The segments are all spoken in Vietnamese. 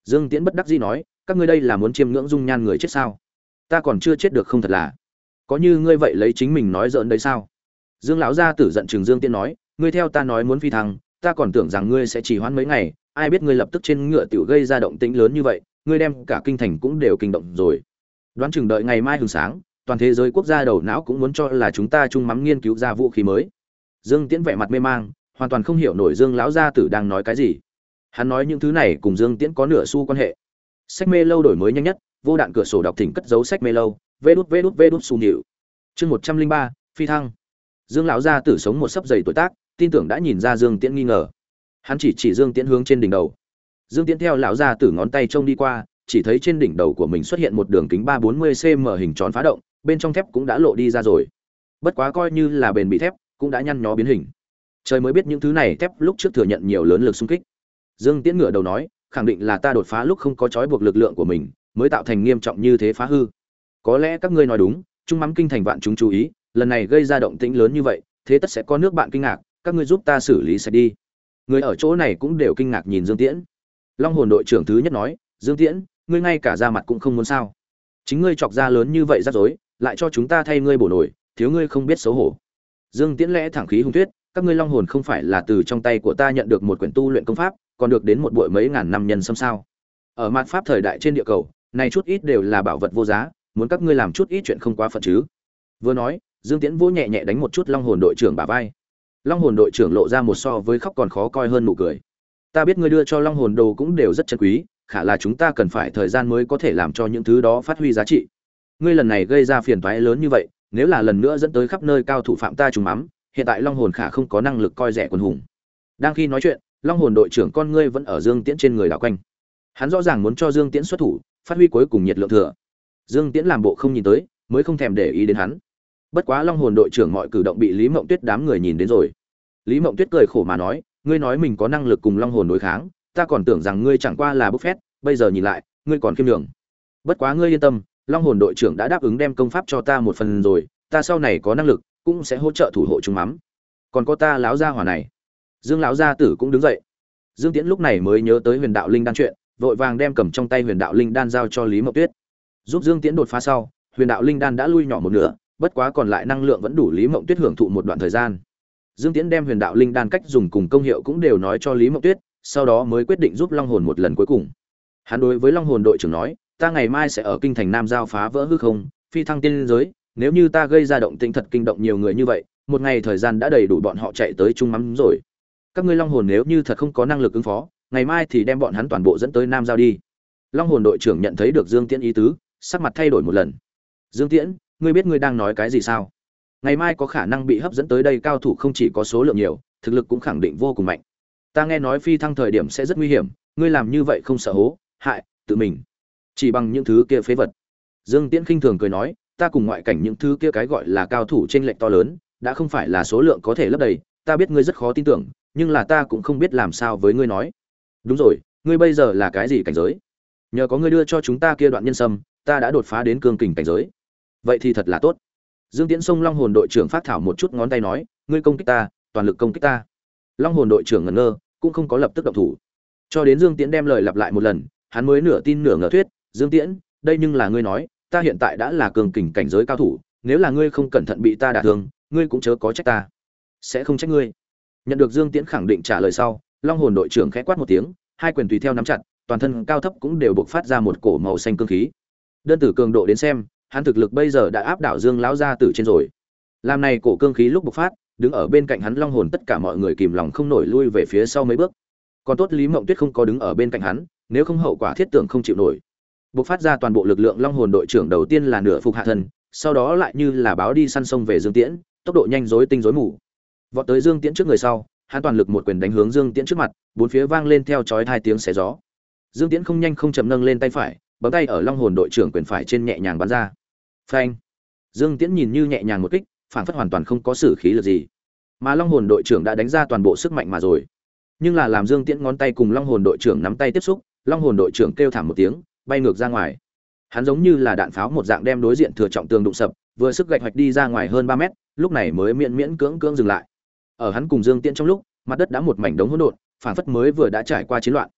Dương Tiễn bất đắc dĩ nói, các ngươi đây là muốn chiêm ngưỡng dung nhan người chết sao? Ta còn chưa chết được không thật là. Có như ngươi vậy lấy chính mình nói giỡn đấy sao? Dương lão gia tử giận chừng Dương Tiễn nói, ngươi theo ta nói muốn phi thăng, ta còn tưởng rằng ngươi sẽ chỉ hoãn mấy ngày, ai biết ngươi lập tức trên ngựa tiểu gây ra động tĩnh lớn như vậy, ngươi đem cả kinh thành cũng đều kinh động rồi. Đoán chừng đợi ngày mai hừng sáng, toàn thế giới quốc gia đầu não cũng muốn cho là chúng ta chung mắm nghiên cứu ra vũ khí mới. Dương Tiễn vẻ mặt mê mang, hoàn toàn không hiểu nổi Dương lão gia tử đang nói cái gì. Hắn nói những thứ này cùng Dương Tiễn có nửa xu quan hệ. Sách mê lâu đổi mới nhanh nhất, vô đạn cửa sổ đọc thỉnh cất giấu sách mê lâu, vê đút xù nhịu. Chương 103, phi thăng. Dương lão gia tử sống một sấp dày tuổi tác, tin tưởng đã nhìn ra Dương Tiễn nghi ngờ. Hắn chỉ Dương Tiễn hướng trên đỉnh đầu. Dương Tiễn theo lão gia tử ngón tay trông đi qua, chỉ thấy trên đỉnh đầu của mình xuất hiện một đường kính 340 cm hình tròn phá động, bên trong thép cũng đã lộ đi ra rồi. Bất quá coi như là bền bị thép, cũng đã nhăn nhó biến hình. Trời mới biết những thứ này thép lúc trước thừa nhận nhiều lớn lực xung kích. Dương Tiễn ngửa đầu nói, khẳng định là ta đột phá lúc không có trói buộc lực lượng của mình, mới tạo thành nghiêm trọng như thế phá hư. Có lẽ các ngươi nói đúng, trung mắm kinh thành vạn chúng chú ý, lần này gây ra động tĩnh lớn như vậy, thế tất sẽ có nước bạn kinh ngạc, các ngươi giúp ta xử lý sạch đi. Người ở chỗ này cũng đều kinh ngạc nhìn Dương Tiễn. Long hồn đội trưởng thứ nhất nói, Dương Tiễn, ngươi ngay cả ra mặt cũng không muốn sao? Chính ngươi chọc ra lớn như vậy rắc rối, lại cho chúng ta thay ngươi bổ nổi, thiếu ngươi không biết xấu hổ. Dương Tiễn lẽ thẳng khí hung thuyết, các ngươi long hồn không phải là từ trong tay của ta nhận được một quyển tu luyện công pháp, còn được đến một bội mấy ngàn năm nhân xâm sao? Ở mạt pháp thời đại trên địa cầu, này chút ít đều là bảo vật vô giá, muốn các ngươi làm chút ít chuyện không quá phận chứ? Vừa nói, Dương Tiễn vỗ nhẹ nhẹ đánh một chút long hồn đội trưởng bả vai. Long hồn đội trưởng lộ ra một so với khóc còn khó coi hơn nụ cười. Ta biết ngươi đưa cho long hồn đồ cũng đều rất chân quý, khả là chúng ta cần phải thời gian mới có thể làm cho những thứ đó phát huy giá trị. Ngươi lần này gây ra phiền toái lớn như vậy, nếu là lần nữa dẫn tới khắp nơi cao thủ phạm ta trùng mắm, hiện tại long hồn khả không có năng lực coi rẻ quân hùng. Đang khi nói chuyện, long hồn đội trưởng con ngươi vẫn ở Dương Tiễn trên người đảo quanh. Hắn rõ ràng muốn cho Dương Tiễn xuất thủ, phát huy cuối cùng nhiệt lượng thừa. Dương Tiễn làm bộ không nhìn tới, mới không thèm để ý đến hắn. Bất quá long hồn đội trưởng mọi cử động bị Lý Mộng Tuyết đám người nhìn đến rồi. Lý Mộng Tuyết cười khổ mà nói, ngươi nói mình có năng lực cùng long hồn đối kháng, ta còn tưởng rằng ngươi chẳng qua là bốc phét, bây giờ nhìn lại, ngươi còn khiêm nhường. Bất quá ngươi yên tâm, long hồn đội trưởng đã đáp ứng đem công pháp cho ta một phần rồi, ta sau này có năng lực cũng sẽ hỗ trợ thủ hộ chúng mắm. Còn có ta lão gia hỏa này. Dương lão gia tử cũng đứng dậy. Dương Tiễn lúc này mới nhớ tới Huyền Đạo Linh đan chuyện, vội vàng đem cầm trong tay Huyền Đạo Linh đan giao cho Lý Mộng Tuyết. Giúp Dương Tiễn đột phá sau, Huyền Đạo Linh đan đã lui nhỏ một nửa, bất quá còn lại năng lượng vẫn đủ Lý Mộng Tuyết hưởng thụ một đoạn thời gian. Dương Tiễn đem Huyền Đạo Linh đan cách dùng cùng công hiệu cũng đều nói cho Lý Mộng Tuyết, sau đó mới quyết định giúp Long hồn một lần cuối cùng. Hắn đối với Long hồn đội trưởng nói, ta ngày mai sẽ ở kinh thành Nam Giao phá vỡ hư không, phi thăng tiên giới, nếu như ta gây ra động tĩnh thật kinh động nhiều người như vậy, một ngày thời gian đã đầy đủ bọn họ chạy tới trung mắm rồi. Các ngươi Long hồn nếu như thật không có năng lực ứng phó, ngày mai thì đem bọn hắn toàn bộ dẫn tới Nam Giao đi. Long hồn đội trưởng nhận thấy được Dương Tiễn ý tứ, sắc mặt thay đổi một lần. Dương Tiễn, ngươi biết ngươi đang nói cái gì sao? Ngày mai có khả năng bị hấp dẫn tới đây cao thủ không chỉ có số lượng nhiều, thực lực cũng khẳng định vô cùng mạnh. Ta nghe nói phi thăng thời điểm sẽ rất nguy hiểm, ngươi làm như vậy không sợ hố hại tự mình, chỉ bằng những thứ kia phế vật. Dương Tiễn khinh thường cười nói, ta cùng ngoại cảnh những thứ kia cái gọi là cao thủ chênh lệch to lớn, đã không phải là số lượng có thể lấp đầy, ta biết ngươi rất khó tin tưởng, nhưng là ta cũng không biết làm sao với ngươi nói. Đúng rồi, ngươi bây giờ là cái gì cảnh giới? Nhờ có ngươi đưa cho chúng ta kia đoạn nhân sâm, ta đã đột phá đến cương kình cảnh giới. Vậy thì thật là tốt. Dương Tiễn xông Long hồn đội trưởng phát thảo một chút ngón tay nói, ngươi công kích ta, toàn lực công kích ta. Long hồn đội trưởng ngẩn ngơ, cũng không có lập tức động thủ. Cho đến Dương Tiễn đem lời lặp lại một lần, hắn mới nửa tin nửa ngờ thuyết, Dương Tiễn, đây nhưng là ngươi nói, ta hiện tại đã là cường kình cảnh giới cao thủ, nếu là ngươi không cẩn thận bị ta đả thương, ngươi cũng chớ có trách ta. Sẽ không trách ngươi. Nhận được Dương Tiễn khẳng định trả lời sau, Long hồn đội trưởng khẽ quát một tiếng, hai quyền tùy theo nắm chặt, toàn thân cao thấp cũng đều bộc phát ra một cổ màu xanh cương khí. Đơn từ cường độ đến xem, hắn thực lực bây giờ đã áp đảo Dương lão gia tử trên rồi. Làm này cổ cương khí lúc bộc phát, đứng ở bên cạnh hắn Long hồn tất cả mọi người kìm lòng không nổi lui về phía sau mấy bước. Còn tốt Lý Mộng Tuyết không có đứng ở bên cạnh hắn, nếu không hậu quả thiết tưởng không chịu nổi. Bộc phát ra toàn bộ lực lượng Long hồn đội trưởng đầu tiên là nửa phục hạ thân, sau đó lại như là báo đi săn sông về Dương Tiễn, tốc độ nhanh rối tinh rối mù. Vọt tới Dương Tiễn trước người sau, hắn toàn lực một quyền đánh hướng Dương Tiễn trước mặt, bốn phía vang lên theo chói tai tiếng xé gió. Dương Tiễn không nhanh không chậm nâng lên tay phải, bấm tay ở Long hồn đội trưởng quyền phải trên nhẹ nhàng bắn ra. Phanh! Dương Tiễn nhìn như nhẹ nhàng một kích, phản phất hoàn toàn không có sử khí lực gì. Mà Long hồn đội trưởng đã đánh ra toàn bộ sức mạnh mà rồi. Nhưng là làm Dương Tiễn ngón tay cùng Long hồn đội trưởng nắm tay tiếp xúc, Long hồn đội trưởng kêu thảm một tiếng, bay ngược ra ngoài. Hắn giống như là đạn pháo một dạng đem đối diện thừa trọng tường đụng sập, vừa sức gạch hoạch đi ra ngoài hơn 3 mét, lúc này mới miễn miễn cưỡng cưỡng dừng lại. Ở hắn cùng Dương Tiễn trong lúc, mặt đất đã một mảnh đống hỗn độn, phản phất mới vừa đã trải qua chiến loạn.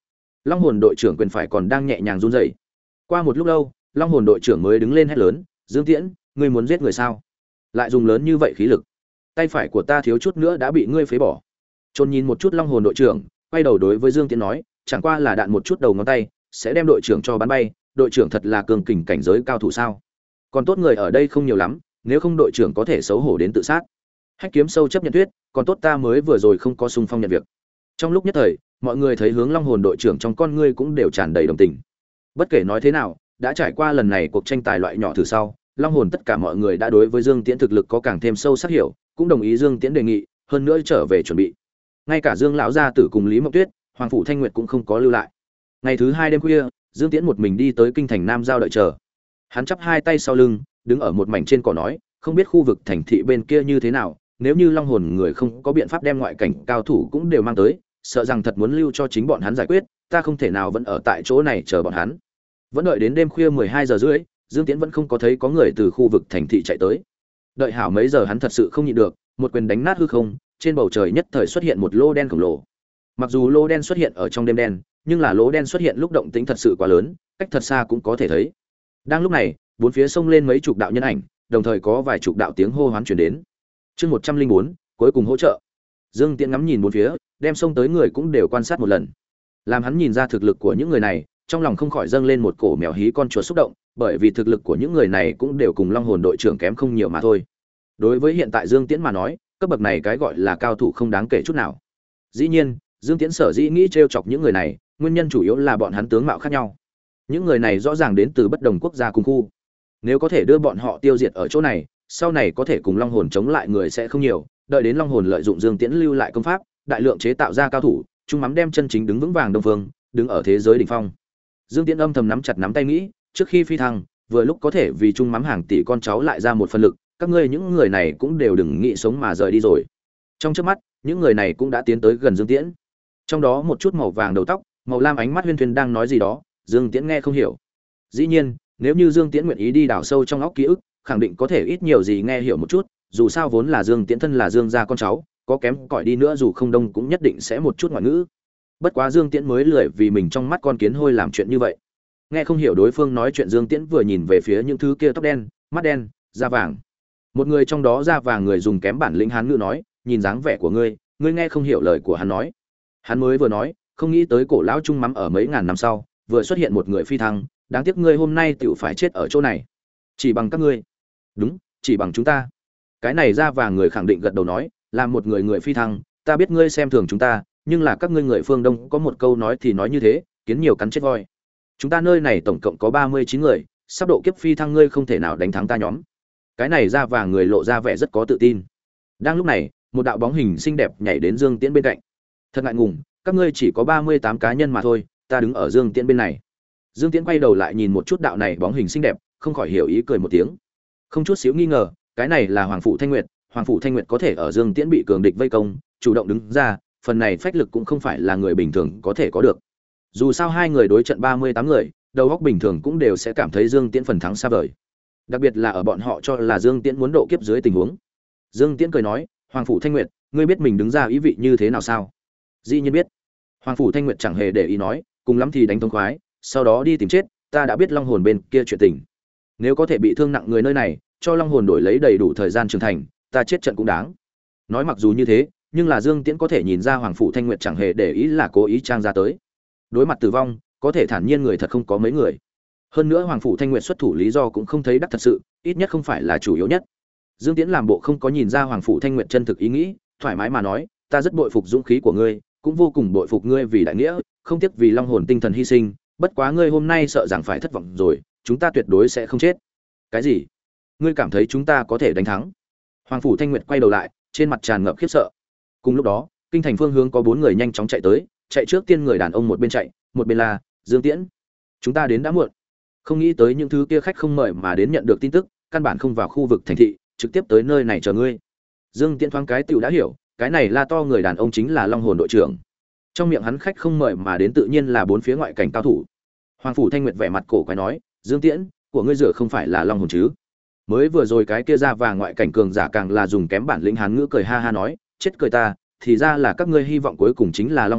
Long hồn đội trưởng quyền phải còn đang nhẹ nhàng run rẩy. Qua một lúc lâu, Long hồn đội trưởng mới đứng lên hét lớn, Dương Tiễn, ngươi muốn giết người sao? Lại dùng lớn như vậy khí lực. Tay phải của ta thiếu chút nữa đã bị ngươi phế bỏ. Trôn nhìn một chút Long hồn đội trưởng, quay đầu đối với Dương Tiễn nói, chẳng qua là đạn một chút đầu ngón tay, sẽ đem đội trưởng cho bắn bay, đội trưởng thật là cường kình cảnh giới cao thủ sao? Còn tốt người ở đây không nhiều lắm, nếu không đội trưởng có thể xấu hổ đến tự sát. Hách Kiếm Sâu chấp nhận thuyết, còn tốt ta mới vừa rồi không có xung phong nhận việc. Trong lúc nhất thời, mọi người thấy hướng Long hồn đội trưởng trong con ngươi cũng đều tràn đầy đồng tình. Bất kể nói thế nào, đã trải qua lần này cuộc tranh tài loại nhỏ thử sau, Long hồn tất cả mọi người đã đối với Dương Tiễn thực lực có càng thêm sâu sắc hiểu, cũng đồng ý Dương Tiễn đề nghị, hơn nữa trở về chuẩn bị. Ngay cả Dương lão gia tử cùng Lý Mộng Tuyết, Hoàng phủ Thanh Nguyệt cũng không có lưu lại. Ngày thứ hai đêm khuya, Dương Tiễn một mình đi tới kinh thành Nam Giao đợi chờ. Hắn chắp hai tay sau lưng, đứng ở một mảnh trên cỏ nói, không biết khu vực thành thị bên kia như thế nào, nếu như Long hồn người không có biện pháp đem ngoại cảnh cao thủ cũng đều mang tới, sợ rằng thật muốn lưu cho chính bọn hắn giải quyết, ta không thể nào vẫn ở tại chỗ này chờ bọn hắn. Vẫn đợi đến đêm khuya 12 giờ rưỡi, Dương Tiễn vẫn không có thấy có người từ khu vực thành thị chạy tới. Đợi hảo mấy giờ hắn thật sự không nhịn được, một quyền đánh nát hư không, trên bầu trời nhất thời xuất hiện một lô đen khổng lồ. Mặc dù lô đen xuất hiện ở trong đêm đen, nhưng là lỗ đen xuất hiện lúc động tĩnh thật sự quá lớn, cách thật xa cũng có thể thấy. Đang lúc này, bốn phía sông lên mấy chục đạo nhân ảnh, đồng thời có vài chục đạo tiếng hô hoán truyền đến. Chương 104, cuối cùng hỗ trợ. Dương Tiễn ngắm nhìn bốn phía, đem sông tới người cũng đều quan sát một lần. Làm hắn nhìn ra thực lực của những người này, trong lòng không khỏi dâng lên một cổ mèo hí con chuột xúc động, bởi vì thực lực của những người này cũng đều cùng Long hồn đội trưởng kém không nhiều mà thôi. Đối với hiện tại Dương Tiễn mà nói, cấp bậc này cái gọi là cao thủ không đáng kể chút nào. Dĩ nhiên, Dương Tiễn sở dĩ nghĩ trêu chọc những người này, nguyên nhân chủ yếu là bọn hắn tướng mạo khác nhau. Những người này rõ ràng đến từ bất đồng quốc gia cùng khu. Nếu có thể đưa bọn họ tiêu diệt ở chỗ này, sau này có thể cùng Long hồn chống lại người sẽ không nhiều, đợi đến Long hồn lợi dụng Dương Tiễn lưu lại công pháp, đại lượng chế tạo ra cao thủ, chúng mắm đem chân chính đứng vững vàng đông phương, đứng ở thế giới đỉnh phong. Dương Tiễn âm thầm nắm chặt nắm tay nghĩ, trước khi phi thăng, vừa lúc có thể vì chung mắm hàng tỷ con cháu lại ra một phần lực, các ngươi những người này cũng đều đừng nghĩ sống mà rời đi rồi. Trong chớp mắt, những người này cũng đã tiến tới gần Dương Tiễn. Trong đó một chút màu vàng đầu tóc, màu lam ánh mắt huyên thuyên đang nói gì đó, Dương Tiễn nghe không hiểu. Dĩ nhiên, nếu như Dương Tiễn nguyện ý đi đào sâu trong óc ký ức, khẳng định có thể ít nhiều gì nghe hiểu một chút, dù sao vốn là Dương Tiễn thân là Dương gia con cháu, có kém cỏi đi nữa dù không đông cũng nhất định sẽ một chút ngoại ngữ. Bất quá Dương Tiễn mới lười vì mình trong mắt con kiến hôi làm chuyện như vậy. Nghe không hiểu đối phương nói chuyện, Dương Tiễn vừa nhìn về phía những thứ kia tóc đen, mắt đen, da vàng. Một người trong đó da vàng người dùng kém bản lĩnh hán ngữ nói, nhìn dáng vẻ của ngươi, ngươi nghe không hiểu lời của hắn nói. Hắn mới vừa nói, không nghĩ tới cổ lão trung mắm ở mấy ngàn năm sau, vừa xuất hiện một người phi thăng, đáng tiếc ngươi hôm nay tựu phải chết ở chỗ này. Chỉ bằng các ngươi? Đúng, chỉ bằng chúng ta. Cái này da vàng người khẳng định gật đầu nói, là một người phi thăng, ta biết ngươi xem thường chúng ta, nhưng là các ngươi người phương Đông có một câu nói thì nói như thế, kiến nhiều cắn chết voi. Chúng ta nơi này tổng cộng có 39 người, sắp độ kiếp phi thăng ngươi không thể nào đánh thắng ta nhóm. Cái này da vàng người lộ ra vẻ rất có tự tin. Đang lúc này, một đạo bóng hình xinh đẹp nhảy đến Dương Tiễn bên cạnh. Thật ngại ngùng, các ngươi chỉ có 38 cá nhân mà thôi, ta đứng ở Dương Tiễn bên này. Dương Tiễn quay đầu lại nhìn một chút đạo này bóng hình xinh đẹp, không khỏi hiểu ý cười một tiếng. Không chút xíu nghi ngờ, cái này là Hoàng phủ Thanh Nguyệt, Hoàng phủ Thanh Nguyệt có thể ở Dương Tiễn bị cường địch vây công, chủ động đứng ra, phần này phách lực cũng không phải là người bình thường có thể có được. Dù sao hai người đối trận 38 người, đầu óc bình thường cũng đều sẽ cảm thấy Dương Tiễn phần thắng xa vời. Đặc biệt là ở bọn họ cho là Dương Tiễn muốn độ kiếp dưới tình huống. Dương Tiễn cười nói, Hoàng phủ Thanh Nguyệt, ngươi biết mình đứng ra ý vị như thế nào sao? Dĩ nhiên biết. Hoàng phủ Thanh Nguyệt chẳng hề để ý nói, cùng lắm thì đánh thông khoái, sau đó đi tìm chết, ta đã biết Long hồn bên kia chuyện tình. Nếu có thể bị thương nặng người nơi này, cho Long hồn đổi lấy đầy đủ thời gian trưởng thành, ta chết trận cũng đáng. Nói mặc dù như thế, nhưng là Dương Tiễn có thể nhìn ra Hoàng phủ Thanh Nguyệt chẳng hề để ý là cố ý trang ra tới. Đối mặt tử vong, có thể thản nhiên người thật không có mấy người. Hơn nữa Hoàng phủ Thanh Nguyệt xuất thủ lý do cũng không thấy đắc thật sự, ít nhất không phải là chủ yếu nhất. Dương Tiễn làm bộ không có nhìn ra Hoàng phủ Thanh Nguyệt chân thực ý nghĩ, thoải mái mà nói, ta rất bội phục dũng khí của ngươi, cũng vô cùng bội phục ngươi vì đại nghĩa, không tiếc vì Long hồn tinh thần hy sinh, bất quá ngươi hôm nay sợ rằng phải thất vọng rồi, chúng ta tuyệt đối sẽ không chết. Cái gì? Ngươi cảm thấy chúng ta có thể đánh thắng? Hoàng phủ Thanh Nguyệt quay đầu lại, trên mặt tràn ngập khiếp sợ. Cùng lúc đó, kinh thành phương hướng có 4 người nhanh chóng chạy tới, chạy trước tiên người đàn ông một bên chạy, một bên là Dương Tiễn. Chúng ta đến đã muộn. Không nghĩ tới những thứ kia khách không mời mà đến nhận được tin tức, căn bản không vào khu vực thành thị, trực tiếp tới nơi này chờ ngươi. Dương Tiễn thoáng cái tiểu đã hiểu, cái này la to người đàn ông chính là Long hồn đội trưởng. Trong miệng hắn khách không mời mà đến tự nhiên là 4 phía ngoại cảnh cao thủ. Hoàng phủ Thanh Nguyệt vẻ mặt cổ quái nói, Dương Tiễn, của ngươi rửa không phải là Long hồn chứ? Mới vừa rồi cái kia ra vàng ngoại cảnh cường giả càng là dùng kém bản lĩnh hán ngữ cười ha ha nói, chết cười ta, thì ra là các ngươi hy vọng cuối cùng chính là Long hồn,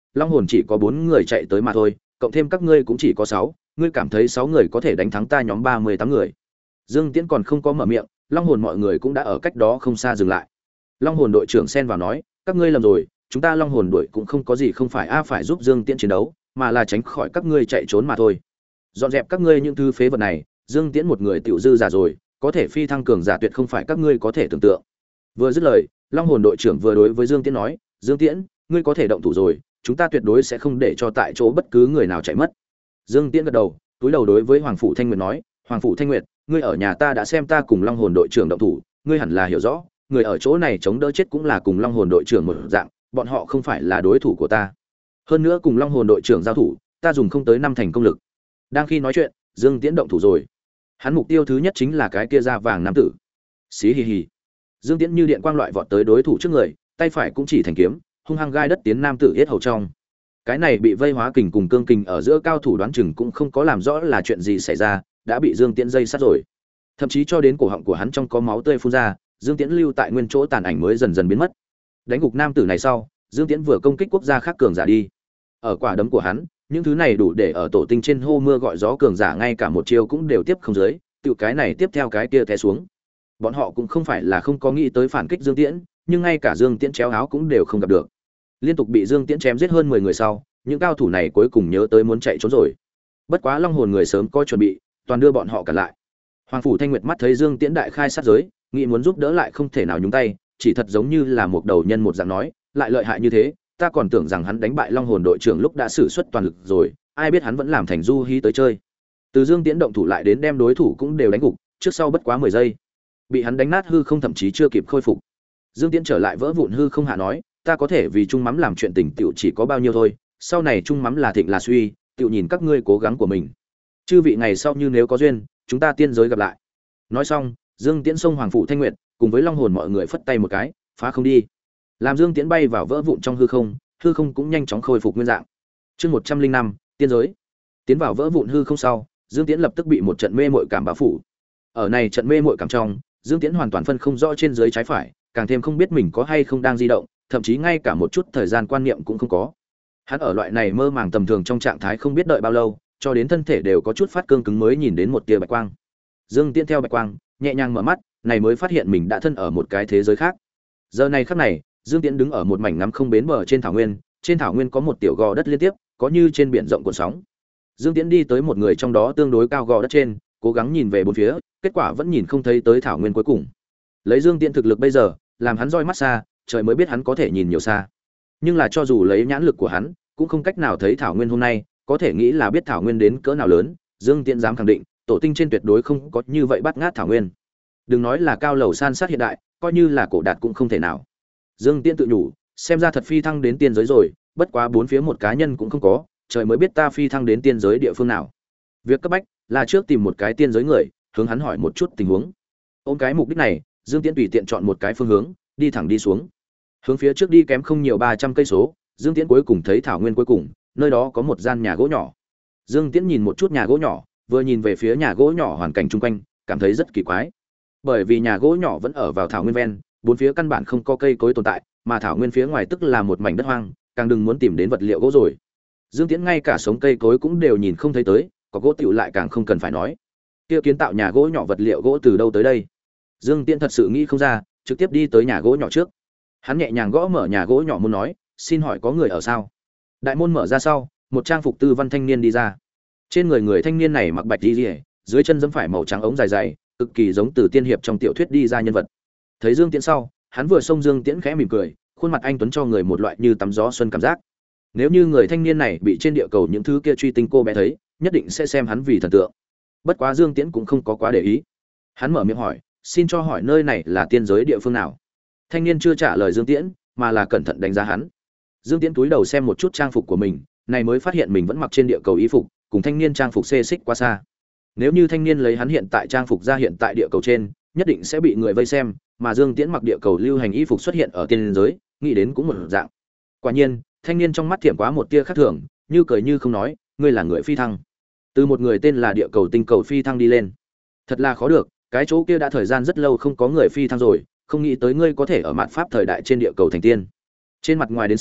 long hồn chỉ có 4 người chạy tới mà thôi, cộng thêm các ngươi cũng chỉ có 6, ngươi cảm thấy 6 người có thể đánh thắng ta nhóm 38 người. Dương Tiễn còn không có mở miệng, long hồn mọi người cũng đã ở cách đó không xa dừng lại. Long hồn đội trưởng xen vào nói, các ngươi lầm rồi, chúng ta long hồn đội cũng không có gì không phải phải giúp Dương Tiễn chiến đấu, mà là tránh khỏi các ngươi chạy trốn mà thôi. Dọn dẹp các ngươi những thứ phế vật này, Dương Tiễn một người tiểu dư giả rồi, có thể phi thăng cường giả tuyệt không phải các ngươi có thể tưởng tượng. Vừa dứt lời, long hồn đội trưởng vừa đối với Dương Tiễn nói, Dương Tiễn, ngươi có thể động thủ rồi, chúng ta tuyệt đối sẽ không để cho tại chỗ bất cứ người nào chạy mất. Dương Tiễn gật đầu, túi đầu đối với Hoàng phủ Thanh Nguyệt nói, Hoàng phủ Thanh Nguyệt, ngươi ở nhà ta đã xem ta cùng long hồn đội trưởng động thủ, ngươi hẳn là hiểu rõ, người ở chỗ này chống đỡ chết cũng là cùng long hồn đội trưởng một dạng, bọn họ không phải là đối thủ của ta. Hơn nữa cùng long hồn đội trưởng giao thủ, ta dùng không tới 5 thành công lực. Đang khi nói chuyện, Dương Tiễn động thủ rồi. Hắn mục tiêu thứ nhất chính là cái kia da vàng nam tử. Xí hì hì. Dương Tiễn như điện quang loại vọt tới đối thủ trước người, tay phải cũng chỉ thành kiếm, hung hăng gai đất tiến nam tử yết hầu trong. Cái này bị vây hóa kình cùng cương kình ở giữa cao thủ đoán chừng cũng không có làm rõ là chuyện gì xảy ra, đã bị Dương Tiễn dây sát rồi. Thậm chí cho đến cổ họng của hắn trong có máu tươi phun ra, Dương Tiễn lưu tại nguyên chỗ tàn ảnh mới dần dần biến mất. Đánh gục nam tử này sau, Dương Tiễn vừa công kích quốc gia khác cường giả đi. Ở quả đấm của hắn, những thứ này đủ để ở tổ tinh trên hô mưa gọi gió cường giả ngay cả một chiêu cũng đều tiếp không dưới, tiểu cái này tiếp theo cái kia té xuống. Bọn họ cũng không phải là không có nghĩ tới phản kích Dương Tiễn, nhưng ngay cả Dương Tiễn chéo áo cũng đều không gặp được. Liên tục bị Dương Tiễn chém giết hơn 10 người sau, những cao thủ này cuối cùng nhớ tới muốn chạy trốn rồi. Bất quá long hồn người sớm có chuẩn bị, toàn đưa bọn họ cả lại. Hoàng phủ Thanh Nguyệt mắt thấy Dương Tiễn đại khai sát giới, nghĩ muốn giúp đỡ lại không thể nào nhúng tay, chỉ thật giống như là một đầu nhân một dạng nói, lại lợi hại như thế, ta còn tưởng rằng hắn đánh bại long hồn đội trưởng lúc đã sử xuất toàn lực rồi, ai biết hắn vẫn làm thành du hí tới chơi. Từ Dương Tiễn động thủ lại đến đem đối thủ cũng đều đánh gục, trước sau bất quá 10 giây. Bị hắn đánh nát hư không thậm chí chưa kịp khôi phục. Dương Tiễn trở lại vỡ vụn hư không hạ nói, ta có thể vì chung mắm làm chuyện tình tiểu chỉ có bao nhiêu thôi, sau này chung mắm là thịnh là suy, tiểu nhìn các ngươi cố gắng của mình. Chư vị ngày sau như nếu có duyên, chúng ta tiên giới gặp lại. Nói xong, Dương Tiễn xông Hoàng phủ Thanh Nguyệt, cùng với long hồn mọi người phất tay một cái, phá không đi. Làm Dương Tiễn bay vào vỡ vụn trong hư không cũng nhanh chóng khôi phục nguyên dạng. Chương 105, tiên giới. Tiến vào vỡ vụn hư không sau, Dương Tiễn lập tức bị một trận mê muội cảm bao phủ. Ở này trận mê muội cảm trong, Dương Tiễn hoàn toàn phân không rõ trên dưới trái phải, càng thêm không biết mình có hay không đang di động, thậm chí ngay cả một chút thời gian quan niệm cũng không có. Hắn ở loại này mơ màng tầm thường trong trạng thái không biết đợi bao lâu, cho đến thân thể đều có chút phát cương cứng mới nhìn đến một tia bạch quang. Dương Tiễn theo bạch quang, nhẹ nhàng mở mắt, này mới phát hiện mình đã thân ở một cái thế giới khác. Giờ này khắc này, Dương Tiễn đứng ở một mảnh ngắm không bến bờ trên thảo nguyên có một tiểu gò đất liên tiếp, có như trên biển rộng cuộn sóng. Dương Tiễn đi tới một người trong đó tương đối cao gò đất trên, cố gắng nhìn về bốn phía, kết quả vẫn nhìn không thấy tới thảo nguyên cuối cùng. Lấy Dương Tiễn thực lực bây giờ, làm hắn roi mắt xa, trời mới biết hắn có thể nhìn nhiều xa. Nhưng là cho dù lấy nhãn lực của hắn, cũng không cách nào thấy thảo nguyên hôm nay, có thể nghĩ là biết thảo nguyên đến cỡ nào lớn, Dương Tiễn dám khẳng định, tổ tinh trên tuyệt đối không có như vậy bắt ngát thảo nguyên. Đừng nói là cao lầu san sát hiện đại, coi như là cổ đạt cũng không thể nào. Dương Tiễn tự nhủ, xem ra thật phi thăng đến tiên giới rồi, bất quá bốn phía một cá nhân cũng không có, trời mới biết ta phi thăng đến tiên giới địa phương nào. Việc cấp bách là trước tìm một cái tiên giới người, hướng hắn hỏi một chút tình huống. Ôm cái mục đích này, Dương Tiễn tùy tiện chọn một cái phương hướng, đi thẳng đi xuống. Hướng phía trước đi kém không nhiều 300 cây số, Dương Tiễn cuối cùng thấy thảo nguyên cuối cùng, nơi đó có một gian nhà gỗ nhỏ. Dương Tiễn nhìn một chút nhà gỗ nhỏ, vừa nhìn về phía nhà gỗ nhỏ hoàn cảnh chung quanh, cảm thấy rất kỳ quái. Bởi vì nhà gỗ nhỏ vẫn ở vào thảo nguyên ven, bốn phía căn bản không có cây cối tồn tại, mà thảo nguyên phía ngoài tức là một mảnh đất hoang, càng đừng muốn tìm đến vật liệu gỗ rồi. Dương Tiễn ngay cả sống cây cối cũng đều nhìn không thấy tới, có gỗ tiểu lại càng không cần phải nói. Kia kiến tạo nhà gỗ nhỏ vật liệu gỗ từ đâu tới đây? Dương Tiễn thật sự nghĩ không ra, trực tiếp đi tới nhà gỗ nhỏ trước. Hắn nhẹ nhàng gõ mở nhà gỗ nhỏ muốn nói, xin hỏi có người ở sao? Đại môn mở ra sau, một trang phục tư văn thanh niên đi ra. Trên người thanh niên này mặc bạch y, dưới chân giẫm phải màu trắng ống dài dày, cực kỳ giống từ tiên hiệp trong tiểu thuyết đi ra nhân vật. Thấy Dương Tiễn sau, hắn vừa xông Dương Tiễn khẽ mỉm cười, khuôn mặt anh tuấn cho người một loại như tắm gió xuân cảm giác. Nếu như người thanh niên này bị trên địa cầu những thứ kia truy tinh cô bé thấy, nhất định sẽ xem hắn vì thần tượng. Bất quá Dương Tiễn cũng không có quá để ý. Hắn mở miệng hỏi, xin cho hỏi nơi này là tiên giới địa phương nào? Thanh niên chưa trả lời Dương Tiễn, mà là cẩn thận đánh giá hắn. Dương Tiễn cúi đầu xem một chút trang phục của mình, này mới phát hiện mình vẫn mặc trên địa cầu y phục, cùng thanh niên trang phục xê xích quá xa. Nếu như thanh niên lấy hắn hiện tại trang phục ra hiện tại địa cầu trên, nhất định sẽ bị người vây xem, mà Dương Tiễn mặc địa cầu lưu hành y phục xuất hiện ở tiên giới, nghĩ đến cũng một dạng. Quả nhiên, thanh niên trong mắt thiểm quá một tia khác thường, như cười như không nói, ngươi là người phi thăng. Từ một người tên là địa cầu tinh cầu phi thăng đi lên. Thật là khó được, cái chỗ kia đã thời gian rất lâu không có người phi thăng rồi, không nghĩ tới ngươi có thể ở mạn pháp thời đại trên địa cầu thành tiên. Trên mặt ngoài đến xem,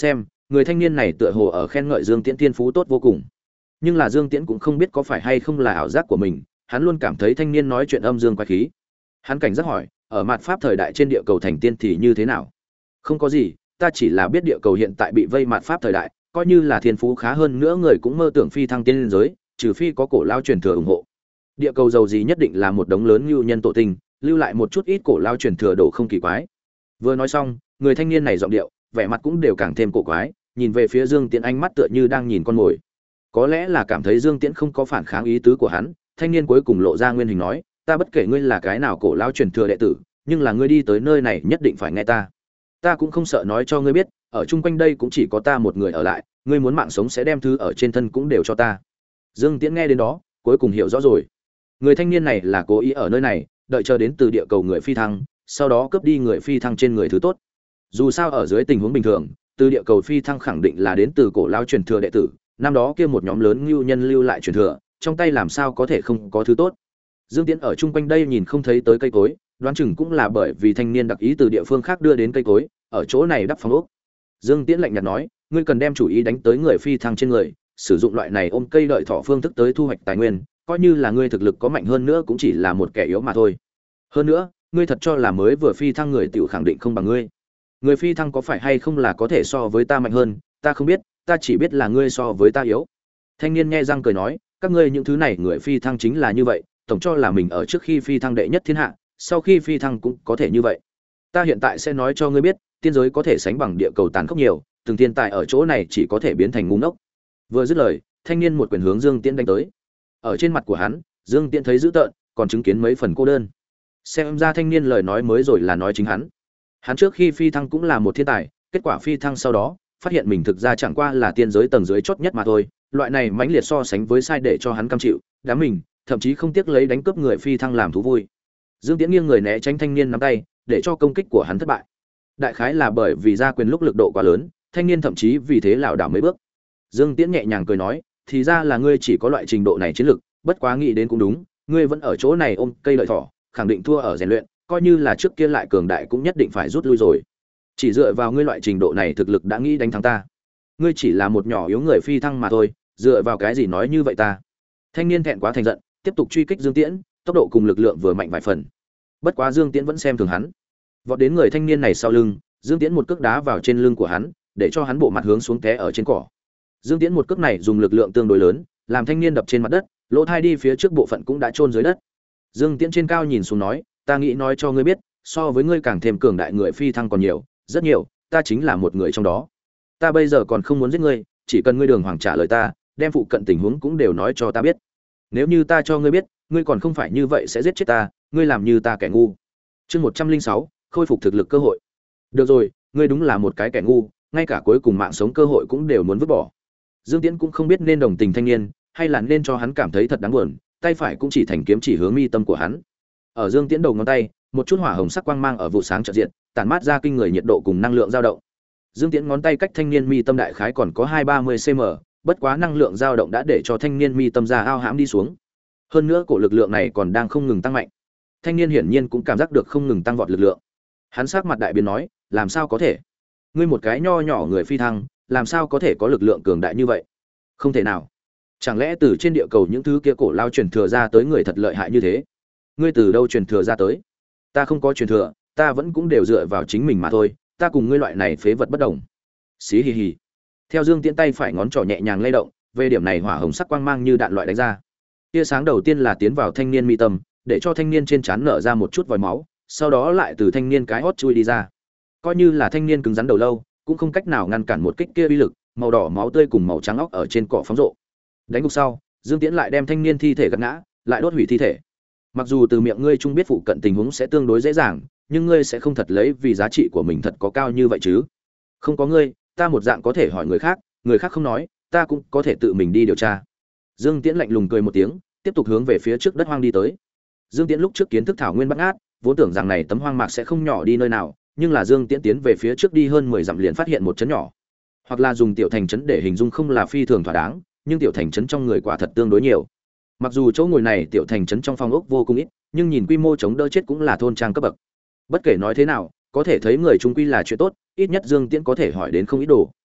người thanh niên này tựa hồ ở khen ngợi Dương Tiễn thiên phú tốt vô cùng. Nhưng là Dương Tiễn cũng không biết có phải hay không là ảo giác của mình, hắn luôn cảm thấy thanh niên nói chuyện âm dương quái khí. Hắn cảnh giác hỏi, ở mạt pháp thời đại trên địa cầu thành tiên thì như thế nào? Không có gì, ta chỉ là biết địa cầu hiện tại bị vây mạt pháp thời đại, coi như là thiên phú khá hơn nữa người cũng mơ tưởng phi thăng tiên liên giới, trừ phi có cổ lao truyền thừa ủng hộ. Địa cầu giàu gì nhất định là một đống lớn lưu nhân tổ tinh, lưu lại một chút ít cổ lao truyền thừa đổ không kỳ quái. Vừa nói xong, người thanh niên này giọng điệu, vẻ mặt cũng đều càng thêm cổ quái, nhìn về phía Dương Tiễn ánh mắt tựa như đang nhìn con mồi. Có lẽ là cảm thấy Dương Tiễn không có phản kháng ý tứ của hắn, thanh niên cuối cùng lộ ra nguyên hình nói, ta bất kể ngươi là cái nào cổ lao truyền thừa đệ tử, nhưng là ngươi đi tới nơi này nhất định phải nghe ta. Ta cũng không sợ nói cho ngươi biết, ở chung quanh đây cũng chỉ có ta một người ở lại, ngươi muốn mạng sống sẽ đem thứ ở trên thân cũng đều cho ta. Dương Tiễn nghe đến đó, cuối cùng hiểu rõ rồi. Người thanh niên này là cố ý ở nơi này, đợi chờ đến từ địa cầu người phi thăng, sau đó cướp đi người phi thăng trên người thứ tốt. Dù sao ở dưới tình huống bình thường, từ địa cầu phi thăng khẳng định là đến từ cổ lao truyền thừa đệ tử, năm đó kia một nhóm lớn lưu nhân lưu lại truyền thừa, trong tay làm sao có thể không có thứ tốt. Dương Tiễn ở chung quanh đây nhìn không thấy tới cây cối, đoán chừng cũng là bởi vì thanh niên đặc ý từ địa phương khác đưa đến cây cối, ở chỗ này đắp phòng ốc. Dương Tiễn lạnh nhạt nói, ngươi cần đem chủ ý đánh tới người phi thăng trên người, sử dụng loại này ôm cây đợi thỏ phương thức tới thu hoạch tài nguyên, coi như là ngươi thực lực có mạnh hơn nữa cũng chỉ là một kẻ yếu mà thôi. Hơn nữa, ngươi thật cho là mới vừa phi thăng người tiểu khẳng định không bằng ngươi. Người phi thăng có phải hay không là có thể so với ta mạnh hơn, ta không biết, ta chỉ biết là ngươi so với ta yếu. Thanh niên nghe răng cười nói, các ngươi những thứ này người phi thăng chính là như vậy, tổng cho là mình ở trước khi phi thăng đệ nhất thiên hạ, sau khi phi thăng cũng có thể như vậy. Ta hiện tại sẽ nói cho ngươi biết, tiên giới có thể sánh bằng địa cầu tàn khốc nhiều, từng thiên tài ở chỗ này chỉ có thể biến thành ngu ngốc. Vừa dứt lời, thanh niên một quyền hướng Dương Tiễn đánh tới. Ở trên mặt của hắn, Dương Tiễn thấy dữ tợn, còn chứng kiến mấy phần cô đơn. Xem ra thanh niên lời nói mới rồi là nói chính hắn. Hắn trước khi phi thăng cũng là một thiên tài, kết quả phi thăng sau đó, phát hiện mình thực ra chẳng qua là tiên giới tầng dưới chót nhất mà thôi, loại này mãnh liệt so sánh với sai để cho hắn cam chịu, đám mình, thậm chí không tiếc lấy đánh cướp người phi thăng làm thú vui. Dương Tiễn nghiêng người né tránh thanh niên nắm tay, để cho công kích của hắn thất bại. Đại khái là bởi vì ra quyền lúc lực độ quá lớn, thanh niên thậm chí vì thế lảo đảo mấy bước. Dương Tiễn nhẹ nhàng cười nói, thì ra là ngươi chỉ có loại trình độ này chiến lực, bất quá nghĩ đến cũng đúng, ngươi vẫn ở chỗ này ôm cây lợi thỏ, khẳng định thua ở rèn luyện, coi như là trước kia lại cường đại cũng nhất định phải rút lui rồi. Chỉ dựa vào ngươi loại trình độ này thực lực đã nghĩ đánh thắng ta. Ngươi chỉ là một nhỏ yếu người phi thăng mà thôi, dựa vào cái gì nói như vậy ta? Thanh niên thẹn quá thành giận, tiếp tục truy kích Dương Tiễn, tốc độ cùng lực lượng vừa mạnh vài phần. Bất quá Dương Tiễn vẫn xem thường hắn. Vọt đến người thanh niên này sau lưng, Dương Tiễn một cước đá vào trên lưng của hắn, để cho hắn bộ mặt hướng xuống té ở trên cỏ. Dương Tiễn một cước này dùng lực lượng tương đối lớn, làm thanh niên đập trên mặt đất, lỗ thai đi phía trước bộ phận cũng đã chôn dưới đất. Dương Tiễn trên cao nhìn xuống nói, ta nghĩ nói cho ngươi biết, so với ngươi càng thêm cường đại người phi thăng còn nhiều, rất nhiều, ta chính là một người trong đó. Ta bây giờ còn không muốn giết ngươi, chỉ cần ngươi đường hoàng trả lời ta, đem phụ cận tình huống cũng đều nói cho ta biết. Nếu như ta cho ngươi biết, ngươi còn không phải như vậy sẽ giết chết ta, ngươi làm như ta kẻ ngu. Chương 106, khôi phục thực lực cơ hội. Được rồi, ngươi đúng là một cái kẻ ngu, ngay cả cuối cùng mạng sống cơ hội cũng đều muốn vứt bỏ. Dương Tiễn cũng không biết nên đồng tình thanh niên, hay là nên cho hắn cảm thấy thật đáng buồn, tay phải cũng chỉ thành kiếm chỉ hướng mi tâm của hắn. Ở Dương Tiễn đầu ngón tay, một chút hỏa hồng sắc quang mang ở vụ sáng chợt diện, tản mát ra kinh người nhiệt độ cùng năng lượng dao động. Dương Tiễn ngón tay cách thanh niên mi tâm đại khái còn có 2-30 cm, bất quá năng lượng dao động đã để cho thanh niên mi tâm ra ao hãm đi xuống. Hơn nữa cổ lực lượng này còn đang không ngừng tăng mạnh. Thanh niên hiển nhiên cũng cảm giác được không ngừng tăng vọt lực lượng. Hắn sắc mặt đại biến nói, làm sao có thể? Ngươi một cái nho nhỏ người phi thăng, làm sao có thể có lực lượng cường đại như vậy? Không thể nào. Chẳng lẽ từ trên địa cầu những thứ kia cổ lao truyền thừa ra tới người thật lợi hại như thế? Ngươi từ đâu truyền thừa ra tới? Ta không có truyền thừa, ta vẫn cũng đều dựa vào chính mình mà thôi, ta cùng ngươi loại này phế vật bất đồng. Xí hì hì. Theo Dương Tiễn tay phải ngón trỏ nhẹ nhàng lay động, về điểm này hỏa hồng sắc quang mang như đạn loại đánh ra. Tia sáng đầu tiên là tiến vào thanh niên mi tâm, để cho thanh niên trên trán nở ra một chút vòi máu, sau đó lại từ thanh niên cái hót chui đi ra. Coi như là thanh niên cứng rắn đầu lâu, cũng không cách nào ngăn cản một kích kia uy lực, màu đỏ máu tươi cùng màu trắng óc ở trên cỏ phóng rộ. Đánh gục sau, Dương Tiễn lại đem thanh niên thi thể gạt ngã, lại đốt hủy thi thể. Mặc dù từ miệng ngươi chung biết phụ cận tình huống sẽ tương đối dễ dàng, nhưng ngươi sẽ không thật lấy vì giá trị của mình thật có cao như vậy chứ? Không có ngươi, ta một dạng có thể hỏi người khác không nói, ta cũng có thể tự mình đi điều tra. Dương Tiễn lạnh lùng cười một tiếng, tiếp tục hướng về phía trước đất hoang đi tới. Dương Tiễn lúc trước kiến thức thảo nguyên bát ngát, vốn tưởng rằng này tấm hoang mạc sẽ không nhỏ đi nơi nào, nhưng là Dương Tiễn tiến về phía trước đi hơn 10 dặm liền phát hiện một trấn nhỏ. Hoặc là dùng tiểu thành trấn để hình dung không là phi thường thỏa đáng, nhưng tiểu thành trấn trong người quả thật tương đối nhiều. Mặc dù chỗ ngồi này tiểu thành trấn trong phong ốc vô cùng ít, nhưng nhìn quy mô chống đỡ chết cũng là thôn trang cấp bậc. Bất kể nói thế nào, có thể thấy người trung quy là chuyện tốt, ít nhất Dương Tiễn có thể hỏi đến không ít đồ.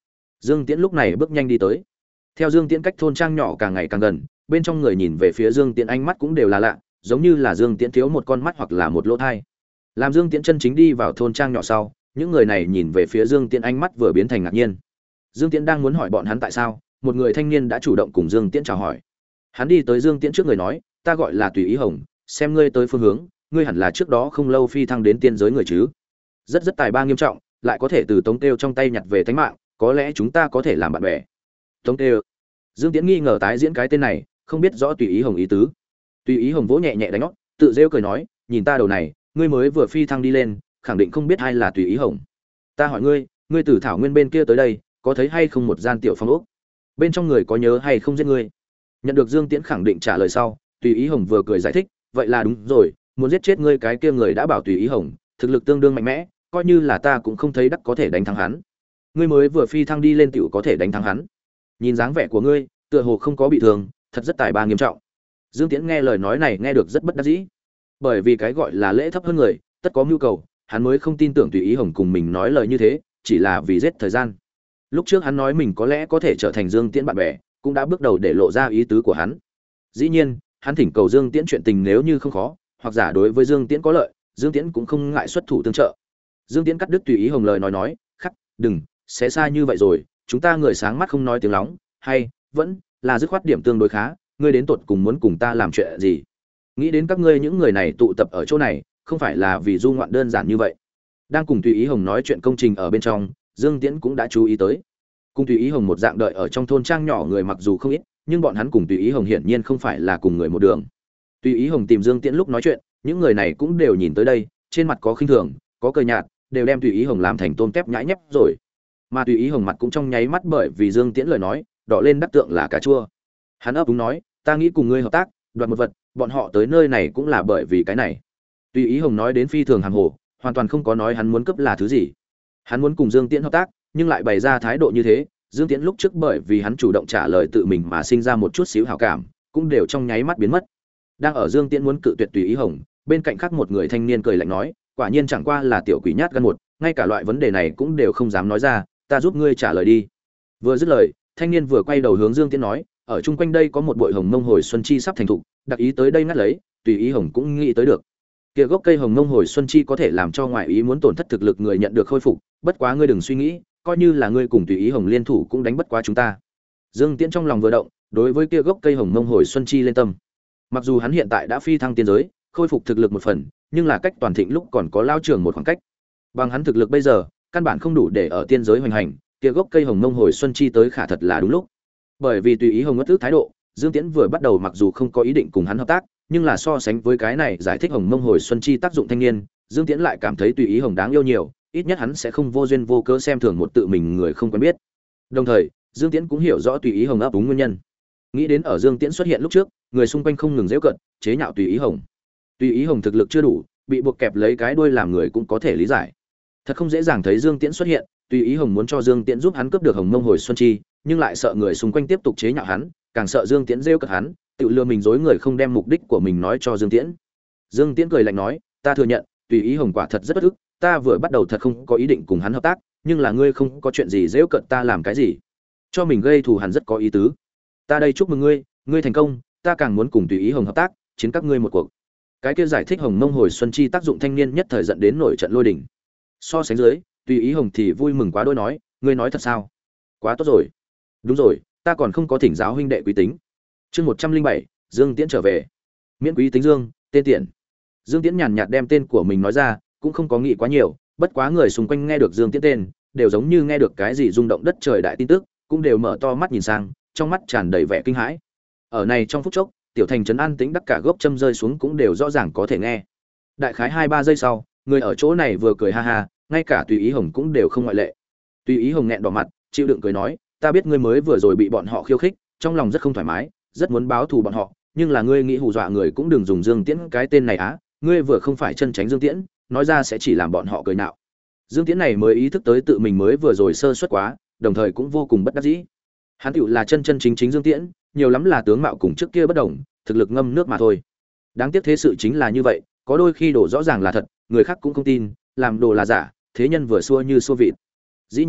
Dương Tiễn lúc này bước nhanh đi tới. Theo Dương Tiễn cách thôn trang nhỏ càng ngày càng gần, bên trong người nhìn về phía Dương Tiễn ánh mắt cũng đều là lạ, giống như là Dương Tiễn thiếu một con mắt hoặc là một lỗ tai. Làm Dương Tiễn chân chính đi vào thôn trang nhỏ sau, những người này nhìn về phía Dương Tiễn ánh mắt vừa biến thành ngạc nhiên. Dương Tiễn đang muốn hỏi bọn hắn tại sao, một người thanh niên đã chủ động cùng Dương Tiễn chào hỏi. Hắn đi tới Dương Tiễn trước người nói, "Ta gọi là Tùy Ý Hồng, xem ngươi tới phương hướng, ngươi hẳn là trước đó không lâu phi thăng đến tiên giới người chứ? Rất tài ba nghiêm trọng, lại có thể từ Tống Têu trong tay nhặt về tánh mạng, có lẽ chúng ta có thể làm bạn bè." Tống Têu. Dương Tiễn nghi ngờ tái diễn cái tên này, không biết rõ Tùy Ý Hồng ý tứ. Tùy Ý Hồng vỗ nhẹ nhẹ đánh nót, tự rêu cười nói, "Nhìn ta đầu này, ngươi mới vừa phi thăng đi lên, khẳng định không biết ai là Tùy Ý Hồng. Ta hỏi ngươi, ngươi từ Thảo Nguyên bên kia tới đây, có thấy hay không một gian tiểu phòng ốc? Bên trong người có nhớ hay không giết ngươi?" Nhận được Dương Tiễn khẳng định trả lời sau, Tùy Ý Hồng vừa cười giải thích, "Vậy là đúng rồi, muốn giết chết ngươi cái kia người đã bảo Tùy Ý Hồng, thực lực tương đương mạnh mẽ, coi như là ta cũng không thấy đắc có thể đánh thắng hắn. Ngươi mới vừa phi thăng đi lên tiểu có thể đánh thắng hắn. Nhìn dáng vẻ của ngươi, tựa hồ không có bị thương, thật rất tài ba nghiêm trọng." Dương Tiễn nghe lời nói này nghe được rất bất đắc dĩ. Bởi vì cái gọi là lễ thấp hơn người, tất có nhu cầu, hắn mới không tin tưởng Tùy Ý Hồng cùng mình nói lời như thế, chỉ là vì giết thời gian. Lúc trước hắn nói mình có lẽ có thể trở thành Dương Tiễn bạn bè, cũng đã bước đầu để lộ ra ý tứ của hắn. Dĩ nhiên, hắn thỉnh cầu Dương Tiễn chuyện tình nếu như không khó, hoặc giả đối với Dương Tiễn có lợi, Dương Tiễn cũng không ngại xuất thủ tương trợ. Dương Tiễn cắt đứt Tùy Ý Hồng lời nói, "Khắc, đừng, sẽ xa như vậy rồi, chúng ta người sáng mắt không nói tiếng lóng, hay vẫn là dứt khoát điểm tương đối khá, ngươi đến tột cùng muốn cùng ta làm chuyện gì? Nghĩ đến các ngươi những người này tụ tập ở chỗ này, không phải là vì du ngoạn đơn giản như vậy." Đang cùng Tùy Ý Hồng nói chuyện công trình ở bên trong, Dương Tiễn cũng đã chú ý tới. Cùng Tùy Ý Hồng một dạng đợi ở trong thôn trang nhỏ người mặc dù không ít, nhưng bọn hắn cùng Tùy Ý Hồng hiển nhiên không phải là cùng người một đường. Tùy Ý Hồng tìm Dương Tiễn lúc nói chuyện, những người này cũng đều nhìn tới đây, trên mặt có khinh thường, có cười nhạt, đều đem Tùy Ý Hồng làm thành tôm tép nhãi nhép rồi. Mà Tùy Ý Hồng mặt cũng trong nháy mắt bởi vì Dương Tiễn lời nói, đỏ lên đắc tượng là cà chua. Hắn ấp úng nói, "Ta nghĩ cùng ngươi hợp tác, đoạt một vật, bọn họ tới nơi này cũng là bởi vì cái này." Tùy Ý Hồng nói đến phi thường hàm hồ, hoàn toàn không có nói hắn muốn cướp là thứ gì. Hắn muốn cùng Dương Tiễn hợp tác, nhưng lại bày ra thái độ như thế, Dương Tiễn lúc trước bởi vì hắn chủ động trả lời tự mình mà sinh ra một chút xíu hảo cảm, cũng đều trong nháy mắt biến mất. Đang ở Dương Tiễn muốn cự tuyệt Tùy Ý Hồng, bên cạnh khác một người thanh niên cười lạnh nói, "Quả nhiên chẳng qua là tiểu quỷ nhát gan một, ngay cả loại vấn đề này cũng đều không dám nói ra, ta giúp ngươi trả lời đi." Vừa dứt lời, thanh niên vừa quay đầu hướng Dương Tiễn nói, "Ở chung quanh đây có một bụi hồng mông hồi xuân chi sắp thành thục, đặc ý tới đây ngắt lấy." Tùy Ý Hồng cũng nghĩ tới được. Kia gốc cây hồng mông hồi xuân chi có thể làm cho ngoại ý muốn tổn thất thực lực người nhận được khôi phục, bất quá ngươi đừng suy nghĩ, coi như là ngươi cùng Tùy Ý Hồng liên thủ cũng đánh bất quá chúng ta. Dương Tiễn trong lòng vừa động, đối với kia gốc cây hồng mông hồi xuân chi lên tâm. Mặc dù hắn hiện tại đã phi thăng tiên giới, khôi phục thực lực một phần, nhưng là cách toàn thịnh lúc còn có lao trường một khoảng cách. Bằng hắn thực lực bây giờ, căn bản không đủ để ở tiên giới hoành hành, kia gốc cây hồng mông hồi xuân chi tới khả thật là đúng lúc. Bởi vì Tùy Ý Hồng ngất tức thái độ, Dương Tiễn vừa bắt đầu mặc dù không có ý định cùng hắn hợp tác, nhưng là so sánh với cái này giải thích hồng mông hồi xuân chi tác dụng thanh niên, Dương Tiễn lại cảm thấy Tùy Ý Hồng đáng yêu nhiều, ít nhất hắn sẽ không vô duyên vô cớ xem thường một tự mình người không quen biết. Đồng thời, Dương Tiễn cũng hiểu rõ Tùy Ý Hồng ấp úng nguyên nhân. Nghĩ đến ở Dương Tiễn xuất hiện lúc trước, người xung quanh không ngừng giễu cợt, chế nhạo Tùy Ý Hồng. Tùy Ý Hồng thực lực chưa đủ, bị buộc kẹp lấy cái đuôi làm người cũng có thể lý giải. Thật không dễ dàng thấy Dương Tiễn xuất hiện, Tùy Ý Hồng muốn cho Dương Tiễn giúp hắn cướp được hồng mông hồi xuân chi, nhưng lại sợ người xung quanh tiếp tục chế nhạo hắn, càng sợ Dương Tiễn giễu cợt hắn, tự lừa mình dối người không đem mục đích của mình nói cho Dương Tiễn. Dương Tiễn cười lạnh nói, "Ta thừa nhận, Tùy Ý Hồng quả thật rất bất ức, ta vừa bắt đầu thật không có ý định cùng hắn hợp tác, nhưng là ngươi không có chuyện gì giễu cợt ta làm cái gì? Cho mình gây thù hằn rất có ý tứ. Ta đây chúc mừng ngươi, ngươi thành công, ta càng muốn cùng Tùy Ý Hồng hợp tác, chiến các ngươi một cuộc." Cái kia giải thích hồng mông hồi xuân chi tác dụng thanh niên nhất thời giận đến nổi trận lôi đình. So sánh dưới, Tùy Ý Hồng thì vui mừng quá đôi nói, "Ngươi nói thật sao? Quá tốt rồi. Đúng rồi, ta còn không có thỉnh giáo huynh đệ quý tính." Chương 107, Dương Tiễn trở về. Miễn quý tính Dương, tên tiện. Dương Tiễn nhàn nhạt đem tên của mình nói ra, cũng không có nghĩ quá nhiều, bất quá người xung quanh nghe được Dương Tiễn tên, đều giống như nghe được cái gì rung động đất trời đại tin tức, cũng đều mở to mắt nhìn sang, trong mắt tràn đầy vẻ kinh hãi. Ở này trong phút chốc, tiểu thành trấn an tĩnh, tất cả gốc châm rơi xuống cũng đều rõ ràng có thể nghe. Đại khái 2-3 giây sau, người ở chỗ này vừa cười ha ha, ngay cả Tùy Ý Hồng cũng đều không ngoại lệ. Tùy Ý Hồng nghẹn đỏ mặt, chịu đựng cười nói, "Ta biết ngươi mới vừa rồi bị bọn họ khiêu khích, trong lòng rất không thoải mái, rất muốn báo thù bọn họ, nhưng là ngươi nghĩ hù dọa người cũng đừng dùng Dương Tiễn cái tên này á, ngươi vừa không phải chân tránh Dương Tiễn, nói ra sẽ chỉ làm bọn họ cười nhạo." Dương Tiễn này mới ý thức tới tự mình mới vừa rồi sơ suất quá, đồng thời cũng vô cùng bất đắc dĩ. Hắn tựu là chân chân chính chính Dương Tiễn, nhiều lắm là tướng mạo cùng trước kia bất đồng, thực lực ngâm nước mà thôi. Đáng tiếc thế sự chính là như vậy, có đôi khi đổ rõ ràng là thật, người khác cũng không tin, làm đồ là giả, thế nhân vừa xua như xua vịt. Dĩ nhiên,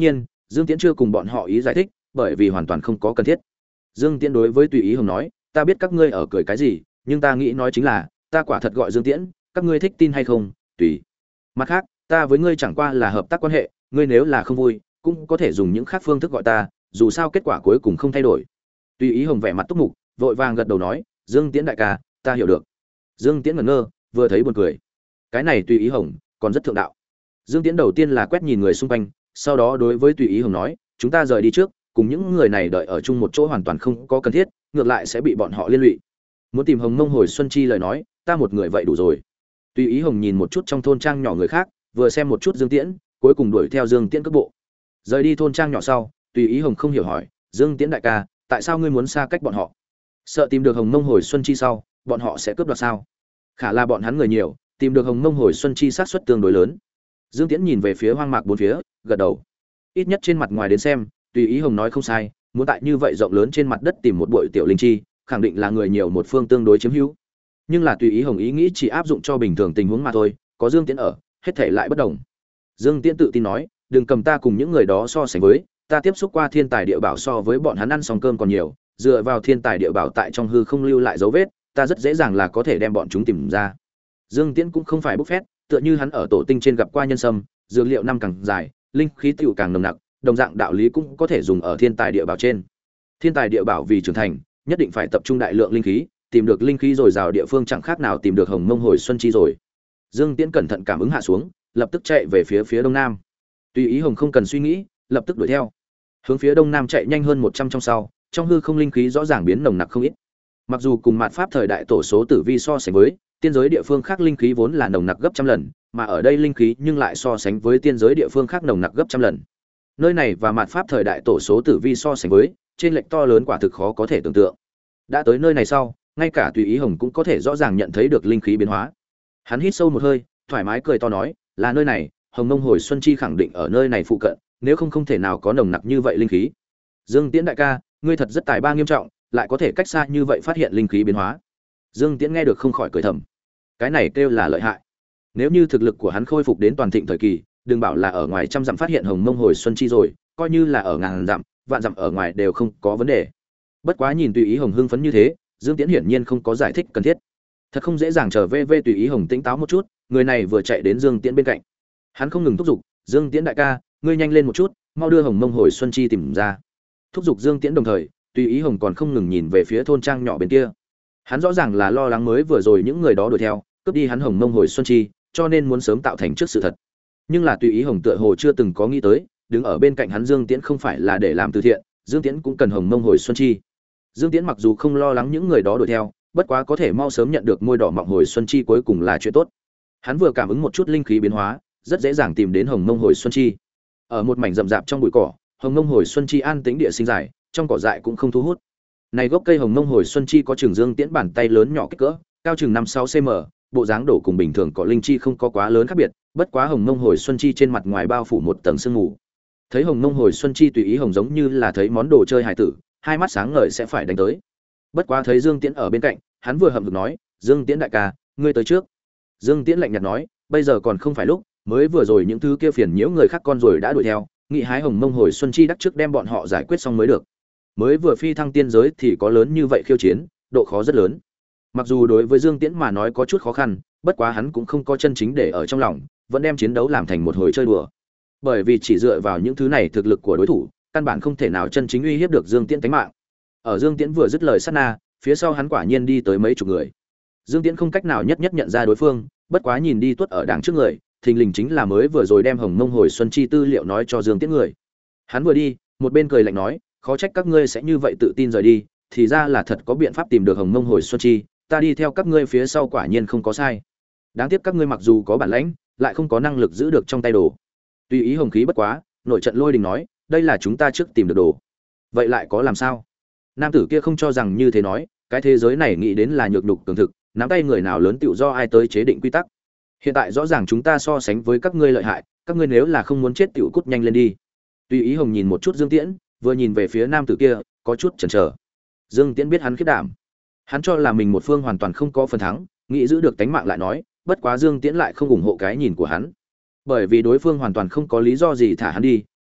Dương Tiễn chưa cùng bọn họ ý giải thích, bởi vì hoàn toàn không có cần thiết. Dương Tiễn đối với Tùy Ý Hồng nói, ta biết các ngươi ở cười cái gì, nhưng ta nghĩ nói chính là, ta quả thật gọi Dương Tiễn, các ngươi thích tin hay không, tùy. Mặt khác, ta với ngươi chẳng qua là hợp tác quan hệ, ngươi nếu là không vui, cũng có thể dùng những khác phương thức gọi ta, dù sao kết quả cuối cùng không thay đổi. Tùy Ý Hồng vẻ mặt túc mục, vội vàng gật đầu nói, Dương Tiễn đại ca, ta hiểu được. Dương Tiễn ngẩn ngơ, vừa thấy buồn cười. Cái này Tùy Ý Hồng còn rất thượng đạo. Dương Tiễn đầu tiên là quét nhìn người xung quanh, sau đó đối với Tùy Ý Hồng nói, chúng ta rời đi trước, cùng những người này đợi ở chung một chỗ hoàn toàn không có cần thiết, ngược lại sẽ bị bọn họ liên lụy. Muốn tìm Hồng Mông Hồi Xuân Chi lời nói, ta một người vậy đủ rồi. Tùy Ý Hồng nhìn một chút trong thôn trang nhỏ người khác, vừa xem một chút Dương Tiễn, cuối cùng đuổi theo Dương Tiễn cước bộ. Rời đi thôn trang nhỏ sau, Tùy Ý Hồng không hiểu hỏi, Dương Tiễn đại ca, tại sao ngươi muốn xa cách bọn họ? Sợ tìm được Hồng Mông Hồi Xuân Chi sau, bọn họ sẽ cướp đoạt sao? Khả là bọn hắn người nhiều, tìm được Hồng Mông Hồi Xuân Chi xác suất tương đối lớn. Dương Tiễn nhìn về phía hoang mạc bốn phía, gật đầu. Ít nhất trên mặt ngoài đến xem, Tùy Ý Hồng nói không sai, muốn tại như vậy rộng lớn trên mặt đất tìm một bội tiểu linh chi, khẳng định là người nhiều một phương tương đối chiếm hữu. Nhưng là Tùy Ý Hồng ý nghĩ chỉ áp dụng cho bình thường tình huống mà thôi, có Dương Tiễn ở, hết thể lại bất đồng. Dương Tiễn tự tin nói, đừng cầm ta cùng những người đó so sánh với, ta tiếp xúc qua thiên tài địa bảo so với bọn hắn ăn xong cơm còn nhiều, dựa vào thiên tài địa bảo tại trong hư không lưu lại dấu vết, ta rất dễ dàng là có thể đem bọn chúng tìm ra. Dương Tiễn cũng không phải bốc phét, tựa như hắn ở tổ tinh trên gặp qua nhân sâm, dược liệu năm càng dài, linh khí tiểu càng nồng nặc, đồng dạng đạo lý cũng có thể dùng ở thiên tài địa bảo trên. Thiên tài địa bảo vì trưởng thành, nhất định phải tập trung đại lượng linh khí, tìm được linh khí dồi dào địa phương chẳng khác nào tìm được Hồng Mông Hồi Xuân Chi rồi. Dương Tiễn cẩn thận cảm ứng hạ xuống, lập tức chạy về phía đông nam. Tùy Ý Hồng không cần suy nghĩ, lập tức đuổi theo. Hướng phía đông nam chạy nhanh hơn 100 trong sau, trong hư không linh khí rõ ràng biến nồng nặc không ít. Mặc dù cùng mạt pháp thời đại tổ số tử vi so sánh với, tiên giới địa phương khác linh khí vốn là nồng nặc gấp trăm lần, mà ở đây linh khí nhưng lại so sánh với tiên giới địa phương khác nồng nặc gấp trăm lần. Nơi này và mạt pháp thời đại tổ số tử vi so sánh với, trên lệch to lớn quả thực khó có thể tưởng tượng. Đã tới nơi này sau, ngay cả Tùy Ý Hồng cũng có thể rõ ràng nhận thấy được linh khí biến hóa. Hắn hít sâu một hơi, thoải mái cười to nói, là nơi này, Hồng Mông Hồi Xuân Chi khẳng định ở nơi này phụ cận, nếu không không thể nào có nồng nặc như vậy linh khí. Dương Tiễn đại ca, ngươi thật rất tài ba nghiêm trọng, lại có thể cách xa như vậy phát hiện linh khí biến hóa. Dương Tiễn nghe được không khỏi cười thầm. Cái này kêu là lợi hại. Nếu như thực lực của hắn khôi phục đến toàn thịnh thời kỳ, đừng bảo là ở ngoài trăm dặm phát hiện Hồng Mông Hồi Xuân Chi rồi, coi như là ở ngàn dặm, vạn dặm ở ngoài đều không có vấn đề. Bất quá nhìn Tùy Ý Hồng hưng phấn như thế, Dương Tiễn hiển nhiên không có giải thích cần thiết. Thật không dễ dàng trở về Tùy Ý Hồng tỉnh táo một chút, người này vừa chạy đến Dương Tiễn bên cạnh. Hắn không ngừng thúc giục, "Dương Tiễn đại ca, ngươi nhanh lên một chút, mau đưa Hồng Mông Hồi Xuân Chi tìm ra." Thúc giục Dương Tiễn đồng thời, Tùy Ý Hồng còn không ngừng nhìn về phía thôn trang nhỏ bên kia. Hắn rõ ràng là lo lắng mới vừa rồi những người đó đuổi theo, cướp đi hắn Hồng Mông Hồi Xuân Chi, cho nên muốn sớm tạo thành trước sự thật. Nhưng là Tùy Ý Hồng tựa hồ chưa từng có nghĩ tới, đứng ở bên cạnh hắn Dương Tiễn không phải là để làm từ thiện, Dương Tiễn cũng cần Hồng Mông Hồi Xuân Chi. Dương Tiễn mặc dù không lo lắng những người đó đuổi theo, bất quá có thể mau sớm nhận được môi đỏ mọng hồi xuân chi cuối cùng là chuyện tốt. Hắn vừa cảm ứng một chút linh khí biến hóa, rất dễ dàng tìm đến Hồng Mông Hồi Xuân Chi. Ở một mảnh rậm rạp trong bụi cỏ, Hồng Mông Hồi Xuân Chi an tĩnh địa sinh dài, trong cỏ dại cũng không thu hút. Này gốc cây Hồng Mông Hồi Xuân Chi có chừng Dương Tiễn bàn tay lớn nhỏ kích cỡ, cao chừng 5-6 cm, bộ dáng đổ cùng bình thường cỏ linh chi không có quá lớn khác biệt, bất quá Hồng Mông Hồi Xuân Chi trên mặt ngoài bao phủ một tầng sương mù. Thấy Hồng Mông Hồi Xuân Chi Tùy Ý Hồng giống như là thấy món đồ chơi hài tử, hai mắt sáng ngời sẽ phải đánh tới. Bất quá thấy Dương Tiễn ở bên cạnh, hắn vừa hậm hực nói, "Dương Tiễn đại ca, ngươi tới trước." Dương Tiễn lạnh nhạt nói, "Bây giờ còn không phải lúc, mới vừa rồi những thứ kia phiền nhiễu người khác con rồi đã đuổi theo, nghị hái Hồng Mông Hồi Xuân Chi đắc trước đem bọn họ giải quyết xong mới được. Mới vừa phi thăng tiên giới thì có lớn như vậy khiêu chiến, độ khó rất lớn." Mặc dù đối với Dương Tiễn mà nói có chút khó khăn, bất quá hắn cũng không có chân chính để ở trong lòng, vẫn đem chiến đấu làm thành một hồi chơi đùa. Bởi vì chỉ dựa vào những thứ này thực lực của đối thủ, căn bản không thể nào chân chính uy hiếp được Dương Tiễn tính mạng. Ở Dương Tiễn vừa dứt lời sát na, phía sau hắn quả nhiên đi tới mấy chục người. Dương Tiễn không cách nào nhất nhận ra đối phương, bất quá nhìn đi tuốt ở đằng trước người, thình lình chính là mới vừa rồi đem Hồng Mông Hồi Xuân Chi tư liệu nói cho Dương Tiễn người. Hắn vừa đi, một bên cười lạnh nói, "Khó trách các ngươi sẽ như vậy tự tin rời đi, thì ra là thật có biện pháp tìm được Hồng Mông Hồi Xuân Chi, ta đi theo các ngươi phía sau quả nhiên không có sai. Đáng tiếc các ngươi mặc dù có bản lãnh, lại không có năng lực giữ được trong tay đồ." Tùy Ý Hồng khí bất quá, nội trận lôi đình nói, "Đây là chúng ta trước tìm được đồ. Vậy lại có làm sao?" Nam tử kia không cho rằng như thế nói, cái thế giới này nghĩ đến là nhược nhục cường thực, nắm tay người nào lớn tựu do ai tới chế định quy tắc. Hiện tại rõ ràng chúng ta so sánh với các ngươi lợi hại, các ngươi nếu là không muốn chết tựu cút nhanh lên đi. Tùy Ý Hồng nhìn một chút Dương Tiễn, vừa nhìn về phía nam tử kia, có chút chần chờ. Dương Tiễn biết hắn khiếp đảm, hắn cho là mình một phương hoàn toàn không có phần thắng, nghĩ giữ được tánh mạng lại nói, bất quá Dương Tiễn lại không ủng hộ cái nhìn của hắn, bởi vì đối phương hoàn toàn không có lý do gì thả hắn đi,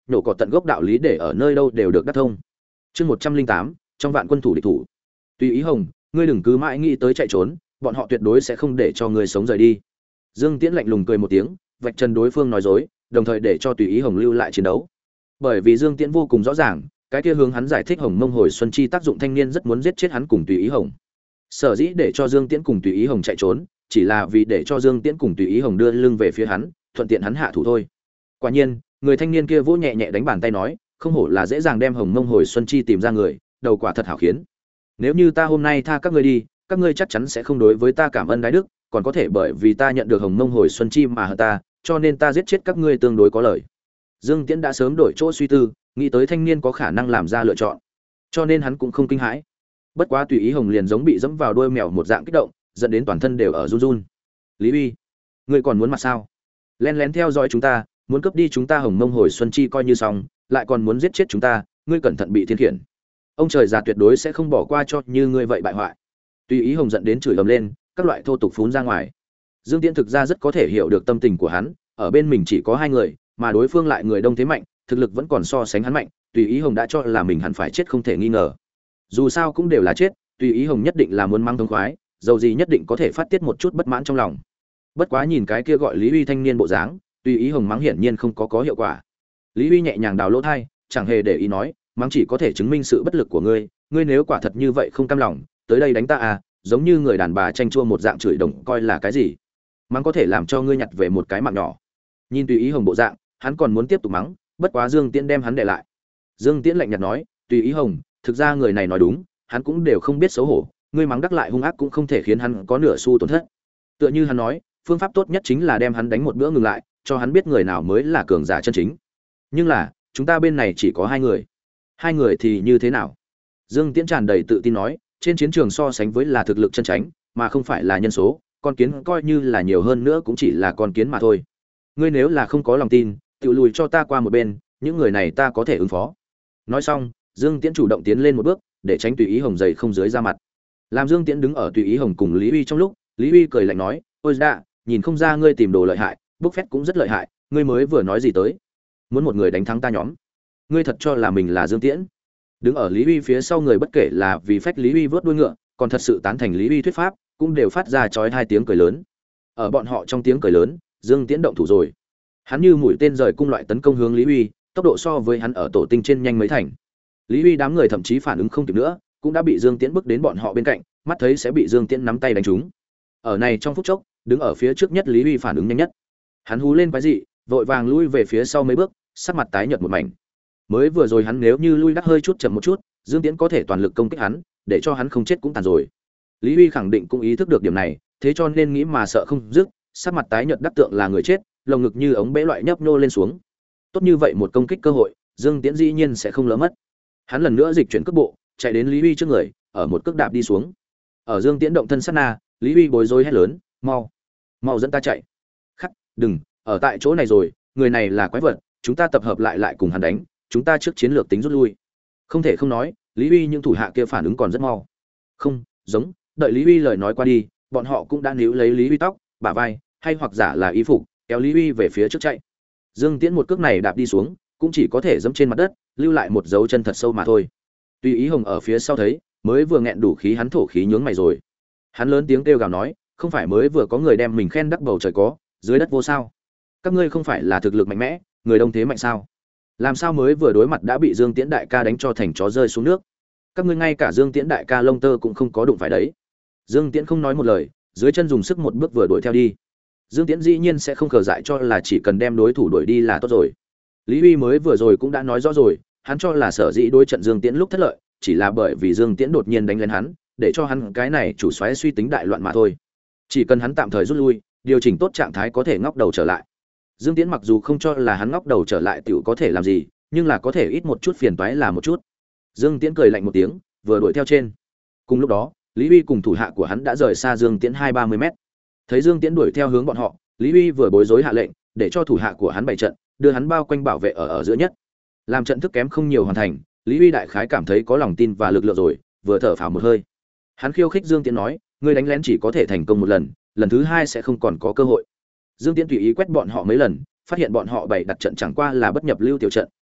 nhổ cỏ tận gốc đạo lý để ở nơi đâu đều được đắc thông. Chương 108, trong vạn quân thủ địch thủ. Tùy Ý Hồng, ngươi đừng cứ mãi nghĩ tới chạy trốn, bọn họ tuyệt đối sẽ không để cho ngươi sống rời đi. Dương Tiễn lạnh lùng cười một tiếng, vạch trần đối phương nói dối, đồng thời để cho Tùy Ý Hồng lưu lại chiến đấu. Bởi vì Dương Tiễn vô cùng rõ ràng, cái kia hướng hắn giải thích Hồng Mông Hồi Xuân Chi tác dụng thanh niên rất muốn giết chết hắn cùng Tùy Ý Hồng. Sở dĩ để cho Dương Tiễn cùng Tùy Ý Hồng chạy trốn, chỉ là vì để cho Dương Tiễn cùng Tùy Ý Hồng đưa lưng về phía hắn, thuận tiện hắn hạ thủ thôi. Quả nhiên, người thanh niên kia vỗ nhẹ nhẹ đánh bàn tay nói, không hổ là dễ dàng đem Hồng Mông Hồi Xuân Chi tìm ra người, đầu quả thật hảo khiến. Nếu như ta hôm nay tha các ngươi đi, các ngươi chắc chắn sẽ không đối với ta cảm ơn đái đức, còn có thể bởi vì ta nhận được Hồng Mông Hồi Xuân Chi mà hận ta, cho nên ta giết chết các ngươi tương đối có lợi. Dương Tiễn đã sớm đổi chỗ suy tư, nghĩ tới thanh niên có khả năng làm ra lựa chọn, cho nên hắn cũng không kinh hãi. Bất quá Tùy Ý Hồng liền giống bị dẫm vào đuôi mèo một dạng kích động, dẫn đến toàn thân đều ở run run. Lý Uy, ngươi còn muốn mặt sao? Lén lén theo dõi chúng ta, muốn cướp đi chúng ta Hồng Mông Hồi Xuân Chi coi như xong, lại còn muốn giết chết chúng ta, ngươi cẩn thận bị thiên khiển. Ông trời già tuyệt đối sẽ không bỏ qua cho như ngươi vậy bại hoại. Tùy Ý Hồng giận đến chửi ầm lên, các loại thô tục phún ra ngoài. Dương Tiễn thực ra rất có thể hiểu được tâm tình của hắn, ở bên mình chỉ có hai người, mà đối phương lại người đông thế mạnh, thực lực vẫn còn so sánh hắn mạnh, Tùy Ý Hồng đã cho là mình hẳn phải chết không thể nghi ngờ. Dù sao cũng đều là chết, Tùy Ý Hồng nhất định là muốn mang thống khoái, dầu gì nhất định có thể phát tiết một chút bất mãn trong lòng. Bất quá nhìn cái kia gọi Lý Uy thanh niên bộ dáng, Tùy Ý Hồng mắng hiển nhiên không có hiệu quả. Lý Uy nhẹ nhàng đào lỗ tai, chẳng hề để ý nói, mắng chỉ có thể chứng minh sự bất lực của ngươi, ngươi nếu quả thật như vậy không cam lòng, tới đây đánh ta à, giống như người đàn bà tranh chua một dạng chửi đồng coi là cái gì? Mắng có thể làm cho ngươi nhặt về một cái mạng nhỏ. Nhìn Tùy Ý Hồng bộ dạng, hắn còn muốn tiếp tục mắng, bất quá Dương Tiễn đem hắn để lại. Dương Tiễn lạnh nhạt nói, Tùy Ý Hồng, thực ra người này nói đúng, hắn cũng đều không biết xấu hổ, ngươi mắng đắc lại hung ác cũng không thể khiến hắn có nửa xu tổn thất. Tựa như hắn nói, phương pháp tốt nhất chính là đem hắn đánh một bữa ngừng lại, cho hắn biết người nào mới là cường giả chân chính. Nhưng là, chúng ta bên này chỉ có hai người. Hai người thì như thế nào? Dương Tiễn tràn đầy tự tin nói, trên chiến trường so sánh với là thực lực chân chính, mà không phải là nhân số, con kiến coi như là nhiều hơn nữa cũng chỉ là con kiến mà thôi. Ngươi nếu là không có lòng tin, tự lùi cho ta qua một bên, những người này ta có thể ứng phó. Nói xong, Dương Tiễn chủ động tiến lên một bước, để tránh Tùy Ý Hồng dày không dưới ra mặt. Làm Dương Tiễn đứng ở Tùy Ý Hồng cùng Lý Uy trong lúc, Lý Uy cười lạnh nói, ôi dạ, nhìn không ra ngươi tìm đồ lợi hại, bốc phét cũng rất lợi hại, ngươi mới vừa nói gì tới? Muốn một người đánh thắng ta nhóm? Ngươi thật cho là mình là Dương Tiễn? Đứng ở Lý Uy phía sau người bất kể là vì phách Lý Uy vớt đuôi ngựa, còn thật sự tán thành Lý Uy thuyết pháp, cũng đều phát ra chói hai tiếng cười lớn. Ở bọn họ trong tiếng cười lớn, Dương Tiễn động thủ rồi. Hắn như mũi tên rời cung loại tấn công hướng Lý Uy, tốc độ so với hắn ở tổ tinh trên nhanh mấy thành. Lý Uy đám người thậm chí phản ứng không kịp nữa, cũng đã bị Dương Tiễn bước đến bọn họ bên cạnh, mắt thấy sẽ bị Dương Tiễn nắm tay đánh trúng. Ở này trong phút chốc, đứng ở phía trước nhất Lý Uy phản ứng nhanh nhất. Hắn hú lên quái dị, vội vàng lui về phía sau mấy bước, sắc mặt tái nhợt một mảnh. Mới vừa rồi hắn nếu như lui đắc hơi chút chậm một chút, Dương Tiễn có thể toàn lực công kích hắn, để cho hắn không chết cũng tàn rồi. Lý Uy khẳng định cũng ý thức được điểm này, thế cho nên nghĩ mà sợ không dứt, sắc mặt tái nhợt đắc tượng là người chết, lồng ngực như ống bể loại nhấp nhô lên xuống. Tốt như vậy một công kích cơ hội, Dương Tiễn dĩ nhiên sẽ không lỡ mất. Hắn lần nữa dịch chuyển cước bộ, chạy đến Lý Uy trước người, ở một cước đạp đi xuống. Ở Dương Tiễn động thân sát na, Lý Uy bối rối hét lớn, "Mau, mau dẫn ta chạy!" "Khắc, đừng, ở tại chỗ này rồi, người này là quái vật, chúng ta tập hợp lại cùng hắn đánh, chúng ta trước chiến lược tính rút lui." Không thể không nói, Lý Uy những thủ hạ kia phản ứng còn rất mau. Không, giống, đợi Lý Uy lời nói qua đi, bọn họ cũng đã níu lấy Lý Uy tóc, bả vai, hay hoặc giả là y phục, kéo Lý Uy về phía trước chạy. Dương Tiễn một cước này đạp đi xuống, cũng chỉ có thể giẫm trên mặt đất, lưu lại một dấu chân thật sâu mà thôi. Tùy Ý Hồng ở phía sau thấy, mới vừa nghẹn đủ khí hắn thổ khí nhướng mày rồi. Hắn lớn tiếng kêu gào nói, không phải mới vừa có người đem mình khen đắc bầu trời có, dưới đất vô sao? Các ngươi không phải là thực lực mạnh mẽ, người đông thế mạnh sao? Làm sao mới vừa đối mặt đã bị Dương Tiễn đại ca đánh cho thành chó rơi xuống nước? Các ngươi ngay cả Dương Tiễn đại ca lông tơ cũng không có đụng phải đấy. Dương Tiễn không nói một lời, dưới chân dùng sức một bước vừa đuổi theo đi. Dương Tiễn dĩ nhiên sẽ không khờ dại cho là chỉ cần đem đối thủ đuổi đi là tốt rồi. Lý Uy mới vừa rồi cũng đã nói rõ rồi, hắn cho là sở dĩ đối trận Dương Tiễn lúc thất lợi, chỉ là bởi vì Dương Tiễn đột nhiên đánh lên hắn, để cho hắn cái này chủ soái suy tính đại loạn mà thôi. Chỉ cần hắn tạm thời rút lui, điều chỉnh tốt trạng thái có thể ngóc đầu trở lại. Dương Tiễn mặc dù không cho là hắn ngóc đầu trở lại tiểu có thể làm gì, nhưng là có thể ít một chút phiền toái là một chút. Dương Tiễn cười lạnh một tiếng, vừa đuổi theo trên. Cùng lúc đó, Lý Uy cùng thủ hạ của hắn đã rời xa Dương Tiễn 20-30 mét. Thấy Dương Tiễn đuổi theo hướng bọn họ, Lý Uy vừa bối rối hạ lệnh, để cho thủ hạ của hắn bày trận, đưa hắn bao quanh bảo vệ ở giữa nhất. Làm trận thức kém không nhiều hoàn thành, Lý Uy đại khái cảm thấy có lòng tin và lực lượng rồi, vừa thở phào một hơi. Hắn khiêu khích Dương Tiễn nói, ngươi đánh lén chỉ có thể thành công một lần, lần thứ hai sẽ không còn có cơ hội. Dương Tiễn tùy ý quét bọn họ mấy lần, phát hiện bọn họ bày đặt trận chẳng qua là bất nhập lưu tiểu trận,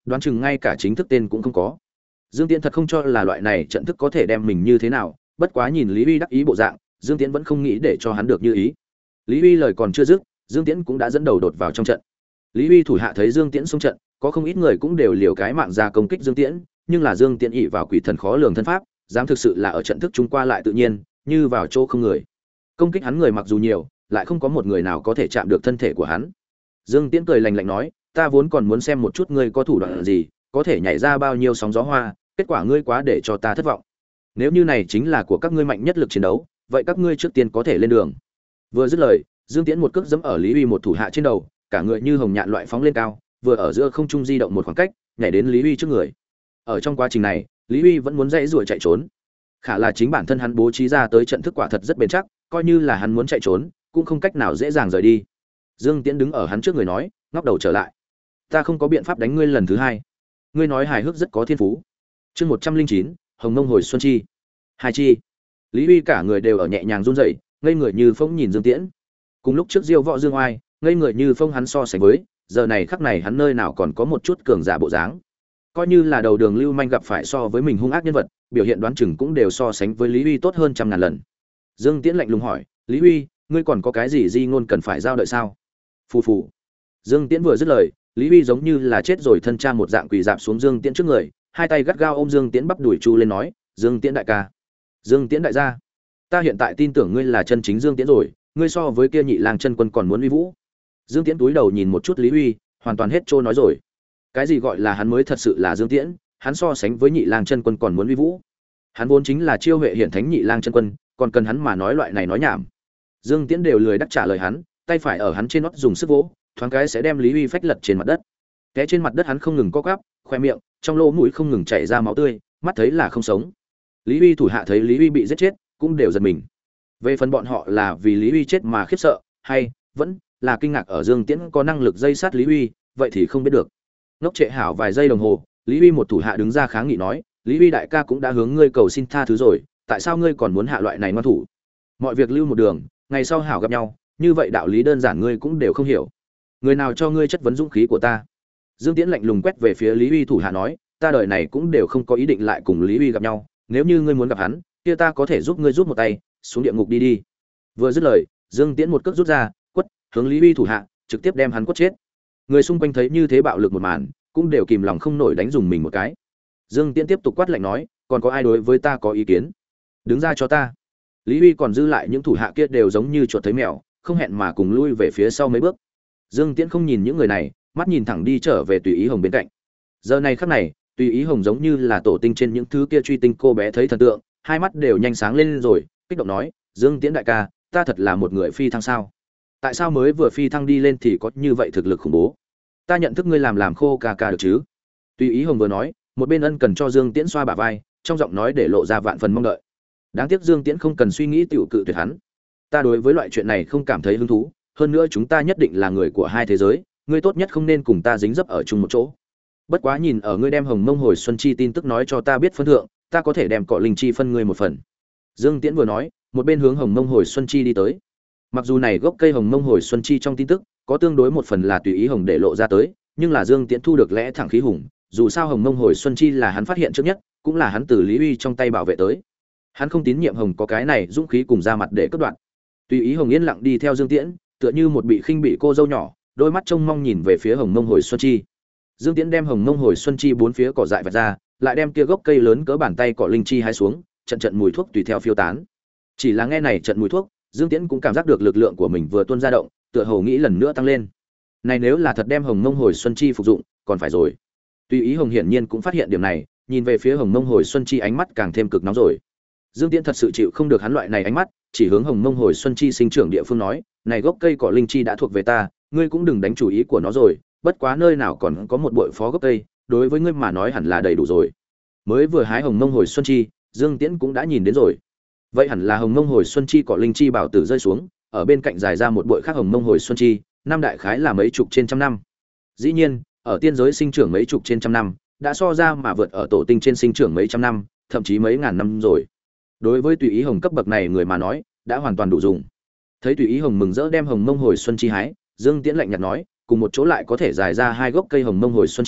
đoán chừng ngay cả chính thức tên cũng không có. Dương Tiễn thật không cho là loại này trận thức có thể đem mình như thế nào, bất quá nhìn Lý Uy đắc ý bộ dạng, Dương Tiễn vẫn không nghĩ để cho hắn được như ý. Lý Uy lời còn chưa dứt, Dương Tiễn cũng đã dẫn đầu đột vào trong trận. Lý Uy thủ hạ thấy Dương Tiễn xông trận, có không ít người cũng đều liều cái mạng ra công kích Dương Tiễn, nhưng là Dương Tiễn ỷ vào quỷ thần khó lường thân pháp, dám thực sự là ở trận thức chúng qua lại tự nhiên, như vào chỗ không người. Công kích hắn người mặc dù nhiều, lại không có một người nào có thể chạm được thân thể của hắn. Dương Tiễn cười lạnh lạnh nói, ta vốn còn muốn xem một chút ngươi có thủ đoạn gì, có thể nhảy ra bao nhiêu sóng gió hoa, kết quả ngươi quá để cho ta thất vọng. Nếu như này chính là của các ngươi mạnh nhất lực chiến đấu, vậy các ngươi trước tiên có thể lên đường. Vừa dứt lời, Dương Tiễn một cước giẫm ở Lý Uy một thủ hạ trên đầu, cả người như hồng nhạn loại phóng lên cao, vừa ở giữa không trung di động một khoảng cách, nhảy đến Lý Uy trước người. Ở trong quá trình này, Lý Uy vẫn muốn dãy rủa chạy trốn. Khả là chính bản thân hắn bố trí ra tới trận thức quả thật rất bền chắc, coi như là hắn muốn chạy trốn, cũng không cách nào dễ dàng rời đi. Dương Tiễn đứng ở hắn trước người nói, ngóc đầu trở lại. Ta không có biện pháp đánh ngươi lần thứ hai. Ngươi nói hài hước rất có thiên phú. Chương 109, Hồng Mông hồi xuân chi. Hai chi. Lý Uy cả người đều ở nhẹ nhàng run rẩy, ngây người như phông nhìn Dương Tiễn. Cùng lúc trước Diêu Võ Dương Oai, ngây người như phông hắn so sánh với, giờ này khắc này hắn nơi nào còn có một chút cường giả bộ dáng. Coi như là đầu đường lưu manh gặp phải so với mình hung ác nhân vật, biểu hiện đoán chừng cũng đều so sánh với Lý Uy tốt hơn trăm ngàn lần. Dương Tiễn lạnh lùng hỏi, Lý Uy, ngươi còn có cái gì di ngôn cần phải giao đợi sao? Phù phù. Dương Tiễn vừa dứt lời, Lý Uy giống như là chết rồi thân cha một dạng quỳ dạp xuống Dương Tiễn trước người, hai tay gắt gao ôm Dương Tiễn bắp đuổi chu lên nói, Dương Tiễn đại ca, Dương Tiễn đại gia, ta hiện tại tin tưởng ngươi là chân chính Dương Tiễn rồi, ngươi so với kia Nhị Lang chân quân còn muốn uy vũ. Dương Tiễn túi đầu nhìn một chút Lý Uy, hoàn toàn hết trôi nói rồi. Cái gì gọi là hắn mới thật sự là Dương Tiễn, hắn so sánh với Nhị Lang chân quân còn muốn uy vũ. Hắn vốn chính là chiêu huệ hiển thánh Nhị Lang chân quân, còn cần hắn mà nói loại này nói nhảm. Dương Tiễn đều lười đắc trả lời hắn, tay phải ở hắn trên nót dùng sức vỗ, thoáng cái sẽ đem Lý Uy phách lật trên mặt đất. Té trên mặt đất hắn không ngừng co quắp, khoe miệng, trong lỗ mũi không ngừng chảy ra máu tươi, mắt thấy là không sống. Lý Uy thủ hạ thấy Lý Uy bị giết chết, cũng đều giật mình. Về phần bọn họ là vì Lý Uy chết mà khiếp sợ, hay vẫn là kinh ngạc ở Dương Tiễn có năng lực dây sát Lý Uy, vậy thì không biết được. Ngốc trệ hảo vài giây đồng hồ, Lý Uy một thủ hạ đứng ra kháng nghị nói, Lý Uy đại ca cũng đã hướng ngươi cầu xin tha thứ rồi, tại sao ngươi còn muốn hạ loại này ngoan thủ? Mọi việc lưu một đường, ngày sau hảo gặp nhau, như vậy đạo lý đơn giản ngươi cũng đều không hiểu. Người nào cho ngươi chất vấn dũng khí của ta? Dương Tiễn lạnh lùng quét về phía Lý Uy thủ hạ nói, ta đời này cũng đều không có ý định lại cùng Lý Uy gặp nhau, nếu như ngươi muốn gặp hắn, kia ta có thể giúp ngươi rút một tay, xuống địa ngục đi đi. Vừa dứt lời, Dương Tiễn một cước rút ra, quất hướng Lý Uy thủ hạ, trực tiếp đem hắn quất chết. Người xung quanh thấy như thế bạo lực một màn, cũng đều kìm lòng không nổi đánh dùng mình một cái. Dương Tiễn tiếp tục quát lạnh nói, còn có ai đối với ta có ý kiến? Đứng ra cho ta. Lý Uy còn dư lại những thủ hạ kia đều giống như chuột thấy mèo, không hẹn mà cùng lui về phía sau mấy bước. Dương Tiễn không nhìn những người này, mắt nhìn thẳng đi trở về Tùy Ý Hồng bên cạnh. Giờ này khắc này, Tùy Ý Hồng giống như là tổ tinh trên những thứ kia truy tinh cô bé thấy thần tượng, hai mắt đều nhanh sáng lên rồi, kích động nói, Dương Tiễn đại ca, ta thật là một người phi thăng sao? Tại sao mới vừa phi thăng đi lên thì có như vậy thực lực khủng bố? Ta nhận thức ngươi làm khô ca ca được chứ? Tùy Ý Hồng vừa nói, một bên ân cần cho Dương Tiễn xoa bả vai, trong giọng nói để lộ ra vạn phần mong đợi. Đáng tiếc Dương Tiễn không cần suy nghĩ tiểu cự tuyệt hắn. Ta đối với loại chuyện này không cảm thấy hứng thú, hơn nữa chúng ta nhất định là người của hai thế giới, ngươi tốt nhất không nên cùng ta dính dấp ở chung một chỗ. Bất quá nhìn ở ngươi đem Hồng Mông hồi xuân chi tin tức nói cho ta biết phân thượng, ta có thể đem cọ linh chi phân ngươi một phần. Dương Tiễn vừa nói, một bên hướng Hồng Mông hồi xuân chi đi tới. Mặc dù này gốc cây Hồng Mông hồi xuân chi trong tin tức có tương đối một phần là Tùy Ý Hồng để lộ ra tới, nhưng là Dương Tiễn thu được lẽ thẳng khí hùng, dù sao Hồng Mông hồi xuân chi là hắn phát hiện trước nhất, cũng là hắn từ Lý Uy trong tay bảo vệ tới. Hắn không tín nhiệm Hồng có cái này dũng khí cùng ra mặt để cắt đoạn. Tùy Ý Hồng yên lặng đi theo Dương Tiễn, tựa như một bị khinh bị cô dâu nhỏ, đôi mắt trông mong nhìn về phía Hồng Mông hồi xuân chi. Dương Tiễn đem Hồng Mông hồi xuân chi bốn phía cỏ dại vạch ra, lại đem kia gốc cây lớn cỡ bàn tay cỏ linh chi hái xuống, trận trận mùi thuốc tùy theo phiêu tán. Chỉ là nghe này trận mùi thuốc, Dương Tiễn cũng cảm giác được lực lượng của mình vừa tuôn ra động, tựa hồ nghĩ lần nữa tăng lên. Này nếu là thật đem Hồng Mông hồi xuân chi phục dụng, còn phải rồi. Tùy Ý Hồng hiển nhiên cũng phát hiện điểm này, nhìn về phía Hồng Mông hồi xuân chi ánh mắt càng thêm cực nóng rồi. Dương Tiễn thật sự chịu không được hắn loại này ánh mắt, chỉ hướng Hồng Mông hồi xuân chi sinh trưởng địa phương nói, này gốc cây cỏ linh chi đã thuộc về ta, ngươi cũng đừng đánh chủ ý của nó rồi, bất quá nơi nào còn có một bội phó gốc cây, đối với ngươi mà nói hẳn là đầy đủ rồi. Mới vừa hái Hồng Mông hồi xuân chi, Dương Tiễn cũng đã nhìn đến rồi. Vậy hẳn là Hồng Mông hồi xuân chi cỏ linh chi bảo tử rơi xuống, ở bên cạnh dài ra một bội khác Hồng Mông hồi xuân chi, năm đại khái là mấy chục trên trăm năm. Dĩ nhiên, ở tiên giới sinh trưởng mấy chục trên trăm năm, đã so ra mà vượt ở tổ tinh trên sinh trưởng mấy trăm năm, thậm chí mấy ngàn năm rồi. Đối với Tùy Ý Hồng cấp bậc này người mà nói, đã hoàn toàn đủ dùng. Thấy Tùy Ý Hồng mừng rỡ đem Hồng Mông hồi xuân chi hái, Dương Tiễn lạnh nhạt nói, cùng một chỗ lại có thể dài ra hai gốc cây Hồng Mông hồi xuân chi,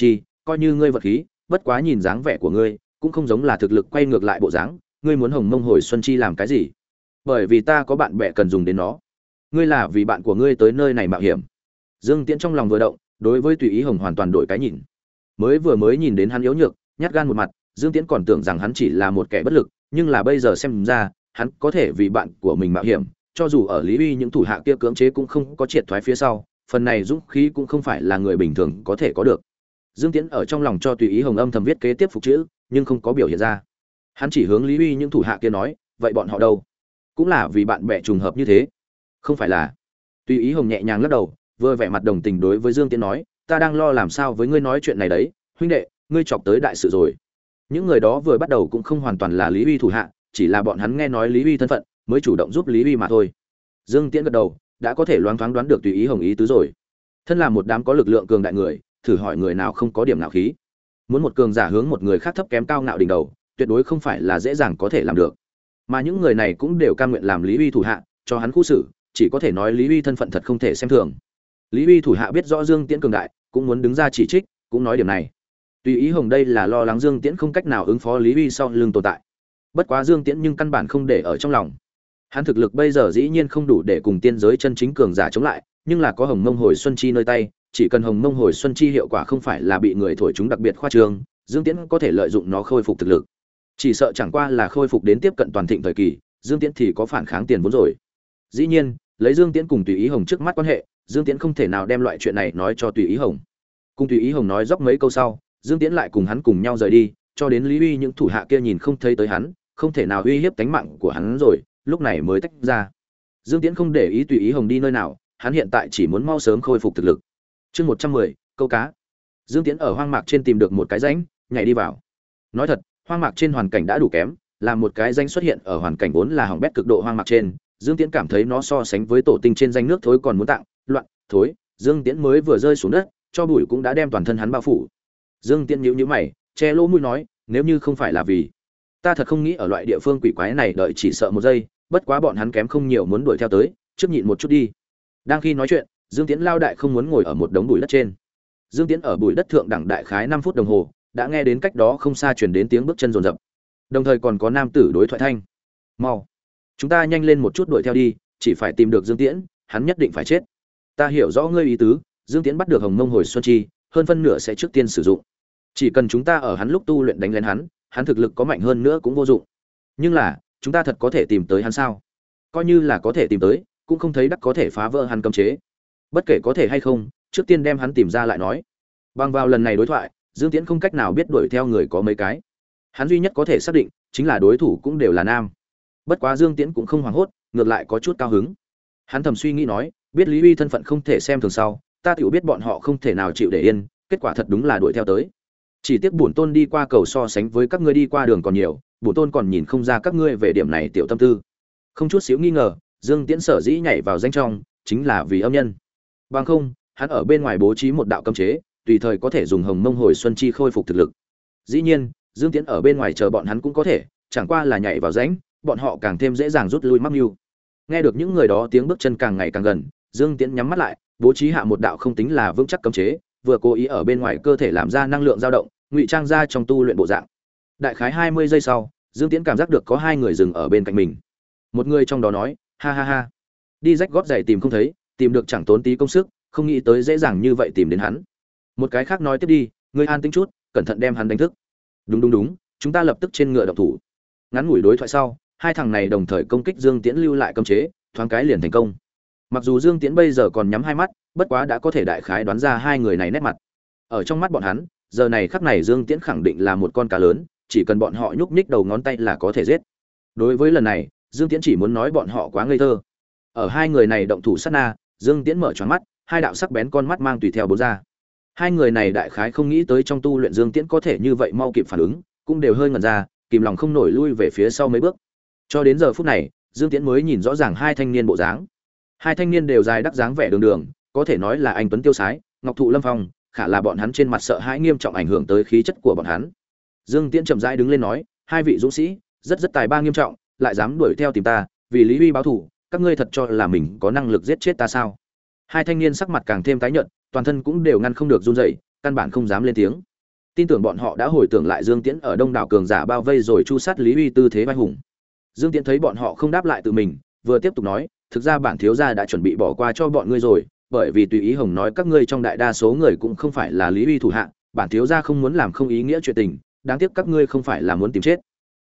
coi như ngươi vật khí, bất quá nhìn dáng vẻ của ngươi, cũng không giống là thực lực quay ngược lại bộ dáng, ngươi muốn Hồng Mông Hồi Xuân Chi làm cái gì? Bởi vì ta có bạn bè cần dùng đến nó. Ngươi là vì bạn của ngươi tới nơi này mạo hiểm. Dương Tiễn trong lòng vừa động, đối với Tùy Ý Hồng hoàn toàn đổi cái nhìn. Mới nhìn đến hắn yếu nhược, nhát gan một mặt, Dương Tiễn còn tưởng rằng hắn chỉ là một kẻ bất lực, nhưng là bây giờ xem ra, hắn có thể vì bạn của mình mạo hiểm, cho dù ở Lý Uy những thủ hạ kia cưỡng chế cũng không có triệt thoái phía sau, phần này dũng khí cũng không phải là người bình thường có thể có được. Dương Tiễn ở trong lòng cho Tùy Ý Hồng âm thầm viết kế tiếp phục chữ, nhưng không có biểu hiện ra. Hắn chỉ hướng Lý Uy những thủ hạ kia nói, vậy bọn họ đâu? Cũng là vì bạn bè trùng hợp như thế. Không phải là? Tùy Ý Hồng nhẹ nhàng lắc đầu, vừa vẻ mặt đồng tình đối với Dương Tiễn nói, ta đang lo làm sao với ngươi nói chuyện này đấy, huynh đệ, ngươi chọc tới đại sự rồi. Những người đó vừa bắt đầu cũng không hoàn toàn là Lý Uy thủ hạ, chỉ là bọn hắn nghe nói Lý Uy thân phận, mới chủ động giúp Lý Uy mà thôi. Dương Tiễn gật đầu, đã có thể loáng thoáng đoán được Tùy Ý Hồng ý tứ rồi. Thân là một đám có lực lượng cường đại người, thử hỏi người nào không có điểm ngạo khí. Muốn một cường giả hướng một người khác thấp kém cao ngạo đỉnh đầu, tuyệt đối không phải là dễ dàng có thể làm được. Mà những người này cũng đều cam nguyện làm Lý Uy thủ hạ, cho hắn khu xử, chỉ có thể nói Lý Uy thân phận thật không thể xem thường. Lý Uy thủ hạ biết rõ Dương Tiễn cường đại, cũng muốn đứng ra chỉ trích, cũng nói điểm này. Tùy Ý Hồng đây là lo lắng Dương Tiễn không cách nào ứng phó Lý Uy sau lưng tồn tại. Bất quá Dương Tiễn nhưng căn bản không để ở trong lòng. Hắn thực lực bây giờ dĩ nhiên không đủ để cùng tiên giới chân chính cường giả chống lại, nhưng là có Hồng Mông Hồi Xuân Chi nơi tay, chỉ cần Hồng Mông Hồi Xuân Chi hiệu quả không phải là bị người thổi chúng đặc biệt khoa trương, Dương Tiễn có thể lợi dụng nó khôi phục thực lực. Chỉ sợ chẳng qua là khôi phục đến tiếp cận toàn thịnh thời kỳ, Dương Tiễn thì có phản kháng tiền vốn rồi. Dĩ nhiên, lấy Dương Tiễn cùng Tùy Ý Hồng trước mắt quan hệ, Dương Tiễn không thể nào đem loại chuyện này nói cho Tùy Ý Hồng. Cùng Tùy Ý Hồng nói dốc mấy câu sau, Dương Tiễn lại cùng hắn cùng nhau rời đi, cho đến Lý Uy những thủ hạ kia nhìn không thấy tới hắn, không thể nào uy hiếp tính mạng của hắn rồi, lúc này mới tách ra. Dương Tiễn không để ý Tùy Ý Hồng đi nơi nào, hắn hiện tại chỉ muốn mau sớm khôi phục thực lực. Chương 110, câu cá. Dương Tiễn ở hoang mạc trên tìm được một cái rãnh, nhảy đi vào. Nói thật, hoang mạc trên hoàn cảnh đã đủ kém, làm một cái rãnh xuất hiện ở hoàn cảnh vốn là hỏng bét cực độ hoang mạc trên, Dương Tiễn cảm thấy nó so sánh với tổ tinh trên danh nước thối còn muốn tặng, loạn, thối, Dương Tiễn mới vừa rơi xuống đất, cho bụi cũng đã đem toàn thân hắn bao phủ. Dương Tiễn nhíu nhíu mày, che lỗ mũi nói, nếu như không phải là vì ta thật không nghĩ ở loại địa phương quỷ quái này đợi chỉ sợ một giây, bất quá bọn hắn kém không nhiều muốn đuổi theo tới, trước nhịn một chút đi. Đang khi nói chuyện, Dương Tiễn lao đại không muốn ngồi ở một đống bụi đất trên. Dương Tiễn ở bụi đất thượng đẳng đại khái 5 phút đồng hồ, đã nghe đến cách đó không xa truyền đến tiếng bước chân rồn rập. Đồng thời còn có nam tử đối thoại thanh. Mau, chúng ta nhanh lên một chút đuổi theo đi, chỉ phải tìm được Dương Tiễn, hắn nhất định phải chết. Ta hiểu rõ ngươi ý tứ, Dương Tiễn bắt được Hồng Mông Hồi Xuân Chi, hơn phân nửa sẽ trước tiên sử dụng. Chỉ cần chúng ta ở hắn lúc tu luyện đánh lên hắn, hắn thực lực có mạnh hơn nữa cũng vô dụng. Nhưng là, chúng ta thật có thể tìm tới hắn sao? Coi như là có thể tìm tới, cũng không thấy đắc có thể phá vỡ hắn cấm chế. Bất kể có thể hay không, trước tiên đem hắn tìm ra lại nói. Bằng vào lần này đối thoại, Dương Tiễn không cách nào biết đuổi theo người có mấy cái. Hắn duy nhất có thể xác định chính là đối thủ cũng đều là nam. Bất quá Dương Tiễn cũng không hoảng hốt, ngược lại có chút cao hứng. Hắn thầm suy nghĩ nói, biết Lý Uy thân phận không thể xem thường sau, ta tiểu biết bọn họ không thể nào chịu để yên, kết quả thật đúng là đuổi theo tới. Chỉ tiếc bổn tôn đi qua cầu so sánh với các ngươi đi qua đường còn nhiều, bổn tôn còn nhìn không ra các ngươi về điểm này tiểu tâm tư. Không chút xíu nghi ngờ, Dương Tiễn sở dĩ nhảy vào danh trong, chính là vì âm nhân. Bằng không, hắn ở bên ngoài bố trí một đạo cấm chế, tùy thời có thể dùng Hồng Mông Hồi Xuân Chi khôi phục thực lực. Dĩ nhiên, Dương Tiễn ở bên ngoài chờ bọn hắn cũng có thể, chẳng qua là nhảy vào rãnh, bọn họ càng thêm dễ dàng rút lui mắc mưu. Nghe được những người đó tiếng bước chân càng ngày càng gần, Dương Tiễn nhắm mắt lại, bố trí hạ một đạo không tính là vững chắc cấm chế, vừa cố ý ở bên ngoài cơ thể làm ra năng lượng dao động, ngụy trang ra trong tu luyện bộ dạng. Đại khái 20 giây sau, Dương Tiễn cảm giác được có hai người dừng ở bên cạnh mình. Một người trong đó nói, ha ha ha, đi rách gót giày tìm không thấy, tìm được chẳng tốn tí công sức, không nghĩ tới dễ dàng như vậy tìm đến hắn. Một cái khác nói tiếp đi, ngươi an tĩnh chút, cẩn thận đem hắn đánh thức. Đúng đúng đúng, chúng ta lập tức trên ngựa động thủ. Ngắn ngủi đối thoại sau, hai thằng này đồng thời công kích Dương Tiễn lưu lại cấm chế, thoáng cái liền thành công. Mặc dù Dương Tiễn bây giờ còn nhắm hai mắt, bất quá đã có thể đại khái đoán ra hai người này nét mặt. Ở trong mắt bọn hắn, giờ này khắc này Dương Tiễn khẳng định là một con cá lớn, chỉ cần bọn họ nhúc nhích đầu ngón tay là có thể giết. Đối với lần này, Dương Tiễn chỉ muốn nói bọn họ quá ngây thơ. Ở hai người này động thủ sát na, Dương Tiễn mở choáng mắt, hai đạo sắc bén con mắt mang tùy theo bốn ra. Hai người này đại khái không nghĩ tới trong tu luyện Dương Tiễn có thể như vậy mau kịp phản ứng, cũng đều hơi ngẩn ra, kìm lòng không nổi lui về phía sau mấy bước. Cho đến giờ phút này, Dương Tiễn mới nhìn rõ ràng hai thanh niên bộ dáng. Hai thanh niên đều dài đắc dáng vẻ đường đường, có thể nói là anh tuấn tiêu sái, ngọc thụ lâm phong, khả là bọn hắn trên mặt sợ hãi nghiêm trọng ảnh hưởng tới khí chất của bọn hắn. Dương Tiễn chậm rãi đứng lên nói, hai vị dũng sĩ, rất tài ba nghiêm trọng, lại dám đuổi theo tìm ta, vì Lý Uy báo thù, các ngươi thật cho là mình có năng lực giết chết ta sao? Hai thanh niên sắc mặt càng thêm tái nhợt, toàn thân cũng đều ngăn không được run rẩy, căn bản không dám lên tiếng. tin tưởng bọn họ đã hồi tưởng lại Dương Tiễn ở đông đảo cường giả bao vây rồi chu sát Lý Uy tư thế vai hùng. Dương Tiễn thấy bọn họ không đáp lại tự mình, vừa tiếp tục nói, thực ra bản thiếu gia đã chuẩn bị bỏ qua cho bọn ngươi rồi, bởi vì tùy ý Hồng nói các ngươi trong đại đa số người cũng không phải là Lý Uy thủ hạ, bản thiếu gia không muốn làm không ý nghĩa chuyện tình, đáng tiếc các ngươi không phải là muốn tìm chết.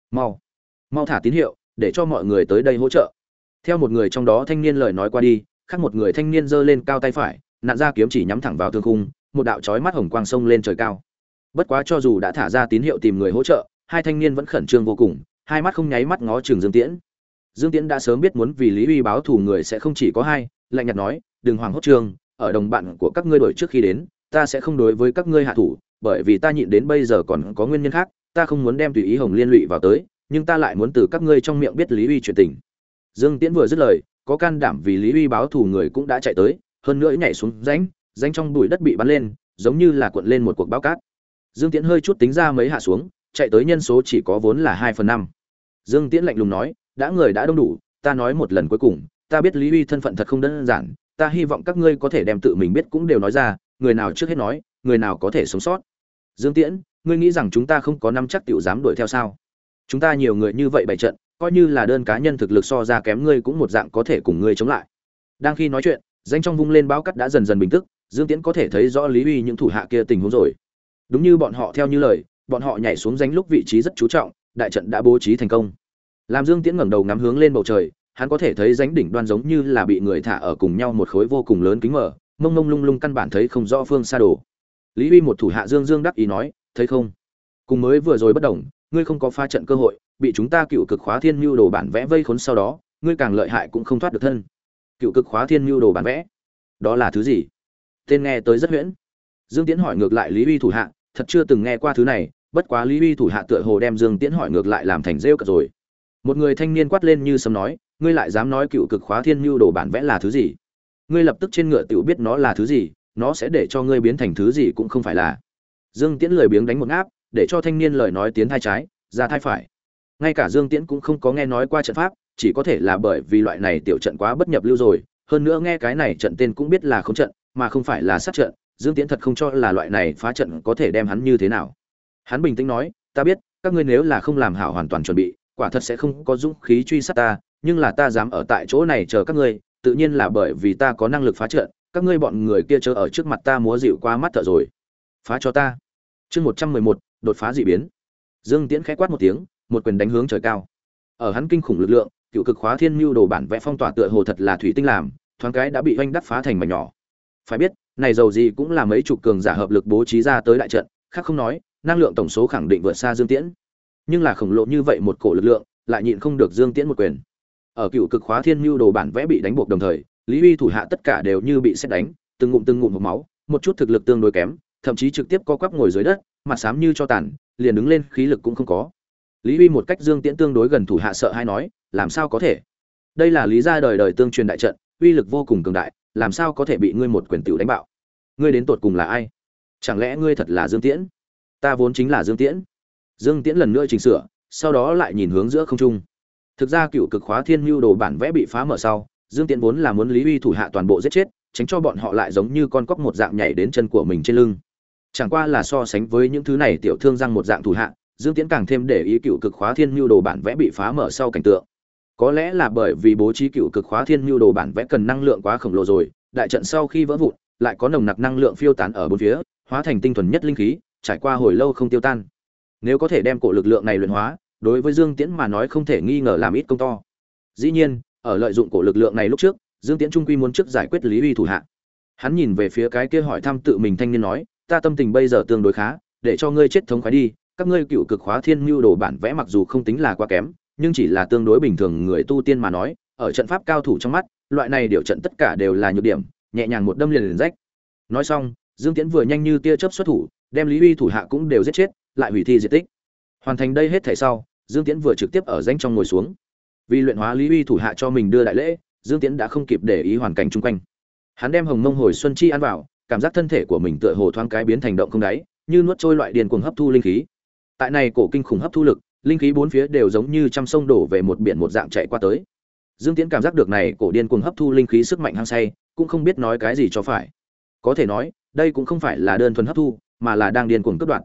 Mau thả tín hiệu, để cho mọi người tới đây hỗ trợ. Theo một người trong đó thanh niên lời nói qua đi, khác một người thanh niên giơ lên cao tay phải, nặn ra kiếm chỉ nhắm thẳng vào thương khung, một đạo chói mắt hồng quang sông lên trời cao. Bất quá cho dù đã thả ra tín hiệu tìm người hỗ trợ, hai thanh niên vẫn khẩn trương vô cùng, hai mắt không nháy mắt ngó chừng Dương Tiễn. Dương Tiễn đã sớm biết muốn vì Lý Uy báo thù người sẽ không chỉ có hai, lạnh nhạt nói, đừng hoảng hốt trương, ở đồng bạn của các ngươi đổi trước khi đến, ta sẽ không đối với các ngươi hạ thủ, bởi vì ta nhịn đến bây giờ còn có nguyên nhân khác, ta không muốn đem tùy ý Hồng liên lụy vào tới, nhưng ta lại muốn từ các ngươi trong miệng biết Lý Uy chuyện tình. Dương Tiễn vừa dứt lời, có can đảm vì Lý Uy báo thù người cũng đã chạy tới, hơn nữa nhảy xuống rãnh trong bụi đất bị bắn lên, giống như là cuộn lên một cuộc bão cát. Dương Tiễn hơi chút tính ra mấy hạ xuống, chạy tới nhân số chỉ có vốn là 2/5. Dương Tiễn lạnh lùng nói, đã người đã đông đủ, ta nói một lần cuối cùng, ta biết Lý Uy thân phận thật không đơn giản, ta hy vọng các ngươi có thể đem tự mình biết cũng đều nói ra, người nào trước hết nói, người nào có thể sống sót. Dương Tiễn, ngươi nghĩ rằng chúng ta không có nắm chắc tiểu dám đuổi theo sao? Chúng ta nhiều người như vậy bày trận, coi như là đơn cá nhân thực lực so ra kém ngươi cũng một dạng có thể cùng ngươi chống lại. Đang khi nói chuyện, danh trong vung lên báo cắt đã dần dần bình tức, Dương Tiễn có thể thấy rõ Lý Uy những thủ hạ kia tình huống rồi. Đúng như bọn họ theo như lời, bọn họ nhảy xuống danh lúc vị trí rất chú trọng, đại trận đã bố trí thành công. Làm Dương Tiễn ngẩng đầu ngắm hướng lên bầu trời, hắn có thể thấy rãnh đỉnh đoan giống như là bị người thả ở cùng nhau một khối vô cùng lớn kính mở, mông mông lung lung căn bản thấy không rõ phương xa đồ. Lý Uy một thủ hạ Dương Dương đắc ý nói, thấy không? Cùng mới vừa rồi bất đồng, ngươi không có pha trận cơ hội, bị chúng ta cựu cực khóa thiên mưu đồ bản vẽ vây khốn sau đó, ngươi càng lợi hại cũng không thoát được thân. Cựu cực khóa thiên mưu đồ bản vẽ, đó là thứ gì? Tên nghe tới rất huyễn. Dương Tiễn hỏi ngược lại Lý Uy thủ hạ, thật chưa từng nghe qua thứ này, bất quá Lý Uy thủ hạ tựa hồ đem Dương Tiễn hỏi ngược lại làm thành rêu cợt rồi. Một người thanh niên quát lên như sấm nói, ngươi lại dám nói cựu cực khóa thiên mưu đồ bản vẽ là thứ gì? Ngươi lập tức trên ngựa tiểu biết nó là thứ gì, nó sẽ để cho ngươi biến thành thứ gì cũng không phải là. Dương Tiễn lười biếng đánh một ngáp, để cho thanh niên lời nói tiến thai trái, ra thai phải. Ngay cả Dương Tiễn cũng không có nghe nói qua trận pháp, chỉ có thể là bởi vì loại này tiểu trận quá bất nhập lưu rồi, hơn nữa nghe cái này trận tên cũng biết là không trận, mà không phải là sát trận, Dương Tiễn thật không cho là loại này phá trận có thể đem hắn như thế nào. Hắn bình tĩnh nói, ta biết, các ngươi nếu là không làm hảo hoàn toàn chuẩn bị, quả thật sẽ không có dũng khí truy sát ta, nhưng là ta dám ở tại chỗ này chờ các ngươi, tự nhiên là bởi vì ta có năng lực phá trận, các ngươi bọn người kia chờ ở trước mặt ta múa dịu qua mắt thợ rồi. Phá cho ta. Chương 111, đột phá dị biến. Dương Tiễn khẽ quát một tiếng, một quyền đánh hướng trời cao. Ở hắn kinh khủng lực lượng, cựu cực khóa thiên mưu đồ bản vẽ phong tỏa tựa hồ thật là thủy tinh làm, thoáng cái đã bị oanh đắc phá thành mảnh nhỏ. Phải biết, này dầu gì cũng là mấy chục cường giả hợp lực bố trí ra tới đại trận, khác không nói, năng lượng tổng số khẳng định vượt xa Dương Tiễn. Nhưng là khổng lồ như vậy một cổ lực lượng, lại nhịn không được Dương Tiễn một quyền. Ở cựu cực khóa thiên mưu đồ bản vẽ bị đánh buộc đồng thời, Lý Uy thủ hạ tất cả đều như bị sét đánh, từng ngụm hộc máu, một chút thực lực tương đối kém, thậm chí trực tiếp co quắp ngồi dưới đất, mặt xám như cho tàn, liền đứng lên khí lực cũng không có. Lý Uy một cách Dương Tiễn tương đối gần thủ hạ sợ hai nói, làm sao có thể? Đây là Lý gia đời đời tương truyền đại trận, uy lực vô cùng cường đại, làm sao có thể bị ngươi một quyền tiểu đánh bạo? Ngươi đến tột cùng là ai? Chẳng lẽ ngươi thật là Dương Tiễn? Ta vốn chính là Dương Tiễn. Dương Tiễn lần nữa chỉnh sửa, sau đó lại nhìn hướng giữa không trung. Thực ra cựu cực khóa thiên mưu đồ bản vẽ bị phá mở sau, Dương Tiễn vốn là muốn Lý Uy thủ hạ toàn bộ giết chết, tránh cho bọn họ lại giống như con cóc một dạng nhảy đến chân của mình trên lưng. Chẳng qua là so sánh với những thứ này tiểu thương răng một dạng thủ hạ, Dương Tiễn càng thêm để ý cựu cực khóa thiên mưu đồ bản vẽ bị phá mở sau cảnh tượng. Có lẽ là bởi vì bố trí cựu cực khóa thiên mưu đồ bản vẽ cần năng lượng quá khổng lồ rồi, đại trận sau khi vỡ vụn, lại có nồng nặc năng lượng phiêu tán ở bốn phía, hóa thành tinh thuần nhất linh khí, trải qua hồi lâu không tiêu tan. Nếu có thể đem cổ lực lượng này luyện hóa, đối với Dương Tiễn mà nói không thể nghi ngờ làm ít công to. Dĩ nhiên, ở lợi dụng cổ lực lượng này lúc trước, Dương Tiễn trung quy muốn trước giải quyết Lý Uy thủ hạ. Hắn nhìn về phía cái kia hỏi thăm tự mình thanh niên nói, ta tâm tình bây giờ tương đối khá, để cho ngươi chết thống khoái đi, các ngươi cựu cực khóa thiên mưu đồ bản vẽ mặc dù không tính là quá kém, nhưng chỉ là tương đối bình thường người tu tiên mà nói, ở trận pháp cao thủ trong mắt, loại này điều trận tất cả đều là nhược điểm, nhẹ nhàng một đâm liền rách. Nói xong, Dương Tiễn vừa nhanh như tia chớp xuất thủ, đem Lý Uy thủ hạ cũng đều giết chết, lại hủy thi diệt tích. Hoàn thành đây hết thảy sau, Dương Tiễn vừa trực tiếp ở danh trong ngồi xuống. Vì luyện hóa Lý Uy thủ hạ cho mình đưa đại lễ, Dương Tiễn đã không kịp để ý hoàn cảnh xung quanh. Hắn đem hồng mông hồi xuân chi ăn vào, cảm giác thân thể của mình tựa hồ thoáng cái biến thành động không đáy, như nuốt trôi loại điền cuồng hấp thu linh khí. Tại này cổ kinh khủng hấp thu lực, linh khí bốn phía đều giống như trăm sông đổ về một biển một dạng chạy qua tới. Dương Tiễn cảm giác được này cổ điên cuồng hấp thu linh khí sức mạnh hăng say, cũng không biết nói cái gì cho phải. Có thể nói, đây cũng không phải là đơn thuần hấp thu, mà là đang điên cuồng cướp đoạt.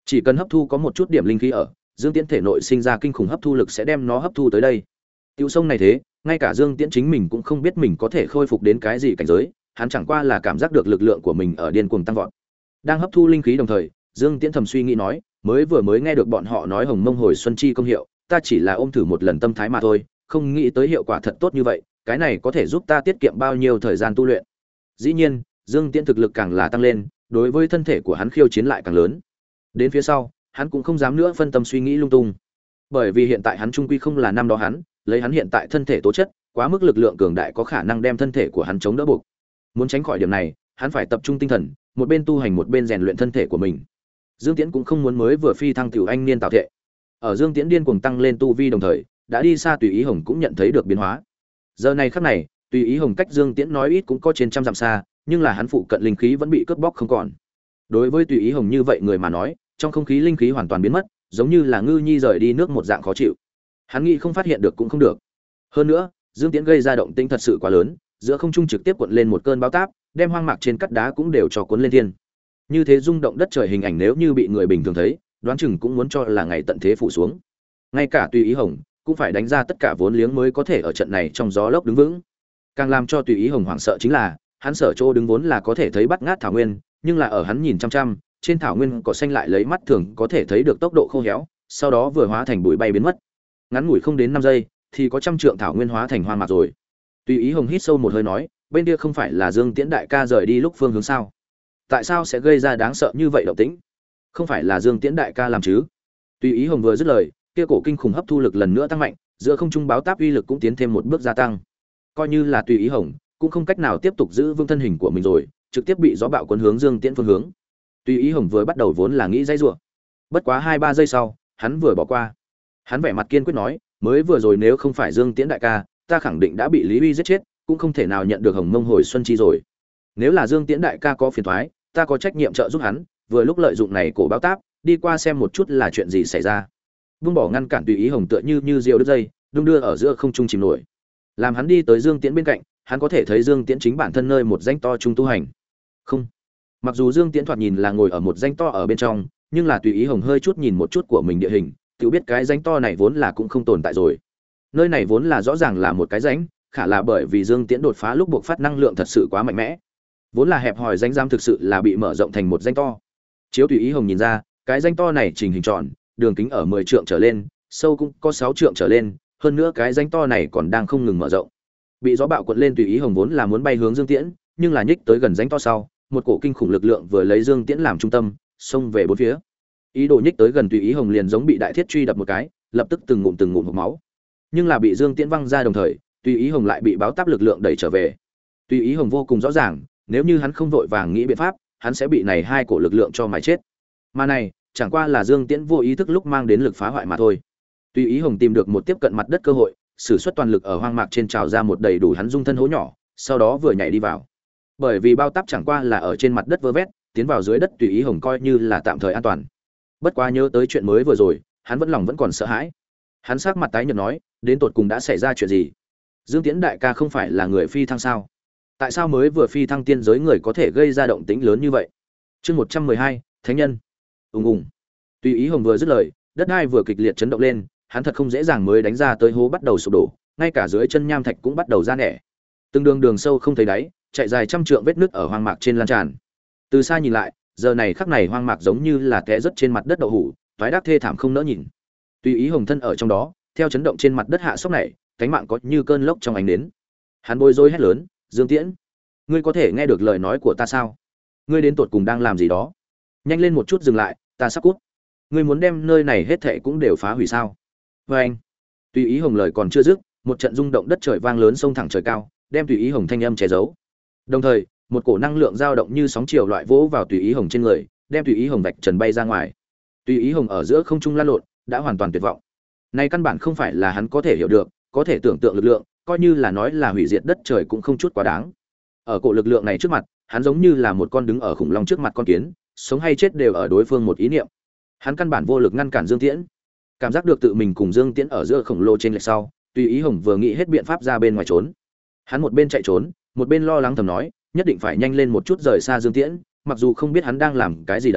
Chỉ cần hấp thu có một chút điểm linh khí ở, Dương Tiễn thể nội sinh ra kinh khủng hấp thu lực sẽ đem nó hấp thu tới đây. Tiểu sông này thế, ngay cả Dương Tiễn chính mình cũng không biết mình có thể khôi phục đến cái gì cảnh giới, hắn chẳng qua là cảm giác được lực lượng của mình ở điên cuồng tăng vọt. Đang hấp thu linh khí đồng thời, Dương Tiễn thầm suy nghĩ nói, mới nghe được bọn họ nói Hồng Mông Hồi Xuân Chi công hiệu, ta chỉ là ôm thử một lần tâm thái mà thôi, không nghĩ tới hiệu quả thật tốt như vậy, cái này có thể giúp ta tiết kiệm bao nhiêu thời gian tu luyện. Dĩ nhiên, Dương Tiễn thực lực càng là tăng lên, đối với thân thể của hắn khiêu chiến lại càng lớn. Đến phía sau, hắn cũng không dám nữa phân tâm suy nghĩ lung tung. Bởi vì hiện tại hắn trung quy không là năm đó hắn, lấy hắn hiện tại thân thể tố chất, quá mức lực lượng cường đại có khả năng đem thân thể của hắn chống đỡ buộc. Muốn tránh khỏi điểm này, hắn phải tập trung tinh thần, một bên tu hành một bên rèn luyện thân thể của mình. Dương Tiễn cũng không muốn mới vừa phi thăng tiểu anh niên tạo thệ. Ở Dương Tiễn điên cuồng tăng lên tu vi đồng thời, đã đi xa Tùy Ý Hồng cũng nhận thấy được biến hóa. Giờ này khắc này, Tùy Ý Hồng cách Dương Tiễn nói ít cũng có trên trăm dặm xa, nhưng là hắn phụ cận linh khí vẫn bị cướp bóc không còn. Đối với Tùy Ý Hồng như vậy người mà nói, trong không khí linh khí hoàn toàn biến mất, giống như là ngư nhi rời đi nước một dạng khó chịu. Hắn nghĩ không phát hiện được cũng không được. Hơn nữa, Dương Tiễn gây ra động tĩnh thật sự quá lớn, giữa không trung trực tiếp cuộn lên một cơn bão táp, đem hoang mạc trên cắt đá cũng đều cho cuốn lên thiên. Như thế rung động đất trời hình ảnh nếu như bị người bình thường thấy, đoán chừng cũng muốn cho là ngày tận thế phủ xuống. Ngay cả Tùy Ý Hồng cũng phải đánh ra tất cả vốn liếng mới có thể ở trận này trong gió lốc đứng vững. Càng làm cho Tùy Ý Hồng hoảng sợ chính là, hắn sở chỗ đứng vốn là có thể thấy bắt ngát thảo nguyên, nhưng là ở hắn nhìn chăm chăm, trên thảo nguyên cỏ xanh lại lấy mắt thường có thể thấy được tốc độ khô héo, sau đó vừa hóa thành bụi bay biến mất. Ngắn ngủi không đến 5 giây, thì có trăm trượng thảo nguyên hóa thành hoang mạc rồi. Tùy Ý Hồng hít sâu một hơi nói, bên kia không phải là Dương Tiễn đại ca rời đi lúc phương hướng sao? Tại sao sẽ gây ra đáng sợ như vậy động tĩnh? Không phải là Dương Tiễn đại ca làm chứ? Tùy Ý Hồng vừa dứt lời, kia cổ kinh khủng hấp thu lực lần nữa tăng mạnh, giữa không trung báo táp uy lực cũng tiến thêm một bước gia tăng. Coi như là Tùy Ý Hồng, cũng không cách nào tiếp tục giữ vững thân hình của mình rồi, trực tiếp bị gió bạo cuốn hướng Dương Tiễn phương hướng. Tùy Ý Hồng vừa bắt đầu vốn là nghĩ dãy rủa, bất quá 2-3 giây sau, hắn vừa bỏ qua. Hắn vẻ mặt kiên quyết nói, mới vừa rồi nếu không phải Dương Tiễn đại ca, ta khẳng định đã bị Lý Uy giết chết, cũng không thể nào nhận được Hồng Mông Hồi Xuân Chi rồi. Nếu là Dương Tiễn đại ca có phiền toái, ta có trách nhiệm trợ giúp hắn, vừa lúc lợi dụng này cổ báo táp, đi qua xem một chút là chuyện gì xảy ra. Buông bỏ ngăn cản Tùy Ý Hồng tựa như diều đứt dây, đung đưa ở giữa không trung chìm nổi. Làm hắn đi tới Dương Tiễn bên cạnh, hắn có thể thấy Dương Tiễn chính bản thân nơi một danh to trung tu hành. Không. Mặc dù Dương Tiễn thoạt nhìn là ngồi ở một danh to ở bên trong, nhưng là Tùy Ý Hồng hơi chút nhìn một chút của mình địa hình, tự biết cái danh to này vốn là cũng không tồn tại rồi. Nơi này vốn là rõ ràng là một cái rãnh, khả là bởi vì Dương Tiễn đột phá lúc buộc phát năng lượng thật sự quá mạnh mẽ. Vốn là hẹp hòi rãnh giam thực sự là bị mở rộng thành một danh to. Chiếu Tùy Ý Hồng nhìn ra, cái danh to này trình hình tròn, đường kính ở 10 trượng trở lên, sâu cũng có 6 trượng trở lên, hơn nữa cái danh to này còn đang không ngừng mở rộng. Bị gió bạo cuộn lên Tùy Ý Hồng vốn là muốn bay hướng Dương Tiễn, nhưng là nhích tới gần danh to sau, một cổ kinh khủng lực lượng vừa lấy Dương Tiễn làm trung tâm, xông về bốn phía. Ý đồ nhích tới gần Tùy Ý Hồng liền giống bị đại thiết truy đập một cái, lập tức từng ngụm hộc máu. Nhưng là bị Dương Tiễn văng ra đồng thời, Tùy Ý Hồng lại bị báo táp lực lượng đẩy trở về. Tùy Ý Hồng vô cùng rõ ràng, nếu như hắn không vội vàng nghĩ biện pháp, hắn sẽ bị này hai cổ lực lượng cho mài chết. Mà này, chẳng qua là Dương Tiễn vô ý thức lúc mang đến lực phá hoại mà thôi. Tùy Ý Hồng tìm được một tiếp cận mặt đất cơ hội, sử xuất toàn lực ở hoang mạc trên trào ra một đầy đủ hắn dung thân hố nhỏ, sau đó vừa nhảy đi vào. Bởi vì bao táp chẳng qua là ở trên mặt đất vơ vét, tiến vào dưới đất Tùy Ý Hồng coi như là tạm thời an toàn. Bất quá nhớ tới chuyện mới vừa rồi, hắn vẫn còn sợ hãi. Hắn sắc mặt tái nhợt nói, đến tột cùng đã xảy ra chuyện gì? Dương Tiễn đại ca không phải là người phi thăng sao? Tại sao mới vừa phi thăng tiên giới người có thể gây ra động tĩnh lớn như vậy? Chương 112, Thánh nhân. Ùng ùng. Tùy Ý Hồng vừa dứt lời, đất đai vừa kịch liệt chấn động lên, hắn thật không dễ dàng mới đánh ra tới hố bắt đầu sụp đổ, ngay cả dưới chân nham thạch cũng bắt đầu ra nẻ. Từng đường sâu không thấy đáy, chạy dài trăm trượng vết nứt ở hoang mạc trên lan tràn. Từ xa nhìn lại, giờ này khắc này hoang mạc giống như là té rớt trên mặt đất đậu hũ, toái đắc thê thảm không nỡ nhìn. Tùy Ý Hồng thân ở trong đó, theo chấn động trên mặt đất hạ sốc này, cánh mạng có như cơn lốc trong ánh đến. Hắn bối rối hét lớn, "Dương Tiễn, ngươi có thể nghe được lời nói của ta sao? Ngươi đến tột cùng đang làm gì đó? Nhanh lên một chút dừng lại, ta sắp cút. Ngươi muốn đem nơi này hết thảy cũng đều phá hủy sao?" Và anh, Tùy Ý Hồng lời còn chưa dứt, một trận rung động đất trời vang lớn xông thẳng trời cao, đem Tùy Ý Hồng thanh âm che giấu. Đồng thời, một cổ năng lượng dao động như sóng chiều loại vỗ vào Tùy Ý Hồng trên người, đem Tùy Ý Hồng vạch trần bay ra ngoài. Tùy Ý Hồng ở giữa không trung lăn lộn, đã hoàn toàn tuyệt vọng. Này căn bản không phải là hắn có thể hiểu được, có thể tưởng tượng lực lượng, coi như là nói là hủy diệt đất trời cũng không chút quá đáng. Ở cổ lực lượng này trước mặt, hắn giống như là một con đứng ở khủng long trước mặt con kiến, sống hay chết đều ở đối phương một ý niệm. Hắn căn bản vô lực ngăn cản Dương Tiễn. Cảm giác được tự mình cùng Dương Tiễn ở giữa khổng lồ trên lệch sau, Tùy Ý Hồng vừa nghĩ hết biện pháp ra bên ngoài trốn. Hắn một bên chạy trốn, một bên lo lắng thầm nói, nhất định phải nhanh lên một chút rời xa Dương Tiễn, mặc dù không biết hắn đang làm cái gì đấy,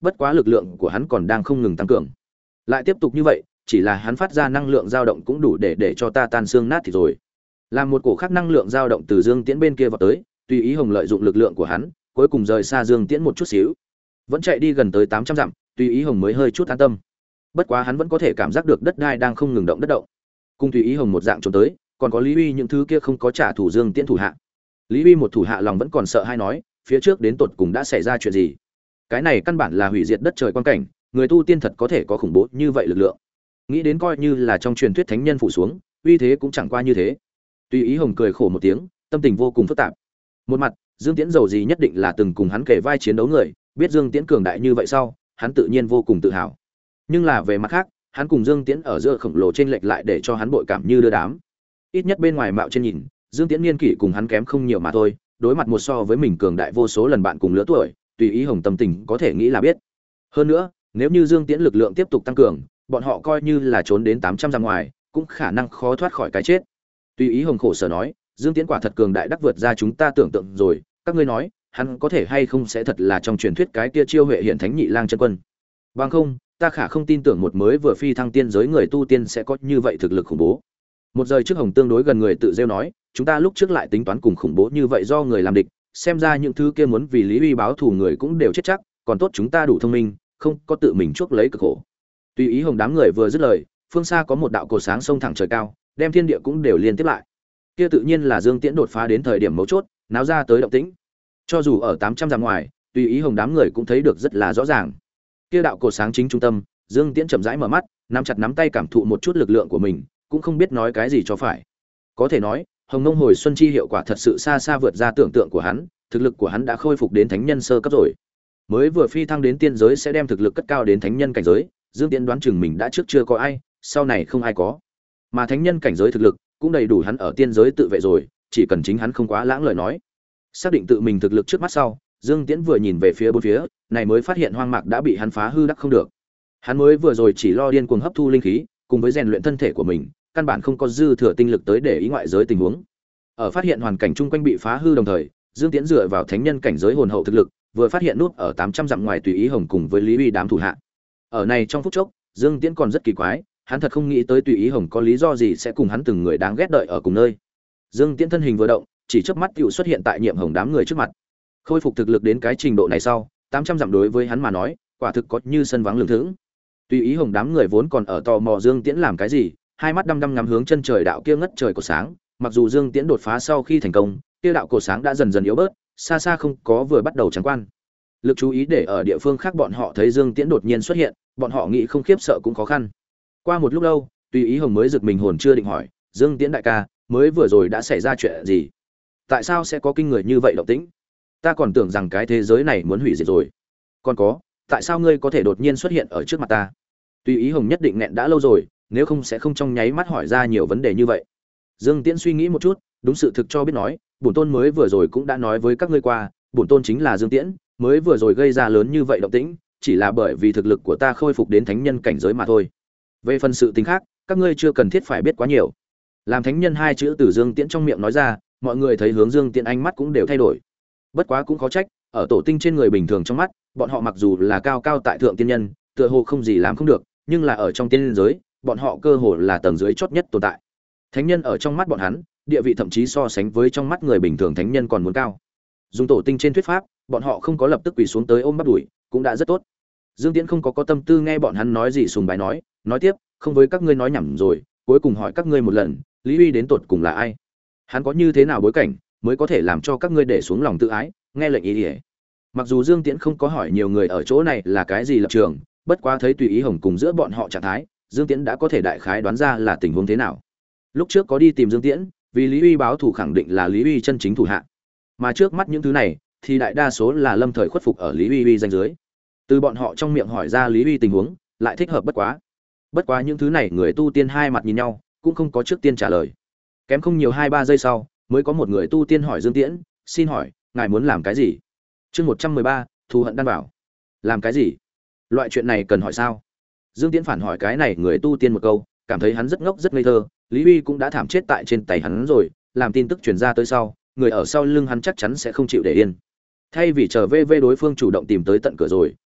bất quá lực lượng của hắn còn đang không ngừng tăng cường. Lại tiếp tục như vậy, chỉ là hắn phát ra năng lượng dao động cũng đủ để cho ta tan xương nát thì rồi. Làm một cổ khác năng lượng dao động từ Dương Tiễn bên kia vào tới, Tùy Ý Hồng lợi dụng lực lượng của hắn, cuối cùng rời xa Dương Tiễn một chút xíu. Vẫn chạy đi gần tới 800 dặm, Tùy Ý Hồng mới hơi chút an tâm. Bất quá hắn vẫn có thể cảm giác được đất đai đang không ngừng động đất động. Cùng Tùy Ý Hồng một dạng trốn tới, còn có Lý Uy những thứ kia không có trả thủ Dương Tiễn thủ hạ. Lý Uy một thủ hạ lòng vẫn còn sợ hai nói, phía trước đến tột cùng đã xảy ra chuyện gì? Cái này căn bản là hủy diệt đất trời quan cảnh, người tu tiên thật có thể có khủng bố như vậy lực lượng. Nghĩ đến coi như là trong truyền thuyết thánh nhân phủ xuống, uy thế cũng chẳng qua như thế. Tùy Ý Hồng cười khổ một tiếng, tâm tình vô cùng phức tạp. Một mặt, Dương Tiễn giàu gì nhất định là từng cùng hắn kể vai chiến đấu người, biết Dương Tiễn cường đại như vậy sau, hắn tự nhiên vô cùng tự hào. Nhưng là về mặt khác, hắn cùng Dương Tiễn ở giữa khổng lồ trên lệch lại để cho hắn bội cảm như đưa đám. Ít nhất bên ngoài mạo trên nhìn, Dương Tiễn niên kỷ cùng hắn kém không nhiều mà thôi, đối mặt một so với mình cường đại vô số lần bạn cùng lứa tuổi, Tùy Ý Hồng tâm tình có thể nghĩ là biết. Hơn nữa, nếu như Dương Tiễn lực lượng tiếp tục tăng cường, bọn họ coi như là trốn đến 800 dặm ngoài, cũng khả năng khó thoát khỏi cái chết. Tùy Ý Hồng khổ sở nói, Dương Tiễn quả thật cường đại đắc vượt ra chúng ta tưởng tượng rồi, các ngươi nói, hắn có thể hay không sẽ thật là trong truyền thuyết cái kia chiêu huệ hiện thánh nhị lang chân quân. Bằng không, ta khả không tin tưởng một mới vừa phi thăng tiên giới người tu tiên sẽ có như vậy thực lực khủng bố. Một giờ trước Hồng tương đối gần người tự rêu nói, chúng ta lúc trước lại tính toán cùng khủng bố như vậy do người làm địch, xem ra những thứ kia muốn vì Lý Uy báo thù người cũng đều chết chắc, còn tốt chúng ta đủ thông minh, không có tự mình chuốc lấy cực khổ. Tùy Ý Hồng đám người vừa dứt lời, phương xa có một đạo cột sáng sông thẳng trời cao, đem thiên địa cũng đều liên tiếp lại. Kia tự nhiên là Dương Tiễn đột phá đến thời điểm mấu chốt, náo ra tới động tĩnh. Cho dù ở 800 dặm ngoài, Tùy Ý Hồng đám người cũng thấy được rất là rõ ràng. Kia đạo cột sáng chính trung tâm, Dương Tiễn chậm rãi mở mắt, nắm chặt nắm tay cảm thụ một chút lực lượng của mình, cũng không biết nói cái gì cho phải. Có thể nói, Hồng Nông hồi xuân chi hiệu quả thật sự xa xa vượt ra tưởng tượng của hắn, thực lực của hắn đã khôi phục đến thánh nhân sơ cấp rồi. Mới vừa phi thăng đến tiên giới sẽ đem thực lực cất cao đến thánh nhân cảnh giới, Dương Tiễn đoán chừng mình đã trước chưa có ai, sau này không ai có. Mà thánh nhân cảnh giới thực lực cũng đầy đủ hắn ở tiên giới tự vệ rồi, chỉ cần chính hắn không quá lãng lời nói. Xác định tự mình thực lực trước mắt sau, Dương Tiễn vừa nhìn về phía bốn phía, này mới phát hiện hoang mạc đã bị hắn phá hư đắc không được. Hắn mới vừa rồi chỉ lo điên cuồng hấp thu linh khí, cùng với rèn luyện thân thể của mình, căn bản không có dư thừa tinh lực tới để ý ngoại giới tình huống. Ở phát hiện hoàn cảnh chung quanh bị phá hư đồng thời, Dương Tiễn dựa vào thánh nhân cảnh giới hồn hậu thực lực, vừa phát hiện nút ở 800 dặm ngoài Tùy Ý Hồng cùng với Lý Uy đám thủ hạ. Ở này trong phút chốc, Dương Tiễn còn rất kỳ quái, hắn thật không nghĩ tới Tùy Ý Hồng có lý do gì sẽ cùng hắn từng người đáng ghét đợi ở cùng nơi. Dương Tiễn thân hình vừa động, chỉ chớp mắt tựu xuất hiện tại Nhiệm Hồng đám người trước mặt. Khôi phục thực lực đến cái trình độ này sau, 800 dặm đối với hắn mà nói, quả thực có như sân vắng lường thững. Tùy Ý Hồng đám người vốn còn ở tò mò Dương Tiễn làm cái gì, hai mắt đăm đăm ngắm hướng chân trời đạo kia ngất trời của sáng, mặc dù Dương Tiễn đột phá sau khi thành công, kia đạo cổ sáng đã dần dần yếu bớt, xa xa không có vừa bắt đầu trắng quan. Lực chú ý để ở địa phương khác bọn họ thấy Dương Tiễn đột nhiên xuất hiện, bọn họ nghĩ không khiếp sợ cũng khó khăn. Qua một lúc lâu, Tùy Ý Hồng mới giật mình hồn chưa định hỏi, Dương Tiễn đại ca, mới vừa rồi đã xảy ra chuyện gì? Tại sao sẽ có kinh người như vậy động tĩnh? Ta còn tưởng rằng cái thế giới này muốn hủy diệt rồi. Còn có, tại sao ngươi có thể đột nhiên xuất hiện ở trước mặt ta? Tùy Ý Hồng nhất định nghẹn đã lâu rồi, nếu không sẽ không trong nháy mắt hỏi ra nhiều vấn đề như vậy. Dương Tiễn suy nghĩ một chút, đúng sự thực cho biết nói, bổn tôn mới vừa rồi cũng đã nói với các ngươi qua, bổn tôn chính là Dương Tiễn, mới vừa rồi gây ra lớn như vậy động tĩnh, chỉ là bởi vì thực lực của ta khôi phục đến thánh nhân cảnh giới mà thôi. Về phần sự tình khác, các ngươi chưa cần thiết phải biết quá nhiều. Làm thánh nhân hai chữ từ Dương Tiễn trong miệng nói ra, mọi người thấy hướng Dương Tiễn ánh mắt cũng đều thay đổi. Bất quá cũng khó trách, ở tổ tinh trên người bình thường trong mắt, bọn họ mặc dù là cao cao tại thượng tiên nhân, tựa hồ không gì làm không được, nhưng là ở trong tiên giới, bọn họ cơ hồ là tầng dưới chót nhất tồn tại. Thánh nhân ở trong mắt bọn hắn, địa vị thậm chí so sánh với trong mắt người bình thường thánh nhân còn muốn cao. Dùng tổ tinh trên thuyết pháp, bọn họ không có lập tức quỳ xuống tới ôm bắt đuổi, cũng đã rất tốt. Dương Tiễn không có tâm tư nghe bọn hắn nói gì sùng bái nói tiếp, không với các ngươi nói nhảm rồi, cuối cùng hỏi các ngươi một lần, Lý Uy đến tột cùng là ai? Hắn có như thế nào bối cảnh, mới có thể làm cho các ngươi để xuống lòng tự ái, nghe lệnh ý ỉa. Mặc dù Dương Tiễn không có hỏi nhiều người ở chỗ này là cái gì lập trường, bất quá thấy Tùy Ý Hồng cùng giữa bọn họ trạng thái, Dương Tiễn đã có thể đại khái đoán ra là tình huống thế nào. Lúc trước có đi tìm Dương Tiễn, vì Lý Uy báo thù khẳng định là Lý Uy chân chính thủ hạ, mà trước mắt những thứ này thì đại đa số là lâm thời khuất phục ở Lý Uy danh dưới. Từ bọn họ trong miệng hỏi ra Lý Uy tình huống, lại thích hợp bất quá. Bất quá những thứ này người tu tiên hai mặt nhìn nhau, cũng không có trước tiên trả lời. Kém không nhiều 2-3 giây sau, mới có một người tu tiên hỏi Dương Tiễn, "Xin hỏi, ngài muốn làm cái gì?" Chương 113, thù hận đan bảo. Làm cái gì? Loại chuyện này cần hỏi sao? Dương Tiễn phản hỏi cái này người tu tiên một câu, cảm thấy hắn rất ngốc rất ngây thơ, Lý Uy cũng đã thảm chết tại trên tay hắn rồi, làm tin tức truyền ra tới sau, người ở sau lưng hắn chắc chắn sẽ không chịu để yên. Thay vì chờ VV đối phương chủ động tìm tới tận cửa rồi,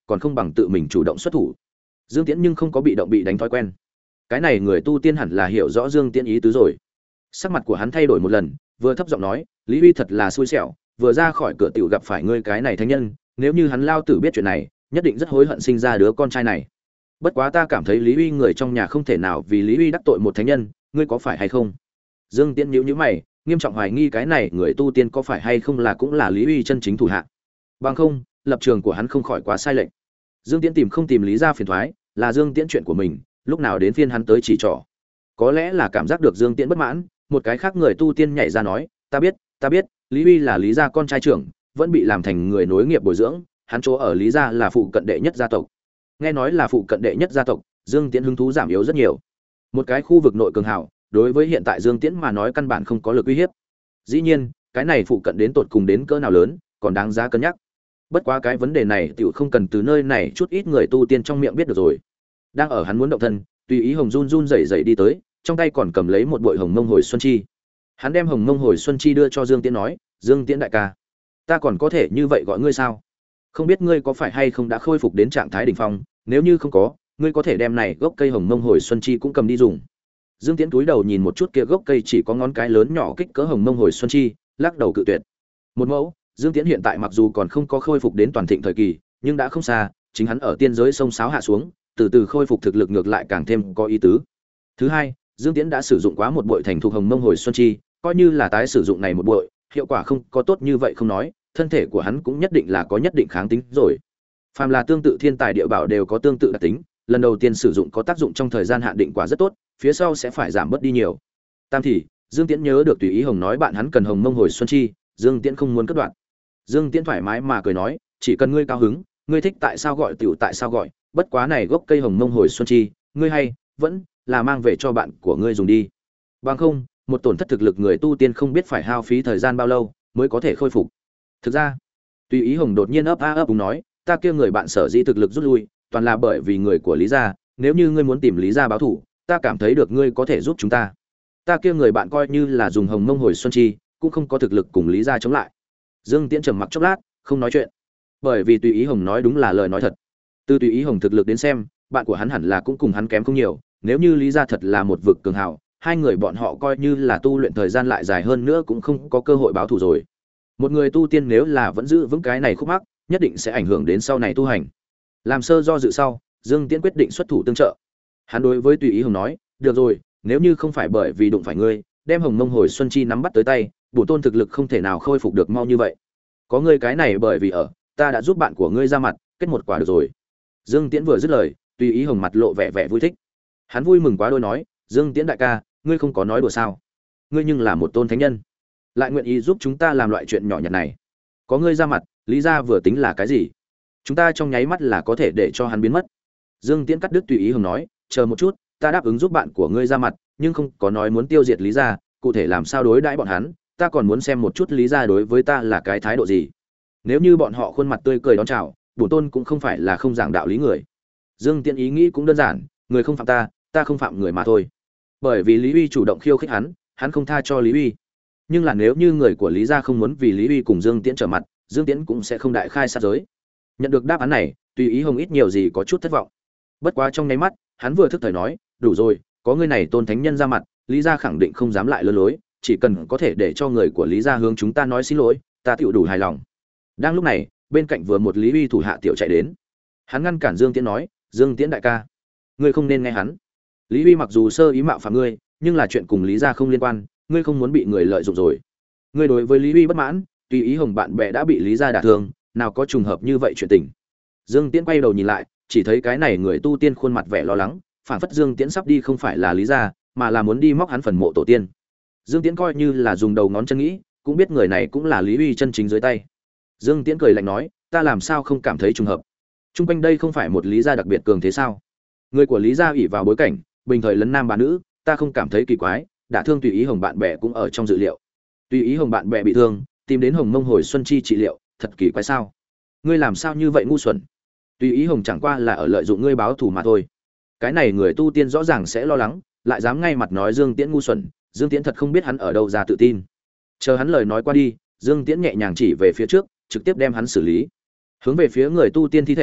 còn không bằng tự mình chủ động xuất thủ. Dương Tiễn nhưng không có bị động bị đánh thói quen. Cái này người tu tiên hẳn là hiểu rõ Dương Tiễn ý tứ rồi. Sắc mặt của hắn thay đổi một lần, vừa thấp giọng nói, Lý Huy thật là xui xẻo, vừa ra khỏi cửa tiểu gặp phải ngươi cái này thánh nhân, nếu như hắn lao tử biết chuyện này, nhất định rất hối hận sinh ra đứa con trai này. Bất quá ta cảm thấy Lý Huy người trong nhà không thể nào vì Lý Huy đắc tội một thánh nhân, ngươi có phải hay không? Dương Tiễn nhíu nhíu mày, nghiêm trọng hoài nghi cái này người tu tiên có phải hay không là cũng là Lý Huy chân chính thủ hạ. Bằng không, lập trường của hắn không khỏi quá sai lệch. Dương Tiễn không tìm Lý ra phiền toái, là Dương Tiễn chuyện của mình, lúc nào đến phiên hắn tới chỉ trỏ. Có lẽ là cảm giác được Dương Tiễn bất mãn, một cái khác người tu tiên nhảy ra nói, ta biết, Lý Huy là Lý gia con trai trưởng, vẫn bị làm thành người nối nghiệp bồi dưỡng, hắn chỗ ở Lý gia là phụ cận đệ nhất gia tộc. Nghe nói là phụ cận đệ nhất gia tộc, Dương Tiễn hứng thú giảm yếu rất nhiều. Một cái khu vực nội cường hảo, đối với hiện tại Dương Tiễn mà nói căn bản không có lực uy hiếp. Dĩ nhiên, cái này phụ cận đến tột cùng đến cỡ nào lớn, còn đáng giá cân nhắc. Bất quá cái vấn đề này tiểu không cần từ nơi này chút ít người tu tiên trong miệng biết được rồi. Đang ở hắn muốn động thân, tùy ý Hồng run run rẩy rẩy đi tới, trong tay còn cầm lấy một bội Hồng Mông Hồi Xuân Chi. Hắn đem Hồng Mông Hồi Xuân Chi đưa cho Dương Tiễn nói, Dương Tiễn đại ca, ta còn có thể như vậy gọi ngươi sao? Không biết ngươi có phải hay không đã khôi phục đến trạng thái đỉnh phong, nếu như không có, ngươi có thể đem này gốc cây Hồng Mông Hồi Xuân Chi cũng cầm đi dùng. Dương Tiễn túi đầu nhìn một chút kia gốc cây chỉ có ngón cái lớn nhỏ kích cỡ Hồng Mông Hồi Xuân Chi, lắc đầu cự tuyệt. Một mẫu, Dương Tiễn hiện tại mặc dù còn không có khôi phục đến toàn thịnh thời kỳ, nhưng đã không xa, chính hắn ở tiên giới sông sáo hạ xuống, từ từ khôi phục thực lực ngược lại càng thêm có ý tứ. Thứ hai, Dương Tiễn đã sử dụng quá một bội thành thục Hồng Mông Hồi Xuân Chi, coi như là tái sử dụng này một bội, hiệu quả không có tốt như vậy không nói, thân thể của hắn cũng nhất định là có nhất định kháng tính rồi. Phàm là tương tự thiên tài địa bảo đều có tương tự đặc tính, lần đầu tiên sử dụng có tác dụng trong thời gian hạn định quả rất tốt, phía sau sẽ phải giảm bớt đi nhiều. Tam thì, Dương Tiễn nhớ được tùy ý Hồng nói bạn hắn cần Hồng Mông Hồi Xuân Chi, Dương Tiễn không muốn cắt đoạn. Dương Tiễn thoải mái mà cười nói, chỉ cần ngươi cao hứng, ngươi thích tại sao gọi tiểu tại sao gọi, bất quá này gốc cây Hồng Mông Hồi Xuân Chi, ngươi hay vẫn là mang về cho bạn của ngươi dùng đi. Bằng không, một tổn thất thực lực người tu tiên không biết phải hao phí thời gian bao lâu mới có thể khôi phục. Thực ra, tùy ý Hồng đột nhiên ấp úng nói, ta kia người bạn sở dĩ thực lực rút lui, toàn là bởi vì người của Lý gia, nếu như ngươi muốn tìm Lý gia báo thù, ta cảm thấy được ngươi có thể giúp chúng ta. Ta kia người bạn coi như là dùng Hồng Mông Hồi Xuân Chi, cũng không có thực lực cùng Lý gia chống lại. Dương Tiễn trầm mặc chốc lát, không nói chuyện. Bởi vì tùy ý Hồng nói đúng là lời nói thật. Từ tùy ý Hồng thực lực đến xem, bạn của hắn hẳn là cũng cùng hắn kém không nhiều, nếu như Lý gia thật là một vực cường hào, hai người bọn họ coi như là tu luyện thời gian lại dài hơn nữa cũng không có cơ hội báo thù rồi. Một người tu tiên nếu là vẫn giữ vững cái này khúc mắc, nhất định sẽ ảnh hưởng đến sau này tu hành. Làm sơ do dự sau, Dương Tiễn quyết định xuất thủ tương trợ. Hắn đối với tùy ý Hồng nói, được rồi, nếu như không phải bởi vì đụng phải ngươi, đem Hồng Mông Hồi Xuân Chi nắm bắt tới tay, bổn tôn thực lực không thể nào khôi phục được mau như vậy. Có ngươi cái này bởi vì ở, ta đã giúp bạn của ngươi ra mặt, kết một quả được rồi. Dương Tiễn vừa dứt lời, tùy ý Hồng mặt lộ vẻ vẻ vui thích. Hắn vui mừng quá đôi nói, Dương Tiễn đại ca, ngươi không có nói đùa sao? Ngươi nhưng là một tôn thánh nhân, lại nguyện ý giúp chúng ta làm loại chuyện nhỏ nhặt này. Có ngươi ra mặt, Lý gia vừa tính là cái gì? Chúng ta trong nháy mắt là có thể để cho hắn biến mất. Dương Tiễn cắt đứt tùy ý Hồng nói, chờ một chút, ta đáp ứng giúp bạn của ngươi ra mặt, nhưng không có nói muốn tiêu diệt Lý gia, cụ thể làm sao đối đãi bọn hắn, ta còn muốn xem một chút Lý gia đối với ta là cái thái độ gì. Nếu như bọn họ khuôn mặt tươi cười đón chào, bổn tôn cũng không phải là không giảng đạo lý người. Dương Tiễn ý nghĩ cũng đơn giản, người không phạm ta, ta không phạm người mà thôi. Bởi vì Lý Uy chủ động khiêu khích hắn không tha cho Lý Uy. Nhưng là nếu như người của Lý gia không muốn vì Lý Uy cùng Dương Tiễn trở mặt, Dương Tiễn cũng sẽ không đại khai sát giới. Nhận được đáp án này, tùy ý Hồng ít nhiều gì có chút thất vọng. Bất quá trong nháy mắt, hắn vừa thức thời nói, đủ rồi, có người này tôn thánh nhân ra mặt, Lý gia khẳng định không dám lại lơ lối, chỉ cần có thể để cho người của Lý gia hướng chúng ta nói xin lỗi, ta tựu đủ hài lòng. Đang lúc này, bên cạnh vừa một Lý Uy thủ hạ tiểu chạy đến. Hắn ngăn cản Dương Tiễn nói, Dương Tiễn đại ca, ngươi không nên nghe hắn. Lý Uy mặc dù sơ ý mạo phạm ngươi, nhưng là chuyện cùng Lý gia không liên quan, ngươi không muốn bị người lợi dụng rồi. Ngươi đối với Lý Uy bất mãn, tùy ý Hồng bạn bè đã bị Lý gia đả thương, nào có trùng hợp như vậy chuyện tình. Dương Tiễn quay đầu nhìn lại, chỉ thấy cái này người tu tiên khuôn mặt vẻ lo lắng, phản phất Dương Tiễn sắp đi không phải là Lý gia, mà là muốn đi móc hắn phần mộ tổ tiên. Dương Tiễn coi như là dùng đầu ngón chân nghĩ, cũng biết người này cũng là Lý Uy chân chính dưới tay. Dương Tiễn cười lạnh nói, ta làm sao không cảm thấy trùng hợp? Trung quanh đây không phải một Lý gia đặc biệt cường thế sao? Người của Lý gia ỷ vào bối cảnh, bình thời lấn nam bà nữ, ta không cảm thấy kỳ quái, đã thương tùy ý Hồng bạn bè cũng ở trong dự liệu. Tùy ý Hồng bạn bè bị thương, tìm đến Hồng Mông Hồi Xuân Chi trị liệu, thật kỳ quái sao? Ngươi làm sao như vậy ngu xuẩn? Tùy ý Hồng chẳng qua là ở lợi dụng ngươi báo thù mà thôi. Cái này người tu tiên rõ ràng sẽ lo lắng, lại dám ngay mặt nói Dương Tiễn ngu xuẩn, Dương Tiễn thật không biết hắn ở đâu ra tự tin. Chờ hắn lời nói qua đi, Dương Tiễn nhẹ nhàng chỉ về phía trước, trực tiếp đem hắn xử lý. Hướng về phía người tu tiên thi thể,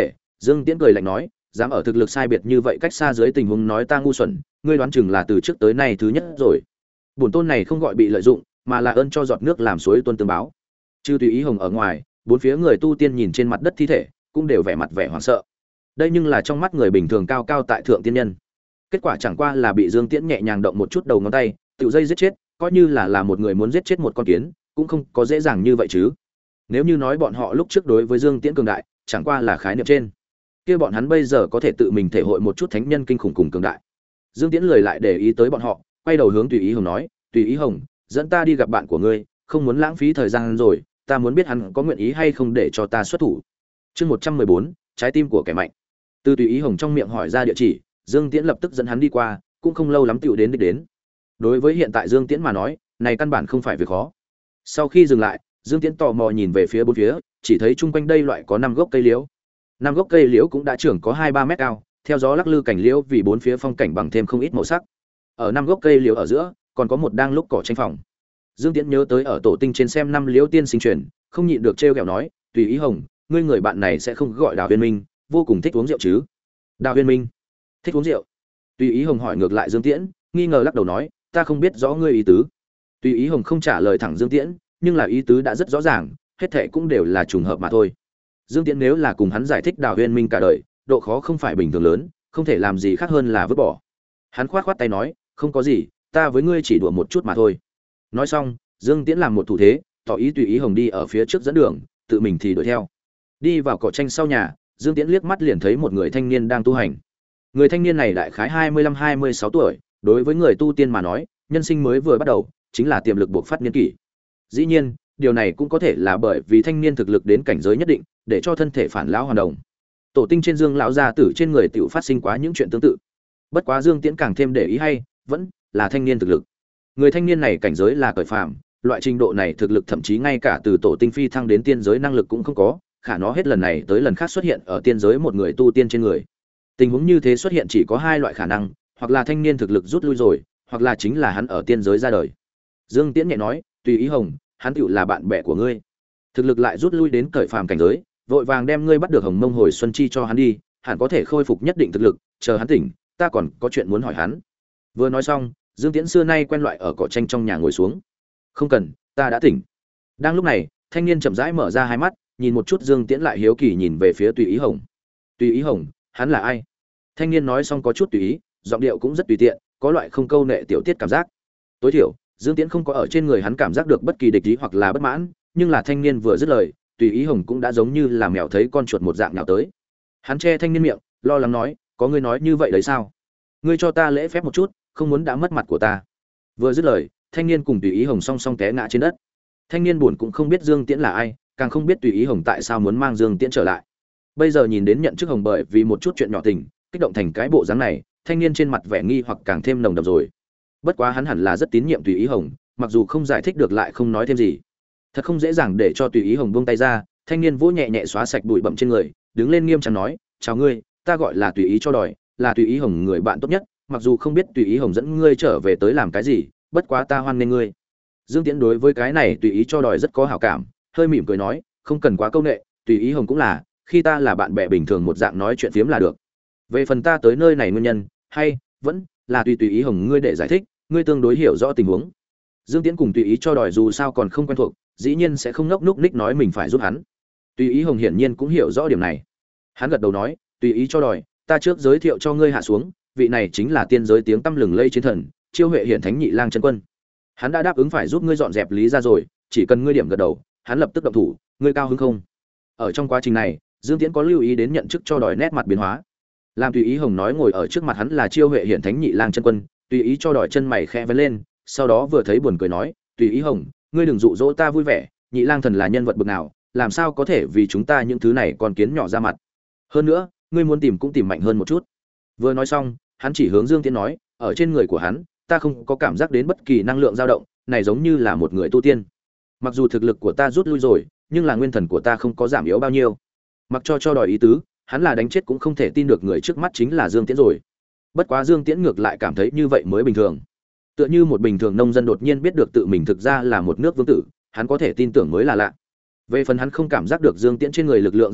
Dương Tiễn cười lạnh nói, dám ở thực lực sai biệt như vậy cách xa dưới tình huống nói ta ngu xuẩn, ngươi đoán chừng là từ trước tới nay thứ nhất rồi. Bổn tôn này không gọi bị lợi dụng, mà là ơn cho giọt nước làm suối tuôn tương báo. Trừ Tùy Ý Hồng ở ngoài, bốn phía người tu tiên nhìn trên mặt đất thi thể, cũng đều vẻ mặt vẻ hoảng sợ. Đây nhưng là trong mắt người bình thường cao cao tại thượng tiên nhân. Kết quả chẳng qua là bị Dương Tiễn nhẹ nhàng động một chút đầu ngón tay, tự dây giết chết, coi như là một người muốn giết chết một con kiến, cũng không có dễ dàng như vậy chứ. Nếu như nói bọn họ lúc trước đối với Dương Tiễn cường đại, chẳng qua là khái niệm trên, kia bọn hắn bây giờ có thể tự mình thể hội một chút thánh nhân kinh khủng cùng cường đại. Dương Tiễn lười lại để ý tới bọn họ, quay đầu hướng Tùy Ý Hồng nói, Tùy Ý Hồng, dẫn ta đi gặp bạn của ngươi, không muốn lãng phí thời gian rồi, ta muốn biết hắn có nguyện ý hay không để cho ta xuất thủ. Chương 114, trái tim của kẻ mạnh. Từ Tùy Ý Hồng trong miệng hỏi ra địa chỉ, Dương Tiễn lập tức dẫn hắn đi qua, cũng không lâu lắm tựu đến đích đến. Đối với hiện tại Dương Tiễn mà nói, này căn bản không phải việc khó. Sau khi dừng lại, Dương Tiễn tò mò nhìn về phía bốn phía, chỉ thấy chung quanh đây loại có 5 gốc cây liễu. 5 gốc cây liễu cũng đã trưởng có 2-3 mét cao, theo gió lắc lư cảnh liễu vì bốn phía phong cảnh bằng thêm không ít màu sắc. Ở 5 gốc cây liễu ở giữa, còn có một đang lúc cỏ tranh phòng. Dương Tiễn nhớ tới ở tổ tinh trên xem 5 liễu tiên sinh truyền, không nhịn được trêu ghẹo nói, Tùy Ý Hồng, ngươi người bạn này sẽ không gọi Đào Huyên Minh, vô cùng thích uống rượu chứ? Đào Huyên Minh thích uống rượu? Tùy Ý Hồng hỏi ngược lại Dương Tiễn, nghi ngờ lắc đầu nói, ta không biết rõ ngươi ý tứ. Tùy Ý Hồng không trả lời thẳng Dương Tiễn, nhưng là ý tứ đã rất rõ ràng, hết thảy cũng đều là trùng hợp mà thôi. Dương Tiễn nếu là cùng hắn giải thích Đào Huyên Minh cả đời, độ khó không phải bình thường lớn, không thể làm gì khác hơn là vứt bỏ. Hắn khoát khoát tay nói, không có gì, ta với ngươi chỉ đùa một chút mà thôi. Nói xong, Dương Tiễn làm một thủ thế, tỏ ý Tùy Ý Hồng đi ở phía trước dẫn đường, tự mình thì đuổi theo. Đi vào cỏ tranh sau nhà, Dương Tiễn liếc mắt liền thấy một người thanh niên đang tu hành. Người thanh niên này đại khái 25-26 tuổi, đối với người tu tiên mà nói, nhân sinh mới vừa bắt đầu, chính là tiềm lực bộc phát niên kỷ. Dĩ nhiên, điều này cũng có thể là bởi vì thanh niên thực lực đến cảnh giới nhất định, để cho thân thể phản lão hoàn đồng. Tổ tinh trên Dương lão gia tử trên người tiểu phát sinh quá những chuyện tương tự. Bất quá Dương Tiễn càng thêm để ý hay, vẫn là thanh niên thực lực. Người thanh niên này cảnh giới là cởi phàm, loại trình độ này thực lực thậm chí ngay cả từ tổ tinh phi thăng đến tiên giới năng lực cũng không có, khả nó hết lần này tới lần khác xuất hiện ở tiên giới một người tu tiên trên người. Tình huống như thế xuất hiện chỉ có 2 loại khả năng, hoặc là thanh niên thực lực rút lui rồi, hoặc là chính là hắn ở tiên giới ra đời. Dương Tiễn nhẹ nói, Tùy Ý Hồng, hắn tựu là bạn bè của ngươi, thực lực lại rút lui đến cởi phàm cảnh giới, vội vàng đem ngươi bắt được Hồng Mông Hồi Xuân Chi cho hắn đi, hẳn có thể khôi phục nhất định thực lực, chờ hắn tỉnh, ta còn có chuyện muốn hỏi hắn. Vừa nói xong, Dương Tiễn xưa nay quen loại ở cỏ tranh trong nhà ngồi xuống. Không cần, ta đã tỉnh. Đang lúc này, thanh niên chậm rãi mở ra hai mắt, nhìn một chút Dương Tiễn lại hiếu kỳ nhìn về phía Tùy Ý Hồng. Tùy Ý Hồng, hắn là ai? Thanh niên nói xong có chút tùy ý, giọng điệu cũng rất tùy tiện, có loại không câu nệ tiểu tiết cảm giác. Tối thiểu, Dương Tiễn không có ở trên người hắn cảm giác được bất kỳ địch ý hoặc là bất mãn, nhưng là thanh niên vừa dứt lời, Tùy Ý Hồng cũng đã giống như là mèo thấy con chuột một dạng nào tới. Hắn che thanh niên miệng, lo lắng nói, có ngươi nói như vậy đấy sao? Ngươi cho ta lễ phép một chút, không muốn đã mất mặt của ta. Vừa dứt lời, thanh niên cùng Tùy Ý Hồng song song té ngã trên đất. Thanh niên buồn cũng không biết Dương Tiễn là ai, càng không biết Tùy Ý Hồng tại sao muốn mang Dương Tiễn trở lại. Bây giờ nhìn đến nhận chức Hồng bởi vì một chút chuyện nhỏ tình, kích động thành cái bộ dáng này, thanh niên trên mặt vẻ nghi hoặc càng thêm nồng đậm rồi. Bất quá hắn hẳn là rất tín nhiệm Tùy Ý Hồng, mặc dù không giải thích được lại không nói thêm gì. Thật không dễ dàng để cho Tùy Ý Hồng buông tay ra, thanh niên vỗ nhẹ nhẹ xóa sạch bụi bặm trên người, đứng lên nghiêm trang nói, "Chào ngươi, ta gọi là Tùy Ý cho đòi, là Tùy Ý Hồng người bạn tốt nhất, mặc dù không biết Tùy Ý Hồng dẫn ngươi trở về tới làm cái gì, bất quá ta hoan nghênh ngươi." Dương Tiễn đối với cái này Tùy Ý cho đòi rất có hảo cảm, hơi mỉm cười nói, "Không cần quá câu nệ, Tùy Ý Hồng cũng là, khi ta là bạn bè bình thường một dạng nói chuyện phiếm là được. Về phần ta tới nơi này nguyên nhân, hay vẫn là Tùy Ý Hồng ngươi để giải thích, ngươi tương đối hiểu rõ tình huống." Dương Tiễn cùng Tùy Ý cho đòi dù sao còn không quen thuộc, dĩ nhiên sẽ không ngốc núc ních nói mình phải giúp hắn. Tùy Ý Hồng hiển nhiên cũng hiểu rõ điểm này. Hắn gật đầu nói, "Tùy Ý cho đòi, ta trước giới thiệu cho ngươi hạ xuống, vị này chính là tiên giới tiếng tăm lừng lây chiến thần, Chiêu Huệ Hiển Thánh Nhị Lang chân quân. Hắn đã đáp ứng phải giúp ngươi dọn dẹp lý ra rồi, chỉ cần ngươi điểm gật đầu, hắn lập tức động thủ, ngươi cao hứng không?" Ở trong quá trình này, Dương Tiễn có lưu ý đến nhận chức cho đòi nét mặt biến hóa. Làm Tùy Ý Hồng nói ngồi ở trước mặt hắn là Chiêu Huệ Hiển Thánh Nhị Lang chân quân, Tùy Ý cho đòi chân mày khẽ vén lên, sau đó vừa thấy buồn cười nói, "Tùy Ý Hồng, ngươi đừng dụ dỗ ta vui vẻ, Nhị Lang thần là nhân vật bậc nào, làm sao có thể vì chúng ta những thứ này còn kiến nhỏ ra mặt. Hơn nữa, ngươi muốn tìm cũng tìm mạnh hơn một chút." Vừa nói xong, hắn chỉ hướng Dương Tiễn nói, "Ở trên người của hắn, ta không có cảm giác đến bất kỳ năng lượng dao động, này giống như là một người tu tiên. Mặc dù thực lực của ta rút lui rồi, nhưng là nguyên thần của ta không có giảm yếu bao nhiêu." Mặc cho đòi ý tứ, hắn là đánh chết cũng không thể tin được người trước mắt chính là Dương Tiễn rồi. Bất quá Dương Tiễn ngược lại cảm thấy như vậy mới bình thường. Tựa như một bình thường nông dân đột nhiên biết được tự mình thực ra là một nước vương tử, hắn có thể tin tưởng mới là lạ. Về phần hắn không cảm giác được Dương Tiễn trên người lực lượng dao động,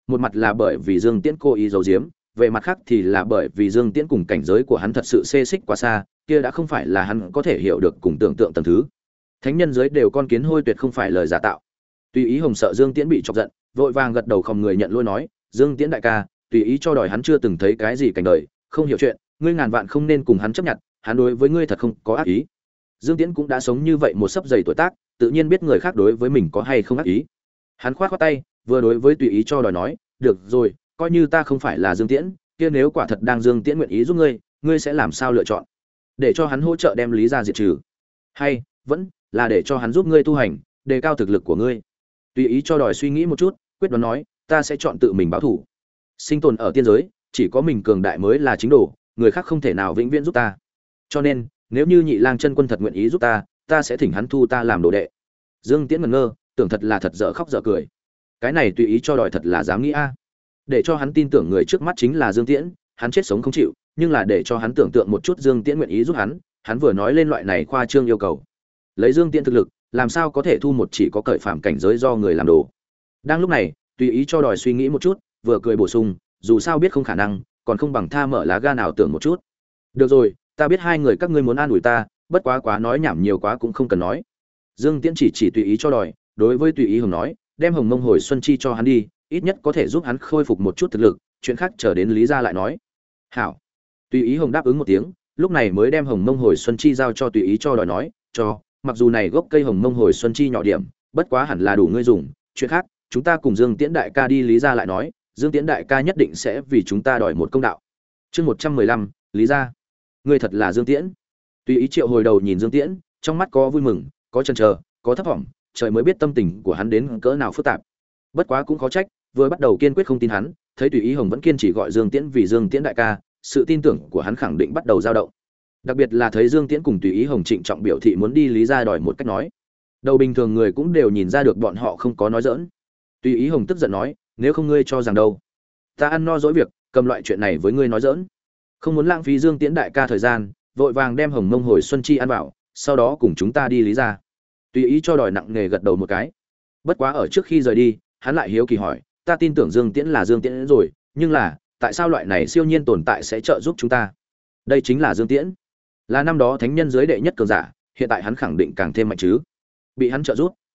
một mặt là bởi vì Dương Tiễn cố ý giấu giếm, về mặt khác thì là bởi vì Dương Tiễn cùng cảnh giới của hắn thật sự xê xích quá xa, kia đã không phải là hắn có thể hiểu được cùng tưởng tượng tầng thứ. Thánh nhân giới đều con kiến hôi tuyệt không phải lời giả tạo. Tùy ý Hồng sợ Dương Tiễn bị chọc giận, vội vàng gật đầu không người nhận lỗi nói, Dương Tiễn đại ca, tùy ý cho đòi hắn chưa từng thấy cái gì cảnh đời, không hiểu chuyện, ngươi ngàn vạn không nên cùng hắn chấp nhận, hắn đối với ngươi thật không có ác ý. Dương Tiễn cũng đã sống như vậy một sấp dày tuổi tác, tự nhiên biết người khác đối với mình có hay không ác ý. Hắn khoát khoát tay, vừa đối với tùy ý cho đòi nói, được rồi, coi như ta không phải là Dương Tiễn, kia nếu quả thật đang Dương Tiễn nguyện ý giúp ngươi, ngươi sẽ làm sao lựa chọn? Để cho hắn hỗ trợ đem Lý gia diệt trừ, hay vẫn là để cho hắn giúp ngươi tu hành, đề cao thực lực của ngươi? Tùy ý cho đòi suy nghĩ một chút, quyết đoán nói, ta sẽ chọn tự mình báo thù. Sinh tồn ở tiên giới, chỉ có mình cường đại mới là chính đồ, người khác không thể nào vĩnh viễn giúp ta. Cho nên, nếu như Nhị Lang chân quân thật nguyện ý giúp ta, ta sẽ thỉnh hắn thu ta làm đồ đệ. Dương Tiễn ngẩn ngơ, tưởng thật là thật dở khóc dở cười. Cái này tùy ý cho đòi thật là dám nghĩ a. Để cho hắn tin tưởng người trước mắt chính là Dương Tiễn, hắn chết sống không chịu, nhưng là để cho hắn tưởng tượng một chút Dương Tiễn nguyện ý giúp hắn vừa nói lên loại này khoa trương yêu cầu. Lấy Dương Tiễn thực lực, làm sao có thể thu một chỉ có cởi phàm cảnh giới do người làm đồ. Đang lúc này, tùy ý cho đòi suy nghĩ một chút, vừa cười bổ sung, dù sao biết không khả năng, còn không bằng tha mở lá gan nào tưởng một chút. Được rồi, ta biết hai người các ngươi muốn an ủi ta, bất quá nói nhảm nhiều quá cũng không cần nói. Dương Tiễn chỉ tùy ý cho đòi, đối với tùy ý Hồng nói, đem Hồng Mông Hồi Xuân Chi cho hắn đi, ít nhất có thể giúp hắn khôi phục một chút thực lực, chuyện khác chờ đến Lý gia lại nói. Hảo. Tùy ý Hồng đáp ứng một tiếng, lúc này mới đem Hồng Mông Hồi Xuân Chi giao cho tùy ý cho đòi nói, cho, mặc dù này gốc cây Hồng Mông Hồi Xuân Chi nhỏ điểm, bất quá hẳn là đủ ngươi dùng, chuyện khác, chúng ta cùng Dương Tiễn đại ca đi Lý gia lại nói, Dương Tiễn đại ca nhất định sẽ vì chúng ta đòi một công đạo. Chương 115, Lý gia. Ngươi thật là Dương Tiễn. Tùy ý Triệu hồi đầu nhìn Dương Tiễn, trong mắt có vui mừng, có chần chờ, có thấp vọng, trời mới biết tâm tình của hắn đến cỡ nào phức tạp. Bất quá cũng khó trách, vừa bắt đầu kiên quyết không tin hắn, thấy tùy ý Hồng vẫn kiên trì gọi Dương Tiễn vì Dương Tiễn đại ca, sự tin tưởng của hắn khẳng định bắt đầu dao động. Đặc biệt là thấy Dương Tiễn cùng tùy ý Hồng trịnh trọng biểu thị muốn đi Lý gia đòi một cách nói. Đầu bình thường người cũng đều nhìn ra được bọn họ không có nói giỡn. Tùy ý Hồng tức giận nói, nếu không ngươi cho rằng đâu, ta ăn no dỗi việc, cầm loại chuyện này với ngươi nói giỡn. Không muốn lãng phí Dương Tiễn đại ca thời gian, vội vàng đem Hồng Mông Hồi Xuân Chi ăn vào, sau đó cùng chúng ta đi Lý gia. Tùy ý cho đòi nặng nề gật đầu một cái. Bất quá ở trước khi rời đi, hắn lại hiếu kỳ hỏi, ta tin tưởng Dương Tiễn là Dương Tiễn rồi, nhưng là, tại sao loại này siêu nhiên tồn tại sẽ trợ giúp chúng ta? Đây chính là Dương Tiễn, là năm đó thánh nhân giới đệ nhất cường giả, hiện tại hắn khẳng định càng thêm mạnh chứ. Bị hắn trợ giúp,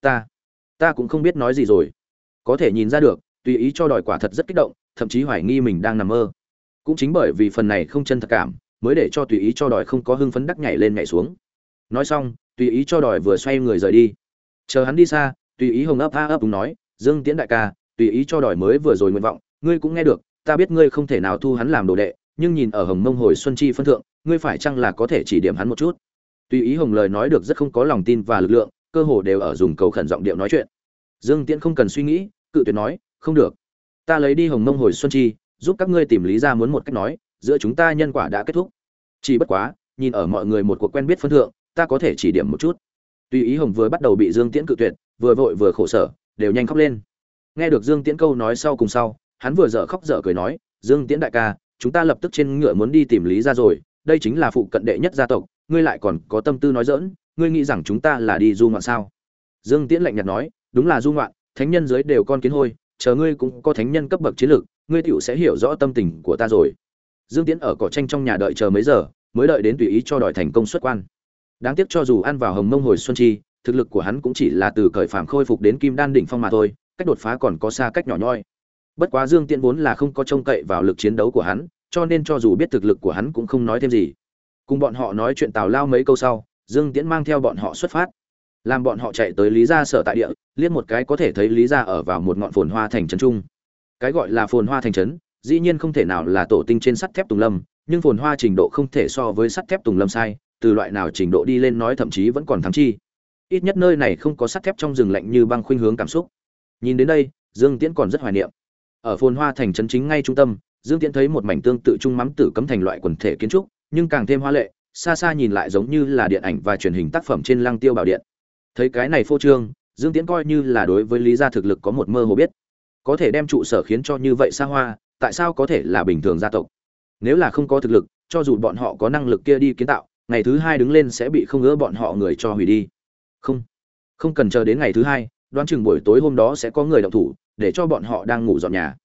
ta cũng không biết nói gì rồi. Có thể nhìn ra được, tùy ý cho đòi quả thật rất kích động, thậm chí hoài nghi mình đang nằm mơ. Cũng chính bởi vì phần này không chân thật cảm, mới để cho tùy ý cho đòi không có hưng phấn đắc nhảy lên nhảy xuống. Nói xong, tùy ý cho đòi vừa xoay người rời đi. Chờ hắn đi xa, tùy ý Hồng ấp a ấp đúng nói, Dương Tiễn đại ca, tùy ý cho đòi mới vừa rồi nguyện vọng, ngươi cũng nghe được, ta biết ngươi không thể nào thu hắn làm đồ đệ, nhưng nhìn ở Hồng Mông Hồi Xuân Chi phân thượng, ngươi phải chăng là có thể chỉ điểm hắn một chút. Tùy ý Hồng lời nói được rất không có lòng tin và lực lượng, cơ hồ đều ở dùng cầu khẩn giọng điệu nói chuyện. Dương Tiễn không cần suy nghĩ, cự tuyệt nói, không được, ta lấy đi Hồng Mông Hồi Xuân Chi, giúp các ngươi tìm lý ra muốn một cách nói, giữa chúng ta nhân quả đã kết thúc. Chỉ bất quá, nhìn ở mọi người một cuộc quen biết phân thượng, ta có thể chỉ điểm một chút. Tùy ý Hồng vừa bắt đầu bị Dương Tiễn cự tuyệt, vừa vội vừa khổ sở, đều nhanh khóc lên. Nghe được Dương Tiễn câu nói sau cùng sau, hắn vừa dở khóc dở cười nói, Dương Tiễn đại ca, chúng ta lập tức trên ngựa muốn đi tìm Lý gia rồi, đây chính là phụ cận đệ nhất gia tộc, ngươi lại còn có tâm tư nói giỡn, ngươi nghĩ rằng chúng ta là đi du ngoạn sao? Dương Tiễn lạnh nhạt nói, đúng là du ngoạn, thánh nhân giới đều con kiến hôi, chờ ngươi cũng có thánh nhân cấp bậc chiến lược, ngươi tiểu sẽ hiểu rõ tâm tình của ta rồi. Dương Tiễn ở cỏ tranh trong nhà đợi chờ mấy giờ, mới đợi đến tùy ý cho đòi thành công xuất quan. Đáng tiếc cho dù ăn vào Hồng Mông Hồi Xuân Chi, thực lực của hắn cũng chỉ là từ cởi phàm khôi phục đến kim đan đỉnh phong mà thôi, cách đột phá còn có xa cách nhỏ nhoi. Bất quá Dương Tiễn vốn là không có trông cậy vào lực chiến đấu của hắn, cho nên cho dù biết thực lực của hắn cũng không nói thêm gì. Cùng bọn họ nói chuyện tào lao mấy câu sau, Dương Tiễn mang theo bọn họ xuất phát. Làm bọn họ chạy tới Lý gia sở tại địa, liếc một cái có thể thấy Lý gia ở vào một ngọn phồn hoa thành trấn trung. Cái gọi là phồn hoa thành trấn, dĩ nhiên không thể nào là tổ tinh trên sắt thép Tùng Lâm, nhưng phồn hoa trình độ không thể so với sắt thép Tùng Lâm sai, từ loại nào trình độ đi lên nói thậm chí vẫn còn thắng chi. Ít nhất nơi này không có sắt thép trong rừng lạnh như băng khuynh hướng cảm xúc. Nhìn đến đây, Dương Tiễn còn rất hoài niệm. Ở phồn hoa thành trấn chính ngay trung tâm, Dương Tiễn thấy một mảnh tương tự trung mắm tử cấm thành loại quần thể kiến trúc, nhưng càng thêm hoa lệ, xa xa nhìn lại giống như là điện ảnh và truyền hình tác phẩm trên Lăng Tiêu Bảo Điện. Thấy cái này phô trương, Dương Tiễn coi như là đối với Lý gia thực lực có một mơ hồ biết. Có thể đem trụ sở khiến cho như vậy xa hoa, tại sao có thể là bình thường gia tộc? Nếu là không có thực lực, cho dù bọn họ có năng lực kia đi kiến tạo, ngày thứ hai đứng lên sẽ bị không ngỡ bọn họ người cho hủy đi. Không cần chờ đến ngày thứ hai, đoán chừng buổi tối hôm đó sẽ có người động thủ, để cho bọn họ đang ngủ dọn nhà.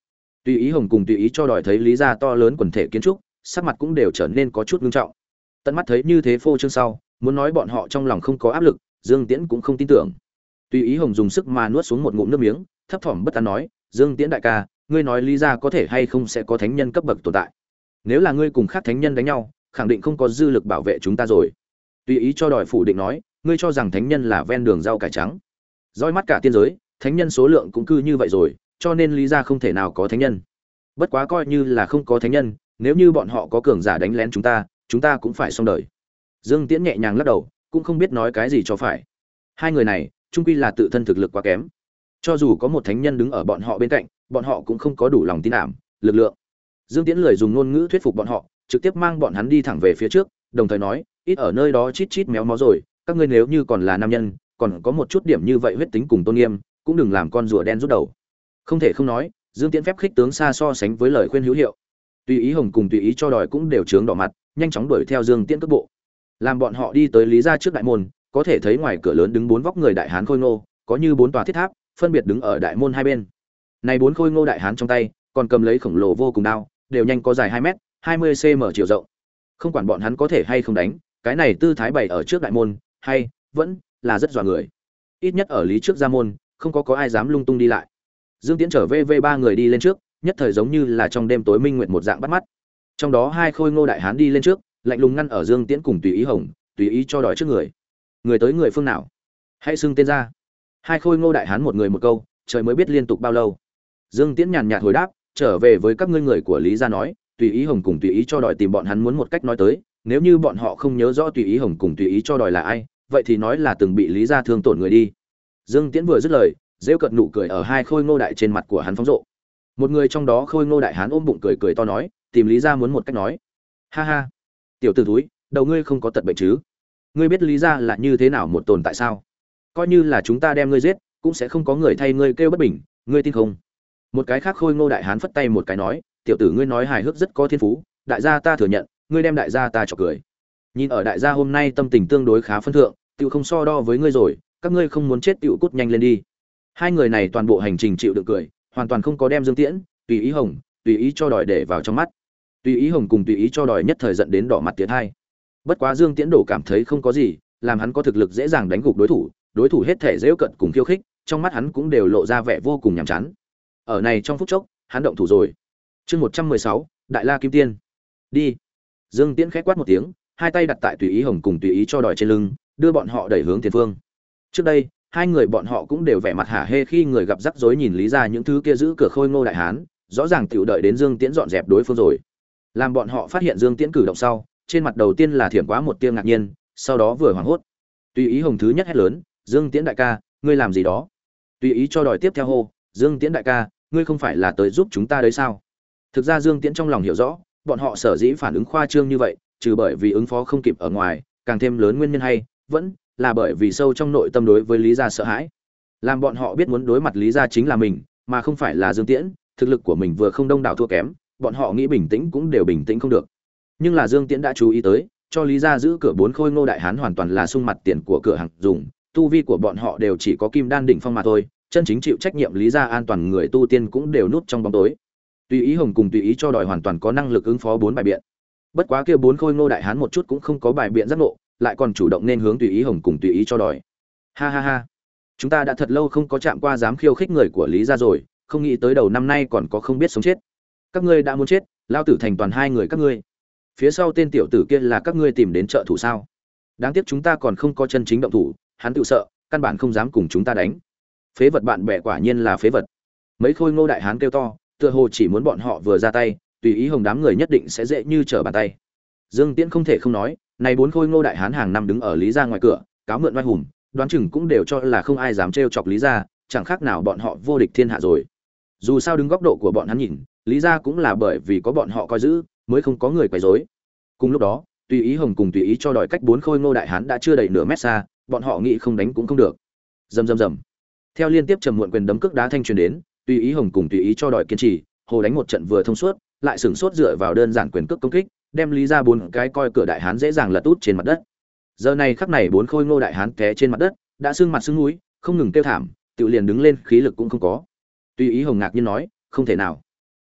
Tùy ý hồng cùng tùy ý cho đòi thấy lý gia to lớn quần thể kiến trúc, sắc mặt cũng đều trở nên có chút nghiêm trọng. Tận mắt thấy như thế phô trương sau, muốn nói bọn họ trong lòng không có áp lực, Dương Tiễn cũng không tin tưởng. Tùy ý hồng dùng sức mà nuốt xuống một ngụm nước miếng, thấp thỏm bất an nói, Dương Tiễn đại ca, ngươi nói lý gia có thể hay không sẽ có thánh nhân cấp bậc tồn tại? Nếu là ngươi cùng khác thánh nhân đánh nhau, khẳng định không có dư lực bảo vệ chúng ta rồi. Tùy ý cho đòi phủ định nói, ngươi cho rằng thánh nhân là ven đường rau cải trắng? Dõi mắt cả tiên giới, thánh nhân số lượng cũng cư như vậy rồi, cho nên lý gia không thể nào có thánh nhân. Bất quá coi như là không có thánh nhân, nếu như bọn họ có cường giả đánh lén chúng ta cũng phải xong đời. Dương Tiễn nhẹ nhàng lắc đầu, cũng không biết nói cái gì cho phải. Hai người này, chung quy là tự thân thực lực quá kém. Cho dù có một thánh nhân đứng ở bọn họ bên cạnh, bọn họ cũng không có đủ lòng tin đảm, lực lượng. Dương Tiễn lười dùng ngôn ngữ thuyết phục bọn họ, trực tiếp mang bọn hắn đi thẳng về phía trước, đồng thời nói, ít ở nơi đó chít chít méo mó rồi, các ngươi nếu như còn là nam nhân, còn có một chút điểm như vậy huyết tính cùng tôn nghiêm, cũng đừng làm con rùa đen rút đầu. Không thể không nói, Dương Tiễn phép khích tướng xa so sánh với lời khuyên hữu hiệu. Tùy ý hồng cùng tùy ý cho đòi cũng đều trướng đỏ mặt, nhanh chóng đuổi theo Dương Tiễn cước bộ. Làm bọn họ đi tới lý gia trước đại môn, có thể thấy ngoài cửa lớn đứng bốn vóc người đại hán khôi ngô, có như bốn tòa thiết tháp, phân biệt đứng ở đại môn hai bên. Này bốn khôi ngô đại hán trong tay, còn cầm lấy khổng lồ vô cùng đao, đều nhanh có dài 2 mét, 20 cm chiều rộng. Không quản bọn hắn có thể hay không đánh, cái này tư thái bày ở trước đại môn, hay vẫn là rất dọa người. Ít nhất ở lý trước gia môn, không có ai dám lung tung đi lại. Dương Tiễn trở về ba người đi lên trước, nhất thời giống như là trong đêm tối minh nguyệt một dạng bắt mắt. Trong đó hai khôi ngô đại hán đi lên trước, lạnh lùng ngăn ở Dương Tiễn cùng tùy ý hồng, tùy ý cho đòi trước người. Người tới người phương nào? Hãy xưng tên ra. Hai khôi ngô đại hán một người một câu, trời mới biết liên tục bao lâu. Dương Tiễn nhàn nhạt hồi đáp, trở về với các ngươi người của Lý gia nói, tùy ý hồng cùng tùy ý cho đòi tìm bọn hắn muốn một cách nói tới, nếu như bọn họ không nhớ rõ tùy ý hồng cùng tùy ý cho đòi là ai, vậy thì nói là từng bị Lý gia thương tổn người đi. Dương Tiễn vừa dứt lời, rêu cợt nụ cười ở hai khôi ngô đại trên mặt của hắn phóng rộ. Một người trong đó khôi ngô đại hán ôm bụng cười cười to nói, tìm Lý gia muốn một cách nói. Ha ha, tiểu tử túi, đầu ngươi không có tật bệnh chứ? Ngươi biết Lý gia là như thế nào một tồn tại sao? Coi như là chúng ta đem ngươi giết, cũng sẽ không có người thay ngươi kêu bất bình, ngươi tin không? Một cái khác khôi ngô đại hán phất tay một cái nói, tiểu tử ngươi nói hài hước rất có thiên phú, đại gia ta thừa nhận, ngươi đem đại gia ta chọc cười. Nhìn ở đại gia hôm nay tâm tình tương đối khá phân thượng, tiểu không so đo với ngươi rồi, các ngươi không muốn chết tiểu cút nhanh lên đi. Hai người này toàn bộ hành trình chịu đựng cười, hoàn toàn không có đem Dương Tiễn, tùy ý hồng, tùy ý cho đòi để vào trong mắt. Tùy ý hồng cùng tùy ý cho đòi nhất thời giận đến đỏ mặt tiến hai. Bất quá Dương Tiễn đổ cảm thấy không có gì, làm hắn có thực lực dễ dàng đánh gục đối thủ hết thể giễu cận cùng khiêu khích, trong mắt hắn cũng đều lộ ra vẻ vô cùng nhàm chán. Ở này trong phút chốc, hắn động thủ rồi. Chương 116, Đại La Kim Tiên. Đi. Dương Tiễn khẽ quát một tiếng, hai tay đặt tại tùy ý hồng cùng tùy ý cho đòi trên lưng, đưa bọn họ đẩy hướng tiền phương. Trước đây, hai người bọn họ cũng đều vẻ mặt hả hê khi người gặp rắc rối nhìn Lý gia những thứ kia giữ cửa khôi ngô đại hán, rõ ràng tiểu đợi đến Dương Tiễn dọn dẹp đối phương rồi. Làm bọn họ phát hiện Dương Tiễn cử động sau, trên mặt đầu tiên là thiểm quá một tia ngạc nhiên, sau đó vừa hoảng hốt. Tùy ý hồng thứ nhất hét lớn, Dương Tiễn đại ca, ngươi làm gì đó? Tùy ý cho đòi tiếp theo hô, Dương Tiễn đại ca, ngươi không phải là tới giúp chúng ta đấy sao? Thực ra Dương Tiễn trong lòng hiểu rõ, bọn họ sở dĩ phản ứng khoa trương như vậy, trừ bởi vì ứng phó không kịp ở ngoài, càng thêm lớn nguyên nhân hay vẫn là bởi vì sâu trong nội tâm đối với Lý gia sợ hãi. Làm bọn họ biết muốn đối mặt Lý gia chính là mình, mà không phải là Dương Tiễn, thực lực của mình vừa không đông đảo thua kém, bọn họ nghĩ bình tĩnh cũng đều bình tĩnh không được. Nhưng là Dương Tiễn đã chú ý tới, cho Lý gia giữ cửa bốn khôi ngô đại hán hoàn toàn là sung mặt tiền của cửa hàng dùng, tu vi của bọn họ đều chỉ có kim đan đỉnh phong mà thôi, chân chính chịu trách nhiệm Lý gia an toàn người tu tiên cũng đều núp trong bóng tối. Tùy ý hồng cùng tùy ý cho đòi hoàn toàn có năng lực ứng phó bốn bài biện. Bất quá kia bốn khôi ngô đại hán một chút cũng không có bài biện giác ngộ, lại còn chủ động nên hướng tùy ý hồng cùng tùy ý cho đòi. Ha ha ha, chúng ta đã thật lâu không có chạm qua dám khiêu khích người của Lý gia rồi, không nghĩ tới đầu năm nay còn có không biết sống chết. Các ngươi đã muốn chết, lao tử thành toàn hai người các ngươi. Phía sau tên tiểu tử kia là các ngươi tìm đến trợ thủ sao? Đáng tiếc chúng ta còn không có chân chính động thủ, hắn tự sợ, căn bản không dám cùng chúng ta đánh. Phế vật bạn bè quả nhiên là phế vật. Mấy khôi ngô đại hán kêu to, tựa hồ chỉ muốn bọn họ vừa ra tay, tùy ý hồng đám người nhất định sẽ dễ như trở bàn tay. Dương Tiễn không thể không nói, này bốn khôi ngô đại hán hàng năm đứng ở Lý gia ngoài cửa, cáo mượn oai hùng, đoán chừng cũng đều cho là không ai dám trêu chọc Lý gia, chẳng khác nào bọn họ vô địch thiên hạ rồi. Dù sao đứng góc độ của bọn hắn nhìn, Lý gia cũng là bởi vì có bọn họ coi giữ, mới không có người quấy rối. Cùng lúc đó, tùy ý hồng cùng tùy ý cho đòi cách bốn khôi ngô đại hán đã chưa đầy nửa mét xa, bọn họ nghĩ không đánh cũng không được. Rầm rầm rầm. Theo liên tiếp trầm muộn quyền đấm cước đá thanh truyền đến, tùy ý hồng cùng tùy ý cho đòi kiên trì, hồ đánh một trận vừa thông suốt, lại sửng sốt dựa vào đơn giản quyền cước công kích, đem Lý gia bốn cái coi cửa đại hán dễ dàng lật út trên mặt đất. Giờ này khắc này bốn khôi ngô đại hán té trên mặt đất, đã sưng mặt sưng mũi, không ngừng kêu thảm, tự liền đứng lên khí lực cũng không có. Tùy ý hồng ngạc nhiên nói, không thể nào.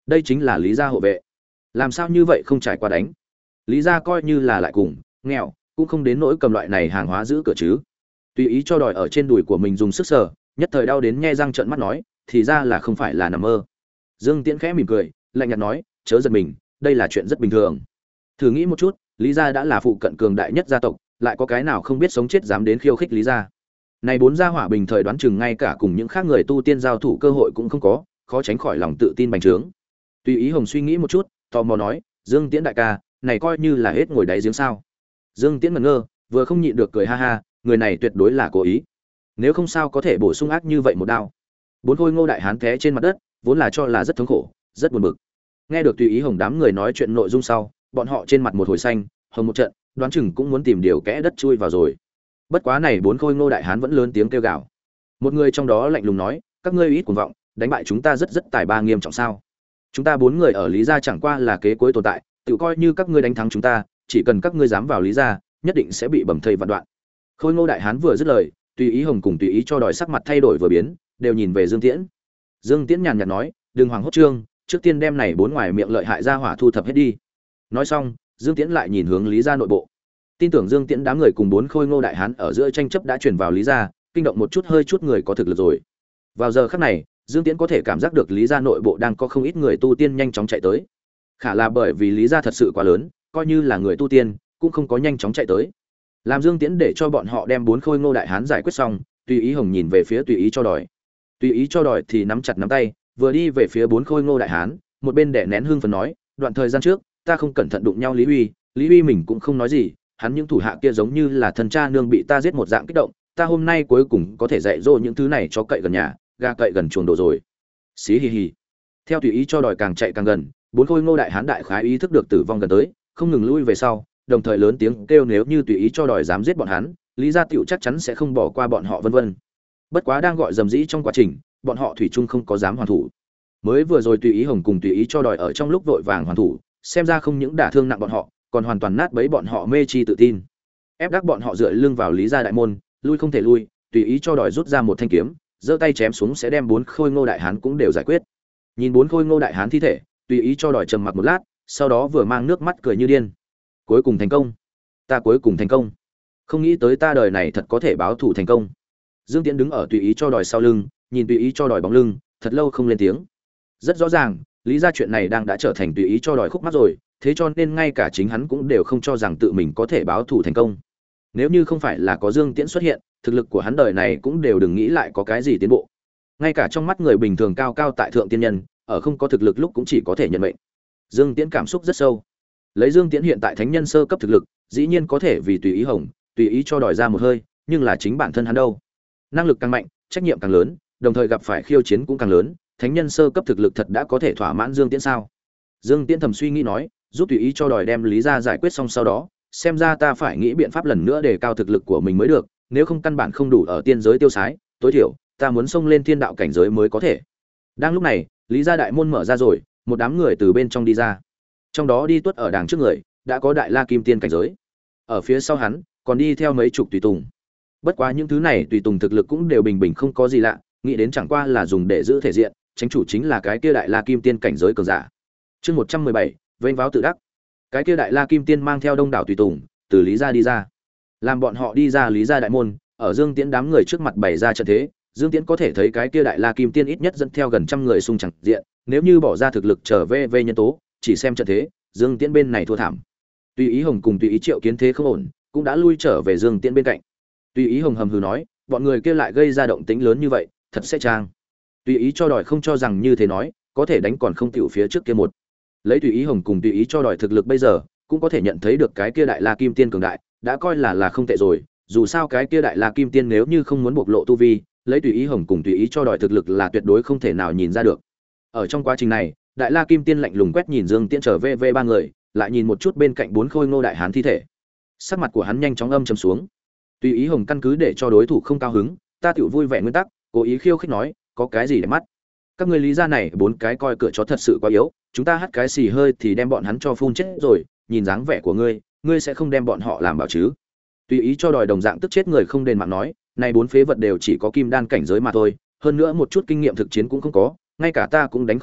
Đây chính là Lý gia hộ vệ. Làm sao như vậy không trải qua đánh? Lý gia coi như là lại cùng nghèo, cũng không đến nỗi cầm loại này hàng hóa giữ cửa chứ. Tùy ý cho đòi ở trên đùi của mình dùng sức sờ, nhất thời đau đến nhe răng trợn mắt nói, thì ra là không phải là nằm mơ. Dương Tiễn khẽ mỉm cười, lạnh nhạt nói, chớ giật mình, đây là chuyện rất bình thường. Thử nghĩ một chút, Lý gia đã là phụ cận cường đại nhất gia tộc, lại có cái nào không biết sống chết dám đến khiêu khích Lý gia. Này bốn gia hỏa bình thời đoán chừng ngay cả cùng những khác người tu tiên giao thủ cơ hội cũng không có, khó tránh khỏi lòng tự tin bành trướng. Tùy ý Hồng suy nghĩ một chút, tò mò nói, Dương Tiễn đại ca, này coi như là hết ngồi đáy giếng sao? Dương Tiễn ngẩn ngơ, vừa không nhịn được cười ha ha, người này tuyệt đối là cố ý. Nếu không sao có thể bổ sung ác như vậy một đao. Bốn khôi ngô đại hán té trên mặt đất, vốn là cho là rất thống khổ, rất buồn bực. Nghe được Tùy ý Hồng đám người nói chuyện nội dung sau, bọn họ trên mặt một hồi xanh, hồng một trận, đoán chừng cũng muốn tìm điều kẽ đất chui vào rồi. Bất quá này bốn khôi ngô đại hán vẫn lớn tiếng kêu gào. Một người trong đó lạnh lùng nói, các ngươi ít cuồng vọng, đánh bại chúng ta rất tài ba nghiêm trọng sao? Chúng ta bốn người ở Lý gia chẳng qua là kế cuối tồn tại, tự coi như các ngươi đánh thắng chúng ta, chỉ cần các ngươi dám vào Lý gia, nhất định sẽ bị bầm thây vạn đoạn. Khôi ngô đại hán vừa dứt lời, Tùy ý Hồng cùng Tùy ý cho đòi sắc mặt thay đổi vừa biến, đều nhìn về Dương Tiễn. Dương Tiễn nhàn nhạt nói, đừng hoảng hốt trương, trước tiên đem này bốn ngoài miệng lợi hại ra hỏa thu thập hết đi. Nói xong, Dương Tiễn lại nhìn hướng Lý gia nội bộ. Tin tưởng Dương Tiễn đám người cùng bốn khôi ngô đại hán ở giữa tranh chấp đã truyền vào Lý gia, kinh động một chút hơi chút người có thực lực rồi. Vào giờ khắc này, Dương Tiễn có thể cảm giác được Lý gia nội bộ đang có không ít người tu tiên nhanh chóng chạy tới. Khả là bởi vì Lý gia thật sự quá lớn, coi như là người tu tiên, cũng không có nhanh chóng chạy tới. Làm Dương Tiễn để cho bọn họ đem bốn khôi ngô đại hán giải quyết xong, Tùy ý Hồng nhìn về phía Tùy ý cho đòi. Tùy ý cho đòi thì nắm chặt nắm tay, vừa đi về phía bốn khôi ngô đại hán, một bên đè nén hương phấn nói, đoạn thời gian trước, ta không cẩn thận đụng nhau Lý Uy mình cũng không nói gì, hắn những thủ hạ kia giống như là thần cha nương bị ta giết một dạng kích động, ta hôm nay cuối cùng có thể dạy dỗ những thứ này cho cậy gần nhà, gà cậy gần chuồng đồ rồi. Xí hì hì. Theo Tùy ý cho đòi càng chạy càng gần, bốn khôi ngô đại hán đại khái ý thức được tử vong gần tới, không ngừng lui về sau, đồng thời lớn tiếng kêu nếu như Tùy ý cho đòi dám giết bọn hắn, Lý gia tiểu chắc chắn sẽ không bỏ qua bọn họ vân vân. Bất quá đang gọi dầm dĩ trong quá trình, bọn họ thủy chung không có dám hoàn thủ. Mới vừa rồi Tùy ý Hồng cùng Tùy ý cho đòi ở trong lúc vội vàng hoàn thủ, xem ra không những đả thương nặng bọn họ, còn hoàn toàn nát bấy bọn họ mê chi tự tin. Ép đắc bọn họ dựa lưng vào Lý gia đại môn, lui không thể lui, Tùy ý cho đòi rút ra một thanh kiếm, giơ tay chém xuống sẽ đem bốn khôi ngô đại hán cũng đều giải quyết. Nhìn bốn khôi ngô đại hán thi thể, Tùy ý cho đòi trầm mặc một lát, sau đó vừa mang nước mắt cười như điên. Cuối cùng thành công, ta cuối cùng thành công. Không nghĩ tới ta đời này thật có thể báo thù thành công. Dương Tiễn đứng ở Tùy ý cho đòi sau lưng, nhìn Tùy ý cho đòi bóng lưng, thật lâu không lên tiếng. Rất rõ ràng, Lý gia chuyện này đang đã trở thành Tùy ý cho đòi khúc mắc rồi, thế cho nên ngay cả chính hắn cũng đều không cho rằng tự mình có thể báo thù thành công. Nếu như không phải là có Dương Tiễn xuất hiện, thực lực của hắn đời này cũng đều đừng nghĩ lại có cái gì tiến bộ. Ngay cả trong mắt người bình thường cao cao tại thượng tiên nhân, ở không có thực lực lúc cũng chỉ có thể nhận mệnh. Dương Tiễn cảm xúc rất sâu. Lấy Dương Tiễn hiện tại thánh nhân sơ cấp thực lực, dĩ nhiên có thể vì Tùy ý Hồng, Tùy ý cho đòi ra một hơi, nhưng là chính bản thân hắn đâu? Năng lực càng mạnh, trách nhiệm càng lớn, đồng thời gặp phải khiêu chiến cũng càng lớn, thánh nhân sơ cấp thực lực thật đã có thể thỏa mãn Dương Tiễn sao? Dương Tiễn thầm suy nghĩ nói, giúp Tùy ý cho đòi đem Lý gia giải quyết xong sau đó, xem ra ta phải nghĩ biện pháp lần nữa để cao thực lực của mình mới được, nếu không căn bản không đủ ở tiên giới tiêu sái, tối thiểu ta muốn xông lên thiên đạo cảnh giới mới có thể. Đang lúc này, Lý gia đại môn mở ra rồi, một đám người từ bên trong đi ra. Trong đó đi tuất ở đằng trước người, đã có Đại La Kim Tiên cảnh giới. Ở phía sau hắn, còn đi theo mấy chục tùy tùng. Bất quá những thứ này tùy tùng thực lực cũng đều bình bình không có gì lạ, nghĩ đến chẳng qua là dùng để giữ thể diện, chính chủ chính là cái kia Đại La Kim Tiên cảnh giới cường giả. Chương 117, vênh váo tự đắc. Cái kia Đại La Kim Tiên mang theo đông đảo tùy tùng, từ Lý gia đi ra. Làm bọn họ đi ra Lý gia đại môn, ở Dương Tiễn đám người trước mặt bày ra trận thế, Dương Tiễn có thể thấy cái kia Đại La Kim Tiên ít nhất dẫn theo gần trăm người xung chẳng diện, nếu như bỏ ra thực lực trở về nhân tố, chỉ xem trận thế, Dương Tiễn bên này thua thảm. Tùy ý Hồng cùng Tùy ý Triệu kiến thế không ổn, cũng đã lui trở về Dương Tiễn bên cạnh. Tùy ý Hồng hầm hừ nói, bọn người kia lại gây ra động tĩnh lớn như vậy, thật sẽ trang. Tùy ý cho đòi không cho rằng như thế nói, có thể đánh còn không tiểu phía trước kia một. Lấy Tùy ý Hồng cùng Tùy ý cho đòi thực lực bây giờ, cũng có thể nhận thấy được cái kia Đại La Kim Tiên cường đại, đã coi là không tệ rồi, dù sao cái kia Đại La Kim Tiên nếu như không muốn bộc lộ tu vi, lấy Tùy ý Hồng cùng Tùy ý cho đòi thực lực là tuyệt đối không thể nào nhìn ra được. Ở trong quá trình này, Đại La Kim Tiên lạnh lùng quét nhìn Dương Tiễn trở về ba người, lại nhìn một chút bên cạnh bốn khôi ngô đại hán thi thể. Sắc mặt của hắn nhanh chóng âm trầm xuống. Tùy ý Hồng căn cứ để cho đối thủ không cao hứng, ta tiểu vui vẻ nguyên tắc, cố ý khiêu khích nói, có cái gì để mắt? Các ngươi Lý gia này bốn cái coi cửa chó thật sự quá yếu, chúng ta hắt cái xì hơi thì đem bọn hắn cho phun chết rồi, nhìn dáng vẻ của ngươi sẽ không đem bọn họ làm bảo chứ? Tùy ý cho đòi đồng dạng tức chết người không đền mạng nói, này bốn phế vật đều chỉ có kim đan cảnh giới mà thôi, hơn nữa một chút kinh nghiệm thực chiến cũng không có, ngay cả ta cũng đánh không lại,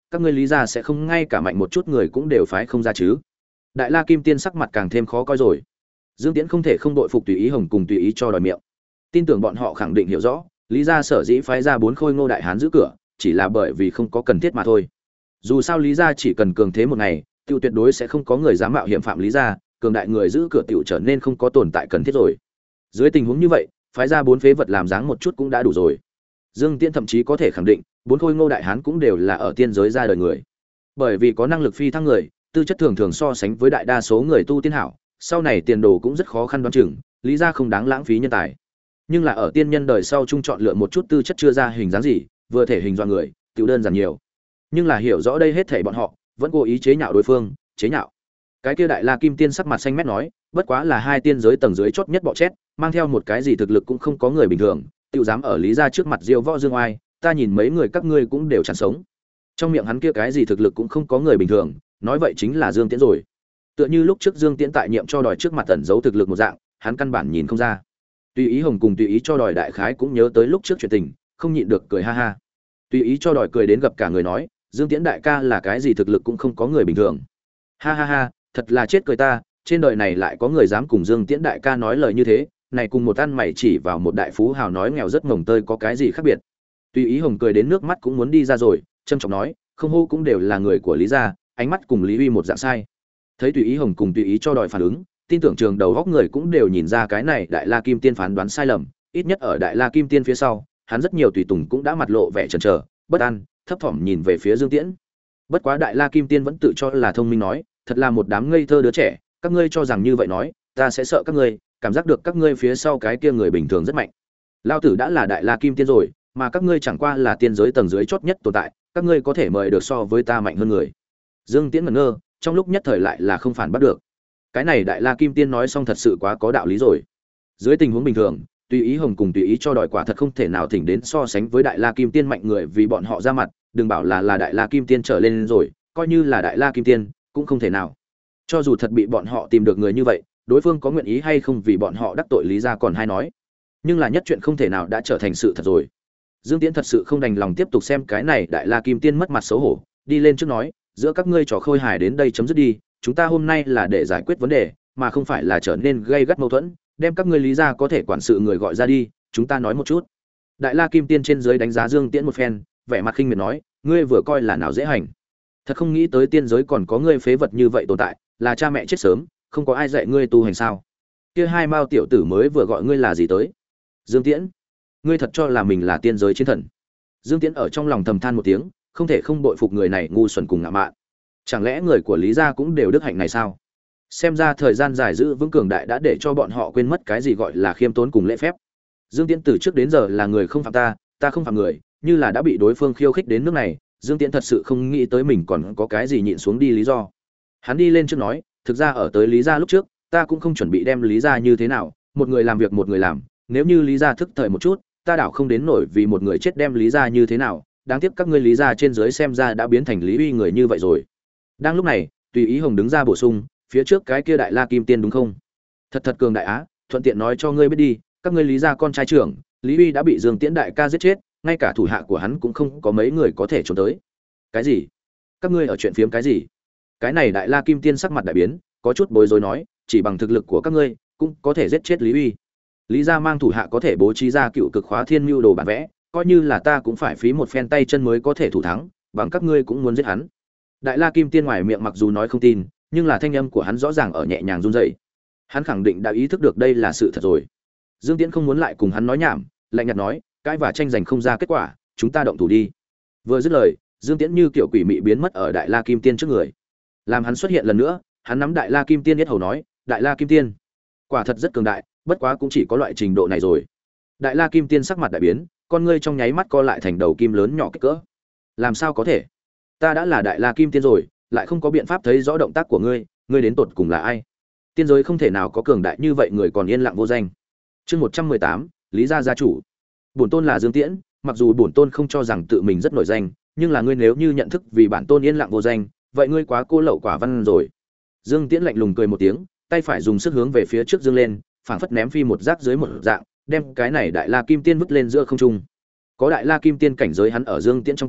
các ngươi lý gia sẽ không ngay cả mạnh một chút người cũng đều phái không ra chứ? Đại La Kim Tiên sắc mặt càng thêm khó coi rồi. Dương Tiễn không thể không đội phục Tùy Ý Hồng cùng Tùy Ý cho đòi miệng. Tin tưởng bọn họ khẳng định hiểu rõ, lý gia sở dĩ phái ra 4 khôi ngô đại hán giữ cửa, chỉ là bởi vì không có cần thiết mà thôi. Dù sao lý gia chỉ cần cường thế một ngày, tiêu tuyệt đối sẽ không có người dám mạo hiểm phạm lý gia, cường đại người giữ cửa tiểu trở nên không có tồn tại cần thiết rồi. Dưới tình huống như vậy, phái ra 4 phế vật làm dáng một chút cũng đã đủ rồi. Dương Tiễn thậm chí có thể khẳng định, 4 khôi ngô đại hán cũng đều là ở tiên giới ra đời người. Bởi vì có năng lực phi thăng người, tư chất thường thường so sánh với đại đa số người tu tiên hảo, sau này tiền đồ cũng rất khó khăn đoán chừng, lý gia không đáng lãng phí nhân tài. Nhưng là ở tiên nhân đời sau chung chọn lựa một chút tư chất chưa ra hình dáng gì, vừa thể hình do người, tiểu đơn giản nhiều. Nhưng là hiểu rõ đây hết thảy bọn họ, vẫn cố ý chế nhạo đối phương, chế nhạo. Cái kia Đại La Kim Tiên sắc mặt xanh mét nói, bất quá là 2 tiên giới tầng dưới chót nhất bọ chết, mang theo một cái gì thực lực cũng không có người bình thường, tiểu dám ở lý gia trước mặt diêu võ dương oai, ta nhìn mấy người các ngươi cũng đều chẳng sống. Trong miệng hắn kia cái gì thực lực cũng không có người bình thường, nói vậy chính là Dương Tiễn rồi. Tựa như lúc trước Dương Tiễn tại nhiệm cho đòi trước mặt ẩn giấu thực lực một dạng, hắn căn bản nhìn không ra. Tùy Ý Hồng cùng Tùy Ý cho đòi đại khái cũng nhớ tới lúc trước chuyện tình, không nhịn được cười ha ha. Tùy Ý cho đòi cười đến gặp cả người nói, Dương Tiễn đại ca là cái gì thực lực cũng không có người bình thường. Ha ha ha, thật là chết cười ta, trên đời này lại có người dám cùng Dương Tiễn đại ca nói lời như thế, này cùng một ăn mày chỉ vào một đại phú hào nói nghèo rất mồng tơi có cái gì khác biệt. Tùy Ý Hồng cười đến nước mắt cũng muốn đi ra rồi, trâm trọng nói, không hô cũng đều là người của Lý gia, ánh mắt cùng Lý Uy một dạng sai. Thấy Tùy Ý Hồng cùng Tùy Ý cho đòi phản ứng, tin tưởng trường đầu góc người cũng đều nhìn ra cái này Đại La Kim Tiên phán đoán sai lầm, ít nhất ở Đại La Kim Tiên phía sau, hắn rất nhiều tùy tùng cũng đã mặt lộ vẻ chần chờ, bất an, thấp thỏm nhìn về phía Dương Tiễn. Bất quá Đại La Kim Tiên vẫn tự cho là thông minh nói, thật là một đám ngây thơ đứa trẻ, các ngươi cho rằng như vậy nói, ta sẽ sợ các ngươi, cảm giác được các ngươi phía sau cái kia người bình thường rất mạnh. Lão tử đã là Đại La Kim Tiên rồi, mà các ngươi chẳng qua là tiên giới tầng dưới chót nhất tồn tại, các ngươi có thể mời được so với ta mạnh hơn người. Dương Tiễn ngẩn ngơ, trong lúc nhất thời lại là không phản bắt được. Cái này Đại La Kim Tiên nói xong thật sự quá có đạo lý rồi. Dưới tình huống bình thường, Tùy Ý Hồng cùng Tùy Ý cho đòi quả thật không thể nào thỉnh đến so sánh với Đại La Kim Tiên mạnh người vì bọn họ ra mặt, đừng bảo là Đại La Kim Tiên trở lên rồi, coi như là Đại La Kim Tiên cũng không thể nào. Cho dù thật bị bọn họ tìm được người như vậy, đối phương có nguyện ý hay không vì bọn họ đắc tội lý ra còn hay nói. Nhưng là nhất chuyện không thể nào đã trở thành sự thật rồi. Dương Tiễn thật sự không đành lòng tiếp tục xem cái này Đại La Kim Tiên mất mặt xấu hổ, đi lên trước nói, giữa các ngươi trò khôi hài đến đây chấm dứt đi, chúng ta hôm nay là để giải quyết vấn đề, mà không phải là trở nên gây gắt mâu thuẫn, đem các ngươi lý ra có thể quản sự người gọi ra đi, chúng ta nói một chút. Đại La Kim Tiên trên dưới đánh giá Dương Tiễn một phen, vẻ mặt khinh miệt nói, ngươi vừa coi là nào dễ hành. Thật không nghĩ tới tiên giới còn có ngươi phế vật như vậy tồn tại, là cha mẹ chết sớm, không có ai dạy ngươi tu hành sao? Kia 2 mao tiểu tử mới vừa gọi ngươi là gì tới? Dương Tiễn, ngươi thật cho là mình là tiên giới chiến thần? Dương Tiễn ở trong lòng thầm than một tiếng, không thể không bội phục người này ngu xuẩn cùng ngạo mạn. Chẳng lẽ người của Lý gia cũng đều đức hạnh này sao? Xem ra thời gian dài giữ vững cường đại đã để cho bọn họ quên mất cái gì gọi là khiêm tốn cùng lễ phép. Dương Tiễn từ trước đến giờ là người không phạm ta, ta không phạm người, như là đã bị đối phương khiêu khích đến nước này, Dương Tiễn thật sự không nghĩ tới mình còn có cái gì nhịn xuống đi lý do. Hắn đi lên trước nói, thực ra ở tới Lý gia lúc trước, ta cũng không chuẩn bị đem Lý gia như thế nào, một người làm việc một người làm, nếu như Lý gia thức thời một chút, ta đảo không đến nổi vì một người chết đem Lý gia như thế nào, đáng tiếc các ngươi Lý gia trên dưới xem ra đã biến thành Lý Uy người như vậy rồi. Đang lúc này, Tùy Ý Hồng đứng ra bổ sung, phía trước cái kia Đại La Kim Tiên đúng không? Thật cường đại á, thuận tiện nói cho ngươi biết đi, các ngươi Lý gia con trai trưởng, Lý Uy đã bị Dương Tiễn đại ca giết chết, ngay cả thủ hạ của hắn cũng không có mấy người có thể trốn tới. Cái gì? Các ngươi ở chuyện phiếm cái gì? Cái này Đại La Kim Tiên sắc mặt đại biến, có chút bối rối nói, chỉ bằng thực lực của các ngươi, cũng có thể giết chết Lý Uy. Lý gia mang thủ hạ có thể bố trí ra cựu cực khóa thiên mưu đồ bản vẽ, coi như là ta cũng phải phí một phen tay chân mới có thể thủ thắng, bằng các ngươi cũng muốn giết hắn. Đại La Kim Tiên ngoài miệng mặc dù nói không tin, nhưng là thanh âm của hắn rõ ràng ở nhẹ nhàng run rẩy. Hắn khẳng định đã ý thức được đây là sự thật rồi. Dương Tiễn không muốn lại cùng hắn nói nhảm, lạnh nhạt nói, cãi và tranh giành không ra kết quả, chúng ta động thủ đi. Vừa dứt lời, Dương Tiễn như kiểu quỷ mị biến mất ở Đại La Kim Tiên trước người. Làm hắn xuất hiện lần nữa, hắn nắm Đại La Kim Tiên yết hầu nói, Đại La Kim Tiên, quả thật rất cường đại, bất quá cũng chỉ có loại trình độ này rồi. Đại La Kim Tiên sắc mặt đại biến, con ngươi trong nháy mắt co lại thành đầu kim lớn nhỏ kích cỡ. Làm sao có thể? Ta đã là Đại La Kim Tiên rồi, lại không có biện pháp thấy rõ động tác của ngươi, ngươi đến tột cùng là ai? Tiên giới không thể nào có cường đại như vậy người còn yên lặng vô danh. Chương 118, Lý gia gia chủ. Bổn tôn là Dương Tiễn, mặc dù bổn tôn không cho rằng tự mình rất nổi danh, nhưng là ngươi nếu như nhận thức vì bản tôn yên lặng vô danh, vậy ngươi quá cô lậu quả văn rồi. Dương Tiễn lạnh lùng cười một tiếng, tay phải dùng sức hướng về phía trước dương lên, phảng phất ném phi một rác dưới một dạng, đem cái này Đại La Kim Tiên vứt lên giữa không trung. Có Đại La Kim Tiên cảnh giới hắn ở Dương Tiễn trong tay,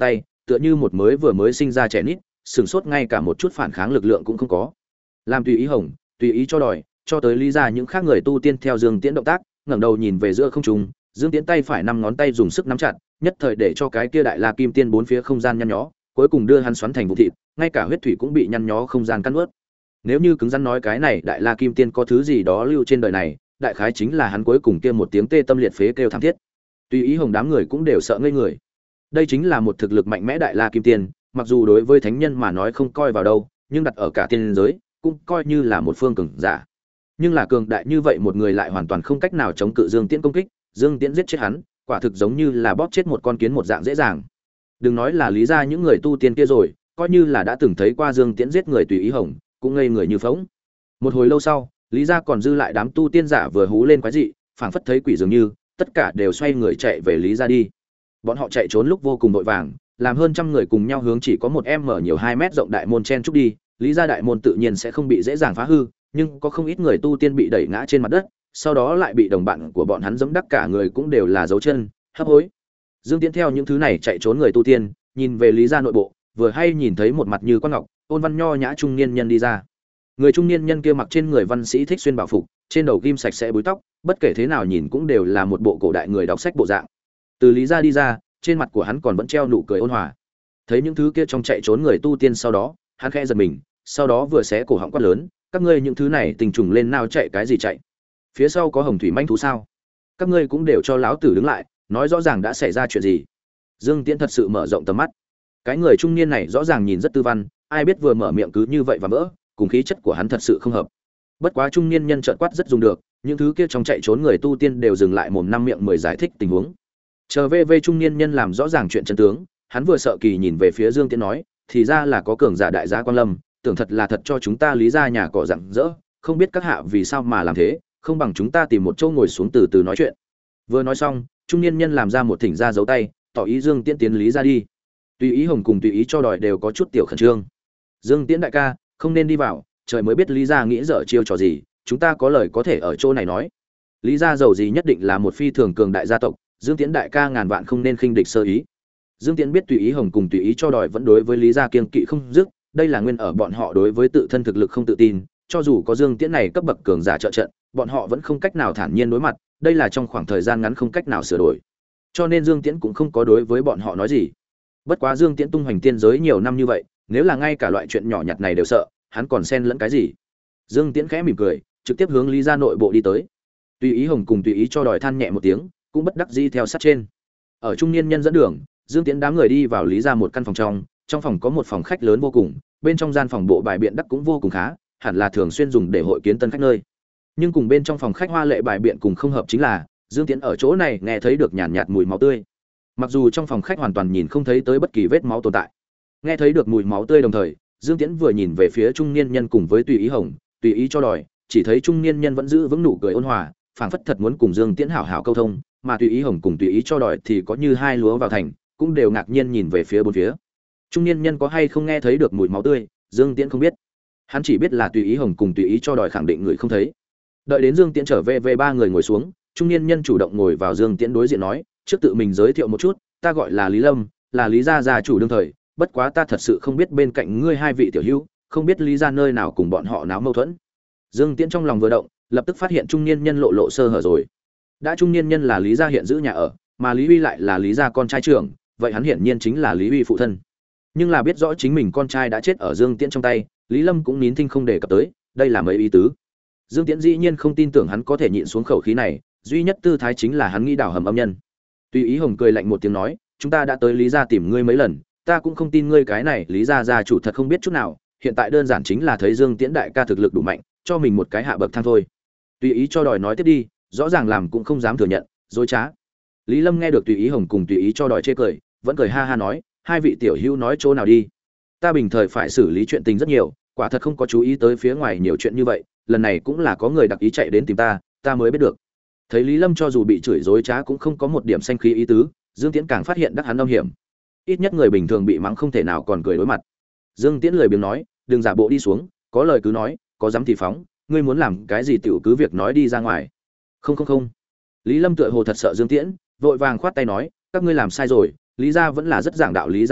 tựa như một vừa mới sinh ra trẻ nít, sừng sốt ngay cả một chút phản kháng lực lượng cũng không có. Làm tùy ý hồng, tùy ý cho đòi, cho tới lý ra những khác người tu tiên theo Dương Tiễn động tác, ngẩng đầu nhìn về giữa không trung, Dương Tiễn tay phải năm ngón tay dùng sức nắm chặt, nhất thời để cho cái kia đại la kim tiên bốn phía không gian nhăn nhó, cuối cùng đưa hắn xoắn thành vụ thịt, ngay cả huyết thủy cũng bị nhăn nhó không gian cắt nuốt. Nếu như cứng rắn nói cái này đại la kim tiên có thứ gì đó lưu trên đời này, đại khái chính là hắn cuối cùng kia một tiếng tê tâm liệt phế kêu thảm thiết. Tùy ý hồng đám người cũng đều sợ ngây người. Đây chính là một thực lực mạnh mẽ đại la kim tiên, mặc dù đối với thánh nhân mà nói không coi vào đâu, nhưng đặt ở cả tiên giới cũng coi như là một phương cường giả. Nhưng là cường đại như vậy một người lại hoàn toàn không cách nào chống cự Dương Tiễn công kích, Dương Tiễn giết chết hắn, quả thực giống như là bóp chết một con kiến một dạng dễ dàng. Đừng nói là lý ra những người tu tiên kia rồi, coi như là đã từng thấy qua Dương Tiễn giết người tùy ý hồng, cũng ngây người như phỗng. Một hồi lâu sau, lý ra còn dư lại đám tu tiên giả vừa hú lên quái dị, phảng phất thấy quỷ dường như, tất cả đều xoay người chạy về lý ra đi. Bọn họ chạy trốn lúc vô cùng vội vàng, làm hơn trăm người cùng nhau hướng chỉ có một em mở nhiều 2 mét rộng đại môn chen trúc đi, lý ra đại môn tự nhiên sẽ không bị dễ dàng phá hư, nhưng có không ít người tu tiên bị đẩy ngã trên mặt đất, sau đó lại bị đồng bạn của bọn hắn giẫm đắc cả người cũng đều là dấu chân, hấp hối. Dương Tiễn theo những thứ này chạy trốn người tu tiên, nhìn về lý gia nội bộ, vừa hay nhìn thấy một mặt như quan ngọc, ôn văn nho nhã trung niên nhân đi ra. Người trung niên nhân kia mặc trên người văn sĩ thích xuyên bảo phục, trên đầu ghim sạch sẽ búi tóc, bất kể thế nào nhìn cũng đều là một bộ cổ đại người đọc sách bộ dạng. Từ lý gia đi ra, trên mặt của hắn còn vẫn treo nụ cười ôn hòa. Thấy những thứ kia trong chạy trốn người tu tiên sau đó, hắn khẽ giật mình, sau đó vừa xé cổ họng quát lớn, các ngươi những thứ này tình trùng lên nào chạy cái gì chạy? Phía sau có hồng thủy manh thú sao? Các ngươi cũng đều cho lão tử đứng lại, nói rõ ràng đã xảy ra chuyện gì. Dương Tiễn thật sự mở rộng tầm mắt. Cái người trung niên này rõ ràng nhìn rất tư văn, ai biết vừa mở miệng cứ như vậy và vỡ, cùng khí chất của hắn thật sự không hợp. Bất quá trung niên nhân trợn quát rất dùng được, những thứ kia trong chạy trốn người tu tiên đều dừng lại mồm năm miệng mười giải thích tình huống. Chờ về trung niên nhân làm rõ ràng chuyện chân tướng, hắn vừa sợ kỳ nhìn về phía Dương Tiễn nói, thì ra là có cường giả đại gia Quan Lâm, tưởng thật là thật cho chúng ta lý ra nhà cỏ rặng rỡ, không biết các hạ vì sao mà làm thế, không bằng chúng ta tìm một chỗ ngồi xuống từ từ nói chuyện. Vừa nói xong, trung niên nhân làm ra một thỉnh ra dấu tay, tỏ ý Dương Tiễn tiến lý ra đi. Tùy ý hồng cùng tùy ý cho đòi đều có chút tiểu khẩn trương. Dương Tiễn đại ca, không nên đi vào, trời mới biết lý ra nghĩ dở chiêu trò gì, chúng ta có lời có thể ở chỗ này nói. Lý ra giàu gì nhất định là một phi thường cường đại gia tộc, Dương Tiễn đại ca ngàn vạn không nên khinh địch sơ ý. Dương Tiễn biết tùy ý hồng cùng tùy ý cho đòi vẫn đối với lý gia kiêng kỵ không dứt, đây là nguyên ở bọn họ đối với tự thân thực lực không tự tin, cho dù có Dương Tiễn này cấp bậc cường giả trợ trận, bọn họ vẫn không cách nào thản nhiên đối mặt, đây là trong khoảng thời gian ngắn không cách nào sửa đổi. Cho nên Dương Tiễn cũng không có đối với bọn họ nói gì. Bất quá Dương Tiễn tung hoành tiên giới nhiều năm như vậy, nếu là ngay cả loại chuyện nhỏ nhặt này đều sợ, hắn còn xen lẫn cái gì? Dương Tiễn khẽ mỉm cười, trực tiếp hướng lý gia nội bộ đi tới. Tùy ý hồng cùng tùy ý cho đòi than nhẹ một tiếng, cũng bất đắc dĩ theo sát trên. Ở trung niên nhân dẫn đường, Dương Tiễn đám người đi vào lý gia một căn phòng trong phòng có một phòng khách lớn vô cùng, bên trong gian phòng bộ bài biện đắc cũng vô cùng khá, hẳn là thường xuyên dùng để hội kiến tân khách nơi. Nhưng cùng bên trong phòng khách hoa lệ bài biện cùng không hợp chính là, Dương Tiễn ở chỗ này nghe thấy được nhàn nhạt mùi máu tươi. Mặc dù trong phòng khách hoàn toàn nhìn không thấy tới bất kỳ vết máu tồn tại, nghe thấy được mùi máu tươi đồng thời, Dương Tiễn vừa nhìn về phía trung niên nhân cùng với tùy ý hồng, tùy ý cho đòi, chỉ thấy trung niên nhân vẫn giữ vững nụ cười ôn hòa, phảng phất thật muốn cùng Dương Tiễn hảo hảo câu thông, mà tùy ý hồng cùng tùy ý cho đòi thì có như hai lúa vào thành, cũng đều ngạc nhiên nhìn về phía bốn phía. Trung niên nhân có hay không nghe thấy được mùi máu tươi, Dương Tiễn không biết. Hắn chỉ biết là tùy ý hồng cùng tùy ý cho đòi khẳng định người không thấy. Đợi đến Dương Tiễn trở về ba người ngồi xuống, trung niên nhân chủ động ngồi vào Dương Tiễn đối diện nói, trước tự mình giới thiệu một chút, ta gọi là Lý Lâm, là Lý gia gia chủ đương thời, bất quá ta thật sự không biết bên cạnh ngươi hai vị tiểu hữu, không biết Lý gia nơi nào cùng bọn họ náo mâu thuẫn. Dương Tiễn trong lòng vừa động, lập tức phát hiện trung niên nhân lộ sơ hở rồi. Đã trung niên nhân là Lý gia hiện giữ nhà ở, mà Lý Uy lại là Lý gia con trai trưởng, vậy hắn hiển nhiên chính là Lý Uy phụ thân. Nhưng là biết rõ chính mình con trai đã chết ở Dương Tiễn trong tay, Lý Lâm cũng nín thinh không đề cập tới, đây là mấy ý tứ. Dương Tiễn dĩ nhiên không tin tưởng hắn có thể nhịn xuống khẩu khí này, duy nhất tư thái chính là hắn nghĩ đào hầm âm nhân. Tùy ý hồng cười lạnh một tiếng nói, chúng ta đã tới Lý gia tìm ngươi mấy lần, ta cũng không tin ngươi cái này Lý gia gia chủ thật không biết chút nào, hiện tại đơn giản chính là thấy Dương Tiễn đại ca thực lực đủ mạnh, cho mình một cái hạ bậc thang thôi. Tùy ý cho đòi nói tiếp đi, rõ ràng làm cũng không dám thừa nhận, dối trá. Lý Lâm nghe được tùy ý hồng cùng tùy ý cho đòi chê cười, vẫn cười ha ha nói, hai vị tiểu hữu nói chỗ nào đi. Ta bình thời phải xử lý chuyện tình rất nhiều, quả thật không có chú ý tới phía ngoài nhiều chuyện như vậy, lần này cũng là có người đặc ý chạy đến tìm ta mới biết được. Thấy Lý Lâm cho dù bị chửi dối trá cũng không có một điểm xanh khí ý tứ, Dương Tiễn càng phát hiện đắc hắn âm hiểm. Ít nhất người bình thường bị mắng không thể nào còn cười đối mặt. Dương Tiễn lười biếng nói, đừng giả bộ đi xuống, có lời cứ nói, có dám thì phóng, ngươi muốn làm cái gì tiểu cứ việc nói đi ra ngoài. Không. Lý Lâm tựa hồ thật sợ Dương Tiễn, vội vàng khoát tay nói, các ngươi làm sai rồi, Lý gia vẫn là rất giảng đạo lý gia tộc,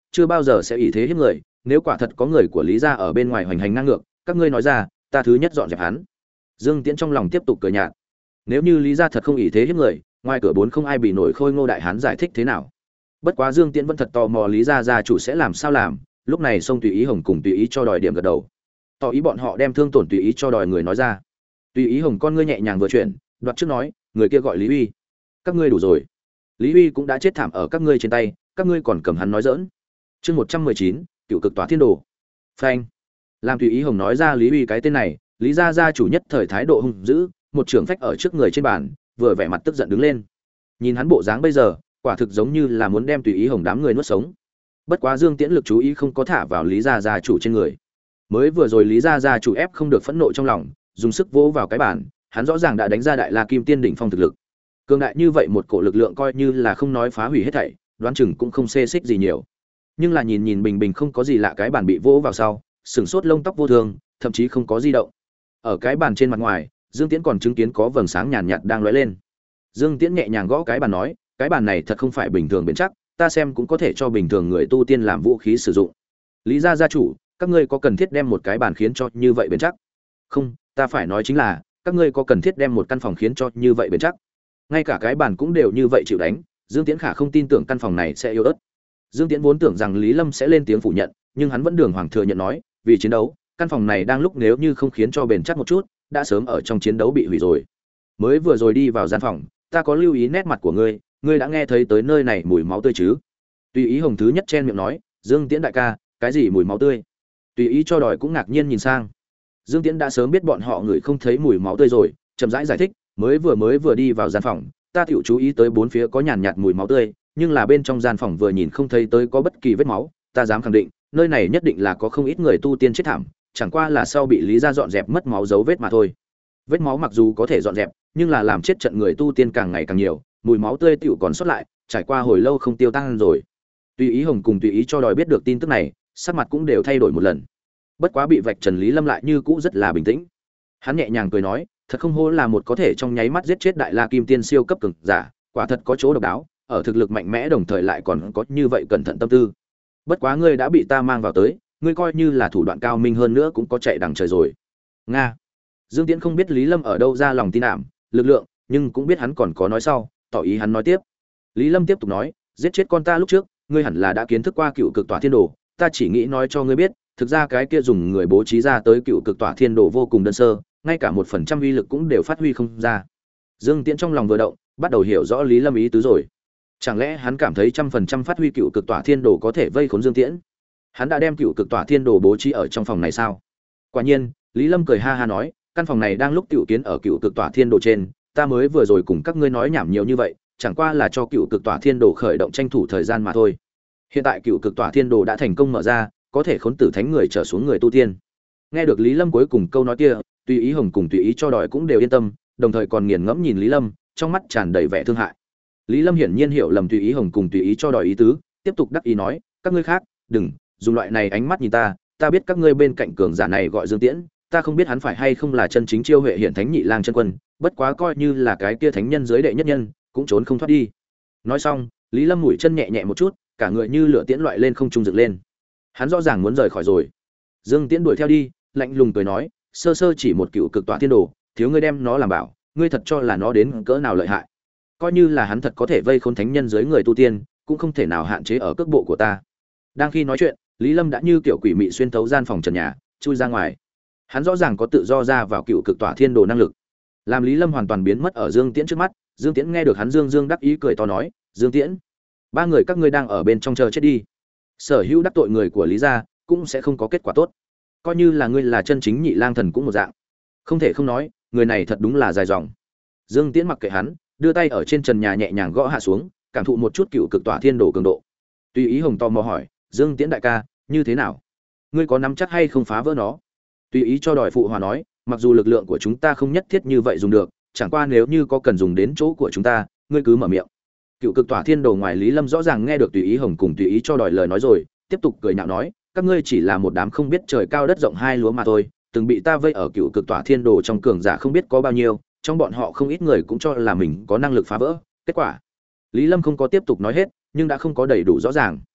chưa bao giờ sẽ ý thế hiếp người, nếu quả thật có người của Lý gia ở bên ngoài hoành hành ngang ngược, các ngươi nói ra, ta thứ nhất dọn dẹp hắn. Dương Tiễn trong lòng tiếp tục cười nhạt. Nếu như Lý gia thật không ý thế hiếp người, ngoài cửa bốn không ai bị nổi Khôi Ngô đại hán giải thích thế nào. Bất quá Dương Tiễn vẫn thật tò mò Lý gia gia chủ sẽ làm sao làm, lúc này xông Tùy Ý Hồng cùng Tùy Ý cho đòi điểm gật đầu. Tỏ ý bọn họ đem thương tổn Tùy Ý cho đòi người nói ra. Tùy Ý Hồng con ngươi nhẹ nhàng vừa chuyển, đoạt trước nói, người kia gọi Lý Uy. Các ngươi đủ rồi. Lý Uy cũng đã chết thảm ở các ngươi trên tay, các ngươi còn cầm hắn nói giỡn. Chương 119, Cựu Cực Tỏa Thiên Đồ. Phanh. Làm Tùy Ý Hồng nói ra Lý Uy cái tên này, Lý gia gia chủ nhất thời thái độ hung dữ, một trường phách ở trước người trên bàn, vừa vẻ mặt tức giận đứng lên. Nhìn hắn bộ dáng bây giờ, quả thực giống như là muốn đem Tùy Ý Hồng đám người nuốt sống. Bất quá Dương Tiễn lực chú ý không có thả vào Lý gia gia chủ trên người. Mới vừa rồi Lý gia gia chủ ép không được phẫn nộ trong lòng, dùng sức vỗ vào cái bàn, hắn rõ ràng đã đánh ra Đại La Kim Tiên đỉnh phong thực lực. Cường đại như vậy một cổ lực lượng coi như là không nói phá hủy hết thảy, đoán chừng cũng không xê xích gì nhiều. Nhưng là nhìn nhìn bình bình không có gì lạ cái bàn bị vỗ vào sau, sừng sốt lông tóc vô thường, thậm chí không có di động. Ở cái bàn trên mặt ngoài, Dương Tiễn còn chứng kiến có vầng sáng nhàn nhạt đang lóe lên. Dương Tiễn nhẹ nhàng gõ cái bàn nói, cái bàn này thật không phải bình thường bền chắc, ta xem cũng có thể cho bình thường người tu tiên làm vũ khí sử dụng. Lý gia gia chủ, các ngươi có cần thiết đem một cái bàn khiến cho như vậy bền chắc? Không, ta phải nói chính là, các ngươi có cần thiết đem một căn phòng khiến cho như vậy bền chắc? Ngay cả cái bàn cũng đều như vậy chịu đánh, Dương Tiễn khả không tin tưởng căn phòng này sẽ yếu ớt. Dương Tiễn vốn tưởng rằng Lý Lâm sẽ lên tiếng phủ nhận, nhưng hắn vẫn đường hoàng thừa nhận nói, vì chiến đấu, căn phòng này đang lúc nếu như không khiến cho bền chắc một chút, đã sớm ở trong chiến đấu bị hủy rồi. Mới vừa rồi đi vào gian phòng, ta có lưu ý nét mặt của ngươi, ngươi đã nghe thấy tới nơi này mùi máu tươi chứ? Tùy Ý Hồng thứ nhất chen miệng nói, Dương Tiễn đại ca, cái gì mùi máu tươi? Tùy Ý cho đòi cũng ngạc nhiên nhìn sang. Dương Tiễn đã sớm biết bọn họ người không thấy mùi máu tươi rồi, chậm rãi giải thích, mới vừa đi vào gian phòng, ta tiểu chú ý tới bốn phía có nhàn nhạt mùi máu tươi, nhưng là bên trong gian phòng vừa nhìn không thấy tới có bất kỳ vết máu, ta dám khẳng định, nơi này nhất định là có không ít người tu tiên chết thảm, chẳng qua là sau bị Lý gia dọn dẹp mất máu dấu vết mà thôi. Vết máu mặc dù có thể dọn dẹp, nhưng là làm chết trận người tu tiên càng ngày càng nhiều, mùi máu tươi tiểu còn sót lại, trải qua hồi lâu không tiêu tan rồi. Tùy Ý Hồng cùng Tùy Ý cho đòi biết được tin tức này, sắc mặt cũng đều thay đổi một lần. Bất quá bị vạch trần Lý Lâm lại như cũ rất là bình tĩnh. Hắn nhẹ nhàng cười nói, thật không hổ là một có thể trong nháy mắt giết chết Đại La Kim Tiên siêu cấp cường giả, quả thật có chỗ độc đáo, ở thực lực mạnh mẽ đồng thời lại còn có như vậy cẩn thận tâm tư. Bất quá ngươi đã bị ta mang vào tới, ngươi coi như là thủ đoạn cao minh hơn nữa cũng có chạy đằng trời rồi. Nga. Dương Tiễn không biết Lý Lâm ở đâu ra lòng tin ảm, lực lượng, nhưng cũng biết hắn còn có nói sau, tỏ ý hắn nói tiếp. Lý Lâm tiếp tục nói, giết chết con ta lúc trước, ngươi hẳn là đã kiến thức qua Cựu Cực Tỏa Thiên Đồ, ta chỉ nghĩ nói cho ngươi biết, thực ra cái kia dùng người bố trí ra tới Cựu Cực Tỏa Thiên Đồ vô cùng đơn sơ, ngay cả 1% uy lực cũng đều phát huy không ra. Dương Tiễn trong lòng vừa động, bắt đầu hiểu rõ Lý Lâm ý tứ rồi. Chẳng lẽ hắn cảm thấy 100% phát huy Cựu Cực Tỏa Thiên Đồ có thể vây khốn Dương Tiễn? Hắn đã đem Cựu Cực Tỏa Thiên Đồ bố trí ở trong phòng này sao? Quả nhiên, Lý Lâm cười ha ha nói, căn phòng này đang lúc tiểu kiến ở Cựu Cực Tỏa Thiên Đồ trên, ta mới vừa rồi cùng các ngươi nói nhảm nhiều như vậy, chẳng qua là cho Cựu Cực Tỏa Thiên Đồ khởi động tranh thủ thời gian mà thôi. Hiện tại Cựu Cực Tỏa Thiên Đồ đã thành công mở ra, có thể khốn tử thánh người trở xuống người tu tiên. Nghe được Lý Lâm cuối cùng câu nói kia, Tùy Ý Hồng cùng Tùy Ý cho đòi cũng đều yên tâm, đồng thời còn nghiền ngẫm nhìn Lý Lâm, trong mắt tràn đầy vẻ thương hại. Lý Lâm hiển nhiên hiểu lầm Tùy Ý Hồng cùng Tùy Ý cho đòi ý tứ, tiếp tục đắc ý nói, các ngươi khác, đừng dùng loại này ánh mắt nhìn ta, ta biết các ngươi bên cạnh cường giả này gọi Dương Tiễn, ta không biết hắn phải hay không là chân chính chiêu huệ hiển thánh nhị lang chân quân, bất quá coi như là cái kia thánh nhân dưới đệ nhất nhân, cũng trốn không thoát đi. Nói xong, Lý Lâm mũi chân nhẹ nhẹ một chút, cả người như lửa tiễn loại lên không trung dựng lên. Hắn rõ ràng muốn rời khỏi rồi. Dương Tiễn đuổi theo đi, lạnh lùng cười nói, sơ sơ chỉ một Cựu Cực Tỏa Thiên Đồ, thiếu ngươi đem nó làm bảo, ngươi thật cho là nó đến cỡ nào lợi hại? Coi như là hắn thật có thể vây khốn thánh nhân dưới người tu tiên, cũng không thể nào hạn chế ở cước bộ của ta. Đang khi nói chuyện, Lý Lâm đã như kiểu quỷ mị xuyên thấu gian phòng trần nhà, chui ra ngoài. Hắn rõ ràng có tự do ra vào Cựu Cực Tỏa Thiên Đồ năng lực. Làm Lý Lâm hoàn toàn biến mất ở Dương Tiễn trước mắt, Dương Tiễn nghe được hắn dương đắc ý cười to nói, "Dương Tiễn, ba người các ngươi đang ở bên trong chờ chết đi. Sở hữu đắc tội người của Lý gia, cũng sẽ không có kết quả tốt. Coi như là ngươi là chân chính nhị lang thần cũng một dạng." Không thể không nói, người này thật đúng là dài dòng. Dương Tiễn mặc kệ hắn, đưa tay ở trên trần nhà nhẹ nhàng gõ hạ xuống, cảm thụ một chút Cựu Cực Tỏa Thiên Đồ cường độ. Tùy Ý Hồng tò mò hỏi, "Dương Tiễn đại ca, như thế nào? Ngươi có nắm chắc hay không phá vỡ nó?" Tùy Ý cho đòi phụ hòa nói, "Mặc dù lực lượng của chúng ta không nhất thiết như vậy dùng được, chẳng qua nếu như có cần dùng đến chỗ của chúng ta, ngươi cứ mở miệng." Cựu Cực Tỏa Thiên Đồ ngoài Lý Lâm rõ ràng nghe được Tùy Ý Hồng cùng Tùy Ý cho đòi lời nói rồi, tiếp tục cười nhạo nói, "Các ngươi chỉ là một đám không biết trời cao đất rộng hai lúa mà thôi, từng bị ta vây ở Cựu Cực Tỏa Thiên Đồ trong cường giả không biết có bao nhiêu, trong bọn họ không ít người cũng cho là mình có năng lực phá vỡ." Kết quả, Lý Lâm không có tiếp tục nói hết, nhưng đã không có đầy đủ rõ ràng.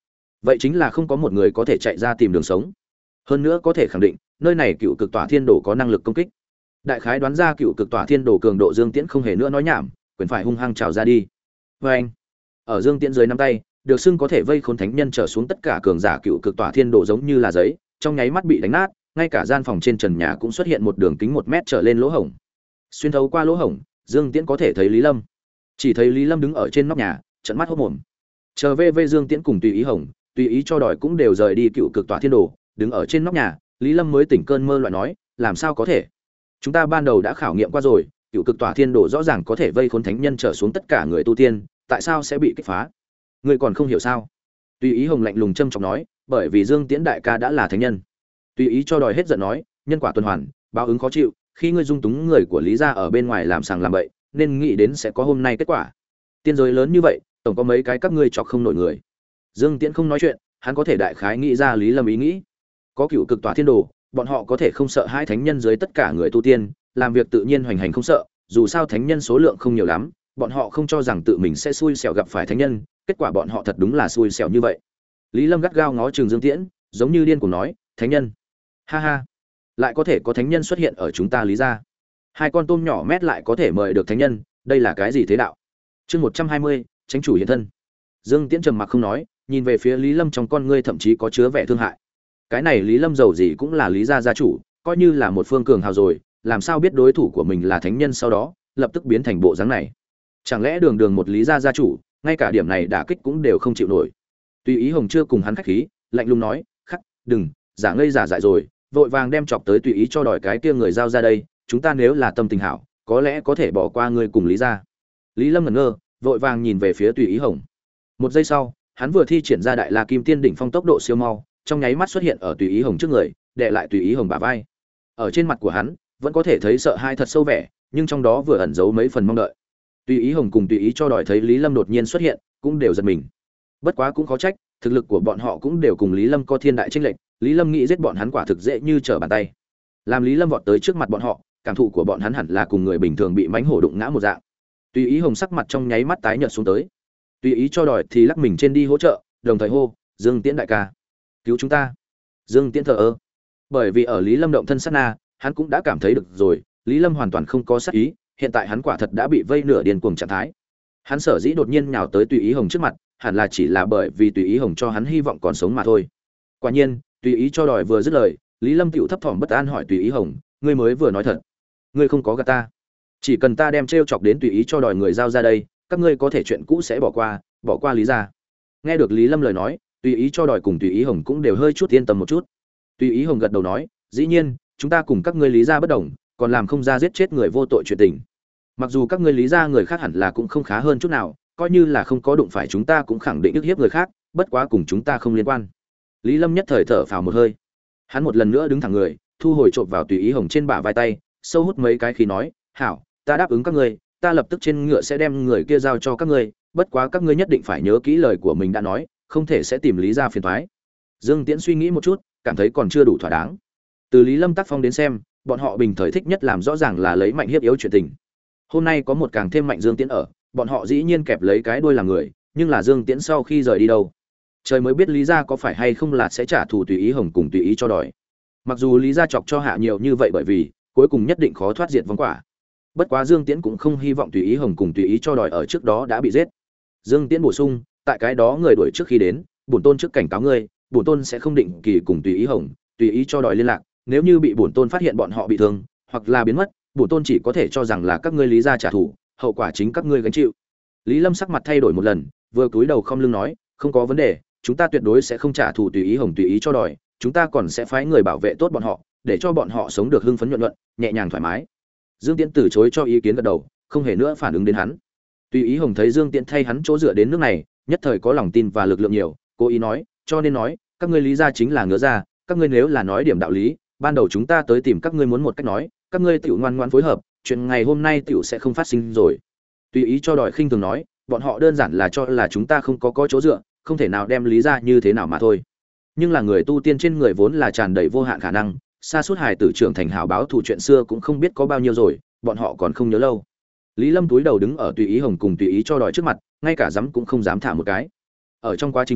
vậy chính là không có một người có thể chạy ra tìm đường sống. Hơn nữa có thể khẳng định nơi này cựu cực tỏa thiên đồ có năng lực công kích. Đại khái đoán ra cựu cực tỏa thiên đồ cường độ, Dương Tiễn không hề nữa nói nhảm, quyền phải hung hăng trào ra đi. Và anh, ở Dương Tiễn dưới nắm tay được xưng có thể vây khốn thánh nhân trở xuống tất cả cường giả cựu cực tỏa thiên đồ giống như là giấy, trong nháy mắt bị đánh nát, ngay cả gian phòng trên trần nhà cũng xuất hiện một đường kính 1 mét trở lên lỗ hổng. Xuyên thấu qua lỗ hổng, Dương Tiễn có thể thấy Lý Lâm. Chỉ thấy Lý Lâm đứng ở trên nóc nhà, trợn mắt hốt mồm. Chờ về Dương Tiễn cùng Tùy Ý Hồng, Tùy Ý cho đòi cũng đều rời đi cựu cực tỏa thiên đồ, đứng ở trên nóc nhà, Lý Lâm mới tỉnh cơn mơ loại nói, làm sao có thể? Chúng ta ban đầu đã khảo nghiệm qua rồi, cựu cực tỏa thiên đồ rõ ràng có thể vây khốn thánh nhân trở xuống tất cả người tu tiên, tại sao sẽ bị kích phá? Ngươi còn không hiểu sao? Tùy Ý Hồng lạnh lùng châm chọc nói, bởi vì Dương Tiễn đại ca đã là thánh nhân. Tùy Ý cho đòi hết giận nói, nhân quả tuần hoàn, báo ứng khó chịu, khi ngươi dung túng người của Lý gia ở bên ngoài làm sàng làm bậy, nên nghĩ đến sẽ có hôm nay kết quả. Tiên giới lớn như vậy, tổng có mấy cái các ngươi chọc không nổi người. Dương Tiễn không nói chuyện, hắn có thể đại khái nghĩ ra Lý Lâm ý nghĩ. Có cựu cực tỏa thiên đồ, bọn họ có thể không sợ hai thánh nhân dưới tất cả người tu tiên, làm việc tự nhiên hoành hành không sợ, dù sao thánh nhân số lượng không nhiều lắm, bọn họ không cho rằng tự mình sẽ xui xẻo gặp phải thánh nhân, kết quả bọn họ thật đúng là xui xẻo như vậy. Lý Lâm gắt gao ngó chừng Dương Tiễn, giống như điên cuồng nói, thánh nhân, ha ha, lại có thể có thánh nhân xuất hiện ở chúng ta Lý gia. Hai con tôm nhỏ mét lại có thể mời được thánh nhân, đây là cái gì thế đạo? Chương 120, tránh chủ hiện thân. Dương Tiễn trầm mặc không nói, nhìn về phía Lý Lâm, trong con ngươi thậm chí có chứa vẻ thương hại. Cái này Lý Lâm giàu gì cũng là Lý gia gia chủ, coi như là một phương cường hào rồi, làm sao biết đối thủ của mình là thánh nhân, sau đó lập tức biến thành bộ dáng này? Chẳng lẽ đường đường một Lý gia gia chủ, ngay cả điểm này đả kích cũng đều không chịu nổi? Tùy Ý Hồng chưa cùng hắn khách khí, lạnh lùng nói, khắc, đừng giả ngây giả dại rồi, vội vàng đem chọc tới Tùy Ý cho đòi cái kia người giao ra đây, chúng ta nếu là tâm tình hảo, có lẽ có thể bỏ qua ngươi cùng Lý gia. Lý Lâm ngẩn ngơ, vội vàng nhìn về phía Tùy Ý Hồng. Một giây sau, hắn vừa thi triển ra Đại La Kim Tiên đỉnh phong tốc độ siêu mau, trong nháy mắt xuất hiện ở Tùy Ý Hồng trước người, đè lại Tùy Ý Hồng bả vai. Ở trên mặt của hắn vẫn có thể thấy sợ hãi thật sâu vẻ, nhưng trong đó vừa ẩn giấu mấy phần mong đợi. Tùy Ý Hồng cùng Tùy Ý cho đòi thấy Lý Lâm đột nhiên xuất hiện, cũng đều giật mình. Bất quá cũng khó trách, thực lực của bọn họ cũng đều cùng Lý Lâm có thiên đại chênh lệch, Lý Lâm nghĩ giết bọn hắn quả thực dễ như trở bàn tay. Làm Lý Lâm vọt tới trước mặt bọn họ, cảm thụ của bọn hắn hẳn là cùng người bình thường bị mãnh hổ đụng ngã một dạng. Tùy Ý Hồng sắc mặt trong nháy mắt tái nhợt xuống tới. Tùy Ý cho đòi thì lắc mình trên đi hỗ trợ, đồng thời hô, Dương Tiễn đại ca, cứu chúng ta. Dương Tiễn thờ ơ, bởi vì ở Lý Lâm động thân sát na, hắn cũng đã cảm thấy được rồi, Lý Lâm hoàn toàn không có sát ý, hiện tại hắn quả thật đã bị vây nửa điên cuồng trạng thái. Hắn sở dĩ đột nhiên nhào tới Tùy Ý Hồng trước mặt, hẳn là chỉ là bởi vì Tùy Ý Hồng cho hắn hy vọng còn sống mà thôi. Quả nhiên, Tùy Ý cho đòi vừa dứt lời, Lý Lâm tựu thấp thỏm bất an hỏi Tùy Ý Hồng, ngươi mới vừa nói thật, ngươi không có gạt ta? Chỉ cần ta đem trêu chọc đến Tùy Ý cho đòi người giao ra đây, các ngươi có thể chuyện cũ sẽ bỏ qua Lý gia. Nghe được Lý Lâm lời nói, Tùy Ý cho đòi cùng Tùy Ý Hồng cũng đều hơi chút yên tâm một chút. Tùy Ý Hồng gật đầu nói, dĩ nhiên, chúng ta cùng các ngươi Lý gia bất đồng, còn làm không ra giết chết người vô tội chuyện tình. Mặc dù các ngươi Lý gia người khác hẳn là cũng không khá hơn chút nào, coi như là không có đụng phải chúng ta cũng khẳng định ức hiếp người khác, bất quá cùng chúng ta không liên quan. Lý Lâm nhất thời thở phào một hơi. Hắn một lần nữa đứng thẳng người, thu hồi chộp vào Tùy Ý Hồng trên bả vai tay, sâu hút mấy cái khí nói, hảo, ta đáp ứng các ngươi, ta lập tức trên ngựa sẽ đem người kia giao cho các ngươi, bất quá các ngươi nhất định phải nhớ kỹ lời của mình đã nói, không thể sẽ tìm Lý gia phiền toái. Dương Tiễn suy nghĩ một chút, cảm thấy còn chưa đủ thỏa đáng. Từ Lý Lâm tác phong đến xem, bọn họ bình thời thích nhất làm rõ ràng là lấy mạnh hiếp yếu chuyện tình. Hôm nay có một càng thêm mạnh Dương Tiễn ở, bọn họ dĩ nhiên kẹp lấy cái đuôi làm người, nhưng là Dương Tiễn sau khi rời đi đâu, trời mới biết Lý gia có phải hay không là sẽ trả thù Tùy Ý Hồng cùng Tùy Ý cho đòi. Mặc dù Lý gia chọc cho hạ nhiều như vậy, bởi vì cuối cùng nhất định khó thoát diệt vong quả. Bất quá Dương Tiễn cũng không hy vọng Tùy Ý Hồng cùng Tùy Ý cho đòi ở trước đó đã bị giết. Dương Tiễn bổ sung, tại cái đó người đuổi trước khi đến, bổn tôn trước cảnh cáo ngươi, bổn tôn sẽ không định kỳ cùng Tùy Ý Hồng, Tùy Ý cho đòi liên lạc, nếu như bị bổn tôn phát hiện bọn họ bị thương hoặc là biến mất, bổn tôn chỉ có thể cho rằng là các ngươi Lý gia trả thù, hậu quả chính các ngươi gánh chịu. Lý Lâm sắc mặt thay đổi một lần, vừa cúi đầu không lưng nói, không có vấn đề, chúng ta tuyệt đối sẽ không trả thù Tùy Ý Hồng Tùy Ý cho đòi, chúng ta còn sẽ phái người bảo vệ tốt bọn họ, để cho bọn họ sống được hưng phấn nhuận nhuận, nhẹ nhàng thoải mái. Dương Tiễn từ chối cho ý kiến gật đầu, không hề nữa phản ứng đến hắn. Tùy Ý Hồng thấy Dương Tiễn thay hắn chỗ dựa đến nước này, nhất thời có lòng tin và lực lượng nhiều, cố ý nói, cho nên nói, các ngươi Lý gia chính là ngứa gia, các ngươi nếu là nói điểm đạo lý, ban đầu chúng ta tới tìm các ngươi muốn một cách nói, các ngươi tiểu ngoan ngoãn phối hợp, chuyện ngày hôm nay tiểu sẽ không phát sinh rồi. Tùy Ý cho đòi khinh thường nói, bọn họ đơn giản là cho là chúng ta không có chỗ dựa, không thể nào đem Lý gia như thế nào mà thôi. Nhưng là người tu tiên trên người vốn là tràn đầy vô hạn khả năng, xa suốt hài tử trưởng thành hảo báo thù chuyện xưa cũng không biết có bao nhiêu rồi, bọn họ còn không nhớ lâu. Lý Lâm túi đầu đứng ở Tùy Ý Hồng cùng Tùy Ý cho đòi trước mặt, ngay cả dám cũng không dám thả một cái. Ở trong quá trình này,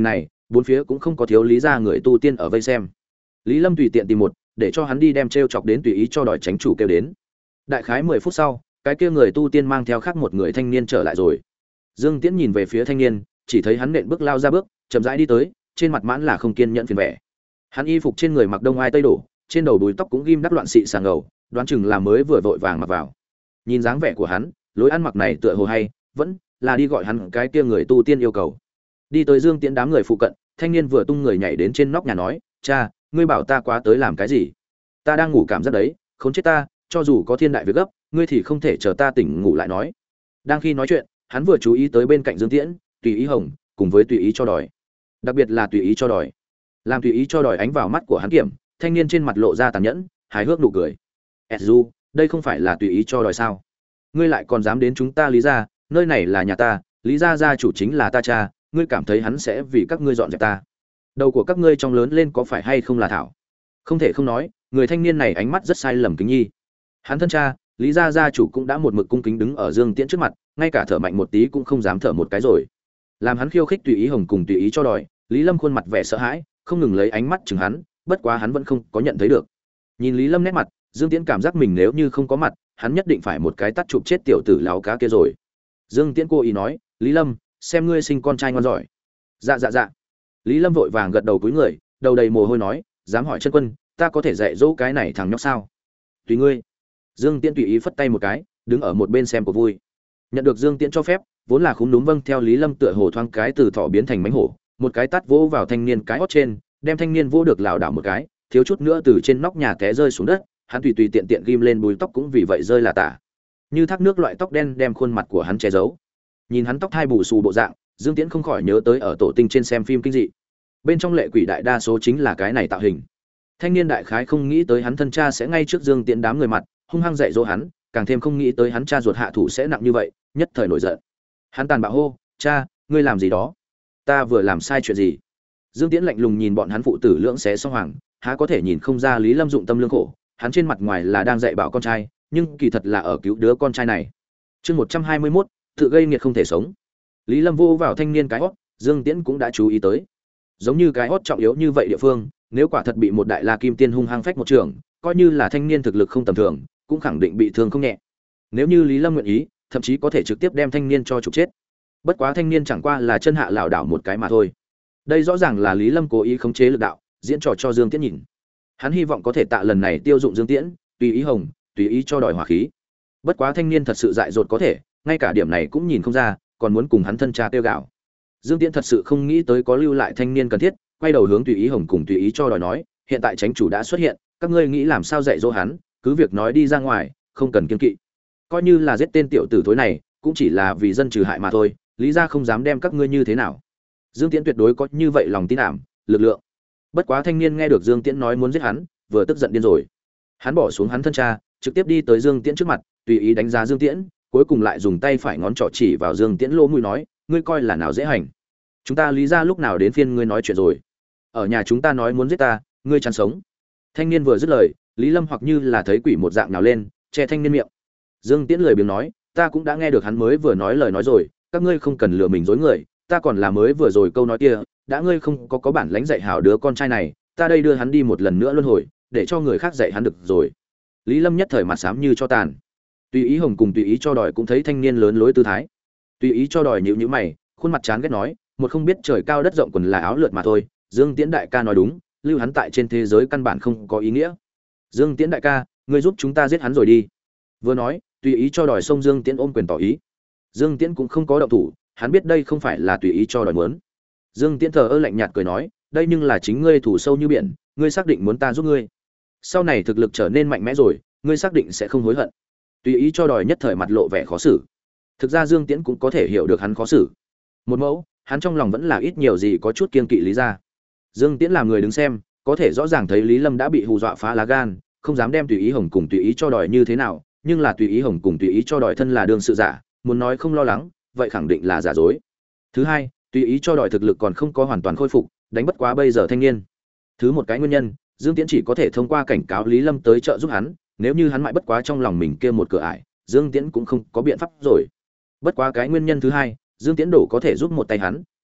bốn phía cũng không có thiếu lý ra người tu tiên ở vây xem. Lý Lâm tùy tiện tìm một, để cho hắn đi đem trêu chọc đến tùy ý cho đòi tránh chủ kêu đến. Đại khái 10 phút sau, cái kia người tu tiên mang theo khác một người thanh niên trở lại rồi. Dương Tiễn nhìn về phía thanh niên, chỉ thấy hắn nện bước lao ra bước, chậm rãi đi tới, trên mặt mãn là không kiên nhẫn phiền vẻ. Hắn y phục trên người mặc đông ai tây đổ, trên đầu đuôi tóc cũng ghim đắc loạn xị sàng ngầu, đoán chừng là mới vừa vội vàng mặc vào. Nhìn dáng vẻ của hắn, lối ăn mặc này tựa hồ hay, vẫn là đi gọi hắn cái kia người tu tiên yêu cầu. Đi tới Dương Tiễn đám người phụ cận, thanh niên vừa tung người nhảy đến trên nóc nhà nói, "Cha, ngươi bảo ta quá tới làm cái gì? Ta đang ngủ cảm giác đấy, khốn chết ta, cho dù có thiên đại việc gấp, ngươi thì không thể chờ ta tỉnh ngủ lại nói." Đang khi nói chuyện, hắn vừa chú ý tới bên cạnh Dương Tiễn, Tùy Ý Hồng, cùng với Tùy Ý cho đòi. Đặc biệt là Tùy Ý cho đòi. Làm Tùy Ý cho đòi ánh vào mắt của hắn kiểm, thanh niên trên mặt lộ ra tàn nhẫn, hài hước nụ cười. "Ezu, đây không phải là Tùy Ý cho đòi sao? Ngươi lại còn dám đến chúng ta Lý gia, nơi này là nhà ta, Lý gia gia chủ chính là ta cha, ngươi cảm thấy hắn sẽ vì các ngươi dọn dẹp ta? Đầu của các ngươi trong lớn lên có phải hay không là thảo?" Không thể không nói, người thanh niên này ánh mắt rất sai lầm kính nhi. Hắn thân cha, Lý gia gia chủ cũng đã một mực cung kính đứng ở Dương Tiễn trước mặt, ngay cả thở mạnh một tí cũng không dám thở một cái rồi. Làm hắn khiêu khích Tùy Ý Hồng cùng Tùy Ý cho đòi, Lý Lâm khuôn mặt vẻ sợ hãi, không ngừng lấy ánh mắt chừng hắn, bất quá hắn vẫn không có nhận thấy được. Nhìn Lý Lâm nét mặt, Dương Tiễn cảm giác mình nếu như không có mặt, hắn nhất định phải một cái tát chụp chết tiểu tử láo cá kia rồi. Dương Tiễn cố ý nói, "Lý Lâm, xem ngươi sinh con trai ngoan giỏi." "Dạ dạ dạ." Lý Lâm vội vàng gật đầu cúi người, đầu đầy mồ hôi nói, "Dám hỏi chân quân, ta có thể dạy dỗ cái này thằng nhóc sao?" "Tùy ngươi." Dương Tiễn tùy ý phất tay một cái, đứng ở một bên xem cuộc vui. Nhận được Dương Tiễn cho phép, vốn là khúm núm vâng theo Lý Lâm tựa hồ thoáng cái từ thỏ biến thành mánh hổ, một cái tát vỗ vào thanh niên cái hót trên, đem thanh niên vỗ được lảo đảo một cái, thiếu chút nữa từ trên nóc nhà té rơi xuống đất, hắn tùy tùy tiện tiện ghim lên búi tóc cũng vì vậy rơi là tả. Như thác nước loại tóc đen đem khuôn mặt của hắn che giấu. Nhìn hắn tóc hai bù xù bộ dạng, Dương Tiễn không khỏi nhớ tới ở tổ tinh trên xem phim kinh dị. Bên trong lệ quỷ đại đa số chính là cái này tạo hình. Thanh niên đại khái không nghĩ tới hắn thân cha sẽ ngay trước Dương Tiễn đám người mặt, hung hăng dạy dỗ hắn, càng thêm không nghĩ tới hắn cha ruột hạ thủ sẽ nặng như vậy, nhất thời nổi giận. Hắn tàn bạo hô, "Cha, ngươi làm gì đó? Ta vừa làm sai chuyện gì?" Dương Tiễn lạnh lùng nhìn bọn hắn phụ tử lưỡng xé xong hoàng, há có thể nhìn không ra Lý Lâm dụng tâm lương khổ, hắn trên mặt ngoài là đang dạy bảo con trai, nhưng kỳ thật là ở cứu đứa con trai này. Chương 121, tự gây nghiệt không thể sống. Lý Lâm vô vào thanh niên cái hót, Dương Tiễn cũng đã chú ý tới. Giống như cái hót trọng yếu như vậy địa phương, nếu quả thật bị một đại la kim tiên hung hăng phách một trường, coi như là thanh niên thực lực không tầm thường, cũng khẳng định bị thương không nhẹ. Nếu như Lý Lâm nguyện ý, thậm chí có thể trực tiếp đem thanh niên cho trục chết. Bất quá thanh niên chẳng qua là chân hạ lảo đảo một cái mà thôi. Đây rõ ràng là Lý Lâm cố ý khống chế lực đạo, diễn trò cho Dương Tiễn nhìn. Hắn hy vọng có thể tạ lần này tiêu dụng Dương Tiễn, Tùy Ý Hồng, tùy ý cho đòi hỏa khí. Bất quá thanh niên thật sự dại dột có thể, ngay cả điểm này cũng nhìn không ra, còn muốn cùng hắn thân cha tiêu gạo. Dương Tiễn thật sự không nghĩ tới có lưu lại thanh niên cần thiết, quay đầu hướng Tùy Ý Hồng cùng Tùy Ý cho đòi nói, hiện tại tránh chủ đã xuất hiện, các ngươi nghĩ làm sao dạy dỗ hắn, cứ việc nói đi ra ngoài, không cần kiêng kỵ. Coi như là giết tên tiểu tử thối này, cũng chỉ là vì dân trừ hại mà thôi, lý ra không dám đem các ngươi như thế nào. Dương Tiễn tuyệt đối có như vậy lòng tin ảm, lực lượng. Bất quá thanh niên nghe được Dương Tiễn nói muốn giết hắn, vừa tức giận điên rồi. Hắn bỏ xuống hắn thân cha, trực tiếp đi tới Dương Tiễn trước mặt, tùy ý đánh giá Dương Tiễn, cuối cùng lại dùng tay phải ngón trỏ chỉ vào Dương Tiễn lỗ mũi nói, ngươi coi là nào dễ hành. Chúng ta lý ra lúc nào đến phiên ngươi nói chuyện rồi? Ở nhà chúng ta nói muốn giết ta, ngươi chán sống. Thanh niên vừa dứt lời, Lý Lâm hoặc như là thấy quỷ một dạng nào lên, che thanh niên miệng. Dương Tiễn lười biếng nói, ta cũng đã nghe được hắn mới vừa nói lời nói rồi, các ngươi không cần lừa mình dối người, ta còn là mới vừa rồi câu nói kia, đã ngươi không có bản lãnh dạy hảo đứa con trai này, ta đây đưa hắn đi một lần nữa luân hồi, để cho người khác dạy hắn được rồi. Lý Lâm nhất thời mặt xám như cho tàn. Tùy Ý Hồng cùng Tùy Ý cho đòi cũng thấy thanh niên lớn lối tư thái. Tùy Ý cho đòi nhíu mày, khuôn mặt chán ghét nói, một không biết trời cao đất rộng quần là áo lượt mà thôi, Dương Tiễn đại ca nói đúng, lưu hắn tại trên thế giới căn bản không có ý nghĩa. Dương Tiễn đại ca, ngươi giúp chúng ta giết hắn rồi đi. Vừa nói, Tùy Ý cho đòi xông Dương Tiễn ôm quyền tỏ ý. Dương Tiễn cũng không có động thủ, hắn biết đây không phải là Tùy Ý cho đòi muốn. Dương Tiễn thờ ơ lạnh nhạt cười nói, đây nhưng là chính ngươi thủ sâu như biển, ngươi xác định muốn ta giúp ngươi. Sau này thực lực trở nên mạnh mẽ rồi, ngươi xác định sẽ không hối hận. Tùy Ý cho đòi nhất thời mặt lộ vẻ khó xử. Thực ra Dương Tiễn cũng có thể hiểu được hắn khó xử. Một mẫu, hắn trong lòng vẫn là ít nhiều gì có chút kiêng kỵ Lý ra. Dương Tiễn làm người đứng xem, có thể rõ ràng thấy Lý Lâm đã bị hù dọa phá lá gan, không dám đem Tùy Ý Hồng cùng Tùy Ý cho đòi như thế nào, nhưng là Tùy Ý Hồng cùng Tùy Ý cho đòi thân là đương sự giả, muốn nói không lo lắng, vậy khẳng định là giả dối. Thứ hai, Tùy Ý cho đòi thực lực còn không có hoàn toàn khôi phục, đánh bất quá bây giờ thanh niên. Thứ một cái nguyên nhân, Dương Tiễn chỉ có thể thông qua cảnh cáo Lý Lâm tới trợ giúp hắn, nếu như hắn mãi bất quá trong lòng mình kia một cửa ải, Dương Tiễn cũng không có biện pháp rồi. Bất quá cái nguyên nhân thứ hai, Dương Tiễn đổ có thể giúp một tay hắn,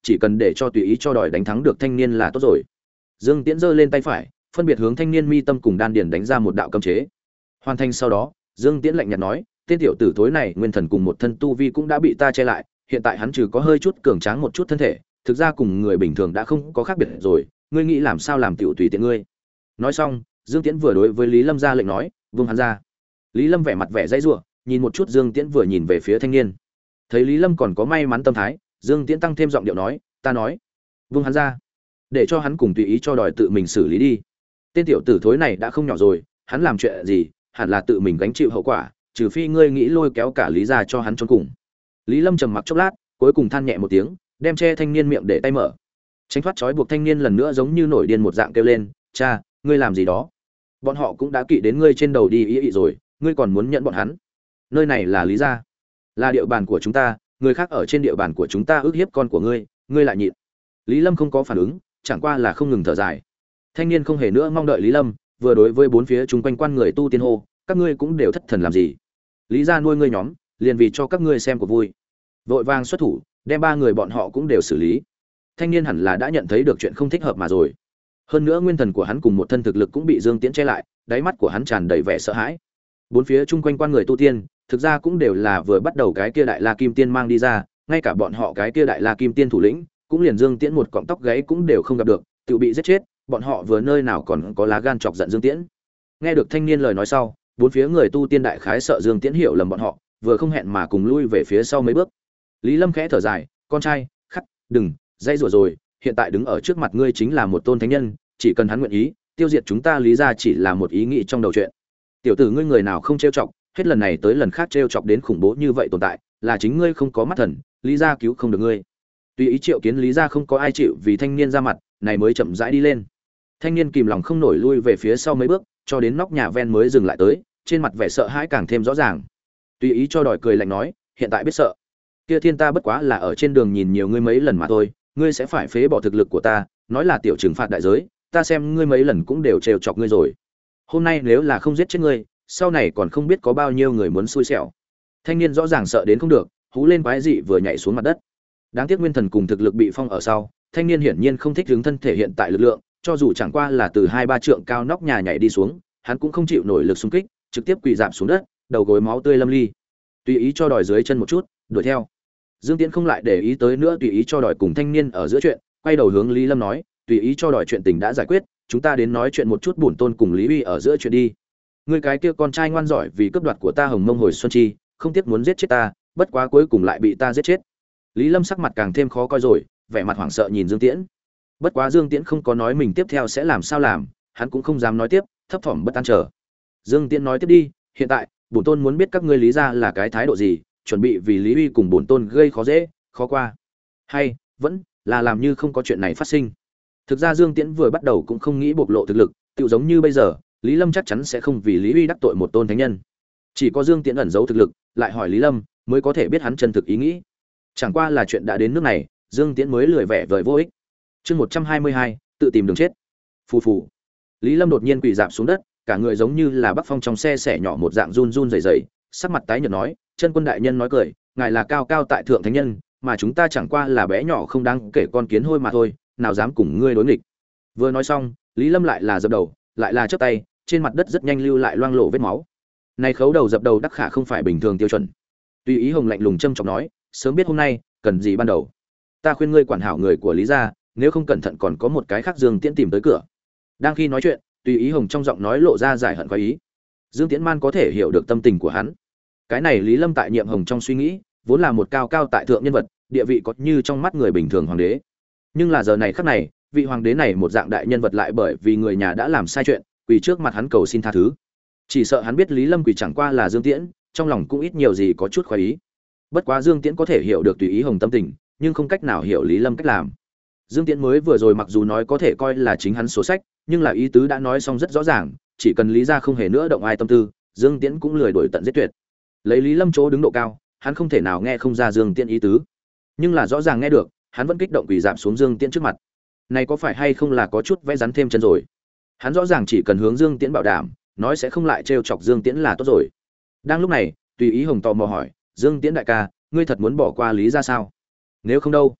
chỉ cần để cho tùy ý cho đòi đánh thắng được thanh niên là tốt rồi. Dương Tiễn giơ lên tay phải, phân biệt hướng thanh niên mi tâm cùng đan điền đánh ra một đạo cấm chế. Hoàn thành sau đó, Dương Tiễn lạnh nhạt nói, tên tiểu tử thối này nguyên thần cùng một thân tu vi cũng đã bị ta che lại, hiện tại hắn trừ có hơi chút cường tráng một chút thân thể, thực ra cùng người bình thường đã không có khác biệt rồi, ngươi nghĩ làm sao làm tiểu tùy tiện ngươi. Nói xong, Dương Tiễn vừa đối với Lý Lâm ra lệnh nói, "Vung hắn ra." Lý Lâm vẻ mặt vẻ dãy rủa, nhìn một chút Dương Tiễn vừa nhìn về phía thanh niên. Thấy Lý Lâm còn có may mắn tâm thái, Dương Tiễn tăng thêm giọng điệu nói, "Ta nói, vung hắn ra, để cho hắn cùng tùy ý cho đòi tự mình xử lý đi. Tên tiểu tử thối này đã không nhỏ rồi, hắn làm chuyện gì, hẳn là tự mình gánh chịu hậu quả, trừ phi ngươi nghĩ lôi kéo cả Lý ra cho hắn chôn cùng." Lý Lâm trầm mặc chốc lát, cuối cùng than nhẹ một tiếng, đem che thanh niên miệng để tay mở. Tránh thoát trói buộc thanh niên lần nữa giống như nổi điên một dạng kêu lên, "Cha, ngươi làm gì đó? Bọn họ cũng đã kỵ đến ngươi trên đầu đi ý rồi, ngươi còn muốn nhận bọn hắn? Nơi này là Lý gia, là địa bàn của chúng ta, người khác ở trên địa bàn của chúng ta ức hiếp con của ngươi, ngươi lại nhịn." Lý Lâm không có phản ứng, chẳng qua là không ngừng thở dài. Thanh niên không hề nữa mong đợi Lý Lâm, vừa đối với bốn phía chúng quanh quan người tu tiên hô, "Các ngươi cũng đều thất thần làm gì? Lý gia nuôi ngươi nhóm, liền vì cho các ngươi xem của vui." Vội vàng xuất thủ, đem ba người bọn họ cũng đều xử lý. Thanh niên hẳn là đã nhận thấy được chuyện không thích hợp mà rồi. Hơn nữa nguyên thần của hắn cùng một thân thực lực cũng bị Dương Tiễn che lại, đáy mắt của hắn tràn đầy vẻ sợ hãi. Bốn phía chung quanh quan người tu tiên, thực ra cũng đều là vừa bắt đầu cái kia Đại La Kim Tiên mang đi ra, ngay cả bọn họ cái kia Đại La Kim Tiên thủ lĩnh, cũng liền Dương Tiễn một cọng tóc gáy cũng đều không gặp được, tự bị giết chết, bọn họ vừa nơi nào còn có lá gan chọc giận Dương Tiễn. Nghe được thanh niên lời nói sau, bốn phía người tu tiên đại khái sợ Dương Tiễn hiểu lầm bọn họ, vừa không hẹn mà cùng lui về phía sau mấy bước. Lý Lâm khẽ thở dài, "Con trai, khắc, đừng, dây rủa rồi, hiện tại đứng ở trước mặt ngươi chính là một tôn thánh nhân, chỉ cần hắn nguyện ý, tiêu diệt chúng ta Lý gia chỉ là một ý nghĩ trong đầu chuyện. Tiểu tử ngươi người nào không trêu chọc, hết lần này tới lần khác trêu chọc đến khủng bố như vậy tồn tại, là chính ngươi không có mắt thần, Lý gia cứu không được ngươi." Tùy ý triệu kiến Lý gia không có ai chịu vì thanh niên ra mặt, này mới chậm rãi đi lên. Thanh niên kìm lòng không nổi lui về phía sau mấy bước, cho đến nóc nhà ven mới dừng lại tới, trên mặt vẻ sợ hãi càng thêm rõ ràng. Tùy ý cho đòi cười lạnh nói, "Hiện tại biết sợ. Kia thiên ta bất quá là ở trên đường nhìn nhiều ngươi mấy lần mà thôi, ngươi sẽ phải phế bỏ thực lực của ta, nói là tiểu trừng phạt đại giới, ta xem ngươi mấy lần cũng đều trêu chọc ngươi rồi. Hôm nay nếu là không giết chết ngươi, sau này còn không biết có bao nhiêu người muốn xui xẻo." Thanh niên rõ ràng sợ đến không được, hú lên quái dị vừa nhảy xuống mặt đất. Đáng tiếc nguyên thần cùng thực lực bị phong ở sau, thanh niên hiển nhiên không thích ứng thân thể hiện tại lực lượng, cho dù chẳng qua là từ 2-3 trượng cao nóc nhà nhảy đi xuống, hắn cũng không chịu nổi lực xung kích, trực tiếp quỳ rạp xuống đất, đầu gối máu tươi lâm ly. Tùy ý cho đòi dưới chân một chút, đuổi theo. Dương Tiễn không lại để ý tới nữa, tùy ý cho đòi cùng thanh niên ở giữa chuyện, quay đầu hướng Lý Lâm nói, "Tùy ý cho đòi chuyện tình đã giải quyết, chúng ta đến nói chuyện một chút bổn tôn cùng Lý Uy ở giữa chuyện đi. Ngươi cái kia con trai ngoan giỏi vì cướp đoạt của ta Hồng Mông Hồi Xuân Chi, không tiếc muốn giết chết ta, bất quá cuối cùng lại bị ta giết chết." Lý Lâm sắc mặt càng thêm khó coi rồi, vẻ mặt hoảng sợ nhìn Dương Tiễn. Bất quá Dương Tiễn không có nói mình tiếp theo sẽ làm sao làm, hắn cũng không dám nói tiếp, thấp thỏm bất an chờ. Dương Tiễn nói tiếp đi, "Hiện tại, bổn tôn muốn biết các ngươi Lý gia là cái thái độ gì, chuẩn bị vì Lý Uy cùng bổn tôn gây khó dễ, khó qua, hay vẫn là làm như không có chuyện này phát sinh." Thực ra Dương Tiễn vừa bắt đầu cũng không nghĩ bộc lộ thực lực, tựu giống như bây giờ, Lý Lâm chắc chắn sẽ không vì Lý Uy đắc tội một tôn thánh nhân. Chỉ có Dương Tiễn ẩn giấu thực lực, lại hỏi Lý Lâm, mới có thể biết hắn chân thực ý nghĩ. Chẳng qua là chuyện đã đến nước này, Dương Tiễn mới lười vẻ vời vô ích. Chương 122, tự tìm đường chết. Phù phù. Lý Lâm đột nhiên quỳ rạp xuống đất, cả người giống như là bắc phong trong xe xẻ nhỏ một dạng run run rẩy rẩy, sắc mặt tái nhợt nói, "Chân Quân đại nhân nói cười, ngài là cao cao tại thượng thánh nhân, mà chúng ta chẳng qua là bé nhỏ không đáng kể con kiến hôi mà thôi, nào dám cùng ngươi đối nghịch." Vừa nói xong, Lý Lâm lại là dập đầu, lại là chớp tay, trên mặt đất rất nhanh lưu lại loang lổ vết máu. Này khấu đầu dập đầu đắc khả không phải bình thường tiêu chuẩn. Tùy ý hồng lạnh lùng châm chọc nói, "Sớm biết hôm nay, cần gì ban đầu? Ta khuyên ngươi quản hảo người của Lý gia, nếu không cẩn thận còn có một cái khác Dương Tiễn tìm tới cửa." Đang khi nói chuyện, Tùy ý hồng trong giọng nói lộ ra giải hận khoái ý. Dương Tiễn Man có thể hiểu được tâm tình của hắn. Cái này Lý Lâm tại nhiệm hồng trong suy nghĩ, vốn là một cao cao tại thượng nhân vật, địa vị có như trong mắt người bình thường hoàng đế. Nhưng là giờ này khắc này, vị hoàng đế này một dạng đại nhân vật lại bởi vì người nhà đã làm sai chuyện, quỳ trước mặt hắn cầu xin tha thứ. Chỉ sợ hắn biết Lý Lâm quỳ chẳng qua là Dương Tiễn, trong lòng cũng ít nhiều gì có chút khoái ý. Bất quá Dương Tiễn có thể hiểu được Tùy ý hồng tâm tình, nhưng không cách nào hiểu Lý Lâm cách làm. Dương Tiễn mới vừa rồi mặc dù nói có thể coi là chính hắn số sách, nhưng là ý tứ đã nói xong rất rõ ràng, chỉ cần Lý gia không hề nữa động ai tâm tư, Dương Tiễn cũng lười đổi tận giết tuyệt. Lấy Lý Lâm chỗ đứng độ cao, hắn không thể nào nghe không ra Dương Tiễn ý tứ, nhưng là rõ ràng nghe được, hắn vẫn kích động quỳ rạp xuống Dương Tiễn trước mặt. Này có phải hay không là có chút vẽ rắn thêm chân rồi? Hắn rõ ràng chỉ cần hướng Dương Tiễn bảo đảm, nói sẽ không lại trêu chọc Dương Tiễn là tốt rồi. Đang lúc này, Tùy ý hồng tò mò hỏi, "Dương Tiễn đại ca, ngươi thật muốn bỏ qua Lý gia sao? Nếu không đâu?"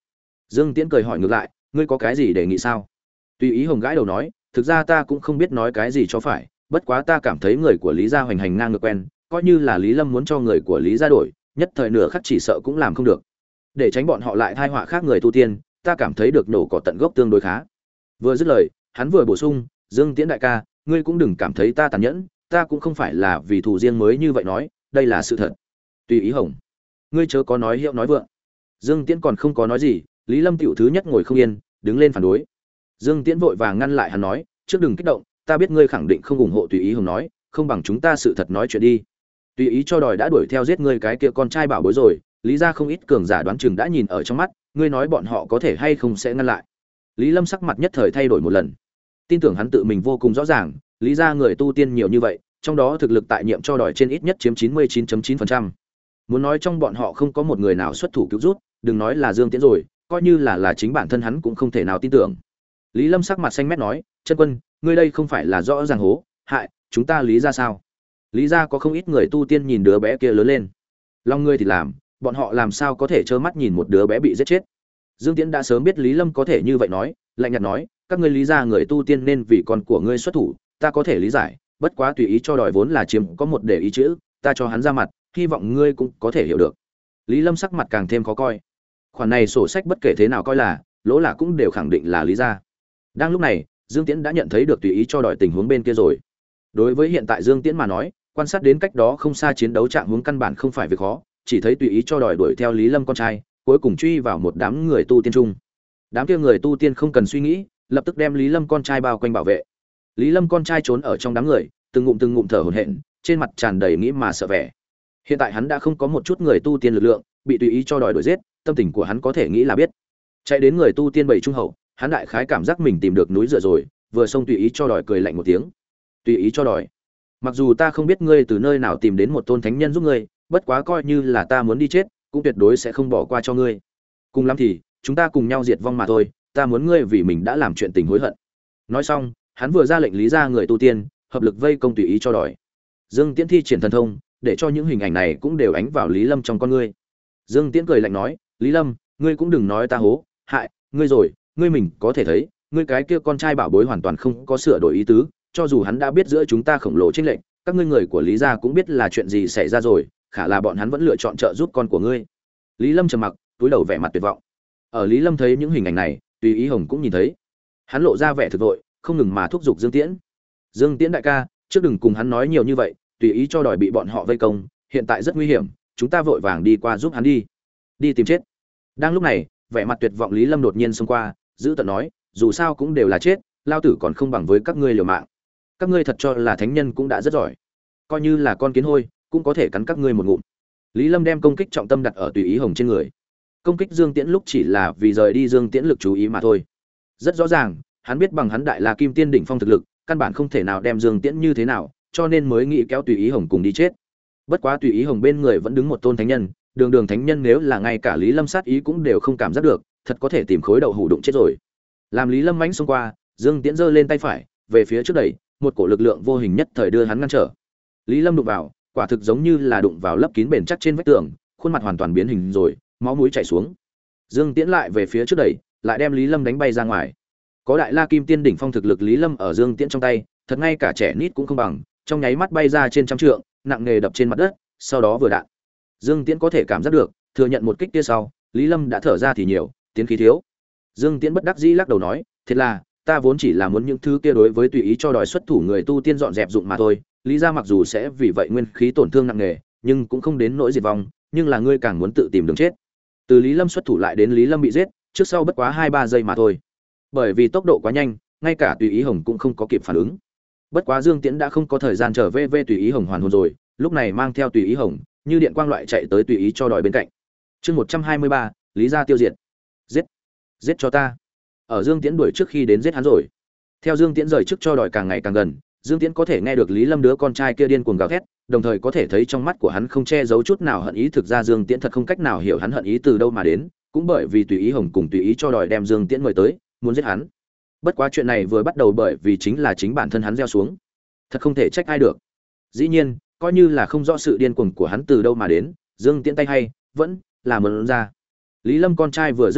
Dương Tiễn cười hỏi ngược lại, ngươi có cái gì đề nghị sao? Tùy Ý Hồng gãi đầu nói, thực ra ta cũng không biết nói cái gì cho phải, bất quá ta cảm thấy người của Lý gia hoành hành ngang ngược quen, coi như là Lý Lâm muốn cho người của Lý gia đổi, nhất thời nửa khắc chỉ sợ cũng làm không được. Để tránh bọn họ lại thai họa khác người tu tiên, ta cảm thấy được nổ cỏ tận gốc tương đối khá. Vừa dứt lời, hắn vừa bổ sung, Dương Tiễn đại ca, ngươi cũng đừng cảm thấy ta tàn nhẫn, ta cũng không phải là vì thù riêng mới như vậy nói, đây là sự thật. Tùy Ý Hồng, ngươi chớ có nói hiệu nói vượng. Dương Tiễn còn không có nói gì, Lý Lâm tiểu thứ nhất ngồi không yên, đứng lên phản đối. Dương Tiễn vội vàng ngăn lại hắn nói, trước đừng kích động, ta biết ngươi khẳng định không ủng hộ Tùy Ý Hồng nói, không bằng chúng ta sự thật nói chuyện đi. Tùy Ý cho đòi đã đuổi theo giết ngươi cái kia con trai bảo bối rồi, Lý gia không ít cường giả đoán chừng đã nhìn ở trong mắt, ngươi nói bọn họ có thể hay không sẽ ngăn lại. Lý Lâm sắc mặt nhất thời thay đổi một lần. Tin tưởng hắn tự mình vô cùng rõ ràng, Lý gia người tu tiên nhiều như vậy, trong đó thực lực tại nhiệm cho đòi trên ít nhất chiếm 99.9%. Muốn nói trong bọn họ không có một người nào xuất thủ cứu rút, đừng nói là Dương Tiễn rồi, coi như là chính bản thân hắn cũng không thể nào tin tưởng. Lý Lâm sắc mặt xanh mét nói, "Chân Quân, ngươi đây không phải là rõ ràng hố hại chúng ta Lý gia sao? Lý gia có không ít người tu tiên nhìn đứa bé kia lớn lên, lòng ngươi thì làm, bọn họ làm sao có thể trơ mắt nhìn một đứa bé bị giết chết?" Dương Tiễn đã sớm biết Lý Lâm có thể như vậy nói, lạnh nhạt nói, "Các ngươi Lý gia người tu tiên nên vì con của ngươi xuất thủ, ta có thể lý giải, bất quá Tùy Ý cho đòi vốn là chiếm có một để ý chữ, ta cho hắn ra mặt, hy vọng ngươi cũng có thể hiểu được." Lý Lâm sắc mặt càng thêm khó coi. Khoản này sổ sách bất kể thế nào coi là, lỗ là cũng đều khẳng định là Lý gia. Đang lúc này, Dương Tiễn đã nhận thấy được Tùy Ý cho đòi tình huống bên kia rồi. Đối với hiện tại Dương Tiễn mà nói, quan sát đến cách đó không xa chiến đấu trạng huống căn bản không phải việc khó, chỉ thấy Tùy Ý cho đòi đuổi theo Lý Lâm con trai, cuối cùng truy vào một đám người tu tiên trung. Đám kia người tu tiên không cần suy nghĩ, lập tức đem Lý Lâm con trai bao quanh bảo vệ. Lý Lâm con trai trốn ở trong đám người, từng ngụm thở hổn hển, trên mặt tràn đầy nghĩ mà sợ vẻ. Hiện tại hắn đã không có một chút người tu tiên lực lượng, bị Tùy Ý cho đòi đuổi giết, tâm tình của hắn có thể nghĩ là biết. Chạy đến người tu tiên bảy trung hậu, hắn đại khái cảm giác mình tìm được núi dựa rồi, vừa xông Tùy Ý cho đòi cười lạnh một tiếng. Tùy Ý cho đòi, mặc dù ta không biết ngươi từ nơi nào tìm đến một tôn thánh nhân giúp ngươi, bất quá coi như là ta muốn đi chết, cũng tuyệt đối sẽ không bỏ qua cho ngươi. Cùng lắm thì chúng ta cùng nhau diệt vong mà thôi, ta muốn ngươi vì mình đã làm chuyện tình hối hận. Nói xong, hắn vừa ra lệnh Lý gia người tu tiên hợp lực vây công Tùy Ý cho đòi. Dương Tiễn thi triển thần thông, để cho những hình ảnh này cũng đều ánh vào Lý Lâm trong con ngươi. Dương Tiễn cười lạnh nói, "Lý Lâm, ngươi cũng đừng nói ta hố hại ngươi rồi, ngươi mình có thể thấy, ngươi cái kia con trai bảo bối hoàn toàn không có sửa đổi ý tứ, cho dù hắn đã biết giữa chúng ta khổng lồ chênh lệch, các ngươi người của Lý gia cũng biết là chuyện gì xảy ra rồi, khả là bọn hắn vẫn lựa chọn trợ giúp con của ngươi." Lý Lâm trầm mặc, túi đầu vẻ mặt tuyệt vọng. Ở Lý Lâm thấy những hình ảnh này, Tùy Ý Hồng cũng nhìn thấy. Hắn lộ ra vẻ thực vội, không ngừng mà thúc giục Dương Tiễn. "Dương Tiễn đại ca, trước đừng cùng hắn nói nhiều như vậy, Tùy Ý cho đòi bị bọn họ vây công, hiện tại rất nguy hiểm, chúng ta vội vàng đi qua giúp hắn đi. Đi tìm chết." Đang lúc này, vẻ mặt tuyệt vọng Lý Lâm đột nhiên xông qua, giữ tợn nói, "Dù sao cũng đều là chết, lao tử còn không bằng với các ngươi liều mạng. Các ngươi thật cho là thánh nhân cũng đã rất giỏi, coi như là con kiến hôi cũng có thể cắn các ngươi một ngụm." Lý Lâm đem công kích trọng tâm đặt ở Tùy Ý Hồng trên người. Công kích Dương Tiễn lúc chỉ là vì rời đi Dương Tiễn lực chú ý mà thôi. Rất rõ ràng, hắn biết bằng hắn đại La Kim Tiên đỉnh phong thực lực, căn bản không thể nào đem Dương Tiễn như thế nào, cho nên mới nghĩ kéo Tùy Ý Hồng cùng đi chết. Bất quá Tùy Ý Hồng bên người vẫn đứng một tôn thánh nhân, đường thánh nhân nếu là ngay cả Lý Lâm sát ý cũng đều không cảm giác được, thật có thể tìm khối đậu hủ đụng chết rồi. Làm Lý Lâm mãnh xông qua, Dương Tiễn giơ lên tay phải, về phía trước đẩy, một cổ lực lượng vô hình nhất thời đưa hắn ngăn trở. Lý Lâm đụng vào, quả thực giống như là đụng vào lấp kín bền chắc trên vách tường, khuôn mặt hoàn toàn biến hình rồi, máu mũi chảy xuống. Dương Tiễn lại về phía trước đẩy, lại đem Lý Lâm đánh bay ra ngoài. Có đại La Kim Tiên đỉnh phong thực lực Lý Lâm ở Dương Tiễn trong tay, thật ngay cả trẻ nít cũng không bằng, trong nháy mắt bay ra trên trăm trượng, nặng nề đập trên mặt đất, sau đó vừa đạn. Dương Tiễn có thể cảm giác được, thừa nhận một kích kia sau, Lý Lâm đã thở ra thì nhiều, tiến khí thiếu. Dương Tiễn bất đắc dĩ lắc đầu nói, "Thiệt là, ta vốn chỉ là muốn những thứ kia đối với Tùy Ý cho đòi xuất thủ người tu tiên dọn dẹp dụng mà thôi, Lý gia mặc dù sẽ vì vậy nguyên khí tổn thương nặng nề, nhưng cũng không đến nỗi diệt vong, nhưng là ngươi càng muốn tự tìm đường chết." Từ Lý Lâm xuất thủ lại đến Lý Lâm bị giết, trước sau bất quá 2-3 giây mà thôi. Bởi vì tốc độ quá nhanh, ngay cả Tùy Ý Hồng cũng không có kịp phản ứng. Bất quá Dương Tiễn đã không có thời gian trở về Tùy Ý Hồng hoàn hồn rồi, lúc này mang theo Tùy Ý Hồng, như điện quang loại chạy tới Tùy Ý cho đòi bên cạnh. Chương 123, Lý gia tiêu diệt. Giết, giết cho ta. Ở Dương Tiễn đuổi trước khi đến giết hắn rồi. Theo Dương Tiễn rời trước cho đòi càng ngày càng gần, Dương Tiễn có thể nghe được Lý Lâm đứa con trai kia điên cuồng gào thét, đồng thời có thể thấy trong mắt của hắn không che giấu chút nào hận ý, thực ra Dương Tiễn thật không cách nào hiểu hắn hận ý từ đâu mà đến, cũng bởi vì Tùy Ý Hồng cùng Tùy Ý cho đòi đem Dương Tiễn mời tới, muốn giết hắn. Bất quá chuyện này vừa bắt đầu bởi vì chính là chính bản thân hắn gieo xuống, thật không thể trách ai được. Dĩ nhiên, coi như là không rõ sự điên cuồng của hắn từ đâu mà đến, Dương Tiễn tay hay vẫn là muốn ra. Lý Lâm con trai vừa dứt lời,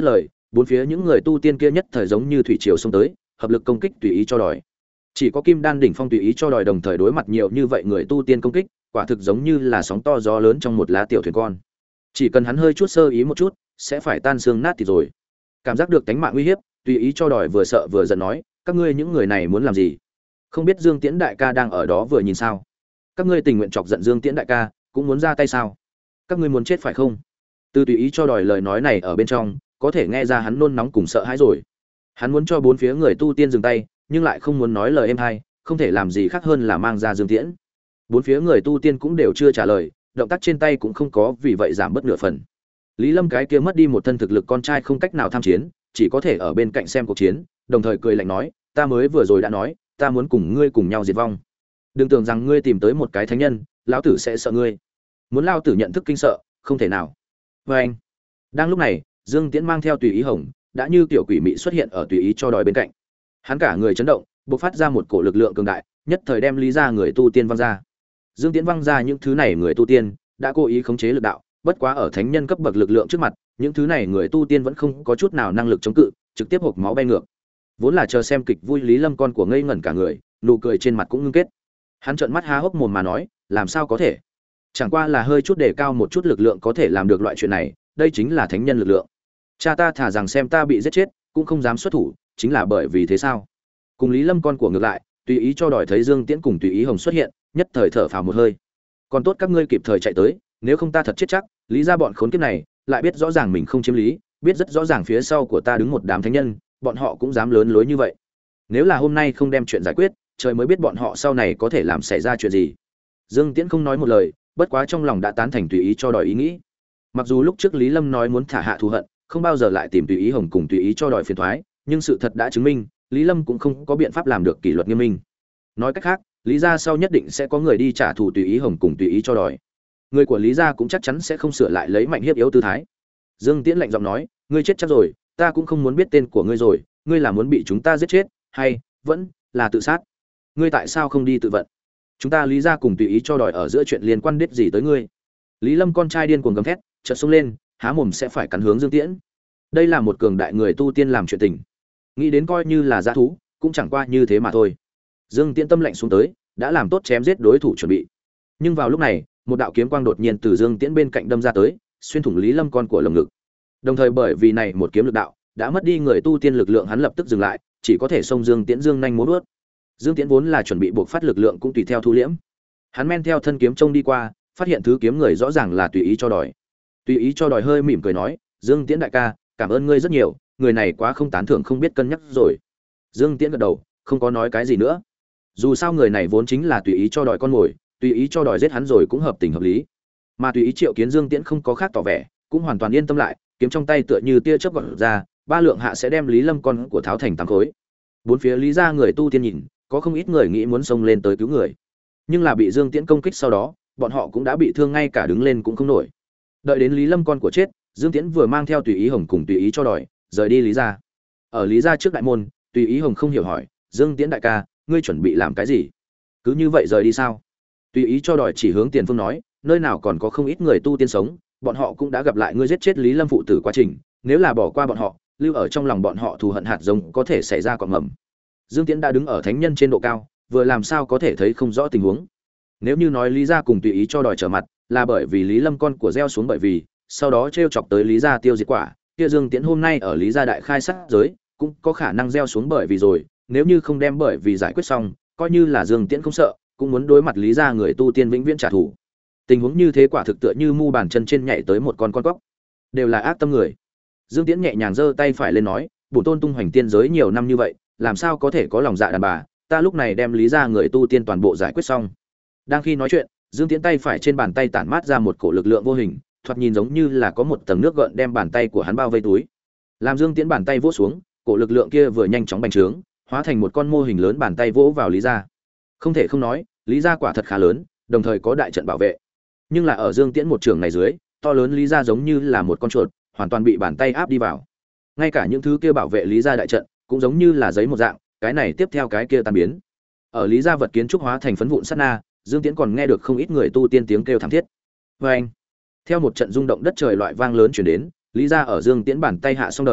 bốn phía những người tu tiên kia nhất thời giống như thủy triều xông tới, hợp lực công kích tùy ý cho đòi. Chỉ có Kim Đan đỉnh phong tùy ý cho đòi đồng thời đối mặt nhiều như vậy người tu tiên công kích, quả thực giống như là sóng to gió lớn trong một lá tiểu thuyền con. Chỉ cần hắn hơi chút sơ ý một chút, sẽ phải tan xương nát thịt rồi. Cảm giác được tánh mạng uy hiếp, tùy ý cho đòi vừa sợ vừa giận nói, các ngươi những người này muốn làm gì? Không biết Dương Tiễn đại ca đang ở đó vừa nhìn sao? Các ngươi tình nguyện chọc giận Dương Tiễn đại ca, cũng muốn ra tay sao? Các ngươi muốn chết phải không? Từ tùy ý cho đòi lời nói này ở bên trong, có thể nghe ra hắn nôn nóng cùng sợ hãi rồi. Hắn muốn cho bốn phía người tu tiên dừng tay, nhưng lại không muốn nói lời êm hay, không thể làm gì khác hơn là mang ra Dương Tiễn. Bốn phía người tu tiên cũng đều chưa trả lời, động tác trên tay cũng không có vì vậy giảm bớt nửa phần. Lý Lâm cái kia mất đi một thân thực lực con trai không cách nào tham chiến, chỉ có thể ở bên cạnh xem cuộc chiến, đồng thời cười lạnh nói, ta mới vừa rồi đã nói, ta muốn cùng ngươi cùng nhau diệt vong. Đừng tưởng rằng ngươi tìm tới một cái thánh nhân, lão tử sẽ sợ ngươi. Muốn lão tử nhận thức kinh sợ, không thể nào. Và anh. Đang lúc này, Dương Tiễn mang theo tùy ý hồng, đã như tiểu quỷ mị xuất hiện ở tùy ý cho đòi bên cạnh. Hắn cả người chấn động, bộc phát ra một cổ lực lượng cường đại, nhất thời đem Lý gia người tu tiên văng ra. Dương Tiễn văng ra những thứ này người tu tiên, đã cố ý khống chế lực đạo, bất quá ở thánh nhân cấp bậc lực lượng trước mặt, những thứ này người tu tiên vẫn không có chút nào năng lực chống cự, trực tiếp hộc máu bay ngược. Vốn là chờ xem kịch vui Lý Lâm con của ngây ngẩn cả người, nụ cười trên mặt cũng ngưng kết. Hắn trợn mắt há hốc mồm mà nói, làm sao có thể? Chẳng qua là hơi chút đề cao một chút lực lượng có thể làm được loại chuyện này, đây chính là thánh nhân lực lượng. Cha ta thả rằng xem ta bị giết chết, cũng không dám xuất thủ, chính là bởi vì thế sao? Cùng Lý Lâm con của ngược lại, tùy ý cho đòi thấy Dương Tiễn cùng tùy ý hồng xuất hiện, nhất thời thở phào một hơi. Còn tốt các ngươi kịp thời chạy tới, nếu không ta thật chết chắc, Lý gia bọn khốn kiếp này, lại biết rõ ràng mình không chiếm lý, biết rất rõ ràng phía sau của ta đứng một đám thánh nhân, bọn họ cũng dám lớn lối như vậy. Nếu là hôm nay không đem chuyện giải quyết, trời mới biết bọn họ sau này có thể làm xảy ra chuyện gì. Dương Tiễn không nói một lời, bất quá trong lòng đã tán thành tùy ý cho đòi ý nghĩ. Mặc dù lúc trước Lý Lâm nói muốn thả hạ thù hận, không bao giờ lại tìm tùy ý hồng cùng tùy ý cho đòi phiền toái, nhưng sự thật đã chứng minh, Lý Lâm cũng không có biện pháp làm được kỷ luật nghiêm minh. Nói cách khác, Lý gia sau nhất định sẽ có người đi trả thù tùy ý hồng cùng tùy ý cho đòi. Người của Lý gia cũng chắc chắn sẽ không sửa lại lấy mạnh hiếp yếu tư thái. Dương Tiễn lạnh giọng nói, ngươi chết chắc rồi, ta cũng không muốn biết tên của ngươi rồi, ngươi là muốn bị chúng ta giết chết, hay vẫn là tự sát? Ngươi tại sao không đi tự vận? Chúng ta Lý gia cùng tùy ý cho đòi ở giữa chuyện liên quan đến gì tới ngươi? Lý Lâm con trai điên cuồng gầm thét, chợt xông lên, há mồm sẽ phải cắn hướng Dương Tiễn. Đây là một cường đại người tu tiên làm chuyện tình, nghĩ đến coi như là dã thú, cũng chẳng qua như thế mà thôi. Dương Tiễn tâm lạnh xuống tới, đã làm tốt chém giết đối thủ chuẩn bị. Nhưng vào lúc này, một đạo kiếm quang đột nhiên từ Dương Tiễn bên cạnh đâm ra tới, xuyên thủng Lý Lâm con của lồng ngực. Đồng thời bởi vì này một kiếm lực đạo, đã mất đi người tu tiên lực lượng, hắn lập tức dừng lại, chỉ có thể xông Dương Tiễn dương nhanh múa vuốt. Dương Tiễn vốn là chuẩn bị buộc phát lực lượng cũng tùy theo thu liễm. Hắn men theo thân kiếm trông đi qua, phát hiện thứ kiếm người rõ ràng là tùy ý cho đòi. Tùy ý cho đòi hơi mỉm cười nói, Dương Tiễn đại ca, cảm ơn ngươi rất nhiều, người này quá không tán thưởng không biết cân nhắc rồi. Dương Tiễn gật đầu, không có nói cái gì nữa. Dù sao người này vốn chính là tùy ý cho đòi con mồi, tùy ý cho đòi giết hắn rồi cũng hợp tình hợp lý. Mà tùy ý triệu kiến Dương Tiễn không có khác tỏ vẻ, cũng hoàn toàn yên tâm lại, kiếm trong tay tựa như tia chớp vọt ra, ba lượng hạ sẽ đem Lý Lâm con của tháo thành tám khối. Bốn phía Lý gia người tu tiên nhìn, có không ít người nghĩ muốn xông lên tới cứu người, nhưng là bị Dương Tiễn công kích sau đó, bọn họ cũng đã bị thương ngay cả đứng lên cũng không nổi. Đợi đến Lý Lâm con của chết, Dương Tiễn vừa mang theo tùy ý hồng cùng tùy ý cho đòi, rời đi Lý gia. Ở Lý gia trước đại môn, tùy ý hồng không hiểu hỏi, Dương Tiễn đại ca, ngươi chuẩn bị làm cái gì? Cứ như vậy rời đi sao? Tùy ý cho đòi chỉ hướng tiền phương nói, nơi nào còn có không ít người tu tiên sống, bọn họ cũng đã gặp lại ngươi giết chết Lý Lâm phụ tử quá trình, nếu là bỏ qua bọn họ, lưu ở trong lòng bọn họ thù hận hạt giống có thể xảy ra cọm mầm. Dương Tiễn đã đứng ở thánh nhân trên độ cao, vừa làm sao có thể thấy không rõ tình huống. Nếu như nói Lý gia cùng tùy ý cho đòi trở mặt, là bởi vì Lý Lâm con của gieo xuống bởi vì, sau đó trêu chọc tới Lý gia tiêu diệt quả, kia Dương Tiễn hôm nay ở Lý gia đại khai sát giới, cũng có khả năng gieo xuống bởi vì rồi, nếu như không đem bởi vì giải quyết xong, coi như là Dương Tiễn không sợ, cũng muốn đối mặt Lý gia người tu tiên vĩnh viễn trả thù. Tình huống như thế quả thực tựa như mu bàn chân trên nhảy tới một con cóc, đều là ác tâm người. Dương Tiễn nhẹ nhàng giơ tay phải lên nói, bổn tôn tung hoành tiên giới nhiều năm như vậy, làm sao có thể có lòng dạ đàn bà, ta lúc này đem Lý gia người tu tiên toàn bộ giải quyết xong. Đang khi nói chuyện, Dương Tiễn tay phải trên bàn tay tản mát ra một cổ lực lượng vô hình, thoạt nhìn giống như là có một tầng nước gợn đem bàn tay của hắn bao vây túi. Làm Dương Tiễn bàn tay vỗ xuống, cổ lực lượng kia vừa nhanh chóng bành trướng, hóa thành một con mô hình lớn bàn tay vỗ vào Lý gia. Không thể không nói, Lý gia quả thật khá lớn, đồng thời có đại trận bảo vệ. Nhưng là ở Dương Tiễn một trường này dưới, to lớn Lý gia giống như là một con chuột, hoàn toàn bị bàn tay áp đi vào. Ngay cả những thứ kia bảo vệ Lý gia đại trận, cũng giống như là giấy một dạng, cái này tiếp theo cái kia tan biến. Ở Lý gia vật kiến trúc hóa thành phấn vụn sát na, Dương Tiễn còn nghe được không ít người tu tiên tiếng kêu thảm thiết. Và anh, theo một trận rung động đất trời loại vang lớn truyền đến, Lý gia ở Dương Tiễn bàn tay hạ xong đời,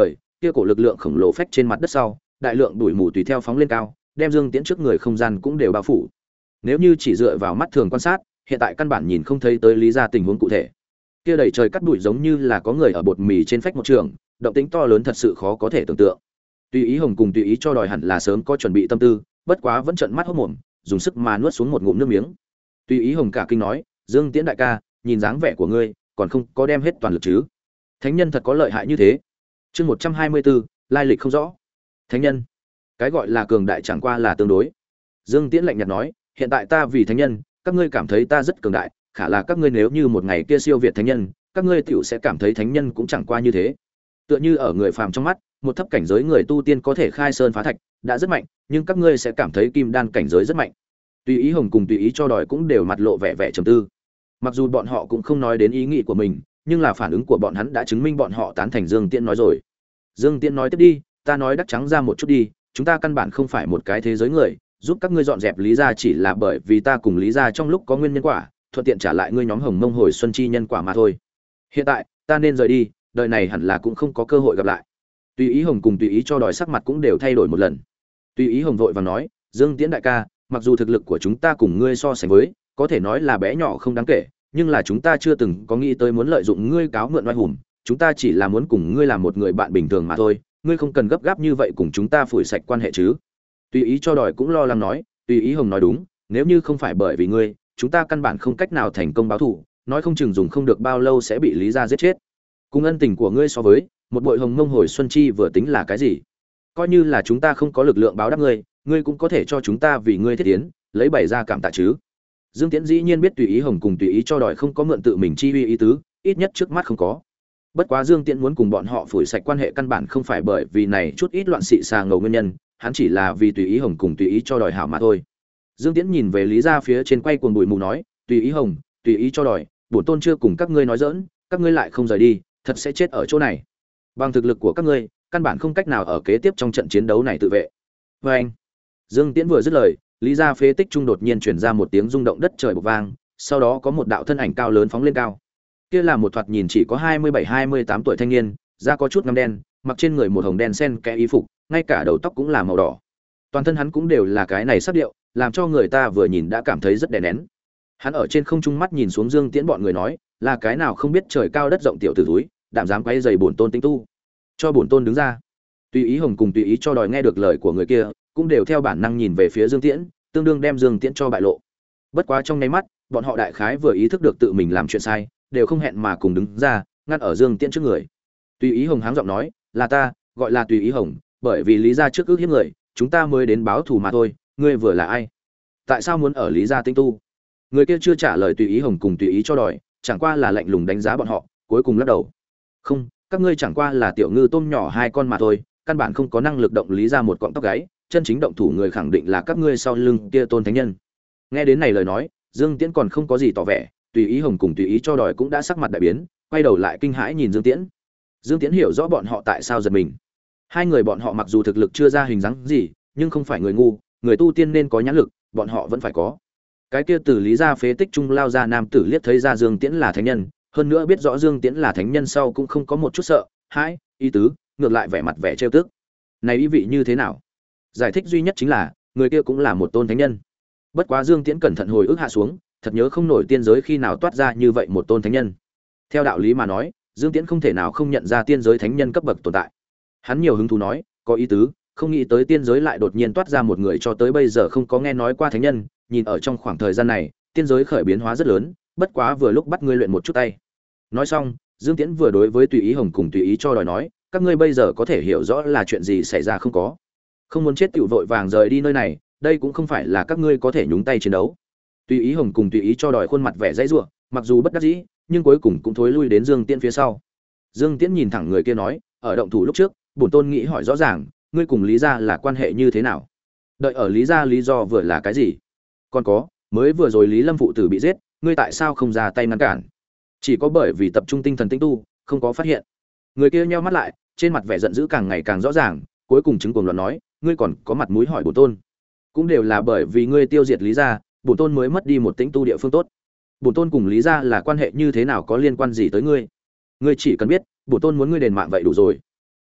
kia cổ lực lượng khổng lồ phách trên mặt đất sau, đại lượng bụi mù tùy theo phóng lên cao, đem Dương Tiễn trước người không gian cũng đều bao phủ. Nếu như chỉ dựa vào mắt thường quan sát, hiện tại căn bản nhìn không thấy tới lý ra tình huống cụ thể. Kia đầy trời cắt bụi giống như là có người ở bột mì trên phách một trường, động tĩnh to lớn thật sự khó có thể tưởng tượng. Tùy ý Hồng cùng Tùy ý cho đòi hẳn là sớm có chuẩn bị tâm tư, bất quá vẫn trợn mắt hốt mồm, dùng sức mà nuốt xuống một ngụm nước miếng. Tùy ý Hồng cả kinh nói, Dương Tiễn đại ca, nhìn dáng vẻ của ngươi, còn không có đem hết toàn lực chứ? Thánh nhân thật có lợi hại như thế? Chương 124, lai lịch không rõ. Thánh nhân? Cái gọi là cường đại chẳng qua là tương đối. Dương Tiễn lạnh nhạt nói, hiện tại ta vì thánh nhân, các ngươi cảm thấy ta rất cường đại, khả là các ngươi nếu như một ngày kia siêu việt thánh nhân, các ngươi tiểu sẽ cảm thấy thánh nhân cũng chẳng qua như thế. Tựa như ở người phàm trong mắt, một thấp cảnh giới người tu tiên có thể khai sơn phá thạch, đã rất mạnh, nhưng các ngươi sẽ cảm thấy kim đan cảnh giới rất mạnh. Tùy ý Hồng cùng Tùy ý cho đòi cũng đều mặt lộ vẻ vẻ trầm tư. Mặc dù bọn họ cũng không nói đến ý nghĩ của mình, nhưng là phản ứng của bọn hắn đã chứng minh bọn họ tán thành Dương Tiễn nói rồi. Dương Tiễn nói tiếp đi, ta nói đắc trắng ra một chút đi, chúng ta căn bản không phải một cái thế giới người, giúp các ngươi dọn dẹp Lý gia chỉ là bởi vì ta cùng Lý gia trong lúc có nguyên nhân quả, thuận tiện trả lại ngươi nhóm Hồng Mông hồi xuân chi nhân quả mà thôi. Hiện tại, ta nên rời đi, đời này hẳn là cũng không có cơ hội gặp lại. Tùy ý Hồng cùng Tùy ý cho đòi sắc mặt cũng đều thay đổi một lần. Tùy ý Hồng vội vàng nói, Dương Tiễn đại ca, mặc dù thực lực của chúng ta cùng ngươi so sánh với, có thể nói là bé nhỏ không đáng kể, nhưng là chúng ta chưa từng có nghĩ tới muốn lợi dụng ngươi cáo mượn oai hùng, chúng ta chỉ là muốn cùng ngươi làm một người bạn bình thường mà thôi, ngươi không cần gấp gáp như vậy cùng chúng ta phủi sạch quan hệ chứ. Tùy ý cho đòi cũng lo lắng nói, Tùy ý Hồng nói đúng, nếu như không phải bởi vì ngươi, chúng ta căn bản không cách nào thành công báo thù, nói không chừng dùng không được bao lâu sẽ bị Lý gia giết chết. Cùng ân tình của ngươi so với, một bội Hồng Mông hồi xuân chi vừa tính là cái gì? Coi như là chúng ta không có lực lượng báo đáp ngươi, ngươi cũng có thể cho chúng ta vì ngươi thiết tiến, lấy bày ra cảm tạ chứ. Dương Tiễn dĩ nhiên biết Tùy ý Hồng cùng Tùy ý cho đòi không có mượn tự mình chi uy ý tứ, ít nhất trước mắt không có. Bất quá Dương Tiễn muốn cùng bọn họ phủi sạch quan hệ căn bản không phải bởi vì này chút ít loạn xị xà ngầu nguyên nhân, hắn chỉ là vì Tùy ý Hồng cùng Tùy ý cho đòi hảo mà thôi. Dương Tiễn nhìn về Lý gia phía trên quay cuồng bụi mù nói, Tùy ý Hồng, Tùy ý cho đòi, bổn tôn chưa cùng các ngươi nói giỡn, các ngươi lại không rời đi, thật sẽ chết ở chỗ này. Bằng thực lực của các ngươi, căn bản không cách nào ở kế tiếp trong trận chiến đấu này tự vệ. Và anh, Dương Tiễn vừa dứt lời, Lý gia phế tích trung đột nhiên truyền ra một tiếng rung động đất trời bộc vang, sau đó có một đạo thân ảnh cao lớn phóng lên cao. Kia là một thoạt nhìn chỉ có 27-28 tuổi thanh niên, da có chút ngăm đen, mặc trên người một hồng đen xen kẽ y phục, ngay cả đầu tóc cũng là màu đỏ. Toàn thân hắn cũng đều là cái này sắc điệu, làm cho người ta vừa nhìn đã cảm thấy rất đè nén. Hắn ở trên không trung mắt nhìn xuống Dương Tiễn bọn người nói, là cái nào không biết trời cao đất rộng tiểu tử túi, đảm dám quấy rầy bổn tôn tinh tu. Cho bổn tôn đứng ra. Tùy ý Hồng cùng Tùy ý cho đòi nghe được lời của người kia, cũng đều theo bản năng nhìn về phía Dương Tiễn, tương đương đem Dương Tiễn cho bại lộ. Bất quá trong nháy mắt, bọn họ đại khái vừa ý thức được tự mình làm chuyện sai, đều không hẹn mà cùng đứng ra, ngăn ở Dương Tiễn trước người. Tùy ý Hồng háng giọng nói, là ta, gọi là Tùy ý Hồng, bởi vì Lý gia trước ước hiếp người, chúng ta mới đến báo thù mà thôi, ngươi vừa là ai? Tại sao muốn ở Lý gia tinh tu? Người kia chưa trả lời Tùy ý Hồng cùng Tùy ý cho đòi, chẳng qua là lạnh lùng đánh giá bọn họ, cuối cùng lắc đầu. Không, các ngươi chẳng qua là tiểu ngư tôm nhỏ hai con mà thôi, căn bản không có năng lực động Lý gia một cọng tóc gáy, chân chính động thủ người khẳng định là các ngươi sau lưng kia tôn thánh nhân. Nghe đến này lời nói, Dương Tiễn còn không có gì tỏ vẻ, Tùy ý Hồng cùng Tùy ý cho đòi cũng đã sắc mặt đại biến, quay đầu lại kinh hãi nhìn Dương Tiễn. Dương Tiễn hiểu rõ bọn họ tại sao giật mình. Hai người bọn họ mặc dù thực lực chưa ra hình dáng gì, nhưng không phải người ngu, người tu tiên nên có nhãn lực, bọn họ vẫn phải có. Cái kia từ Lý gia phế tích trung lao ra nam tử liếc thấy ra Dương Tiễn là thánh nhân, hơn nữa biết rõ Dương Tiễn là thánh nhân sau cũng không có một chút sợ hãi ý tứ, ngược lại vẻ mặt vẻ trêu tức. Này ý vị như thế nào? Giải thích duy nhất chính là người kia cũng là một tôn thánh nhân. Bất quá Dương Tiễn cẩn thận hồi ức hạ xuống, thật nhớ không nổi tiên giới khi nào toát ra như vậy một tôn thánh nhân. Theo đạo lý mà nói, Dương Tiễn không thể nào không nhận ra tiên giới thánh nhân cấp bậc tồn tại. Hắn nhiều hứng thú nói, có ý tứ, không nghĩ tới tiên giới lại đột nhiên toát ra một người cho tới bây giờ không có nghe nói qua thánh nhân, nhìn ở trong khoảng thời gian này, tiên giới khởi biến hóa rất lớn, bất quá vừa lúc bắt ngươi luyện một chút tay. Nói xong, Dương Tiễn vừa đối với Tùy ý Hồng cùng Tùy ý cho đòi nói, các ngươi bây giờ có thể hiểu rõ là chuyện gì xảy ra không có? Không muốn chết tiểu vội vàng rời đi nơi này, đây cũng không phải là các ngươi có thể nhúng tay chiến đấu. Tùy ý Hồng cùng Tùy ý cho đòi khuôn mặt vẻ dãy rủa, mặc dù bất đắc dĩ, nhưng cuối cùng cũng thối lui đến Dương Tiễn phía sau. Dương Tiễn nhìn thẳng người kia nói, ở động thủ lúc trước, bổn tôn nghĩ hỏi rõ ràng, ngươi cùng Lý gia là quan hệ như thế nào? Đợi ở Lý gia lý do vừa là cái gì? Còn có, mới vừa rồi Lý Lâm phụ tử bị giết, ngươi tại sao không ra tay ngăn cản? Chỉ có bởi vì tập trung tinh thần tĩnh tu, không có phát hiện. Người kia nheo mắt lại, trên mặt vẻ giận dữ càng ngày càng rõ ràng, cuối cùng chứng cuồng loạn nói, ngươi còn có mặt mũi hỏi bổn tôn? Cũng đều là bởi vì ngươi tiêu diệt Lý gia, bổn tôn mới mất đi một tĩnh tu địa phương tốt. Bổn tôn cùng Lý gia là quan hệ như thế nào có liên quan gì tới ngươi? Ngươi chỉ cần biết, bổn tôn muốn ngươi đền mạng vậy đủ rồi.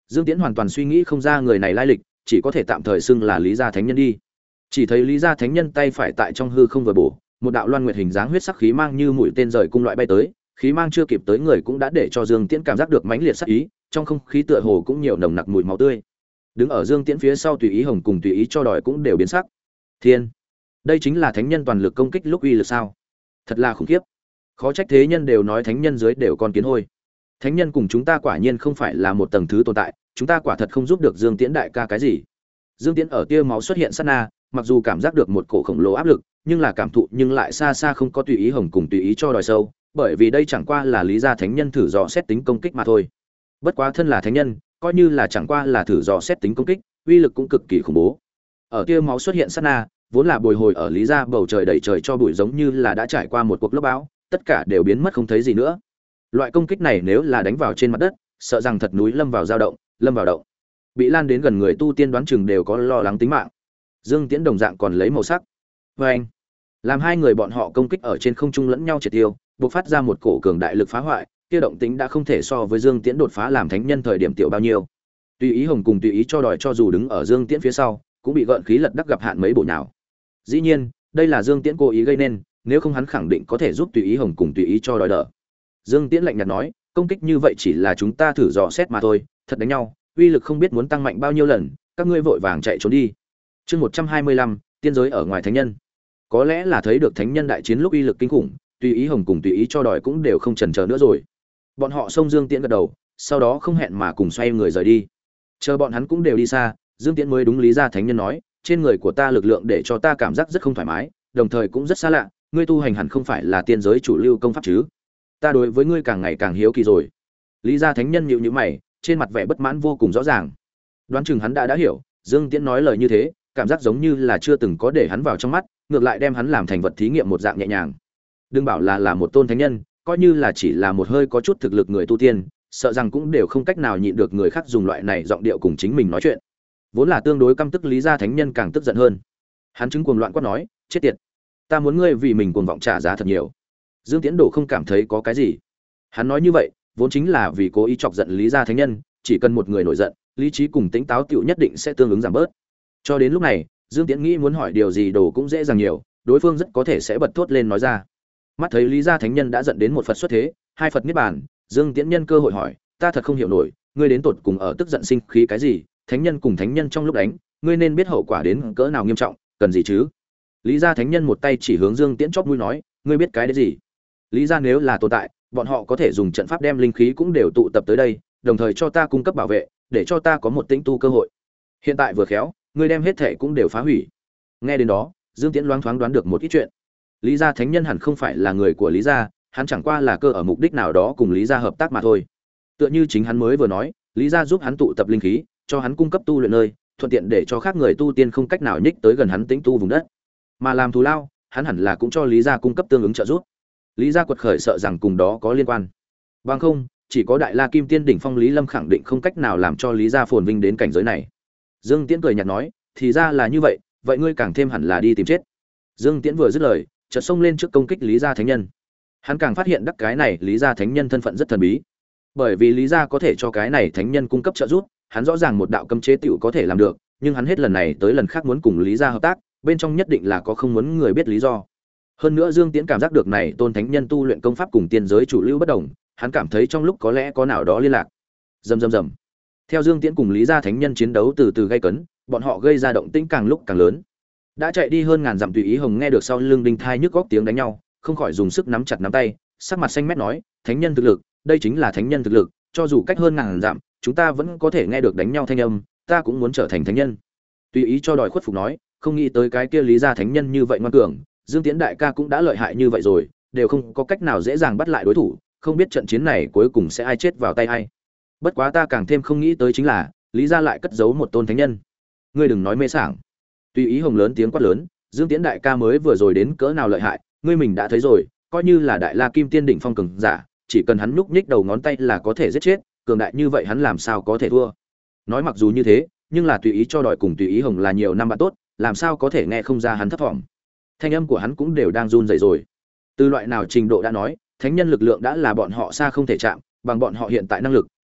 Dương Tiễn hoàn toàn suy nghĩ không ra người này lai lịch, chỉ có thể tạm thời xưng là Lý Gia Thánh Nhân đi. Chỉ thấy Lý Gia Thánh Nhân tay phải tại trong hư không vừa bổ, một đạo loan nguyệt hình dáng huyết sắc khí mang như mũi tên rời cung loại bay tới, khí mang chưa kịp tới người cũng đã để cho Dương Tiễn cảm giác được mãnh liệt sát ý, trong không khí tựa hồ cũng nhiều nồng nặc mùi máu tươi. Đứng ở Dương Tiễn phía sau Tùy Ý Hồng cùng Tùy Ý cho đòi cũng đều biến sắc. Thiên, đây chính là thánh nhân toàn lực công kích lúc uy lực sao? Thật là khủng khiếp. Khó trách thế nhân đều nói thánh nhân dưới đều con kiến hôi. Thánh nhân cùng chúng ta quả nhiên không phải là một tầng thứ tồn tại, chúng ta quả thật không giúp được Dương Tiễn đại ca cái gì. Dương Tiễn ở tia máu xuất hiện sát na, mặc dù cảm giác được một cổ khổng lồ áp lực, nhưng là cảm thụ nhưng lại xa xa không có Tùy Ý Hồng cùng Tùy Ý cho đòi sâu, bởi vì đây chẳng qua là Lý Gia Thánh Nhân thử dò xét tính công kích mà thôi. Bất quá thân là thánh nhân, coi như là chẳng qua là thử dò xét tính công kích, uy lực cũng cực kỳ khủng bố. Ở tia máu xuất hiện sát na, vốn là bồi hồi ở Lý Gia bầu trời đầy trời cho bụi giống như là đã trải qua một cuộc lốc bão, tất cả đều biến mất không thấy gì nữa. Loại công kích này nếu là đánh vào trên mặt đất, sợ rằng thật núi lâm vào dao động, lâm vào động. Bị lan đến gần người tu tiên đoán chừng đều có lo lắng tính mạng. Dương Tiễn đồng dạng còn lấy màu sắc. Oeng! Làm hai người bọn họ công kích ở trên không trung lẫn nhau triệt tiêu, bộc phát ra một cổ cường đại lực phá hoại, kia động tính đã không thể so với Dương Tiễn đột phá làm thánh nhân thời điểm tiểu bao nhiêu. Tùy Ý Hồng cùng Tùy Ý cho đòi cho dù đứng ở Dương Tiễn phía sau, cũng bị gợn khí lật đắc gặp hạn mấy bổ nhào. Dĩ nhiên, đây là Dương Tiễn cố ý gây nên, nếu không hắn khẳng định có thể giúp Tùy Ý Hồng cùng Tùy Ý cho đòi đỡ. Dương Tiễn lạnh nhạt nói, công kích như vậy chỉ là chúng ta thử dò xét mà thôi, thật đánh nhau, uy lực không biết muốn tăng mạnh bao nhiêu lần, các ngươi vội vàng chạy trốn đi. Chương 125, tiên giới ở ngoài thánh nhân. Có lẽ là thấy được thánh nhân đại chiến lúc uy lực kinh khủng, Tùy Ý Hồng cùng Tùy Ý cho đòi cũng đều không chần chờ nữa rồi. Bọn họ xông Dương Tiễn gật đầu, sau đó không hẹn mà cùng xoay người rời đi. Chờ bọn hắn cũng đều đi xa, Dương Tiễn mới đúng lý ra thánh nhân nói, trên người của ta lực lượng để cho ta cảm giác rất không thoải mái, đồng thời cũng rất xa lạ, ngươi tu hành hẳn không phải là tiên giới chủ lưu công pháp chứ? Ta đối với ngươi càng ngày càng hiếu kỳ rồi. Lý gia thánh nhân nhíu nhíu mày, trên mặt vẻ bất mãn vô cùng rõ ràng. Đoán chừng hắn đã hiểu, Dương Tiễn nói lời như thế, cảm giác giống như là chưa từng có để hắn vào trong mắt, ngược lại đem hắn làm thành vật thí nghiệm một dạng nhẹ nhàng. Đừng bảo là một tôn thánh nhân, coi như là chỉ là một hơi có chút thực lực người tu tiên, sợ rằng cũng đều không cách nào nhịn được người khác dùng loại này giọng điệu cùng chính mình nói chuyện. Vốn là tương đối căm tức Lý gia thánh nhân càng tức giận hơn. Hắn chứng cuồng loạn quát nói, chết tiệt, ta muốn ngươi vì mình cuồng vọng trả giá thật nhiều. Dương Tiễn Đổ không cảm thấy có cái gì. Hắn nói như vậy, vốn chính là vì cố ý chọc giận Lý gia thánh nhân, chỉ cần một người nổi giận, lý trí cùng tính táo tựu nhất định sẽ tương ứng giảm bớt. Cho đến lúc này, Dương Tiễn nghĩ muốn hỏi điều gì Đồ cũng dễ dàng nhiều, đối phương rất có thể sẽ bật thốt lên nói ra. Mắt thấy Lý gia thánh nhân đã giận đến một Phật xuất thế, hai Phật niết bàn, Dương Tiễn nhân cơ hội hỏi, ta thật không hiểu nổi, ngươi đến tột cùng ở tức giận sinh khí cái gì? Thánh nhân cùng thánh nhân trong lúc đánh, ngươi nên biết hậu quả đến cỡ nào nghiêm trọng, cần gì chứ? Lý gia thánh nhân một tay chỉ hướng Dương Tiễn chóp mũi nói, ngươi biết cái đấy gì? Lý gia nếu là tồn tại, bọn họ có thể dùng trận pháp đem linh khí cũng đều tụ tập tới đây, đồng thời cho ta cung cấp bảo vệ, để cho ta có một tĩnh tu cơ hội. Hiện tại vừa khéo, ngươi đem hết thảy cũng đều phá hủy. Nghe đến đó, Dương Tiễn loáng thoáng đoán được một ít chuyện. Lý gia thánh nhân hẳn không phải là người của Lý gia, hắn chẳng qua là cơ ở mục đích nào đó cùng Lý gia hợp tác mà thôi. Tựa như chính hắn mới vừa nói, Lý gia giúp hắn tụ tập linh khí, cho hắn cung cấp tu luyện nơi, thuận tiện để cho khác người tu tiên không cách nào nhích tới gần hắn tĩnh tu vùng đất. Mà làm thù lao, hắn hẳn là cũng cho Lý gia cung cấp tương ứng trợ giúp. Lý gia quật khởi sợ rằng cùng đó có liên quan. Bằng không, chỉ có Đại La Kim Tiên đỉnh phong Lý Lâm khẳng định không cách nào làm cho Lý gia phồn vinh đến cảnh giới này. Dương Tiễn cười nhạt nói, thì ra là như vậy, vậy ngươi càng thêm hẳn là đi tìm chết. Dương Tiễn vừa dứt lời, chợt xông lên trước công kích Lý gia thánh nhân. Hắn càng phát hiện đắc cái này Lý gia thánh nhân thân phận rất thần bí. Bởi vì Lý gia có thể cho cái này thánh nhân cung cấp trợ giúp, hắn rõ ràng một đạo cấm chế tiểu có thể làm được, nhưng hắn hết lần này tới lần khác muốn cùng Lý gia hợp tác, bên trong nhất định là có không muốn người biết lý do. Hơn nữa Dương Tiễn cảm giác được này tôn thánh nhân tu luyện công pháp cùng tiên giới chủ lưu bất đồng, hắn cảm thấy trong lúc có lẽ có nào đó liên lạc. Rầm rầm rầm. Theo Dương Tiễn cùng Lý gia thánh nhân chiến đấu từ từ gay cấn, bọn họ gây ra động tĩnh càng lúc càng lớn. Đã chạy đi hơn ngàn dặm Tùy Ý Hồng nghe được sau lưng đinh thai nhức góc tiếng đánh nhau, không khỏi dùng sức nắm chặt nắm tay, sắc mặt xanh mét nói, thánh nhân thực lực, đây chính là thánh nhân thực lực, cho dù cách hơn ngàn dặm, chúng ta vẫn có thể nghe được đánh nhau thanh âm, ta cũng muốn trở thành thánh nhân. Tùy Ý cho đòi khuất phục nói, không nghĩ tới cái kia Lý gia thánh nhân như vậy ngoan cường, Dương Tiễn đại ca cũng đã lợi hại như vậy rồi, đều không có cách nào dễ dàng bắt lại đối thủ, không biết trận chiến này cuối cùng sẽ ai chết vào tay ai. Bất quá ta càng thêm không nghĩ tới chính là, Lý gia lại cất giấu một tôn thánh nhân. Ngươi đừng nói mê sảng. Tùy Ý Hồng lớn tiếng quát lớn, Dương Tiễn đại ca mới vừa rồi đến cỡ nào lợi hại, ngươi mình đã thấy rồi, coi như là Đại La Kim Tiên đỉnh phong cường giả, chỉ cần hắn nhúc nhích đầu ngón tay là có thể giết chết, cường đại như vậy hắn làm sao có thể thua. Nói mặc dù như thế, nhưng là Tùy Ý cho đòi cùng Tùy Ý Hồng là nhiều năm bạn tốt, làm sao có thể nghe không ra hắn thấp vọng. Thanh âm của hắn cũng đều đang run rẩy rồi. Từ loại nào trình độ đã nói, thánh nhân lực lượng đã là bọn họ xa không thể chạm, bằng bọn họ hiện tại năng lực,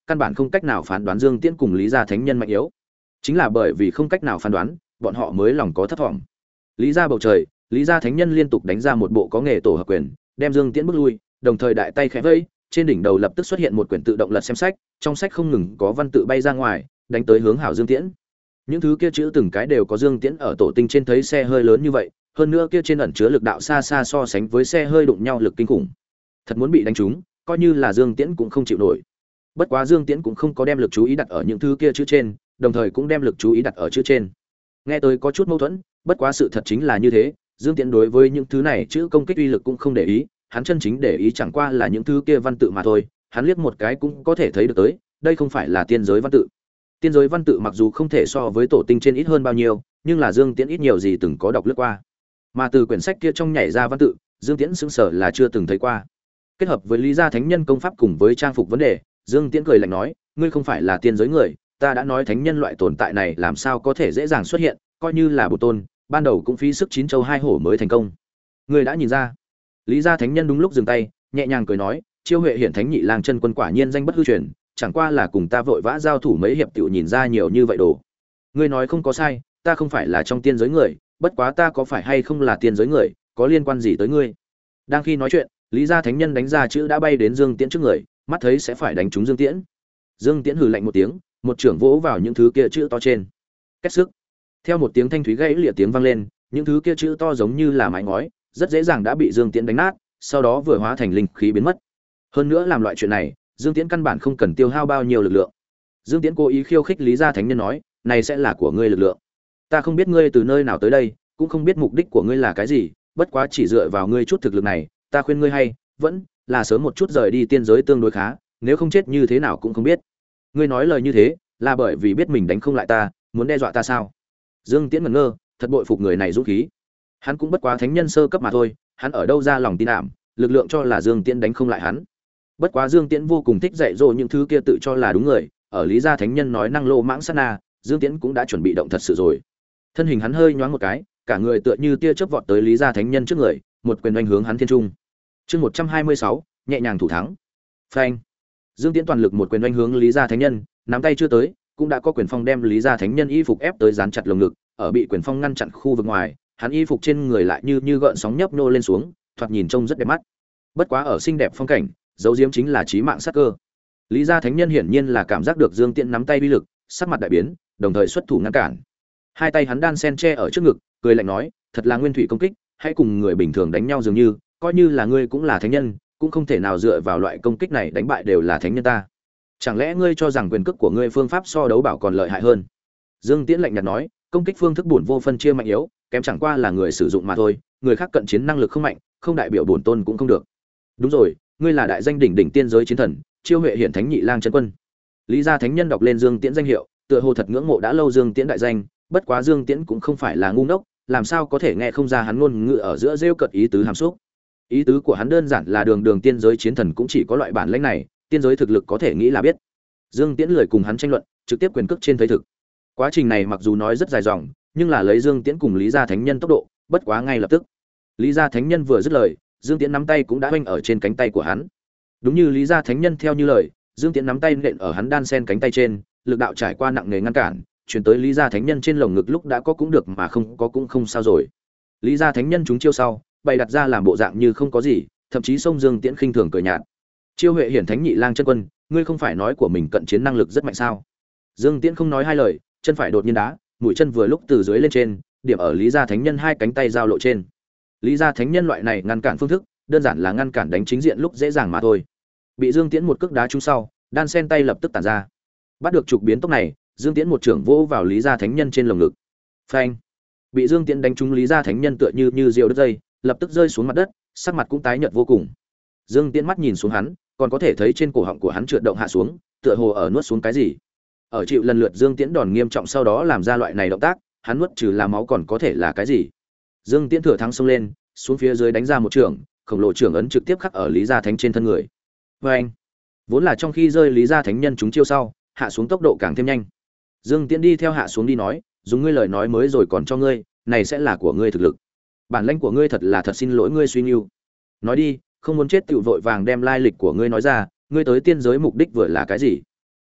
căn bản không cách nào phán đoán Dương Tiễn cùng Lý Gia thánh nhân mạnh yếu. Chính là bởi vì không cách nào phán đoán, bọn họ mới lòng có thất vọng. Lý Gia bầu trời, Lý Gia thánh nhân liên tục đánh ra một bộ có nghề tổ hợp quyền, đem Dương Tiễn bước lui, đồng thời đại tay khẽ vẫy, trên đỉnh đầu lập tức xuất hiện một quyển tự động lật xem sách, trong sách không ngừng có văn tự bay ra ngoài, đánh tới hướng Hảo Dương Tiễn. Những thứ kia chữ từng cái đều có Dương Tiễn ở tổ tinh trên thấy xe hơi lớn như vậy, hơn nữa kia trên ẩn chứa lực đạo xa xa so sánh với xe hơi đụng nhau lực kinh khủng. Thật muốn bị đánh trúng, coi như là Dương Tiễn cũng không chịu nổi. Bất quá Dương Tiễn cũng không có đem lực chú ý đặt ở những thứ kia chữ trên, đồng thời cũng đem lực chú ý đặt ở chữ trên. Nghe tới có chút mâu thuẫn, bất quá sự thật chính là như thế, Dương Tiễn đối với những thứ này chữ công kích uy lực cũng không để ý, hắn chân chính để ý chẳng qua là những thứ kia văn tự mà thôi, hắn liếc một cái cũng có thể thấy được tới, đây không phải là tiên giới văn tự. Tiên giới văn tự mặc dù không thể so với tổ tinh trên ít hơn bao nhiêu, nhưng là Dương Tiễn ít nhiều gì từng có đọc lướt qua. Mà từ quyển sách kia trong nhảy ra văn tự, Dương Tiễn sững sờ là chưa từng thấy qua. Kết hợp với Lý Gia thánh nhân công pháp cùng với trang phục vấn đề, Dương Tiễn cười lạnh nói, ngươi không phải là tiên giới người, ta đã nói thánh nhân loại tồn tại này làm sao có thể dễ dàng xuất hiện, coi như là bổ tôn, ban đầu cũng phí sức chín châu hai hổ mới thành công. Ngươi đã nhìn ra. Lý Gia thánh nhân đúng lúc dừng tay, nhẹ nhàng cười nói, Chiêu Huệ Hiển Thánh Nhị Lang chân quân quả nhiên danh bất hư truyền, chẳng qua là cùng ta vội vã giao thủ mấy hiệp tiểu nhìn ra nhiều như vậy đồ. Ngươi nói không có sai, ta không phải là trong tiên giới người, bất quá ta có phải hay không là tiên giới người, có liên quan gì tới ngươi? Đang khi nói chuyện, Lý Gia thánh nhân đánh ra chữ đã bay đến Dương Tiễn trước người, mắt thấy sẽ phải đánh trúng Dương Tiễn. Dương Tiễn hừ lạnh một tiếng, một trưởng vỗ vào những thứ kia chữ to trên. Kết sức. Theo một tiếng thanh thúy gãy lịa tiếng vang lên, những thứ kia chữ to giống như là mái ngói, rất dễ dàng đã bị Dương Tiễn đánh nát, sau đó vừa hóa thành linh khí biến mất. Hơn nữa làm loại chuyện này, Dương Tiễn căn bản không cần tiêu hao bao nhiêu lực lượng. Dương Tiễn cố ý khiêu khích Lý Gia thánh nhân nói, này sẽ là của ngươi lực lượng. Ta không biết ngươi từ nơi nào tới đây, cũng không biết mục đích của ngươi là cái gì, bất quá chỉ dựa vào ngươi chút thực lực này, ta khuyên ngươi hay vẫn là sớm một chút rời đi tiên giới tương đối khá, nếu không chết như thế nào cũng không biết. Ngươi nói lời như thế, là bởi vì biết mình đánh không lại ta, muốn đe dọa ta sao? Dương Tiễn ngẩn ngơ, thật bội phục người này dũng khí. Hắn cũng bất quá thánh nhân sơ cấp mà thôi, hắn ở đâu ra lòng tin ảm, lực lượng cho là Dương Tiễn đánh không lại hắn. Bất quá Dương Tiễn vô cùng thích dạy dỗ những thứ kia tự cho là đúng người, ở Lý Gia thánh nhân nói năng lô mãng sát na, Dương Tiễn cũng đã chuẩn bị động thật sự rồi. Thân hình hắn hơi nhoáng một cái, cả người tựa như tia chớp vọt tới Lý Gia thánh nhân trước người, một quyền oanh hướng hắn thiên trung. Chương 126, nhẹ nhàng thủ thắng. Phanh. Dương Tiễn toàn lực một quyền oanh hướng Lý Gia thánh nhân, nắm tay chưa tới, cũng đã có quyền phong đem Lý Gia thánh nhân y phục ép tới dán chặt lồng ngực, ở bị quyền phong ngăn chặn khu vực ngoài, hắn y phục trên người lại như gợn sóng nhấp nô lên xuống, thoạt nhìn trông rất đẹp mắt. Bất quá ở xinh đẹp phong cảnh, dấu diếm chính là chí mạng sát cơ. Lý Gia thánh nhân hiển nhiên là cảm giác được Dương Tiễn nắm tay uy lực, sắc mặt đại biến, đồng thời xuất thủ ngăn cản. Hai tay hắn đan sen che ở trước ngực, cười lạnh nói, thật là nguyên thủy công kích, hãy cùng người bình thường đánh nhau dường như, coi như là ngươi cũng là thánh nhân, cũng không thể nào dựa vào loại công kích này đánh bại đều là thánh nhân ta. Chẳng lẽ ngươi cho rằng quyền cước của ngươi phương pháp so đấu bảo còn lợi hại hơn? Dương Tiễn lạnh nhạt nói, công kích phương thức bổn vô phân chia mạnh yếu, kém chẳng qua là người sử dụng mà thôi, người khác cận chiến năng lực không mạnh, không đại biểu bổn tôn cũng không được. Đúng rồi, ngươi là đại danh đỉnh đỉnh tiên giới chiến thần, Chiêu Huệ Hiển Thánh Nhị Lang chân quân. Lý Gia thánh nhân đọc lên Dương Tiễn danh hiệu, tựa hồ thật ngưỡng mộ đã lâu Dương Tiễn đại danh, bất quá Dương Tiễn cũng không phải là ngu ngốc, làm sao có thể nghe không ra hắn ngôn ngữ ở giữa rêu cợt ý tứ hàm xúc. Ý tứ của hắn đơn giản là đường tiên giới chiến thần cũng chỉ có loại bản lĩnh này, tiên giới thực lực có thể nghĩ là biết. Dương Tiễn lười cùng hắn tranh luận, trực tiếp quyền cước trên thấy thực. Quá trình này mặc dù nói rất dài dòng, nhưng là lấy Dương Tiễn cùng Lý Gia thánh nhân tốc độ, bất quá ngay lập tức. Lý Gia thánh nhân vừa dứt lời, Dương Tiễn nắm tay cũng đã hoành ở trên cánh tay của hắn. Đúng như Lý Gia thánh nhân theo như lời, Dương Tiễn nắm tay nện ở hắn đan sen cánh tay trên, lực đạo trải qua nặng nề ngăn cản, chuyển tới Lý Gia thánh nhân trên lồng ngực lúc đã có cũng được mà không có cũng không sao rồi. Lý Gia thánh nhân chúng chiêu sau, bày đặt ra làm bộ dạng như không có gì, thậm chí xông Dương Tiễn khinh thường cười nhạt. Chiêu Huệ Hiển Thánh Nhị Lang chân quân, ngươi không phải nói của mình cận chiến năng lực rất mạnh sao? Dương Tiễn không nói hai lời, chân phải đột nhiên đá, mũi chân vừa lúc từ dưới lên trên, điểm ở Lý Gia thánh nhân hai cánh tay giao lộ trên. Lý Gia thánh nhân loại này ngăn cản phương thức, đơn giản là ngăn cản đánh chính diện lúc dễ dàng mà thôi. Bị Dương Tiễn một cước đá trúng sau, đan sen tay lập tức tản ra. Bắt được trục biến tốc này, Dương Tiễn một trưởng vỗ vào Lý Gia thánh nhân trên lồng ngực. Phanh! Bị Dương Tiễn đánh trúng Lý Gia thánh nhân tựa như diều đứt dây, lập tức rơi xuống mặt đất, sắc mặt cũng tái nhợt vô cùng. Dương Tiễn mắt nhìn xuống hắn, còn có thể thấy trên cổ họng của hắn trượt động hạ xuống, tựa hồ ở nuốt xuống cái gì. Ở chịu lần lượt Dương Tiễn đòn nghiêm trọng sau đó làm ra loại này động tác, hắn nuốt trừ là máu còn có thể là cái gì? Dương Tiễn thừa thắng xông lên, xuống phía dưới đánh ra một trường, khổng lồ trưởng ấn trực tiếp khắc ở Lý Gia Thánh trên thân người. Oeng! Vốn là trong khi rơi Lý Gia Thánh nhân chúng chiêu sau, hạ xuống tốc độ càng thêm nhanh. Dương Tiễn đi theo hạ xuống đi nói, dùng ngươi lời nói mới rồi còn cho ngươi, này sẽ là của ngươi thực lực. Bản lĩnh của ngươi thật là thật xin lỗi ngươi suy nhu. Nói đi, không muốn chết tiểu vội vàng đem lai lịch của ngươi nói ra, ngươi tới tiên giới mục đích vừa là cái gì?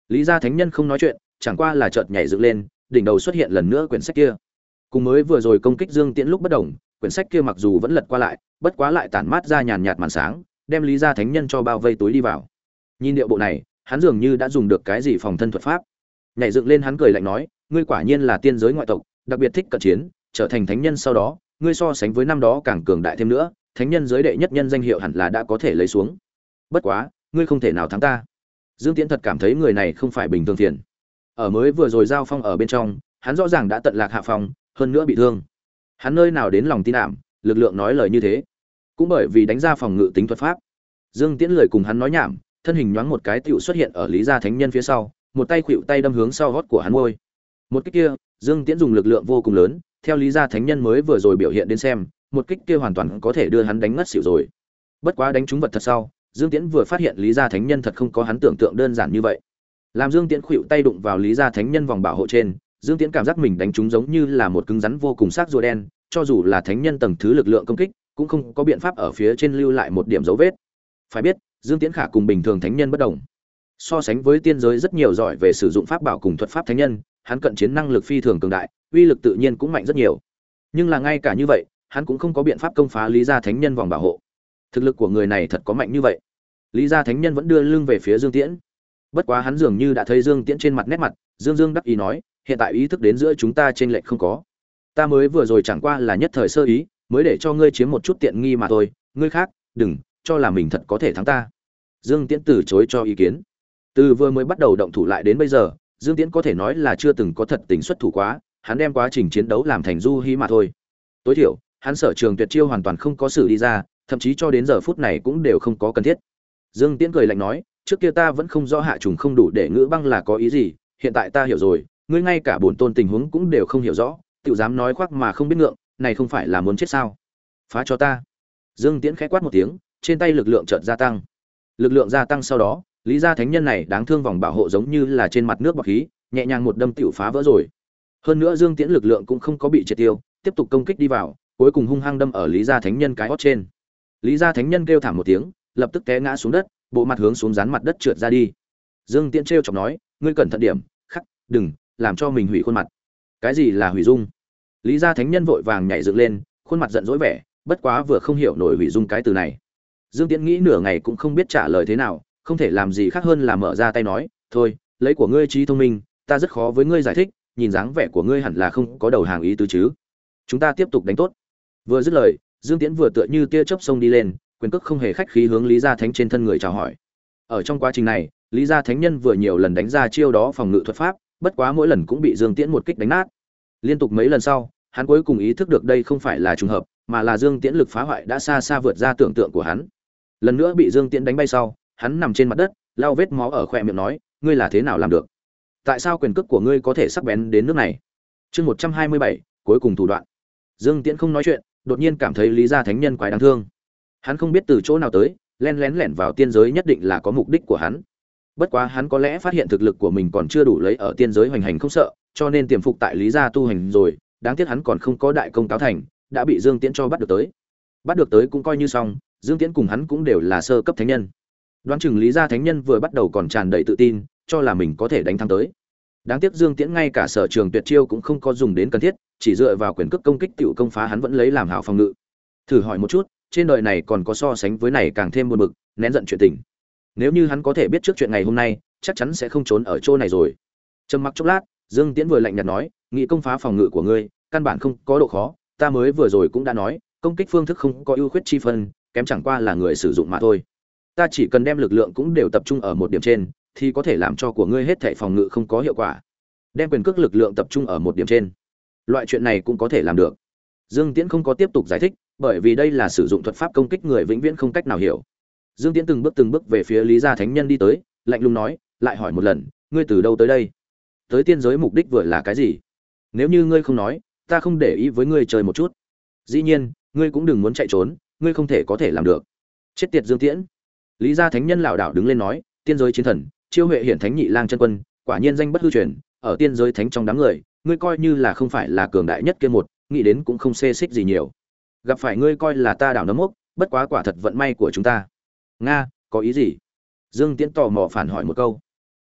Lý Gia Thánh Nhân không nói chuyện, chẳng qua là chợt nhảy dựng lên, đỉnh đầu xuất hiện lần nữa quyển sách kia. Cùng mới vừa rồi công kích Dương Tiễn lúc bất động, quyển sách kia mặc dù vẫn lật qua lại, bất quá lại tản mát ra nhàn nhạt màn sáng, đem Lý Gia Thánh Nhân cho bao vây túi đi vào. Nhìn điệu bộ này, hắn dường như đã dùng được cái gì phòng thân thuật pháp. Nhảy dựng lên hắn cười lạnh nói, ngươi quả nhiên là tiên giới ngoại tộc, đặc biệt thích cận chiến, trở thành thánh nhân sau đó, ngươi so sánh với năm đó càng cường đại thêm nữa, thánh nhân giới đệ nhất nhân danh hiệu hẳn là đã có thể lấy xuống. Bất quá, ngươi không thể nào thắng ta. Dương Tiễn thật cảm thấy người này không phải bình thường thiền. Ở mới vừa rồi giao phong ở bên trong, hắn rõ ràng đã tận lạc hạ phong, hơn nữa bị thương. Hắn nơi nào đến lòng tin ảm, lực lượng nói lời như thế. Cũng bởi vì đánh ra phòng ngự tính thuật pháp. Dương Tiễn lời cùng hắn nói nhảm, thân hình nhoáng một cái tựu xuất hiện ở Lý Gia Thánh Nhân phía sau, một tay khuỵu tay đâm hướng sau gót của hắn môi. Một kích kia, Dương Tiễn dùng lực lượng vô cùng lớn, theo Lý Gia Thánh Nhân mới vừa rồi biểu hiện đến xem, một kích kia hoàn toàn có thể đưa hắn đánh ngất xỉu rồi. Bất quá đánh trúng vật thật sau, Dương Tiễn vừa phát hiện Lý Gia Thánh Nhân thật không có hắn tưởng tượng đơn giản như vậy. Làm Dương Tiễn khuỵu tay đụng vào Lý Gia Thánh Nhân vòng bảo hộ trên, Dương Tiễn cảm giác mình đánh trúng giống như là một cứng rắn vô cùng xác rùa đen, cho dù là thánh nhân tầng thứ lực lượng công kích, cũng không có biện pháp ở phía trên lưu lại một điểm dấu vết. Phải biết, Dương Tiễn khả cùng bình thường thánh nhân bất đồng. So sánh với tiên giới rất nhiều giỏi về sử dụng pháp bảo cùng thuật pháp thánh nhân, hắn cận chiến năng lực phi thường cường đại, uy lực tự nhiên cũng mạnh rất nhiều. Nhưng là ngay cả như vậy, hắn cũng không có biện pháp công phá Lý Gia Thánh Nhân vòng bảo hộ. Thực lực của người này thật có mạnh như vậy. Lý Gia Thánh Nhân vẫn đưa lưng về phía Dương Tiễn. Bất quá hắn dường như đã thấy Dương Tiễn trên mặt nét mặt, Dương Dương đắc ý nói, hiện tại ý thức đến giữa chúng ta trên lệch không có. Ta mới vừa rồi chẳng qua là nhất thời sơ ý, mới để cho ngươi chiếm một chút tiện nghi mà thôi, ngươi khác, đừng cho là mình thật có thể thắng ta. Dương Tiễn từ chối cho ý kiến. Từ vừa mới bắt đầu động thủ lại đến bây giờ, Dương Tiễn có thể nói là chưa từng có thật tình xuất thủ quá, hắn đem quá trình chiến đấu làm thành du hí mà thôi. Tối thiểu, hắn sở trường tuyệt chiêu hoàn toàn không có xử đi ra, thậm chí cho đến giờ phút này cũng đều không có cần thiết. Dương Tiễn cười lạnh nói, trước kia ta vẫn không rõ hạ trùng không đủ để ngữ băng là có ý gì, hiện tại ta hiểu rồi, ngươi ngay cả bổn tôn tình huống cũng đều không hiểu rõ, tự dám nói khoác mà không biết ngượng, này không phải là muốn chết sao? Phá cho ta. Dương Tiễn khẽ quát một tiếng, trên tay lực lượng chợt gia tăng. Lực lượng gia tăng sau đó, Lý Gia Thánh Nhân này đáng thương vòng bảo hộ giống như là trên mặt nước bọt khí, nhẹ nhàng một đâm tiểu phá vỡ rồi. Hơn nữa Dương Tiễn lực lượng cũng không có bị triệt tiêu, tiếp tục công kích đi vào, cuối cùng hung hăng đâm ở Lý Gia Thánh Nhân cái hót trên. Lý Gia Thánh Nhân kêu thảm một tiếng, lập tức té ngã xuống đất, bộ mặt hướng xuống dán mặt đất trượt ra đi. Dương Tiễn trêu chọc nói, ngươi cẩn thận điểm, khắc, đừng làm cho mình hủy khuôn mặt. Cái gì là hủy dung? Lý Gia Thánh Nhân vội vàng nhảy dựng lên, khuôn mặt giận dỗi vẻ, bất quá vừa không hiểu nổi hủy dung cái từ này. Dương Tiễn nghĩ nửa ngày cũng không biết trả lời thế nào, không thể làm gì khác hơn là mở ra tay nói, thôi, lấy của ngươi trí thông minh, ta rất khó với ngươi giải thích, nhìn dáng vẻ của ngươi hẳn là không có đầu hàng ý tứ chứ. Chúng ta tiếp tục đánh tốt. Vừa dứt lời, Dương Tiễn vừa tựa như tia chớp xông đi lên, quyền cước không hề khách khí hướng Lý Gia Thánh trên thân người chào hỏi. Ở trong quá trình này, Lý Gia Thánh Nhân vừa nhiều lần đánh ra chiêu đó phòng ngự thuật pháp, bất quá mỗi lần cũng bị Dương Tiễn một kích đánh nát. Liên tục mấy lần sau, hắn cuối cùng ý thức được đây không phải là trùng hợp, mà là Dương Tiễn lực phá hoại đã xa xa vượt ra tưởng tượng của hắn. Lần nữa bị Dương Tiễn đánh bay sau, hắn nằm trên mặt đất, lau vết máu ở khóe miệng nói, ngươi là thế nào làm được? Tại sao quyền cước của ngươi có thể sắc bén đến nước này? Chương 127, cuối cùng thủ đoạn. Dương Tiễn không nói chuyện, đột nhiên cảm thấy Lý Gia Thánh Nhân quái đáng thương. Hắn không biết từ chỗ nào tới, lén lẻn vào tiên giới nhất định là có mục đích của hắn. Bất quá hắn có lẽ phát hiện thực lực của mình còn chưa đủ lấy ở tiên giới hoành hành không sợ, cho nên tiềm phục tại Lý Gia tu hành rồi, đáng tiếc hắn còn không có đại công cáo thành, đã bị Dương Tiễn cho bắt được tới. Bắt được tới cũng coi như xong, Dương Tiễn cùng hắn cũng đều là sơ cấp thánh nhân. Đoán chừng Lý Gia Thánh Nhân vừa bắt đầu còn tràn đầy tự tin, cho là mình có thể đánh thắng tới. Đáng tiếc Dương Tiễn ngay cả sở trường tuyệt chiêu cũng không có dùng đến cần thiết, chỉ dựa vào quyền cước công kích tiểu công phá hắn vẫn lấy làm hảo phòng ngự. Thử hỏi một chút, trên đời này còn có so sánh với này càng thêm buồn bực, nén giận chuyện tình. Nếu như hắn có thể biết trước chuyện ngày hôm nay, chắc chắn sẽ không trốn ở chỗ này rồi. Trầm mặc chốc lát, Dương Tiễn vừa lạnh nhạt nói, nghĩ công phá phòng ngự của ngươi, căn bản không có độ khó, ta mới vừa rồi cũng đã nói, công kích phương thức không có ưu khuyết chi phân, kém chẳng qua là người sử dụng mà thôi. Ta chỉ cần đem lực lượng cũng đều tập trung ở một điểm trên, thì có thể làm cho của ngươi hết thảy phòng ngự không có hiệu quả. Đem quyền cước lực lượng tập trung ở một điểm trên, loại chuyện này cũng có thể làm được. Dương Tiễn không có tiếp tục giải thích, bởi vì đây là sử dụng thuật pháp công kích người vĩnh viễn không cách nào hiểu. Dương Tiễn từng bước về phía Lý Gia Thánh Nhân đi tới, lạnh lùng nói, lại hỏi một lần, ngươi từ đâu tới đây? Tới tiên giới mục đích vừa là cái gì? Nếu như ngươi không nói, ta không để ý với ngươi chơi một chút. Dĩ nhiên, ngươi cũng đừng muốn chạy trốn, ngươi không thể có thể làm được. Chết tiệt Dương Tiễn. Lý Gia Thánh Nhân lảo đảo đứng lên nói, tiên giới chiến thần, chiêu huệ hiển thánh nhị lang chân quân, quả nhiên danh bất hư truyền, ở tiên giới thánh trong đám người, ngươi coi như là không phải là cường đại nhất kia một, nghĩ đến cũng không xê xích gì nhiều. Gặp phải ngươi coi là ta đảo nấm mốc, bất quá quả thật vận may của chúng ta. Nga, có ý gì? Dương Tiễn tò mò phản hỏi một câu.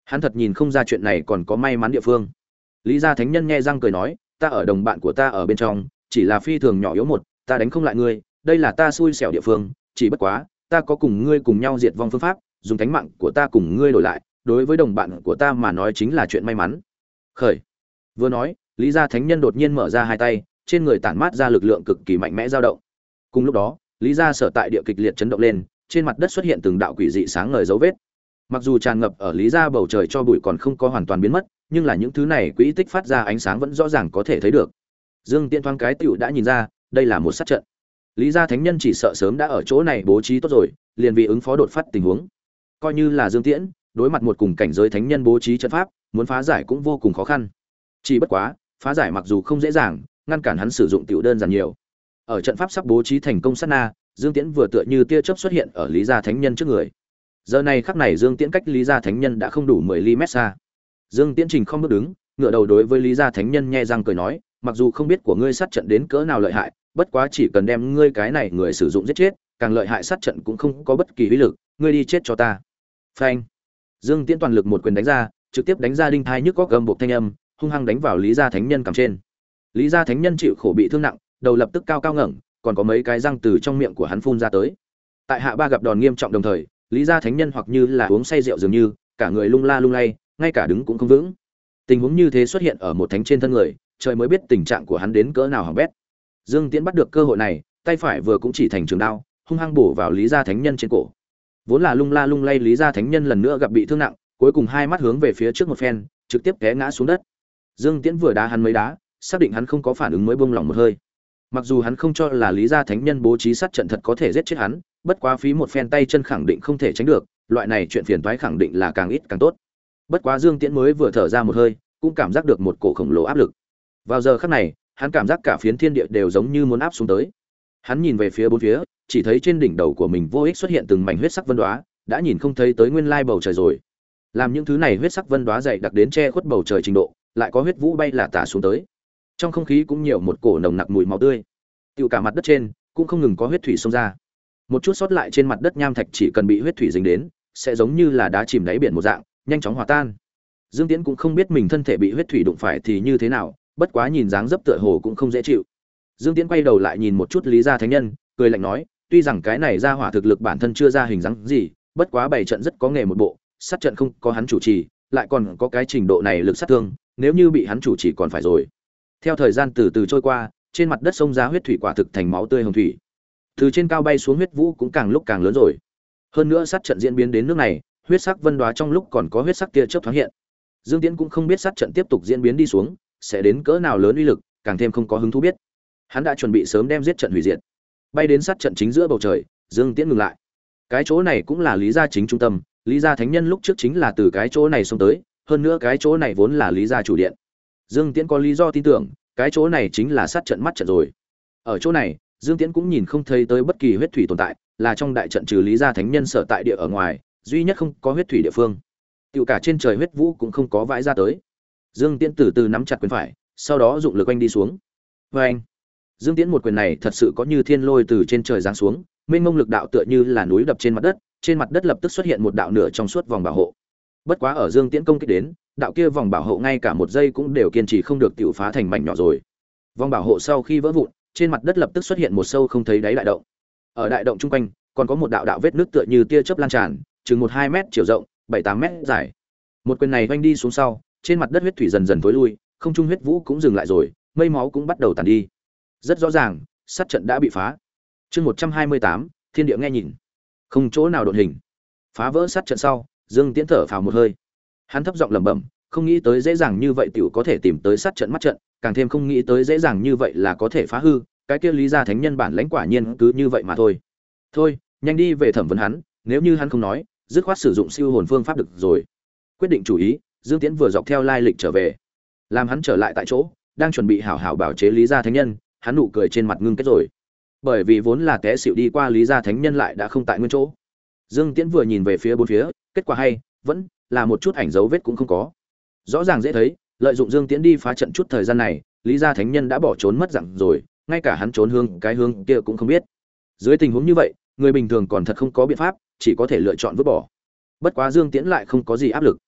Hắn thật nhìn không ra chuyện này còn có may mắn địa phương. Lý Gia Thánh Nhân nhe răng cười nói, ta ở đồng bạn của ta ở bên trong, chỉ là phi thường nhỏ yếu một, ta đánh không lại ngươi, đây là ta xui xẻo địa phương, chỉ bất quá, ta có cùng ngươi cùng nhau diệt vong phương pháp, dùng thánh mạng của ta cùng ngươi đổi lại, đối với đồng bạn của ta mà nói chính là chuyện may mắn. Khởi. Vừa nói, Lý Gia Thánh Nhân đột nhiên mở ra hai tay, trên người tản mát ra lực lượng cực kỳ mạnh mẽ dao động. Cùng lúc đó, Lý Gia sở tại địa kịch liệt chấn động lên, trên mặt đất xuất hiện từng đạo quỷ dị sáng ngời dấu vết. Mặc dù tràn ngập ở Lý Gia bầu trời cho bụi còn không có hoàn toàn biến mất, nhưng là những thứ này quỹ tích phát ra ánh sáng vẫn rõ ràng có thể thấy được. Dương Tiễn thoáng cái tiểu đã nhìn ra, đây là một sát trận. Lý Gia Thánh Nhân chỉ sợ sớm đã ở chỗ này bố trí tốt rồi, liền vì ứng phó đột phát tình huống. Coi như là Dương Tiễn, đối mặt một cùng cảnh giới thánh nhân bố trí trận pháp, muốn phá giải cũng vô cùng khó khăn. Chỉ bất quá, phá giải mặc dù không dễ dàng, ngăn cản hắn sử dụng tiểu đơn giản nhiều. Ở trận pháp sắp bố trí thành công sát na, Dương Tiễn vừa tựa như tia chớp xuất hiện ở Lý Gia Thánh Nhân trước người. Giờ này khắc này Dương Tiễn cách Lý Gia Thánh Nhân đã không đủ 10 mét xa. Dương Tiễn trình không bước đứng, ngửa đầu đối với Lý Gia Thánh Nhân nhe răng cười nói, mặc dù không biết của ngươi sát trận đến cỡ nào lợi hại, bất quá chỉ cần đem ngươi cái này người sử dụng giết chết, càng lợi hại sát trận cũng không có bất kỳ uy lực, ngươi đi chết cho ta. Phanh. Dương Tiễn toàn lực một quyền đánh ra, trực tiếp đánh ra đinh thai nhức góc gầm buộc thanh âm, hung hăng đánh vào Lý Gia Thánh Nhân cằm trên. Lý Gia Thánh Nhân chịu khổ bị thương nặng, đầu lập tức cao cao ngẩng, còn có mấy cái răng từ trong miệng của hắn phun ra tới. Tại hạ ba gặp đòn nghiêm trọng đồng thời, Lý Gia Thánh Nhân hoặc như là uống say rượu dường như, cả người lung la lung lay, ngay cả đứng cũng không vững. Tình huống như thế xuất hiện ở một thánh trên thân người, trời mới biết tình trạng của hắn đến cỡ nào hỏng bét. Dương Tiễn bắt được cơ hội này, tay phải vừa cũng chỉ thành trường đao, hung hăng bổ vào Lý Gia Thánh Nhân trên cổ. Vốn là lung la lung lay Lý Gia Thánh Nhân lần nữa gặp bị thương nặng, cuối cùng hai mắt hướng về phía trước một phen, trực tiếp té ngã xuống đất. Dương Tiễn vừa đá hắn mấy đá, xác định hắn không có phản ứng mới buông lỏng một hơi. Mặc dù hắn không cho là Lý Gia Thánh Nhân bố trí sát trận thật có thể giết chết hắn, bất quá phí một phen tay chân khẳng định không thể tránh được, loại này chuyện phiền toái khẳng định là càng ít càng tốt. Bất quá Dương Tiễn mới vừa thở ra một hơi, cũng cảm giác được một cổ khổng lồ áp lực. Vào giờ khắc này, hắn cảm giác cả phiến thiên địa đều giống như muốn áp xuống tới. Hắn nhìn về phía bốn phía, chỉ thấy trên đỉnh đầu của mình vô ích xuất hiện từng mảnh huyết sắc vân đóa, đã nhìn không thấy tới nguyên lai bầu trời rồi. Làm những thứ này huyết sắc vân đóa dày đặc đến che khuất bầu trời trình độ, lại có huyết vũ bay là tả xuống tới. Trong không khí cũng nhiều một cổ nồng nặc mùi máu tươi. Tiêu cả mặt đất trên cũng không ngừng có huyết thủy xông ra. Một chút sót lại trên mặt đất nham thạch chỉ cần bị huyết thủy dính đến, sẽ giống như là đá chìm đáy biển một dạng, nhanh chóng hòa tan. Dương Tiễn cũng không biết mình thân thể bị huyết thủy đụng phải thì như thế nào, bất quá nhìn dáng dấp tựa hồ cũng không dễ chịu. Dương Tiễn quay đầu lại nhìn một chút Lý Gia Thánh Nhân, cười lạnh nói, tuy rằng cái này ra hỏa thực lực bản thân chưa ra hình dáng gì, bất quá bày trận rất có nghề một bộ, sát trận không có hắn chủ trì, lại còn có cái trình độ này lực sát thương, nếu như bị hắn chủ trì còn phải rồi. Theo thời gian từ từ trôi qua, trên mặt đất sông ra huyết thủy quả thực thành máu tươi hồng thủy. Từ trên cao bay xuống huyết vũ cũng càng lúc càng lớn rồi. Hơn nữa sát trận diễn biến đến nước này, huyết sắc vân đóa trong lúc còn có huyết sắc tia chớp thoáng hiện. Dương Tiễn cũng không biết sát trận tiếp tục diễn biến đi xuống sẽ đến cỡ nào lớn uy lực, càng thêm không có hứng thú biết. Hắn đã chuẩn bị sớm đem giết trận hủy diệt. Bay đến sát trận chính giữa bầu trời, Dương Tiễn ngừng lại. Cái chỗ này cũng là Lý Gia chính trung tâm, Lý Gia Thánh Nhân lúc trước chính là từ cái chỗ này xông tới, hơn nữa cái chỗ này vốn là Lý Gia chủ điện. Dương Tiễn có lý do tin tưởng, cái chỗ này chính là sát trận mắt trận rồi. Ở chỗ này, Dương Tiễn cũng nhìn không thấy tới bất kỳ huyết thủy tồn tại, là trong đại trận trừ Lý Gia Thánh Nhân sở tại địa ở ngoài, duy nhất không có huyết thủy địa phương. Tiểu cả trên trời huyết vũ cũng không có vãi ra tới. Dương Tiễn từ từ nắm chặt quyền phải, sau đó dụng lực oanh đi xuống. Oanh! Dương Tiễn một quyền này thật sự có như thiên lôi từ trên trời giáng xuống, mênh mông lực đạo tựa như là núi đập trên mặt đất lập tức xuất hiện một đạo nửa trong suốt vòng bảo hộ. Bất quá ở Dương Tiễn công kích đến, đạo kia vòng bảo hộ ngay cả một giây cũng đều kiên trì không được tiểu phá thành mảnh nhỏ rồi. Vòng bảo hộ sau khi vỡ vụn, trên mặt đất lập tức xuất hiện một sâu không thấy đáy đại động. Ở đại động trung quanh, còn có một đạo đạo vết nước tựa như tia chớp lan tràn, chừng 1-2 mét chiều rộng, 7-8 mét dài. Một quyền này vanh đi xuống sau, trên mặt đất huyết thủy dần dần tối lui, không trung huyết vũ cũng dừng lại rồi, mây máu cũng bắt đầu tàn đi. Rất rõ ràng, sát trận đã bị phá. Chương 128, thiên địa nghe nhìn. Không chỗ nào độn hình. Phá vỡ sát trận sau, Dương Tiễn thở phào một hơi. Hắn thấp giọng lẩm bẩm, không nghĩ tới dễ dàng như vậy tiểu có thể tìm tới sát trận mắt trận, càng thêm không nghĩ tới dễ dàng như vậy là có thể phá hư, cái kia Lý Gia Thánh Nhân bản lãnh quả nhiên cứ như vậy mà thôi. Thôi, nhanh đi về thẩm vấn hắn, nếu như hắn không nói, dứt khoát sử dụng siêu hồn phương pháp được rồi. Quyết định chủ ý, Dương Tiễn vừa dọc theo lai lịch trở về. Làm hắn trở lại tại chỗ, đang chuẩn bị hảo hảo bảo chế Lý Gia Thánh Nhân, hắn nụ cười trên mặt ngưng kết rồi. Bởi vì vốn là té xỉu đi qua Lý Gia Thánh Nhân lại đã không tại nguyên chỗ. Dương Tiễn vừa nhìn về phía bốn phía, kết quả hay, vẫn là một chút ảnh dấu vết cũng không có. Rõ ràng dễ thấy, lợi dụng Dương Tiễn đi phá trận chút thời gian này, Lý Gia Thánh Nhân đã bỏ trốn mất dạng rồi, ngay cả hắn trốn cái hướng kia cũng không biết. Dưới tình huống như vậy, người bình thường còn thật không có biện pháp, chỉ có thể lựa chọn vứt bỏ. Bất quá Dương Tiễn lại không có gì áp lực.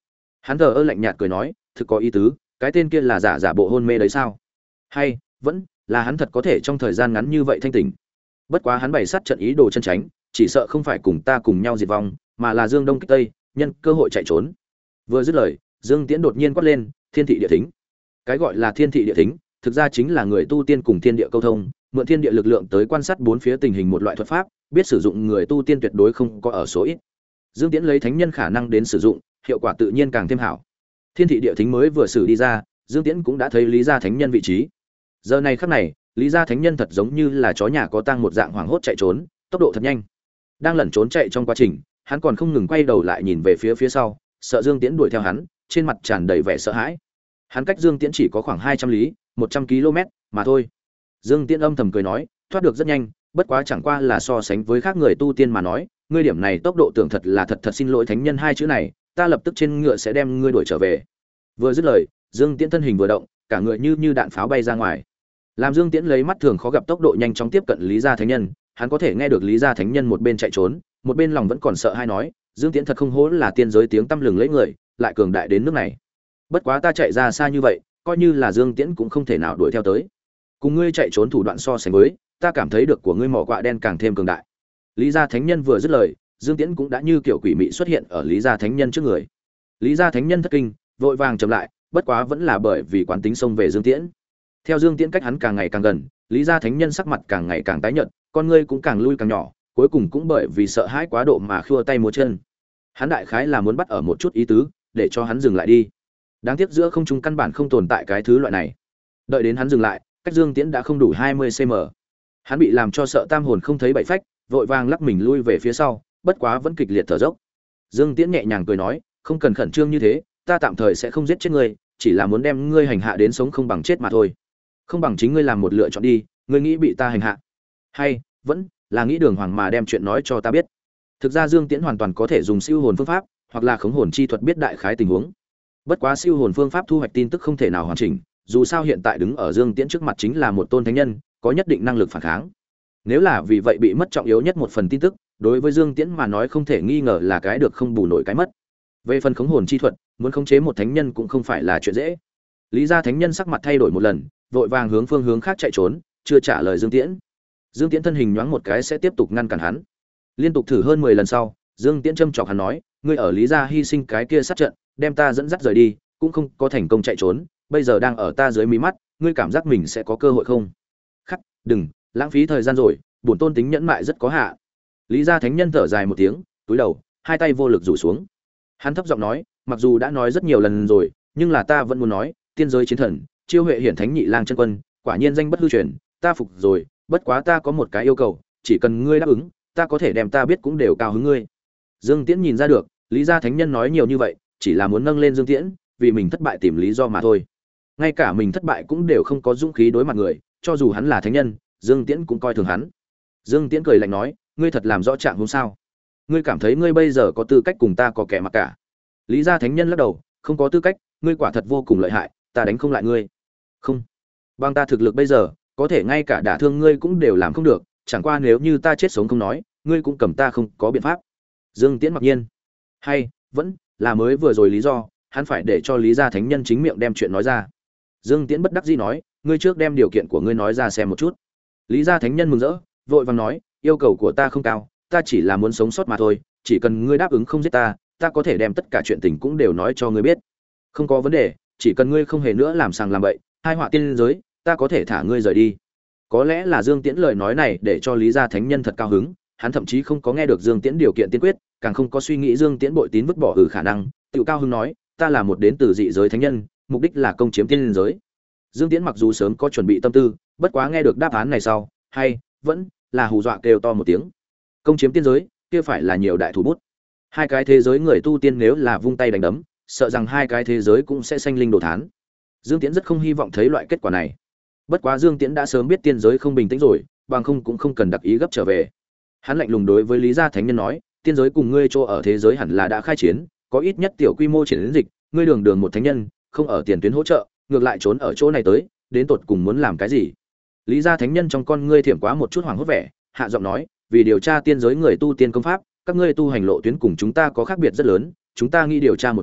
Hắn thờ ơ lạnh nhạt cười nói, thực có ý tứ, cái tên kia là giả bộ hôn mê đấy sao? Hay vẫn là hắn thật có thể trong thời gian ngắn như vậy thanh tỉnh? Bất quá hắn bày sát trận ý đồ chân tránh, chỉ sợ không phải cùng ta cùng nhau diệt vong, mà là Dương Đông kích Tây, nhân cơ hội chạy trốn. Vừa dứt lời, Dương Tiễn đột nhiên quát lên, Thiên thị địa thính. Cái gọi là Thiên thị địa thính, thực ra chính là người tu tiên cùng thiên địa câu thông, mượn thiên địa lực lượng tới quan sát bốn phía tình hình một loại thuật pháp, biết sử dụng người tu tiên tuyệt đối không có ở số ít. Dương Tiễn lấy thánh nhân khả năng đến sử dụng, hiệu quả tự nhiên càng thêm hảo. Thiên thị địa thính mới vừa sử đi ra, Dương Tiễn cũng đã thấy Lý gia thánh nhân vị trí. Giờ này khắc này, Lý gia thánh nhân thật giống như là chó nhà có tang một dạng hoảng hốt chạy trốn, tốc độ thật nhanh. Đang lẩn trốn chạy trong quá trình, hắn còn không ngừng quay đầu lại nhìn về phía sau, sợ Dương Tiễn đuổi theo hắn, trên mặt tràn đầy vẻ sợ hãi. Hắn cách Dương Tiễn chỉ có khoảng 200 lý, 100 km mà thôi. Dương Tiễn âm thầm cười nói, thoát được rất nhanh, bất quá chẳng qua là so sánh với khác người tu tiên mà nói, ngươi điểm này tốc độ tưởng thật là thật xin lỗi thánh nhân hai chữ này, ta lập tức trên ngựa sẽ đem ngươi đuổi trở về. Vừa dứt lời, Dương Tiễn thân hình vừa động, cả người như đạn pháo bay ra ngoài. Làm Dương Tiễn lấy mắt thường khó gặp tốc độ nhanh chóng tiếp cận Lý gia thánh nhân, hắn có thể nghe được Lý gia thánh nhân một bên chạy trốn, một bên lòng vẫn còn sợ hai nói, Dương Tiễn thật không hổ là tiên giới tiếng tăm lừng lẫy người, lại cường đại đến nước này. Bất quá ta chạy ra xa như vậy, coi như là Dương Tiễn cũng không thể nào đuổi theo tới. Cùng ngươi chạy trốn thủ đoạn so sánh với, ta cảm thấy được của ngươi mỏ quạ đen càng thêm cường đại. Lý gia thánh nhân vừa dứt lời, Dương Tiễn cũng đã như kiểu quỷ mị xuất hiện ở Lý gia thánh nhân trước người. Lý gia thánh nhân thất kinh, vội vàng chậm lại, bất quá vẫn là bởi vì quán tính xông về Dương Tiễn. Theo Dương Tiễn cách hắn càng ngày càng gần, Lý gia thánh nhân sắc mặt càng ngày càng tái nhợt, con ngươi cũng càng lui càng nhỏ, cuối cùng cũng bởi vì sợ hãi quá độ mà khua tay múa chân. Hắn đại khái là muốn bắt ở một chút ý tứ, để cho hắn dừng lại đi. Đáng tiếc giữa không trung căn bản không tồn tại cái thứ loại này. Đợi đến hắn dừng lại, cách Dương Tiễn đã không đủ 20 cm. Hắn bị làm cho sợ tam hồn không thấy bảy phách, vội vàng lắc mình lui về phía sau, bất quá vẫn kịch liệt thở dốc. Dương Tiễn nhẹ nhàng cười nói, không cần khẩn trương như thế, ta tạm thời sẽ không giết chết ngươi, chỉ là muốn đem ngươi hành hạ đến sống không bằng chết mà thôi. Không bằng chính ngươi làm một lựa chọn đi, ngươi nghĩ bị ta hành hạ, hay vẫn là nghĩ đường hoàng mà đem chuyện nói cho ta biết. Thực ra Dương Tiễn hoàn toàn có thể dùng siêu hồn phương pháp, hoặc là khống hồn chi thuật biết đại khái tình huống. Bất quá siêu hồn phương pháp thu hoạch tin tức không thể nào hoàn chỉnh, dù sao hiện tại đứng ở Dương Tiễn trước mặt chính là một tôn thánh nhân, có nhất định năng lực phản kháng. Nếu là vì vậy bị mất trọng yếu nhất một phần tin tức, đối với Dương Tiễn mà nói không thể nghi ngờ là cái được không bù nổi cái mất. Về phần khống hồn chi thuật, muốn khống chế một thánh nhân cũng không phải là chuyện dễ. Lý gia thánh nhân sắc mặt thay đổi một lần, vội vàng hướng phương hướng khác chạy trốn, chưa trả lời Dương Tiễn. Dương Tiễn thân hình nhoáng một cái sẽ tiếp tục ngăn cản hắn. Liên tục thử hơn 10 lần sau, Dương Tiễn châm chọc hắn nói, ngươi ở Lý gia hy sinh cái kia sát trận, đem ta dẫn dắt rời đi, cũng không có thành công chạy trốn, bây giờ đang ở ta dưới mí mắt, ngươi cảm giác mình sẽ có cơ hội không? Khắc, đừng, lãng phí thời gian rồi, bổn tôn tính nhẫn mại rất có hạn. Lý gia thánh nhân thở dài một tiếng, túi đầu, hai tay vô lực rủ xuống. Hắn thấp giọng nói, mặc dù đã nói rất nhiều lần rồi, nhưng là ta vẫn muốn nói, tiên giới chiến thần, chiêu huệ hiển thánh nhị lang chân quân, quả nhiên danh bất hư truyền, ta phục rồi, bất quá ta có một cái yêu cầu, chỉ cần ngươi đáp ứng, ta có thể đem ta biết cũng đều cao hứng ngươi. Dương Tiễn nhìn ra được, Lý gia thánh nhân nói nhiều như vậy, chỉ là muốn nâng lên Dương Tiễn, vì mình thất bại tìm lý do mà thôi. Ngay cả mình thất bại cũng đều không có dũng khí đối mặt người, cho dù hắn là thánh nhân, Dương Tiễn cũng coi thường hắn. Dương Tiễn cười lạnh nói, ngươi thật làm rõ trạng hôm sao? Ngươi cảm thấy ngươi bây giờ có tư cách cùng ta có kẻ mặc cả? Lý gia thánh nhân lắc đầu, không có tư cách, ngươi quả thật vô cùng lợi hại, ta đánh không lại ngươi. Không, bằng ta thực lực bây giờ, có thể ngay cả đả thương ngươi cũng đều làm không được, chẳng qua nếu như ta chết sống không nói, ngươi cũng cầm ta không có biện pháp. Dương Tiễn mặc nhiên, hay vẫn là mới vừa rồi lý do, hắn phải để cho Lý gia thánh nhân chính miệng đem chuyện nói ra. Dương Tiễn bất đắc dĩ nói, ngươi trước đem điều kiện của ngươi nói ra xem một chút. Lý gia thánh nhân mừng rỡ, vội vàng nói, yêu cầu của ta không cao, ta chỉ là muốn sống sót mà thôi, chỉ cần ngươi đáp ứng không giết ta, ta có thể đem tất cả chuyện tình cũng đều nói cho ngươi biết. Không có vấn đề, chỉ cần ngươi không hề nữa làm sàng làm bậy, hai họa tiên giới, ta có thể thả ngươi rời đi. Có lẽ là Dương Tiễn lời nói này để cho Lý gia thánh nhân thật cao hứng, hắn thậm chí không có nghe được Dương Tiễn điều kiện tiên quyết, càng không có suy nghĩ Dương Tiễn bội tín vứt bỏ khả năng, tự cao hứng nói, ta là một đến từ dị giới thánh nhân, mục đích là công chiếm tiên giới. Dương Tiễn mặc dù sớm có chuẩn bị tâm tư, bất quá nghe được đáp án này sau, hay vẫn là hù dọa kêu to một tiếng. Công chiếm tiên giới, kia phải là nhiều đại thủ bút. Hai cái thế giới người tu tiên nếu là vung tay đánh đấm, sợ rằng hai cái thế giới cũng sẽ sanh linh đồ thán. Dương Tiễn rất không hy vọng thấy loại kết quả này. Bất quá Dương Tiễn đã sớm biết tiên giới không bình tĩnh rồi, bằng không cũng không cần đặc ý gấp trở về. Hắn lạnh lùng đối với Lý gia thánh nhân nói, tiên giới cùng ngươi chỗ ở thế giới hẳn là đã khai chiến, có ít nhất tiểu quy mô chiến dịch, ngươi đường một thánh nhân, không ở tiền tuyến hỗ trợ, ngược lại trốn ở chỗ này tới, đến tột cùng muốn làm cái gì? Lý gia thánh nhân trong con ngươi thiểm quá một chút hoảng hốt vẻ, hạ giọng nói, vì điều tra tiên giới người tu tiên công pháp, các ngươi tu hành lộ tuyến cùng chúng ta có khác biệt rất lớn, chúng ta nghĩ điều tra một chút,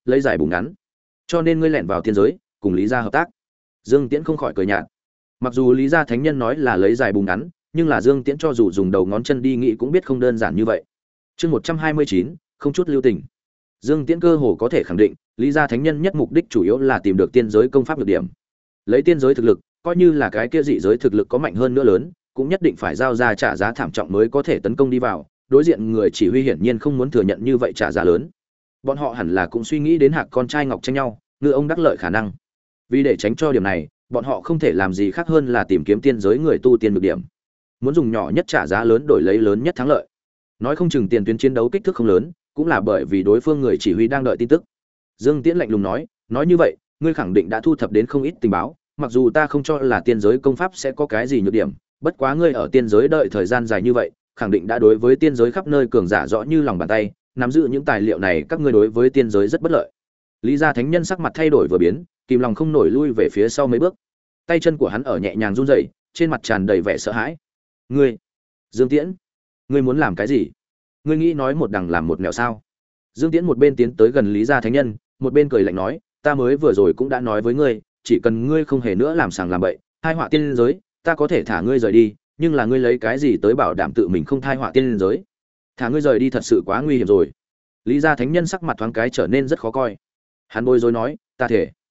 lấy dài bù ngắn, cho nên ngươi lẻn vào tiên giới cùng lý gia hợp tác. Dương Tiễn không khỏi cười nhạt. Mặc dù lý gia thánh nhân nói là lấy dài bù ngắn, nhưng là Dương Tiễn cho dù dùng đầu ngón chân đi nghĩ cũng biết không đơn giản như vậy. Chương 129, không chút lưu tình. Dương Tiễn cơ hồ có thể khẳng định, lý gia thánh nhân nhất mục đích chủ yếu là tìm được tiên giới công pháp nhược điểm. Lấy tiên giới thực lực, coi như là cái kia dị giới thực lực có mạnh hơn nữa lớn, cũng nhất định phải giao ra trả giá thảm trọng mới có thể tấn công đi vào. Đối diện người chỉ huy hiển nhiên không muốn thừa nhận như vậy trả giá lớn. Bọn họ hẳn là cũng suy nghĩ đến hạc con trai ngọc tranh nhau, ngư ông đắc lợi khả năng. Vì để tránh cho điểm này, bọn họ không thể làm gì khác hơn là tìm kiếm tiên giới người tu tiên nhược điểm. Muốn dùng nhỏ nhất trả giá lớn đổi lấy lớn nhất thắng lợi. Nói không chừng tiền tuyến chiến đấu kích thước không lớn, cũng là bởi vì đối phương người chỉ huy đang đợi tin tức. Dương Tiễn lạnh lùng nói như vậy, ngươi khẳng định đã thu thập đến không ít tình báo, mặc dù ta không cho là tiên giới công pháp sẽ có cái gì nhược điểm, bất quá ngươi ở tiên giới đợi thời gian dài như vậy, khẳng định đã đối với tiên giới khắp nơi cường giả rõ như lòng bàn tay, nắm giữ những tài liệu này các ngươi đối với tiên giới rất bất lợi. Lý gia thánh nhân sắc mặt thay đổi vừa biến, kìm lòng không nổi lui về phía sau mấy bước. Tay chân của hắn ở nhẹ nhàng run rẩy, trên mặt tràn đầy vẻ sợ hãi. Ngươi, Dương Tiễn, ngươi muốn làm cái gì? Ngươi nghĩ nói một đằng làm một nẻo sao? Dương Tiễn một bên tiến tới gần Lý gia thánh nhân, một bên cười lạnh nói, ta mới vừa rồi cũng đã nói với ngươi, chỉ cần ngươi không hề nữa làm sàng làm bậy, tai họa tiên giới, ta có thể thả ngươi rời đi, nhưng là ngươi lấy cái gì tới bảo đảm tự mình không tai họa tiên giới? Thả ngươi rời đi thật sự quá nguy hiểm rồi. Lý gia thánh nhân sắc mặt thoáng cái trở nên rất khó coi. Hắn bối rối nói, ta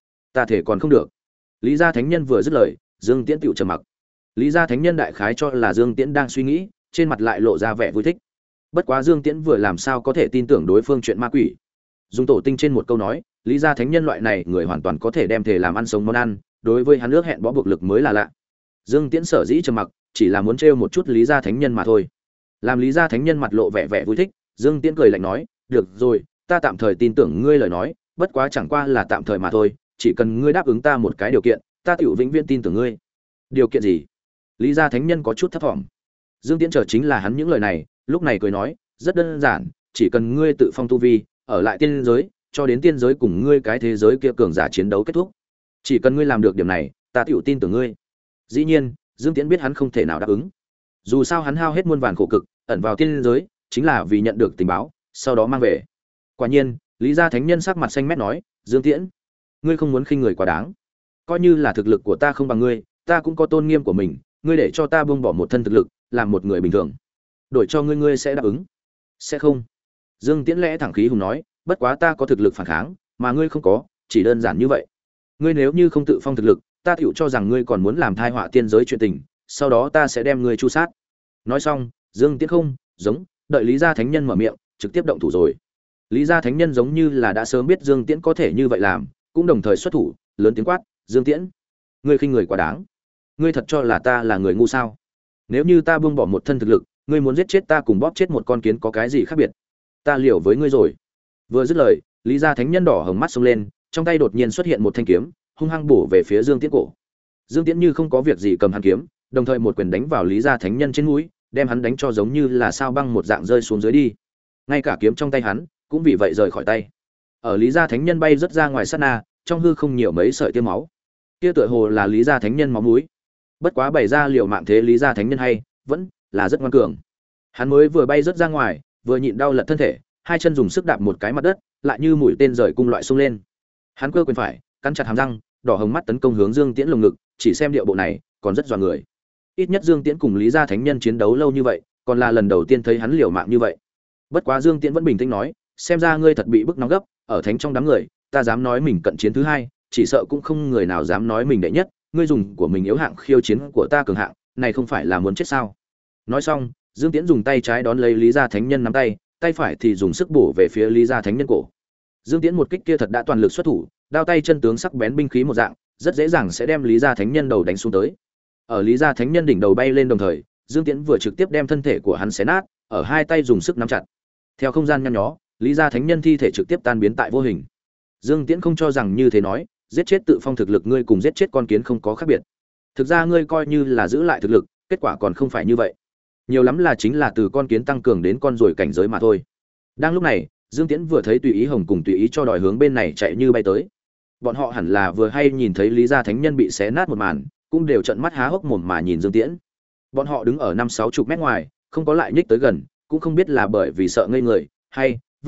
thể còn không được. Lý gia thánh nhân vừa dứt lời, Dương Tiễn tựu trầm mặc. Lý gia thánh nhân đại khái cho là Dương Tiễn đang suy nghĩ, trên mặt lại lộ ra vẻ vui thích. Bất quá Dương Tiễn vừa làm sao có thể tin tưởng đối phương chuyện ma quỷ. Dùng tổ tinh trên một câu nói, Lý gia thánh nhân loại này người hoàn toàn có thể đem thể làm ăn sống món ăn, đối với hắn ước hẹn bó buộc lực mới là lạ. Dương Tiễn sở dĩ trầm mặc, chỉ là muốn trêu một chút Lý gia thánh nhân mà thôi. Làm Lý gia thánh nhân mặt lộ vẻ vui thích, Dương Tiễn cười lạnh nói, "Được rồi, ta tạm thời tin tưởng ngươi lời nói, bất quá chẳng qua là tạm thời mà thôi, chỉ cần ngươi đáp ứng ta một cái điều kiện, ta tiểu vĩnh viễn tin tưởng ngươi." "Điều kiện gì?" Lý gia thánh nhân có chút thấp thỏm. Dương Tiễn chờ chính là hắn những lời này, lúc này cười nói, "Rất đơn giản, chỉ cần ngươi tự phong tu vi, ở lại tiên giới, cho đến tiên giới cùng ngươi cái thế giới kia cường giả chiến đấu kết thúc. Chỉ cần ngươi làm được điểm này, ta tiểu tin tưởng ngươi." Dĩ nhiên, Dương Tiễn biết hắn không thể nào đáp ứng. Dù sao hắn hao hết muôn vàn khổ cực, ẩn vào tiên giới, chính là vì nhận được tình báo, sau đó mang về. Quả nhiên, Lý gia thánh nhân sắc mặt xanh mét nói, "Dương Tiễn, ngươi không muốn khinh người quá đáng. Coi như là thực lực của ta không bằng ngươi, ta cũng có tôn nghiêm của mình, ngươi để cho ta buông bỏ một thân thực lực, làm một người bình thường. Đổi cho ngươi, ngươi sẽ đáp ứng?" "Sẽ không." Dương Tiễn lẽ thẳng khí hùng nói, "Bất quá ta có thực lực phản kháng, mà ngươi không có, chỉ đơn giản như vậy. Ngươi nếu như không tự phong thực lực, ta tựu cho rằng ngươi còn muốn làm thai họa tiên giới chuyện tình, sau đó ta sẽ đem ngươi chu sát." Nói xong, Dương Tiễn không giống đợi Lý gia thánh nhân mở miệng, trực tiếp động thủ rồi. Lý gia thánh nhân giống như là đã sớm biết Dương Tiễn có thể như vậy làm, cũng đồng thời xuất thủ, lớn tiếng quát, "Dương Tiễn, ngươi khinh người quá đáng. Ngươi thật cho là ta là người ngu sao? Nếu như ta buông bỏ một thân thực lực, ngươi muốn giết chết ta cùng bóp chết một con kiến có cái gì khác biệt? Ta liều với ngươi rồi." Vừa dứt lời, Lý gia thánh nhân đỏ hồng mắt xông lên, trong tay đột nhiên xuất hiện một thanh kiếm, hung hăng bổ về phía Dương Tiễn cổ. Dương Tiễn như không có việc gì cầm hắn kiếm, đồng thời một quyền đánh vào Lý gia thánh nhân trên mũi, đem hắn đánh cho giống như là sao băng một dạng rơi xuống dưới đi. Ngay cả kiếm trong tay hắn cũng vì vậy rời khỏi tay. Ở Lý gia thánh nhân bay rất ra ngoài sát na, trong hư không nhiều mấy sợi tiêu máu. Kia tựa hồ là Lý gia thánh nhân máu mũi. Bất quá bày ra liều mạng thế Lý gia thánh nhân hay vẫn là rất ngoan cường. Hắn mới vừa bay rất ra ngoài, vừa nhịn đau lật thân thể, hai chân dùng sức đạp một cái mặt đất, lại như mũi tên rời cung loại xung lên. Hắn cơ quyền phải, cắn chặt hàm răng, đỏ hồng mắt tấn công hướng Dương Tiễn lồng ngực, chỉ xem điệu bộ này, còn rất dọa người. Ít nhất Dương Tiễn cùng Lý gia thánh nhân chiến đấu lâu như vậy, còn là lần đầu tiên thấy hắn liều mạng như vậy. Bất quá Dương Tiễn vẫn bình tĩnh nói, "Xem ra ngươi thật bị bức nóng gấp, ở thánh trong đám người, ta dám nói mình cận chiến thứ hai, chỉ sợ cũng không người nào dám nói mình đệ nhất, ngươi dùng của mình yếu hạng khiêu chiến của ta cường hạng, này không phải là muốn chết sao?" Nói xong, Dương Tiễn dùng tay trái đón lấy Lý gia thánh nhân nắm tay, tay phải thì dùng sức bổ về phía Lý gia thánh nhân cổ. Dương Tiễn một kích kia thật đã toàn lực xuất thủ, đao tay chân tướng sắc bén binh khí một dạng, rất dễ dàng sẽ đem Lý gia thánh nhân đầu đánh xuống tới. Ở Lý gia thánh nhân đỉnh đầu bay lên đồng thời, Dương Tiễn vừa trực tiếp đem thân thể của hắn xé nát, ở hai tay dùng sức nắm chặt. Theo không gian nhăn nhó, Lý gia thánh nhân thi thể trực tiếp tan biến tại vô hình. Dương Tiễn không cho rằng như thế nói, giết chết tự phong thực lực ngươi cùng giết chết con kiến không có khác biệt. Thực ra ngươi coi như là giữ lại thực lực, kết quả còn không phải như vậy. Nhiều lắm là chính là từ con kiến tăng cường đến con ruồi cảnh giới mà thôi. Đang lúc này, Dương Tiễn vừa thấy Tùy Ý Hồng cùng Tùy Ý cho đòi hướng bên này chạy như bay tới. Bọn họ hẳn là vừa hay nhìn thấy Lý gia thánh nhân bị xé nát một màn, cũng đều trợn mắt há hốc mồm mà nhìn Dương Tiễn. Bọn họ đứng ở 5-60 mét ngoài, không có lại nhích tới gần, cũng không biết là bởi vì sợ ngây người, hay vẫn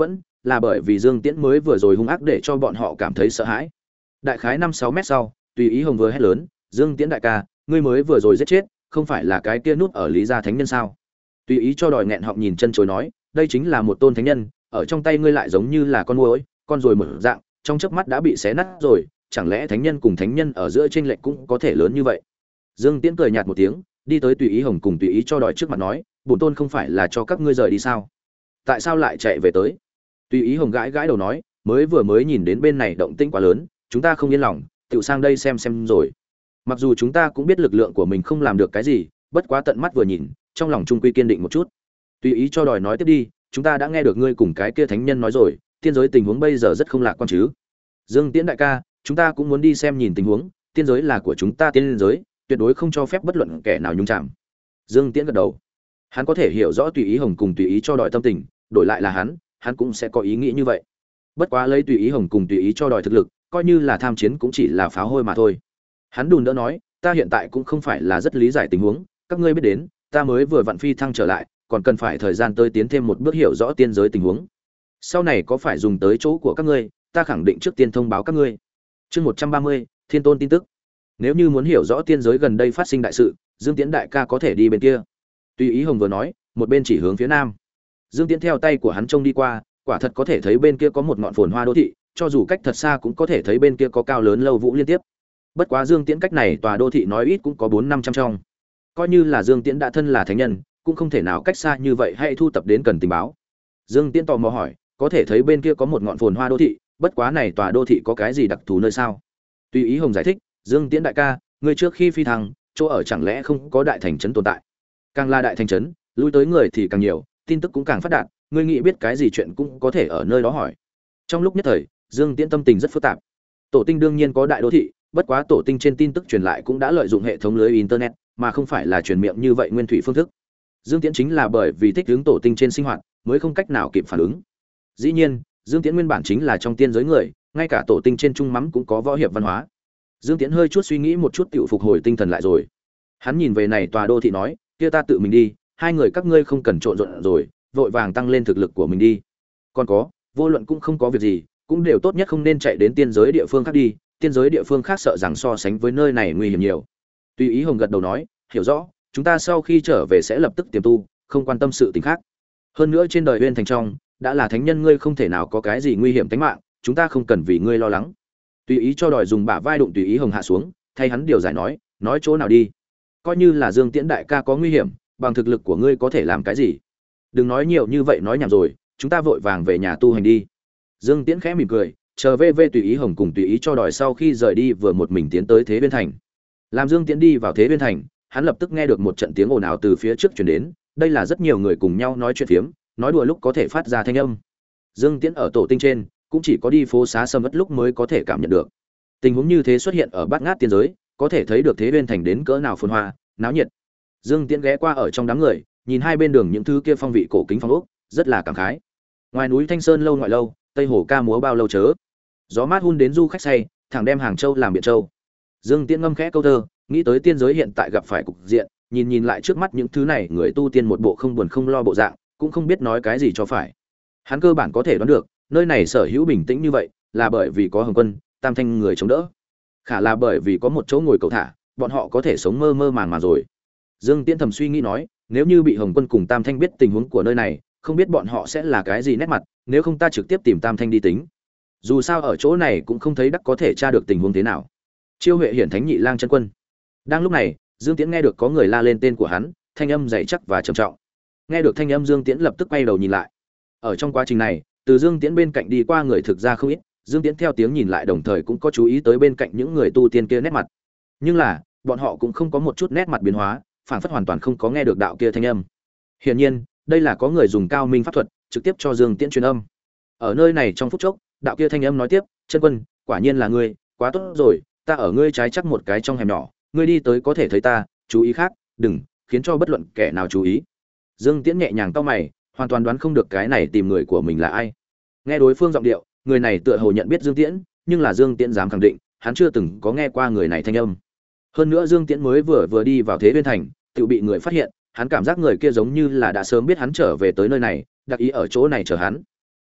là bởi vì Dương Tiễn mới vừa rồi hung ác để cho bọn họ cảm thấy sợ hãi. Đại khái 5-6 mét sau, Tùy Ý Hồng vừa hét lớn, "Dương Tiễn đại ca, ngươi mới vừa rồi giết chết, không phải là cái kia núp ở Lý gia thánh nhân sao?" Tùy Ý cho đòi nghẹn họng nhìn chân chối nói, "Đây chính là một tôn thánh nhân, ở trong tay ngươi lại giống như là con muỗi, con ruồi mở dạng, trong chớp mắt đã bị xé nát rồi, chẳng lẽ thánh nhân cùng thánh nhân ở giữa chênh lệch cũng có thể lớn như vậy?" Dương Tiễn cười nhạt một tiếng, đi tới Tùy Ý Hồng cùng Tùy Ý cho đòi trước mặt nói, "Bổn tôn không phải là cho các ngươi rời đi sao? Tại sao lại chạy về tới?" Tùy Ý Hồng gãi gãi đầu nói, mới nhìn đến bên này động tĩnh quá lớn, chúng ta không yên lòng, tựu sang đây xem rồi. Mặc dù chúng ta cũng biết lực lượng của mình không làm được cái gì, bất quá tận mắt vừa nhìn, trong lòng trung quy kiên định một chút. Tùy Ý cho đòi nói tiếp đi, chúng ta đã nghe được ngươi cùng cái kia thánh nhân nói rồi, tiên giới tình huống bây giờ rất không lạc quan chứ? Dương Tiễn đại ca, chúng ta cũng muốn đi xem nhìn tình huống, tiên giới là của chúng ta tiên giới, tuyệt đối không cho phép bất luận kẻ nào nhúng chạm. Dương Tiễn gật đầu. Hắn có thể hiểu rõ Tùy Ý Hồng cùng Tùy Ý cho đòi tâm tình, đổi lại là hắn cũng sẽ có ý nghĩ như vậy. Bất quá lấy Tùy Ý Hồng cùng Tùy Ý cho đòi thực lực, coi như là tham chiến cũng chỉ là pháo hôi mà thôi. Hắn đùn đỡ nói, ta hiện tại cũng không phải là rất lý giải tình huống, các ngươi biết đến, ta mới vừa vặn phi thăng trở lại, còn cần phải thời gian tới tiến thêm một bước hiểu rõ tiên giới tình huống. Sau này có phải dùng tới chỗ của các ngươi, ta khẳng định trước tiên thông báo các ngươi. Chương 130, Thiên Tôn tin tức. Nếu như muốn hiểu rõ tiên giới gần đây phát sinh đại sự, Dương Tiễn đại ca có thể đi bên kia. Tùy Ý Hồng vừa nói, một bên chỉ hướng phía nam. Dương Tiễn theo tay của hắn trông đi qua, quả thật có thể thấy bên kia có một ngọn phồn hoa đô thị, cho dù cách thật xa cũng có thể thấy bên kia có cao lớn lâu vũ liên tiếp. Bất quá Dương Tiễn cách này tòa đô thị nói ít cũng có 400-500 trong. Coi như là Dương Tiễn đã thân là thánh nhân, cũng không thể nào cách xa như vậy hay thu tập đến cần tình báo. Dương Tiễn tò mò hỏi, có thể thấy bên kia có một ngọn phồn hoa đô thị, bất quá này tòa đô thị có cái gì đặc thù nơi sao? Tùy Ý Hồng giải thích, Dương Tiễn đại ca, ngươi trước khi phi thăng, chỗ ở chẳng lẽ không có đại thành trấn tồn tại? Càng là đại thành trấn, lui tới người thì càng nhiều, tin tức cũng càng phát đạt, ngươi nghĩ biết cái gì chuyện cũng có thể ở nơi đó hỏi. Trong lúc nhất thời, Dương Tiễn tâm tình rất phức tạp. Tổ tinh đương nhiên có đại đô thị, bất quá tổ tinh trên tin tức truyền lại cũng đã lợi dụng hệ thống lưới internet, mà không phải là truyền miệng như vậy nguyên thủy phương thức. Dương Tiễn chính là bởi vì thích ứng tổ tinh trên sinh hoạt, mới không cách nào kịp phản ứng. Dĩ nhiên, Dương Tiễn nguyên bản chính là trong tiên giới người, ngay cả tổ tinh trên trung mắm cũng có võ hiệp văn hóa. Dương Tiễn hơi chút suy nghĩ một chút tựu phục hồi tinh thần lại rồi. Hắn nhìn về này tòa đô thị nói, kia ta tự mình đi, hai người các ngươi không cần trộn rộn rồi, vội vàng tăng lên thực lực của mình đi. Còn có, vô luận cũng không có việc gì, cũng đều tốt nhất không nên chạy đến tiên giới địa phương khác đi, tiên giới địa phương khác sợ rằng so sánh với nơi này nguy hiểm nhiều. Tùy Ý Hồng gật đầu nói, hiểu rõ, chúng ta sau khi trở về sẽ lập tức tiềm tu, không quan tâm sự tình khác. Hơn nữa trên đời Uyên Thành trong, đã là thánh nhân ngươi không thể nào có cái gì nguy hiểm tính mạng, chúng ta không cần vì ngươi lo lắng. Tùy Ý cho đòi dùng bả vai đụng Tùy Ý Hồng hạ xuống, thay hắn điều giải nói chỗ nào đi. Coi như là Dương Tiễn đại ca có nguy hiểm, bằng thực lực của ngươi có thể làm cái gì? Đừng nói nhiều như vậy nói nhảm rồi, chúng ta vội vàng về nhà tu hành đi. Dương Tiễn khẽ mỉm cười, chờ VV Tùy Ý Hồng cùng Tùy Ý cho đòi sau khi rời đi vừa một mình tiến tới Thế Uyên Thành. Làm Dương Tiễn đi vào Thế Uyên Thành, hắn lập tức nghe được một trận tiếng ồn ào từ phía trước truyền đến, đây là rất nhiều người cùng nhau nói chuyện phiếm, nói đùa lúc có thể phát ra thanh âm. Dương Tiễn ở tổ tinh trên, cũng chỉ có đi phố xá sầm uất lúc mới có thể cảm nhận được. Tình huống như thế xuất hiện ở Bát Ngát tiên giới, có thể thấy được Thế Uyên Thành đến cỡ nào phồn hoa, náo nhiệt. Dương Tiễn ghé qua ở trong đám người, nhìn hai bên đường những thứ kia phong vị cổ kính phong ốc, rất là cảm khái. Ngoài núi Thanh Sơn lâu ngoại lâu, Tây Hồ ca múa bao lâu chớ. Gió mát hun đến du khách say, thẳng đem Hàng Châu làm Biện Châu. Dương Tiễn ngâm khẽ câu thơ, nghĩ tới tiên giới hiện tại gặp phải cục diện, nhìn lại trước mắt những thứ này, người tu tiên một bộ không buồn không lo bộ dạng, cũng không biết nói cái gì cho phải. Hắn cơ bản có thể đoán được, nơi này sở hữu bình tĩnh như vậy, là bởi vì có Hồng Quân, Tam Thanh người chống đỡ. Khả là bởi vì có một chỗ ngồi cầu thả, bọn họ có thể sống mơ mơ màng mà rồi. Dương Tiễn thầm suy nghĩ nói, nếu như bị Hồng Quân cùng Tam Thanh biết tình huống của nơi này, không biết bọn họ sẽ là cái gì nét mặt, nếu không ta trực tiếp tìm Tam Thanh đi tính. Dù sao ở chỗ này cũng không thấy đắc có thể tra được tình huống thế nào. Chiêu Huệ Hiển Thánh Nhị Lang chân quân. Đang lúc này, Dương Tiễn nghe được có người la lên tên của hắn, thanh âm dày chắc và trầm trọng. Nghe được thanh âm, Dương Tiễn lập tức quay đầu nhìn lại. Ở trong quá trình này, từ Dương Tiễn bên cạnh đi qua người thực ra không ít, Dương Tiễn theo tiếng nhìn lại đồng thời cũng có chú ý tới bên cạnh những người tu tiên kia nét mặt. Nhưng là, bọn họ cũng không có một chút nét mặt biến hóa, phản phất hoàn toàn không có nghe được đạo kia thanh âm. Hiển nhiên, đây là có người dùng cao minh pháp thuật, trực tiếp cho Dương Tiễn truyền âm. Ở nơi này trong phút chốc, đạo kia thanh âm nói tiếp, "Chân quân, quả nhiên là ngươi, quá tốt rồi, ta ở ngươi trái chắc một cái trong hẻm nhỏ, ngươi đi tới có thể thấy ta, chú ý khác, đừng khiến cho bất luận kẻ nào chú ý." Dương Tiễn nhẹ nhàng cau mày, hoàn toàn đoán không được cái này tìm người của mình là ai. Nghe đối phương giọng điệu, người này tựa hồ nhận biết Dương Tiễn, nhưng là Dương Tiễn dám khẳng định, hắn chưa từng có nghe qua người này thanh âm. Hơn nữa Dương Tiễn mới vừa đi vào Thế Uyên Thành, tự bị người phát hiện, hắn cảm giác người kia giống như là đã sớm biết hắn trở về tới nơi này, đặc ý ở chỗ này chờ hắn.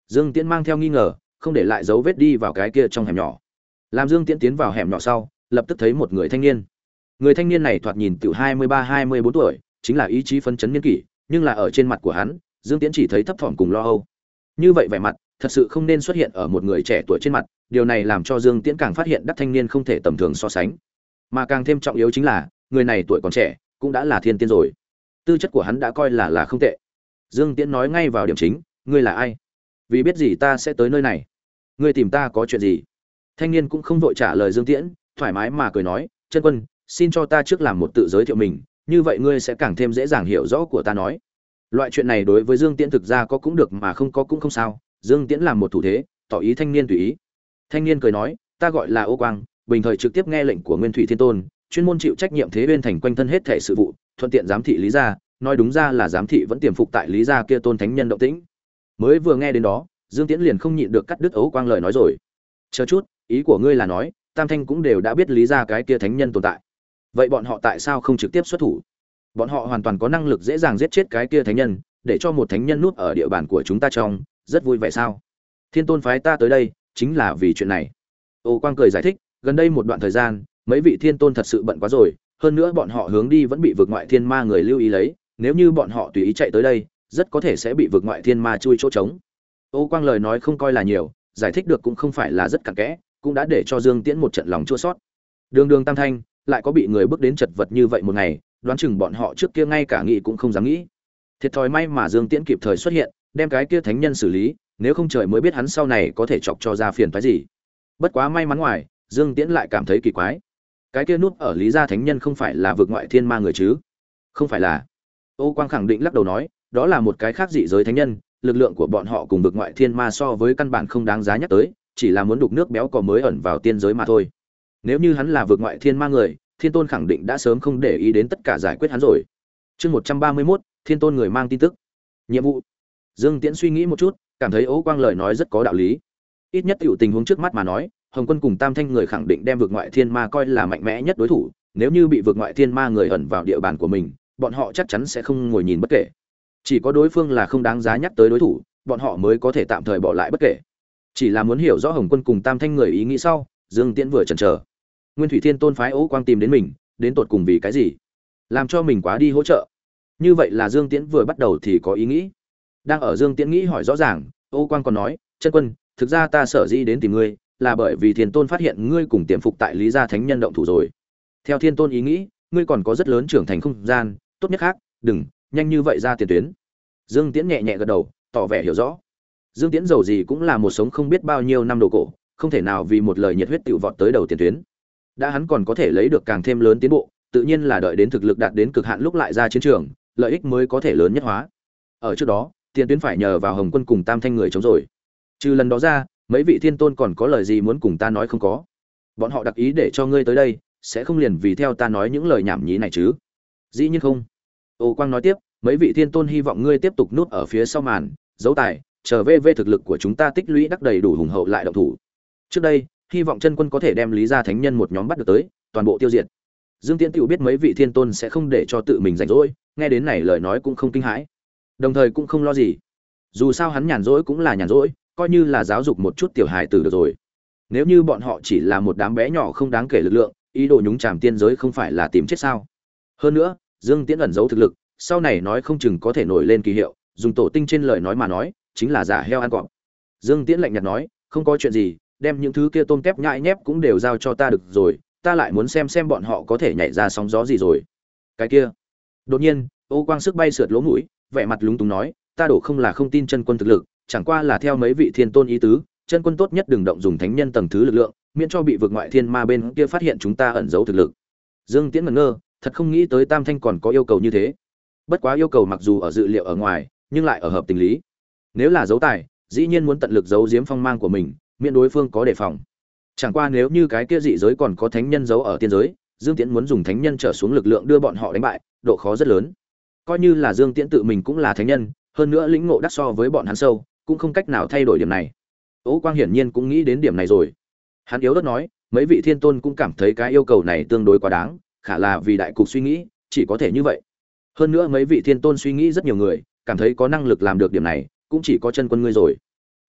Dương Tiễn mang theo nghi ngờ, không để lại dấu vết đi vào cái kia trong hẻm nhỏ. Làm Dương Tiễn tiến vào hẻm nhỏ sau, lập tức thấy một người thanh niên. Người thanh niên này thoạt nhìn từ 23-24 tuổi, chính là ý chí phấn chấn niên kỷ, nhưng là ở trên mặt của hắn, Dương Tiễn chỉ thấy thấp thỏm cùng lo âu. Như vậy vẻ mặt, thật sự không nên xuất hiện ở một người trẻ tuổi trên mặt, điều này làm cho Dương Tiễn càng phát hiện đắc thanh niên không thể tầm thường so sánh. Mà càng thêm trọng yếu chính là, người này tuổi còn trẻ, cũng đã là thiên tiên rồi. Tư chất của hắn đã coi là không tệ. Dương Tiễn nói ngay vào điểm chính, ngươi là ai? Vì biết gì ta sẽ tới nơi này? Ngươi tìm ta có chuyện gì? Thanh niên cũng không vội trả lời Dương Tiễn, thoải mái mà cười nói, chân quân, xin cho ta trước làm một tự giới thiệu mình, như vậy ngươi sẽ càng thêm dễ dàng hiểu rõ của ta nói. Loại chuyện này đối với Dương Tiễn thực ra có cũng được mà không có cũng không sao. Dương Tiễn làm một thủ thế, tỏ ý thanh niên tùy ý. Thanh niên cười nói, ta gọi là Ô Quang, bình thời trực tiếp nghe lệnh của Nguyên Thủy Thiên Tôn, chuyên môn chịu trách nhiệm thế bên thành quanh thân hết thể sự vụ, thuận tiện giám thị Lý gia, nói đúng ra là giám thị vẫn tiềm phục tại Lý gia kia tôn thánh nhân động tĩnh. Mới vừa nghe đến đó, Dương Tiễn liền không nhịn được cắt đứt Ô Quang lời nói rồi. Chờ chút, ý của ngươi là nói, Tam Thanh cũng đều đã biết Lý gia cái kia thánh nhân tồn tại. Vậy bọn họ tại sao không trực tiếp xuất thủ? Bọn họ hoàn toàn có năng lực dễ dàng giết chết cái kia thánh nhân, để cho một thánh nhân núp ở địa bàn của chúng ta trong, rất vui vẻ sao? Thiên Tôn phái ta tới đây, chính là vì chuyện này. Ô Quang cười giải thích, gần đây một đoạn thời gian, mấy vị Thiên Tôn thật sự bận quá rồi, hơn nữa bọn họ hướng đi vẫn bị vực ngoại thiên ma người lưu ý lấy, nếu như bọn họ tùy ý chạy tới đây, rất có thể sẽ bị vực ngoại thiên ma chui chỗ trống. Ô Quang lời nói không coi là nhiều, giải thích được cũng không phải là rất cặn kẽ, cũng đã để cho Dương Tiễn một trận lòng chua xót. Đường Đường Tam Thanh lại có bị người bước đến chật vật như vậy một ngày, đoán chừng bọn họ trước kia ngay cả nghĩ cũng không dám nghĩ. Thiệt thòi may mà Dương Tiễn kịp thời xuất hiện, đem cái kia thánh nhân xử lý, nếu không trời mới biết hắn sau này có thể chọc cho ra phiền toái gì. Bất quá may mắn ngoài, Dương Tiễn lại cảm thấy kỳ quái. Cái kia núp ở Lý gia thánh nhân không phải là vực ngoại thiên ma người chứ? Không phải là. Ô Quang khẳng định lắc đầu nói, đó là một cái khác dị giới thánh nhân, lực lượng của bọn họ cùng vực ngoại thiên ma so với căn bản không đáng giá nhắc tới, chỉ là muốn đục nước béo cò mới ẩn vào tiên giới mà thôi. Nếu như hắn là vực ngoại thiên ma người, Thiên Tôn khẳng định đã sớm không để ý đến tất cả giải quyết hắn rồi. Chương 131, Thiên Tôn người mang tin tức. Nhiệm vụ. Dương Tiễn suy nghĩ một chút, cảm thấy Ô Quang lời nói rất có đạo lý. Ít nhất tiểu tình huống trước mắt mà nói, Hồng Quân cùng Tam Thanh người khẳng định đem vực ngoại thiên ma coi là mạnh mẽ nhất đối thủ, nếu như bị vực ngoại thiên ma người ẩn vào địa bàn của mình, bọn họ chắc chắn sẽ không ngồi nhìn bất kể. Chỉ có đối phương là không đáng giá nhắc tới đối thủ, bọn họ mới có thể tạm thời bỏ lại bất kể. Chỉ là muốn hiểu rõ Hồng Quân cùng Tam Thanh người ý nghĩ sau, Dương Tiễn vừa chần chờ. Nguyên Thủy Thiên Tôn phái Ô Quang tìm đến mình, đến tột cùng vì cái gì? Làm cho mình quá đi hỗ trợ. Như vậy là Dương Tiễn vừa bắt đầu thì có ý nghĩ. Đang ở Dương Tiễn nghĩ hỏi rõ ràng, Ô Quang còn nói, "Chân quân, thực ra ta sở dĩ đến tìm ngươi, là bởi vì Thiên Tôn phát hiện ngươi cùng tiềm phục tại Lý gia thánh nhân động thủ rồi. Theo Thiên Tôn ý nghĩ, ngươi còn có rất lớn trưởng thành không gian, tốt nhất khác, đừng nhanh như vậy ra tiền tuyến." Dương Tiễn nhẹ nhẹ gật đầu, tỏ vẻ hiểu rõ. Dương Tiễn dầu gì cũng là một sống không biết bao nhiêu năm đồ cổ, không thể nào vì một lời nhiệt huyết tiểu vọt tới đầu tiền tuyến. Đã hắn còn có thể lấy được càng thêm lớn tiến bộ, tự nhiên là đợi đến thực lực đạt đến cực hạn lúc lại ra chiến trường, lợi ích mới có thể lớn nhất hóa. Ở trước đó, tiền tuyến phải nhờ vào Hồng Quân cùng Tam Thanh người chống rồi. Trừ lần đó ra, mấy vị Thiên Tôn còn có lời gì muốn cùng ta nói không có? Bọn họ đặc ý để cho ngươi tới đây, sẽ không liền vì theo ta nói những lời nhảm nhí này chứ? Dĩ nhiên không. Ô Quang nói tiếp, mấy vị Thiên Tôn hy vọng ngươi tiếp tục núp ở phía sau màn, giấu tài, chờ về thực lực của chúng ta tích lũy đắc đầy đủ hùng hậu lại động thủ. Trước đây, hy vọng chân quân có thể đem Lý gia thánh nhân một nhóm bắt được tới, toàn bộ tiêu diệt. Dương Tiễn tự biết mấy vị Thiên Tôn sẽ không để cho tự mình rảnh rỗi, nghe đến này lời nói cũng không kinh hãi, đồng thời cũng không lo gì. Dù sao hắn nhàn rỗi cũng là nhàn rỗi, coi như là giáo dục một chút tiểu hài tử được rồi. Nếu như bọn họ chỉ là một đám bé nhỏ không đáng kể lực lượng, ý đồ nhúng chàm tiên giới không phải là tìm chết sao? Hơn nữa, Dương Tiễn ẩn giấu thực lực, sau này nói không chừng có thể nổi lên kỳ hiệu, dùng tổ tinh trên lời nói mà nói, chính là giả heo ăn cọp. Dương Tiễn lạnh nhạt nói, không có chuyện gì, đem những thứ kia tôm tép nhãi nhép cũng đều giao cho ta được rồi, ta lại muốn xem bọn họ có thể nhảy ra sóng gió gì rồi. Cái kia. Đột nhiên, Ô Quang sức bay sượt lỗ mũi, vẻ mặt lúng túng nói, ta đổ không là không tin chân quân thực lực, chẳng qua là theo mấy vị Thiên Tôn ý tứ, chân quân tốt nhất đừng động dùng thánh nhân tầng thứ lực lượng, miễn cho bị vực ngoại thiên ma bên kia phát hiện chúng ta ẩn giấu thực lực. Dương Tiễn ngẩn ngơ, thật không nghĩ tới Tam Thanh còn có yêu cầu như thế. Bất quá yêu cầu mặc dù ở dự liệu ở ngoài, nhưng lại ở hợp tình lý. Nếu là giấu tài, dĩ nhiên muốn tận lực giấu giếm phong mang của mình, miễn đối phương có đề phòng. Chẳng qua nếu như cái kia dị giới còn có thánh nhân giấu ở tiên giới, Dương Tiễn muốn dùng thánh nhân trở xuống lực lượng đưa bọn họ đánh bại, độ khó rất lớn. Coi như là Dương Tiễn tự mình cũng là thánh nhân, hơn nữa lĩnh ngộ đắc so với bọn hắn sâu, cũng không cách nào thay đổi điểm này. Ô Quang hiển nhiên cũng nghĩ đến điểm này rồi. Hắn yếu ớt nói, mấy vị Thiên Tôn cũng cảm thấy cái yêu cầu này tương đối quá đáng, khả là vì đại cục suy nghĩ, chỉ có thể như vậy. Hơn nữa mấy vị Thiên Tôn suy nghĩ rất nhiều người, cảm thấy có năng lực làm được điểm này, cũng chỉ có chân quân ngươi rồi.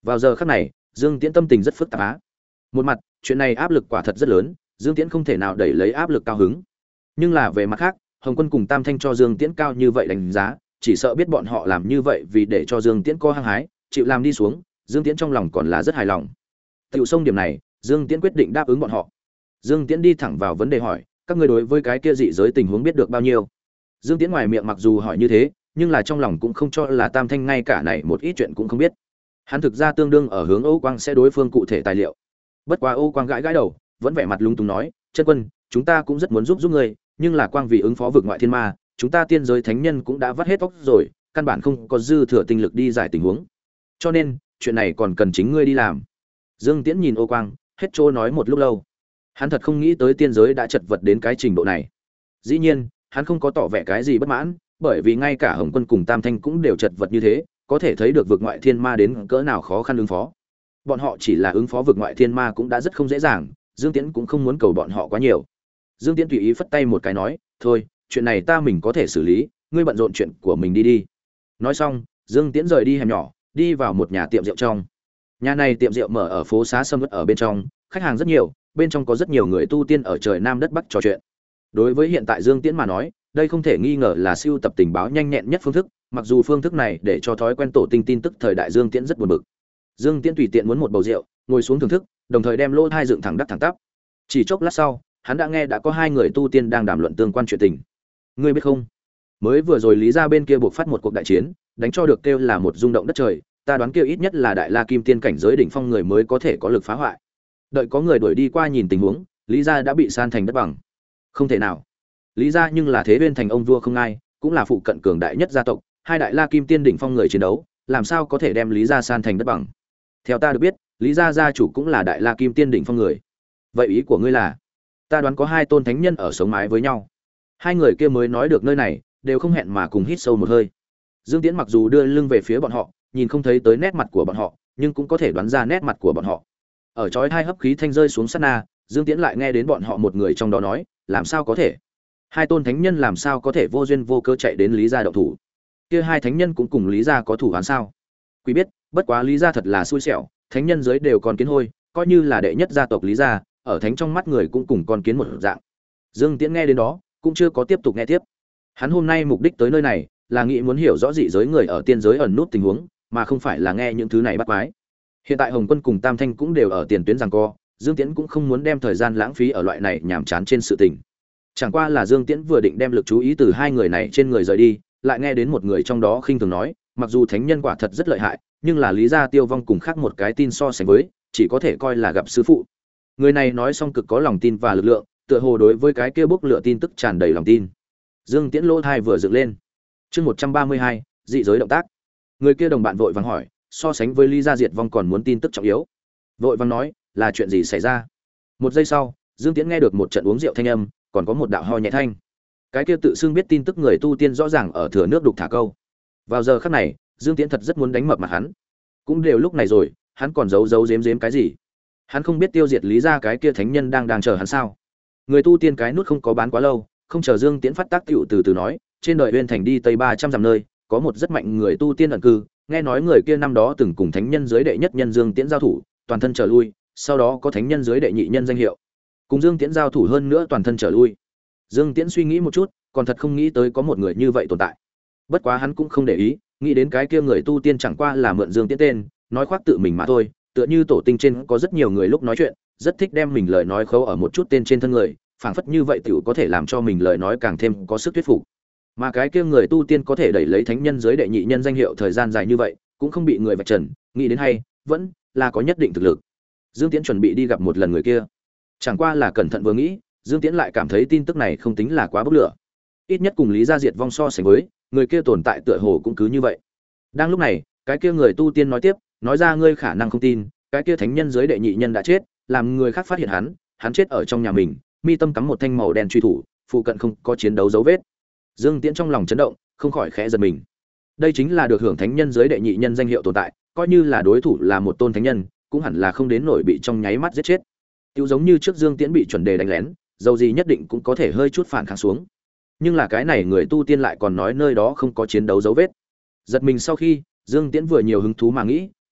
Vào giờ khắc này, Dương Tiễn tâm tình rất phức tạp á. Một mặt, chuyện này áp lực quả thật rất lớn, Dương Tiễn không thể nào đẩy lấy áp lực cao hứng. Nhưng là về mặt khác, Hồng Quân cùng Tam Thanh cho Dương Tiễn cao như vậy đánh giá, chỉ sợ biết bọn họ làm như vậy vì để cho Dương Tiễn có hăng hái, chịu làm đi xuống, Dương Tiễn trong lòng còn là rất hài lòng. Tiểu sông điểm này, Dương Tiễn quyết định đáp ứng bọn họ. Dương Tiễn đi thẳng vào vấn đề hỏi, các ngươi đối với cái kia dị giới tình huống biết được bao nhiêu? Dương Tiễn ngoài miệng mặc dù hỏi như thế, nhưng là trong lòng cũng không cho là Tam Thanh ngay cả này một ít chuyện cũng không biết. Hắn thực ra tương đương ở hướng Ô Quang sẽ đối phương cụ thể tài liệu. Bất quá Ô Quang gãi gãi đầu, vẫn vẻ mặt lung túng nói, "Chân Quân, chúng ta cũng rất muốn giúp ngươi, nhưng là Quang vì ứng phó vực ngoại thiên ma, chúng ta tiên giới thánh nhân cũng đã vắt hết óc rồi, căn bản không có dư thừa tinh lực đi giải tình huống. Cho nên, chuyện này còn cần chính ngươi đi làm." Dương Tiễn nhìn Ô Quang, hết trô nói một lúc lâu. Hắn thật không nghĩ tới tiên giới đã chật vật đến cái trình độ này. Dĩ nhiên, hắn không có tỏ vẻ cái gì bất mãn, bởi vì ngay cả Hồng Quân cùng Tam Thanh cũng đều chật vật như thế, có thể thấy được vực ngoại thiên ma đến cỡ nào khó khăn ứng phó. Bọn họ chỉ là ứng phó vực ngoại thiên ma cũng đã rất không dễ dàng, Dương Tiễn cũng không muốn cầu bọn họ quá nhiều. Dương Tiễn tùy ý phất tay một cái nói, "Thôi, chuyện này ta mình có thể xử lý, ngươi bận rộn chuyện của mình đi đi." Nói xong, Dương Tiễn rời đi hẻm nhỏ, đi vào một nhà tiệm rượu trong. Nhà này tiệm rượu mở ở phố xá sâm uất ở bên trong, khách hàng rất nhiều, bên trong có rất nhiều người tu tiên ở trời nam đất bắc trò chuyện. Đối với hiện tại Dương Tiễn mà nói, đây không thể nghi ngờ là siêu tập tình báo nhanh nhẹn nhất phương thức, mặc dù phương thức này để cho thói quen tổ tinh tin tức thời đại Dương Tiễn rất buồn bực. Dương Tiễn tùy tiện muốn một bầu rượu, ngồi xuống thưởng thức, đồng thời đem lỗ tai dựng thẳng đắc thẳng tắp. Chỉ chốc lát sau, hắn đã nghe đã có hai người tu tiên đang đàm luận tương quan chuyện tình. Ngươi biết không? Mới vừa rồi Lý gia bên kia buộc phát một cuộc đại chiến, đánh cho được kêu là một rung động đất trời, ta đoán kêu ít nhất là đại la kim tiên cảnh giới đỉnh phong người mới có thể có lực phá hoại. Đợi có người đuổi đi qua nhìn tình huống, Lý gia đã bị san thành đất bằng. Không thể nào. Lý gia nhưng là thế bên thành ông vua không ai, cũng là phụ cận cường đại nhất gia tộc, hai đại la kim tiên đỉnh phong người chiến đấu, làm sao có thể đem Lý gia san thành đất bằng? Theo ta được biết, Lý gia gia chủ cũng là đại la kim tiên đỉnh phong người. Vậy ý của ngươi là? Ta đoán có hai tôn thánh nhân ở sống mái với nhau. Hai người kia mới nói được nơi này, đều không hẹn mà cùng hít sâu một hơi. Dương Tiễn mặc dù đưa lưng về phía bọn họ, nhìn không thấy tới nét mặt của bọn họ, nhưng cũng có thể đoán ra nét mặt của bọn họ. Ở chói hai hấp khí thanh rơi xuống sát na, Dương Tiễn lại nghe đến bọn họ một người trong đó nói, làm sao có thể? Hai tôn thánh nhân làm sao có thể vô duyên vô cớ chạy đến Lý gia động thủ? Kia hai thánh nhân cũng cùng Lý gia có thủ án sao? Quý biết, bất quá Lý gia thật là xui xẻo, thánh nhân giới đều còn kiến hôi, coi như là đệ nhất gia tộc Lý gia, ở thánh trong mắt người cũng cùng con kiến một dạng. Dương Tiễn nghe đến đó, cũng chưa có tiếp tục nghe tiếp. Hắn hôm nay mục đích tới nơi này, là nghĩ muốn hiểu rõ dị giới người ở tiên giới ẩn nút tình huống, mà không phải là nghe những thứ này bắt quái. Hiện tại Hồng Quân cùng Tam Thanh cũng đều ở tiền tuyến giằng co, Dương Tiễn cũng không muốn đem thời gian lãng phí ở loại này nhàm chán trên sự tình. Chẳng qua là Dương Tiễn vừa định đem lực chú ý từ hai người này trên người rời đi, lại nghe đến một người trong đó khinh thường nói, mặc dù thánh nhân quả thật rất lợi hại, nhưng là Lý gia tiêu vong cùng khác một cái tin so sánh với, chỉ có thể coi là gặp sư phụ. Người này nói xong cực có lòng tin và lực lượng, tựa hồ đối với cái kia bốc lửa tin tức tràn đầy lòng tin. Dương Tiễn lỗ thai vừa dựng lên. Chương 132, dị giới động tác. Người kia đồng bạn vội vàng hỏi, so sánh với Lý gia diệt vong còn muốn tin tức trọng yếu. Vội vàng nói, là chuyện gì xảy ra? Một giây sau, Dương Tiễn nghe được một trận uống rượu thanh âm, còn có một đạo ho nhẹ thanh. Cái kia tự xưng biết tin tức người tu tiên rõ ràng ở thừa nước đục thả câu. Vào giờ khắc này, Dương Tiễn thật rất muốn đánh mập mặt hắn. Cũng đều lúc này rồi, hắn còn giấu giấu giếm giếm cái gì? Hắn không biết tiêu diệt Lý gia cái kia thánh nhân đang chờ hắn sao? Người tu tiên cái nút không có bán quá lâu, không chờ Dương Tiễn phát tác tiểu từ từ nói, trên đời Uyên Thành đi tây 300 dặm nơi, có một rất mạnh người tu tiên ẩn cư, nghe nói người kia năm đó từng cùng thánh nhân dưới đệ nhất nhân Dương Tiễn giao thủ, toàn thân trở lui, sau đó có thánh nhân dưới đệ nhị nhân danh hiệu. Cùng Dương Tiễn giao thủ hơn nữa toàn thân trở lui. Dương Tiễn suy nghĩ một chút, còn thật không nghĩ tới có một người như vậy tồn tại. Bất quá hắn cũng không để ý, nghĩ đến cái kia người tu tiên chẳng qua là mượn Dương Tiễn tên, nói khoác tự mình mà thôi, tựa như tổ tinh trên có rất nhiều người lúc nói chuyện, rất thích đem mình lời nói khâu ở một chút tên trên thân người, phảng phất như vậy tiểu có thể làm cho mình lời nói càng thêm có sức thuyết phục. Mà cái kia người tu tiên có thể đẩy lấy thánh nhân dưới đệ nhị nhân danh hiệu thời gian dài như vậy, cũng không bị người vạch trần, nghĩ đến hay, vẫn là có nhất định thực lực. Dương Tiễn chuẩn bị đi gặp một lần người kia. Chẳng qua là cẩn thận vừa nghĩ, Dương Tiễn lại cảm thấy tin tức này không tính là quá bốc lửa. Ít nhất cùng Lý gia diệt vong so sánh với, người kia tồn tại tựa hồ cũng cứ như vậy. Đang lúc này, cái kia người tu tiên nói tiếp, nói ra ngươi khả năng không tin, cái kia thánh nhân dưới đệ nhị nhân đã chết, làm người khác phát hiện hắn chết ở trong nhà mình, mi tâm cắm một thanh màu đen truy thủ, phụ cận không có chiến đấu dấu vết. Dương Tiễn trong lòng chấn động, không khỏi khẽ giật mình. Đây chính là được hưởng thánh nhân dưới đệ nhị nhân danh hiệu tồn tại, coi như là đối thủ là một tôn thánh nhân, cũng hẳn là không đến nổi bị trong nháy mắt giết chết. Tiêu giống như trước Dương Tiễn bị chuẩn đề đánh lén, dầu gì nhất định cũng có thể hơi chút phản kháng xuống. Nhưng là cái này người tu tiên lại còn nói nơi đó không có chiến đấu dấu vết. Giật mình sau khi, Dương Tiễn vừa nhiều hứng thú mà nghĩ,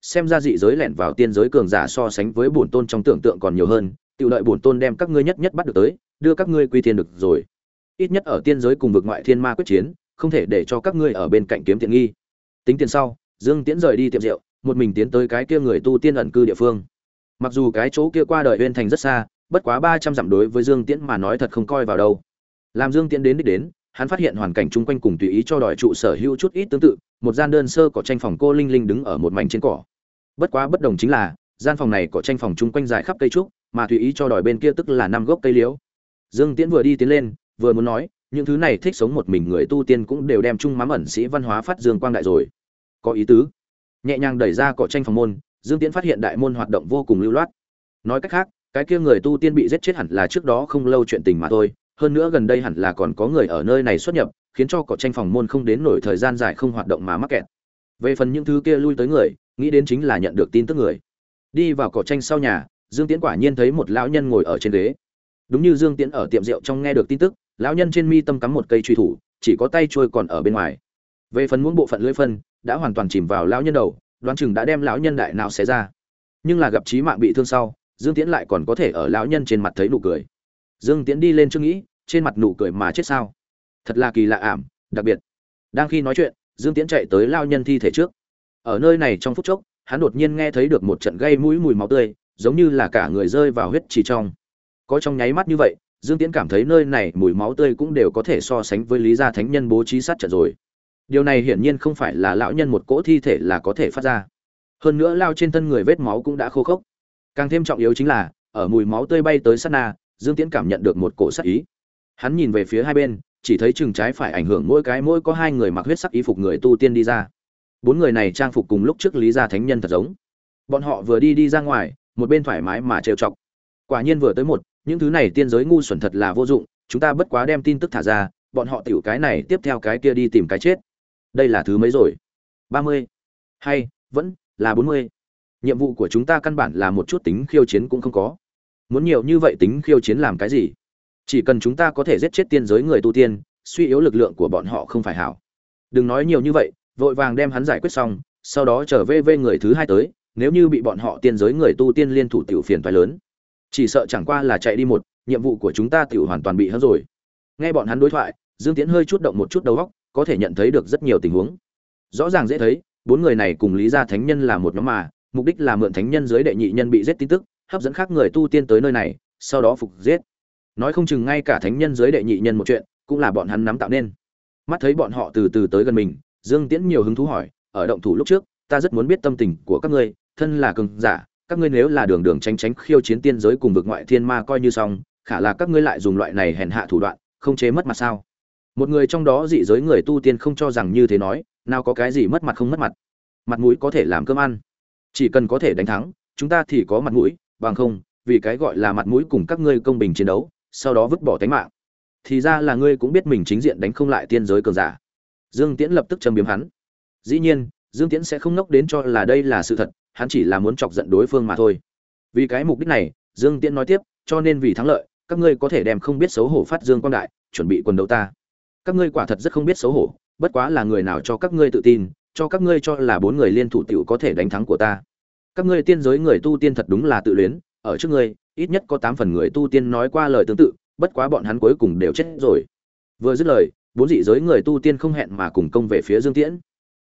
xem ra dị giới lẻn vào tiên giới cường giả so sánh với bổn tôn trong tưởng tượng còn nhiều hơn, tự lợi bổn tôn đem các ngươi nhất nhất bắt được tới, đưa các ngươi quy thiên được rồi. Ít nhất ở tiên giới cùng vực ngoại thiên ma quyết chiến, không thể để cho các ngươi ở bên cạnh kiếm tiện nghi. Tính tiền sau, Dương Tiễn rời đi tiệm rượu, một mình tiến tới cái kia người tu tiên ẩn cư địa phương. Mặc dù cái chỗ kia qua đời Uyên Thành rất xa, bất quá 300 dặm đối với Dương Tiễn mà nói thật không coi vào đâu. Làm Dương Tiễn đến đích đến, hắn phát hiện hoàn cảnh chung quanh cùng tùy ý cho đòi trụ sở hữu chút ít tương tự, một gian đơn sơ cỏ tranh phòng cô linh linh đứng ở một mảnh trên cỏ. Bất quá bất đồng chính là, gian phòng này cỏ tranh phòng chung quanh dài khắp cây trúc, mà tùy ý cho đòi bên kia tức là 5 gốc cây liễu. Dương Tiễn vừa đi tiến lên, vừa muốn nói, những thứ này thích sống một mình người tu tiên cũng đều đem chung mắm ẩn sĩ văn hóa phát dương quang đại rồi. Có ý tứ. Nhẹ nhàng đẩy ra cỏ tranh phòng môn, Dương Tiễn phát hiện đại môn hoạt động vô cùng lưu loát. Nói cách khác, cái kia người tu tiên bị giết chết hẳn là trước đó không lâu chuyện tình mà thôi, hơn nữa gần đây hẳn là còn có người ở nơi này xuất nhập, khiến cho cỏ tranh phòng môn không đến nổi thời gian dài không hoạt động mà mắc kẹt. Về phần những thứ kia lui tới người, nghĩ đến chính là nhận được tin tức người. Đi vào cỏ tranh sau nhà, Dương Tiễn quả nhiên thấy một lão nhân ngồi ở trên ghế. Đúng như Dương Tiễn ở tiệm rượu trong nghe được tin tức, lão nhân trên mi tâm cắm một cây truy thủ, chỉ có tay trôi còn ở bên ngoài. Về phần muỗng bộ phận lưỡi phân đã hoàn toàn chìm vào lão nhân đầu, đoán chừng đã đem lão nhân đại não xé ra. Nhưng là gặp chí mạng bị thương sau, Dương Tiễn lại còn có thể ở lão nhân trên mặt thấy nụ cười. Dương Tiễn đi lên chưa nghĩ, trên mặt nụ cười mà chết sao? Thật là kỳ lạ ảm, đặc biệt. Đang khi nói chuyện, Dương Tiễn chạy tới lão nhân thi thể trước. Ở nơi này trong phút chốc, hắn đột nhiên nghe thấy được một trận gây mũi mùi máu tươi, giống như là cả người rơi vào huyết trì trong. Có trong nháy mắt như vậy, Dương Tiễn cảm thấy nơi này mùi máu tươi cũng đều có thể so sánh với Lý gia thánh nhân bố trí sát trận rồi. Điều này hiển nhiên không phải là lão nhân một cỗ thi thể là có thể phát ra. Hơn nữa lao trên thân người vết máu cũng đã khô khốc. Càng thêm trọng yếu chính là, ở mùi máu tươi bay tới sát na, Dương Tiễn cảm nhận được một cổ sát ý. Hắn nhìn về phía hai bên, chỉ thấy chừng trái phải ảnh hưởng mỗi có hai người mặc huyết sắc y phục người tu tiên đi ra. Bốn người này trang phục cùng lúc trước Lý gia thánh nhân thật giống. Bọn họ vừa đi ra ngoài, một bên thoải mái mà trêu chọc. Quả nhiên vừa tới một, những thứ này tiên giới ngu xuẩn thật là vô dụng, chúng ta bất quá đem tin tức thả ra, bọn họ tiểu cái này tiếp theo cái kia đi tìm cái chết. Đây là thứ mấy rồi? 30. Hay vẫn là 40. Nhiệm vụ của chúng ta căn bản là một chút tính khiêu chiến cũng không có. Muốn nhiều như vậy tính khiêu chiến làm cái gì? Chỉ cần chúng ta có thể giết chết tiên giới người tu tiên, suy yếu lực lượng của bọn họ không phải hảo. Đừng nói nhiều như vậy, vội vàng đem hắn giải quyết xong, sau đó trở về người thứ hai tới, nếu như bị bọn họ tiên giới người tu tiên liên thủ tiểu phiền toái lớn. Chỉ sợ chẳng qua là chạy đi một, nhiệm vụ của chúng ta tiểu hoàn toàn bị hớ rồi. Nghe bọn hắn đối thoại, Dương Tiễn hơi chút động một chút đầu óc, có thể nhận thấy được rất nhiều tình huống. Rõ ràng dễ thấy, bốn người này cùng Lý gia thánh nhân là một nhóm mà, mục đích là mượn thánh nhân dưới đệ nhị nhân bị giết tin tức, hấp dẫn khác người tu tiên tới nơi này, sau đó phục giết. Nói không chừng ngay cả thánh nhân dưới đệ nhị nhân một chuyện, cũng là bọn hắn nắm tạo nên. Mắt thấy bọn họ từ từ tới gần mình, Dương Tiễn nhiều hứng thú hỏi, ở động thủ lúc trước, ta rất muốn biết tâm tình của các ngươi, thân là cường giả, các ngươi nếu là đường đường tránh khiêu chiến tiên giới cùng vực ngoại thiên ma coi như xong, khả là các ngươi lại dùng loại này hèn hạ thủ đoạn, không chế mất mặt sao? Một người trong đó dị giới người tu tiên không cho rằng như thế nói, nào có cái gì mất mặt không mất mặt. Mặt mũi có thể làm cơm ăn, chỉ cần có thể đánh thắng, chúng ta thì có mặt mũi, bằng không, vì cái gọi là mặt mũi cùng các ngươi công bình chiến đấu, sau đó vứt bỏ tính mạng. Thì ra là ngươi cũng biết mình chính diện đánh không lại tiên giới cường giả. Dương Tiễn lập tức châm biếm hắn. Dĩ nhiên, Dương Tiễn sẽ không ngốc đến cho là đây là sự thật, hắn chỉ là muốn chọc giận đối phương mà thôi. Vì cái mục đích này, Dương Tiễn nói tiếp, cho nên vì thắng lợi, các ngươi có thể đem không biết xấu hổ phát dương quang đại, chuẩn bị quần đấu ta. Các ngươi quả thật rất không biết xấu hổ, bất quá là người nào cho các ngươi tự tin, cho các ngươi cho là bốn người liên thủ tiểu có thể đánh thắng của ta. Các ngươi tiên giới người tu tiên thật đúng là tự luyến, ở trước ngươi, ít nhất có 8 phần người tu tiên nói qua lời tương tự, bất quá bọn hắn cuối cùng đều chết rồi. Vừa dứt lời, bốn dị giới người tu tiên không hẹn mà cùng công về phía Dương Tiễn.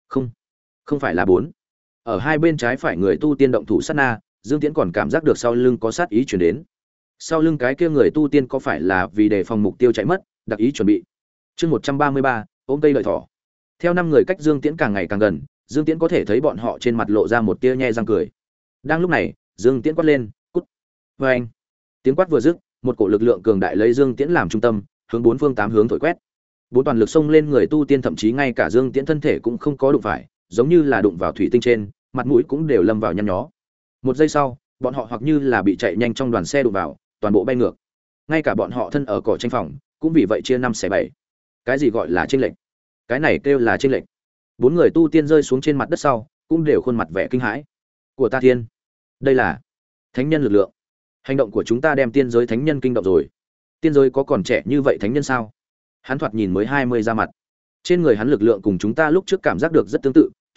Không phải là bốn. Ở hai bên trái phải người tu tiên động thủ sát na, Dương Tiễn còn cảm giác được sau lưng có sát ý truyền đến. Sau lưng cái kia người tu tiên có phải là vì đề phòng mục tiêu chạy mất, đặc ý chuẩn bị. Chương 133, ôm cây lợi thỏ. Theo 5 người cách Dương Tiễn càng ngày càng gần, Dương Tiễn có thể thấy bọn họ trên mặt lộ ra một tia nhe răng cười. Đang lúc này, Dương Tiễn quát lên, "Cút!" Oeng! Tiếng quát vừa dứt, một cổ lực lượng cường đại lấy Dương Tiễn làm trung tâm, hướng bốn phương tám hướng thổi quét. Bốn toàn lực xông lên người tu tiên, thậm chí ngay cả Dương Tiễn thân thể cũng không có đụng phải, giống như là đụng vào thủy tinh trên, mặt mũi cũng đều lâm vào nhăn nhó. Một giây sau, bọn họ hoặc như là bị chạy nhanh trong đoàn xe đụng vào, toàn bộ bay ngược. Ngay cả bọn họ thân ở cỏ tranh phòng, cũng vì vậy chia 5 xẻ 7. Cái gì gọi là chênh lệch? Cái này kêu là chênh lệch. Bốn người tu tiên rơi xuống trên mặt đất sau, cũng đều khuôn mặt vẻ kinh hãi. Của ta thiên, đây là thánh nhân lực lượng. Hành động của chúng ta đem tiên giới thánh nhân kinh động rồi. Tiên giới có còn trẻ như vậy thánh nhân sao? Hắn thoạt nhìn mới 20 ra mặt. Trên người hắn lực lượng cùng chúng ta lúc trước cảm giác được rất tương tự,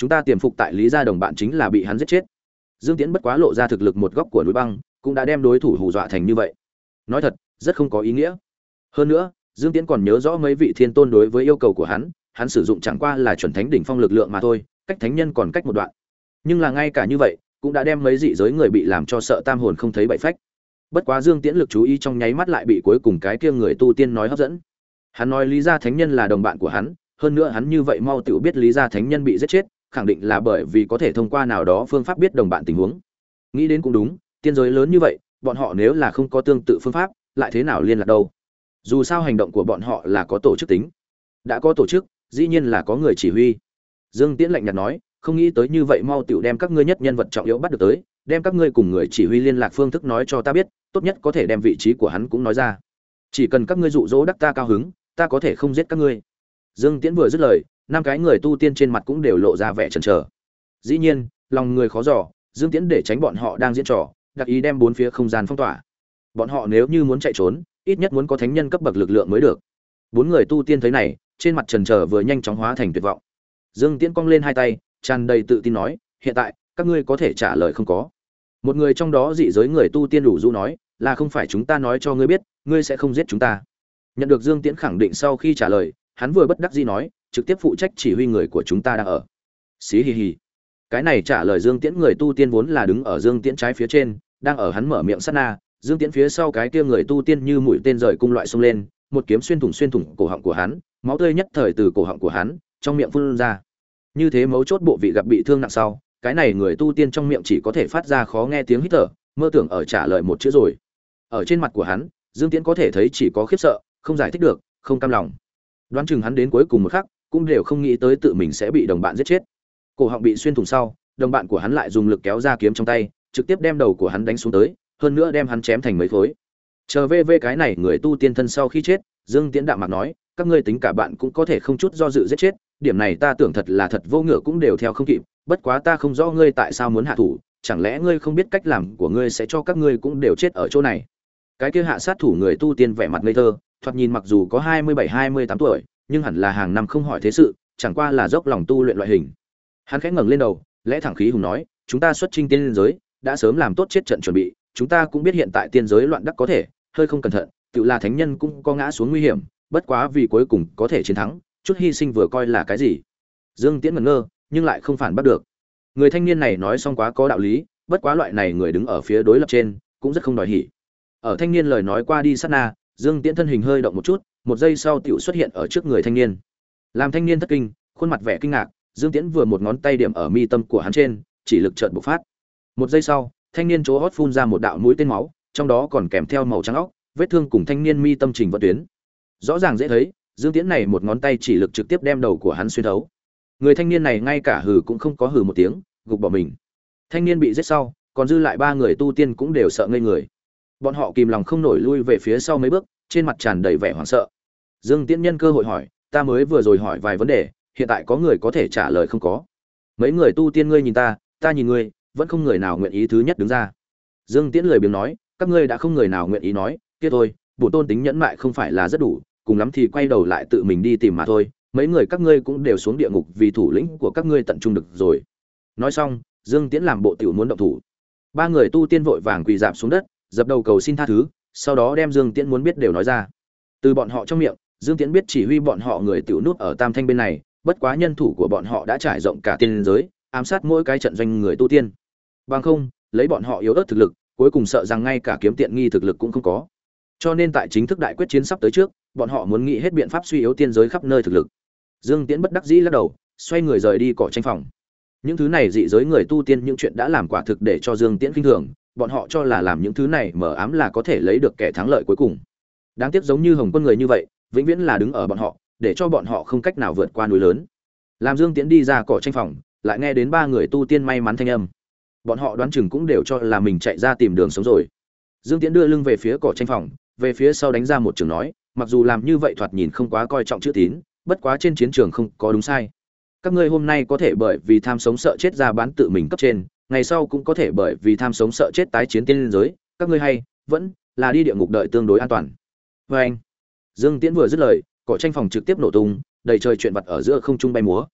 chúng ta tiềm phục tại Lý gia đồng bạn chính là bị hắn giết chết. Dương Tiễn bất quá lộ ra thực lực một góc của núi băng, cũng đã đem đối thủ hù dọa thành như vậy. Nói thật, rất không có ý nghĩa. Hơn nữa, Dương Tiễn còn nhớ rõ mấy vị thiên tôn đối với yêu cầu của hắn sử dụng chẳng qua là chuẩn thánh đỉnh phong lực lượng mà thôi, cách thánh nhân còn cách một đoạn. Nhưng là ngay cả như vậy, cũng đã đem mấy dị giới người bị làm cho sợ tam hồn không thấy bảy phách. Bất quá Dương Tiễn lực chú ý trong nháy mắt lại bị cuối cùng cái kia người tu tiên nói hấp dẫn. Hắn nói Lý gia thánh nhân là đồng bạn của hắn, hơn nữa hắn như vậy mau tự biết Lý gia thánh nhân bị giết chết, khẳng định là bởi vì có thể thông qua nào đó phương pháp biết đồng bạn tình huống. Nghĩ đến cũng đúng, tiên giới lớn như vậy, bọn họ nếu là không có tương tự phương pháp, lại thế nào liên lạc đâu? Dù sao hành động của bọn họ là có tổ chức tính. Đã có tổ chức, dĩ nhiên là có người chỉ huy. Dương Tiễn lạnh nhạt nói, không nghĩ tới như vậy mau tiểu đem các ngươi nhất nhân vật trọng yếu bắt được tới, đem các ngươi cùng người chỉ huy liên lạc phương thức nói cho ta biết, tốt nhất có thể đem vị trí của hắn cũng nói ra. Chỉ cần các ngươi dụ dỗ đắc ta cao hứng, ta có thể không giết các ngươi. Dương Tiễn vừa dứt lời, năm cái người tu tiên trên mặt cũng đều lộ ra vẻ chần chờ. Dĩ nhiên, lòng người khó dò, Dương Tiễn để tránh bọn họ đang diễn trò, đặc ý đem bốn phía không gian phong tỏa. Bọn họ nếu như muốn chạy trốn, ít nhất muốn có thánh nhân cấp bậc lực lượng mới được. Bốn người tu tiên thấy này, trên mặt chần chờ vừa nhanh chóng hóa thành tuyệt vọng. Dương Tiễn cong lên hai tay, tràn đầy tự tin nói, hiện tại các ngươi có thể trả lời không có. Một người trong đó dị giới người tu tiên đủ du nói, là không phải chúng ta nói cho ngươi biết, ngươi sẽ không giết chúng ta. Nhận được Dương Tiễn khẳng định sau khi trả lời, hắn vừa bất đắc dĩ nói, trực tiếp phụ trách chỉ huy người của chúng ta đang ở. Xí hì hì. Cái này trả lời Dương Tiễn người tu tiên vốn là đứng ở Dương Tiễn trái phía trên, đang ở hắn mở miệng sát na, Dương Tiễn phía sau cái kia người tu tiên như mũi tên rời cung loại xông lên, một kiếm xuyên thủng cổ họng của hắn, máu tươi nhất thời từ cổ họng của hắn trong miệng phun ra. Như thế mấu chốt bộ vị gặp bị thương nặng sau, cái này người tu tiên trong miệng chỉ có thể phát ra khó nghe tiếng hít thở, mơ tưởng ở trả lời một chữ rồi. Ở trên mặt của hắn, Dương Tiễn có thể thấy chỉ có khiếp sợ, không giải thích được, không cam lòng. Đoán chừng hắn đến cuối cùng một khắc, cũng đều không nghĩ tới tự mình sẽ bị đồng bạn giết chết. Cổ họng bị xuyên thủng sau, đồng bạn của hắn lại dùng lực kéo ra kiếm trong tay, trực tiếp đem đầu của hắn đánh xuống tới, hơn nữa đem hắn chém thành mấy khối. Chờ về cái này người tu tiên thân sau khi chết, Dương Tiễn đạm mạc nói, các ngươi tính cả bạn cũng có thể không chút do dự giết chết, điểm này ta tưởng thật là thật vô ngựa cũng đều theo không kịp, bất quá ta không rõ ngươi tại sao muốn hạ thủ, chẳng lẽ ngươi không biết cách làm của ngươi sẽ cho các ngươi cũng đều chết ở chỗ này. Cái kia hạ sát thủ người tu tiên vẻ mặt ngây thơ, thoạt nhìn mặc dù có 27-28 tuổi, nhưng hẳn là hàng năm không hỏi thế sự, chẳng qua là dốc lòng tu luyện loại hình. Hắn khẽ ngẩng lên đầu, lẽ thẳng khí hùng nói, chúng ta xuất chinh tiên giới, đã sớm làm tốt chết trận chuẩn bị, chúng ta cũng biết hiện tại tiên giới loạn đắc có thể, hơi không cẩn thận, tự là thánh nhân cũng có ngã xuống nguy hiểm, bất quá vì cuối cùng có thể chiến thắng, chút hy sinh vừa coi là cái gì. Dương Tiễn ngẩn ngơ, nhưng lại không phản bắt được. Người thanh niên này nói xong quá có đạo lý, bất quá loại này người đứng ở phía đối lập trên, cũng rất không đòi hỉ. Ở thanh niên lời nói qua đi sát na, Dương Tiễn thân hình hơi động một chút, một giây sau tiểu xuất hiện ở trước người thanh niên. Làm thanh niên thất kinh, khuôn mặt vẻ kinh ngạc, Dương Tiễn vừa một ngón tay điểm ở mi tâm của hắn trên, chỉ lực chợt bộc phát. Một giây sau, thanh niên chỗ hót phun ra một đạo mũi tên máu, trong đó còn kèm theo màu trắng óc, vết thương cùng thanh niên mi tâm trình vận tuyến. Rõ ràng dễ thấy, Dương Tiễn này một ngón tay chỉ lực trực tiếp đem đầu của hắn xuyên thấu. Người thanh niên này ngay cả hừ cũng không có hừ một tiếng, gục bỏ mình. Thanh niên bị giết sau, còn dư lại ba người tu tiên cũng đều sợ ngây người. Bọn họ kìm lòng không nổi lui về phía sau mấy bước, trên mặt tràn đầy vẻ hoảng sợ. Dương Tiễn nhân cơ hội hỏi, ta mới vừa rồi hỏi vài vấn đề, hiện tại có người có thể trả lời không có? Mấy người tu tiên ngươi nhìn ta nhìn ngươi, vẫn không người nào nguyện ý thứ nhất đứng ra. Dương Tiễn lười biếng nói, các ngươi đã không người nào nguyện ý nói, kia thôi, bổn tôn tính nhẫn mại không phải là rất đủ, cùng lắm thì quay đầu lại tự mình đi tìm mà thôi, mấy người các ngươi cũng đều xuống địa ngục vì thủ lĩnh của các ngươi tận trung được rồi. Nói xong, Dương Tiễn làm bộ tiểu muốn động thủ. Ba người tu tiên vội vàng quỳ rạp xuống đất, dập đầu cầu xin tha thứ, sau đó đem Dương Tiễn muốn biết đều nói ra. Từ bọn họ trong miệng, Dương Tiễn biết chỉ huy bọn họ người tiểu nút ở Tam Thanh bên này, bất quá nhân thủ của bọn họ đã trải rộng cả tiên giới, ám sát mỗi cái trận doanh người tu tiên. Bằng không, lấy bọn họ yếu ớt thực lực, cuối cùng sợ rằng ngay cả kiếm tiện nghi thực lực cũng không có. Cho nên tại chính thức đại quyết chiến sắp tới trước, bọn họ muốn nghĩ hết biện pháp suy yếu tiên giới khắp nơi thực lực. Dương Tiễn bất đắc dĩ lắc đầu, xoay người rời đi cỏ tranh phòng. Những thứ này dị giới người tu tiên những chuyện đã làm quả thực để cho Dương Tiễn kinh thường, bọn họ cho là làm những thứ này mờ ám là có thể lấy được kẻ thắng lợi cuối cùng. Đáng tiếc giống như Hồng Quân người như vậy, vĩnh viễn là đứng ở bọn họ, để cho bọn họ không cách nào vượt qua núi lớn. Làm Dương Tiễn đi ra cỏ tranh phòng, lại nghe đến ba người tu tiên may mắn thanh âm. Bọn họ đoán chừng cũng đều cho là mình chạy ra tìm đường sống rồi. Dương Tiễn đưa lưng về phía cỏ tranh phòng, về phía sau đánh ra một trường nói, mặc dù làm như vậy thoạt nhìn không quá coi trọng chữ tín, bất quá trên chiến trường không có đúng sai. Các ngươi hôm nay có thể bởi vì tham sống sợ chết ra bán tự mình cấp trên, ngày sau cũng có thể bởi vì tham sống sợ chết tái chiến tiên giới, các ngươi hay vẫn là đi địa ngục đợi tương đối an toàn. Và anh, Dương Tiễn vừa dứt lời, cỏ tranh phòng trực tiếp nổ tung, đầy trời chuyện vật ở giữa không trung bay múa.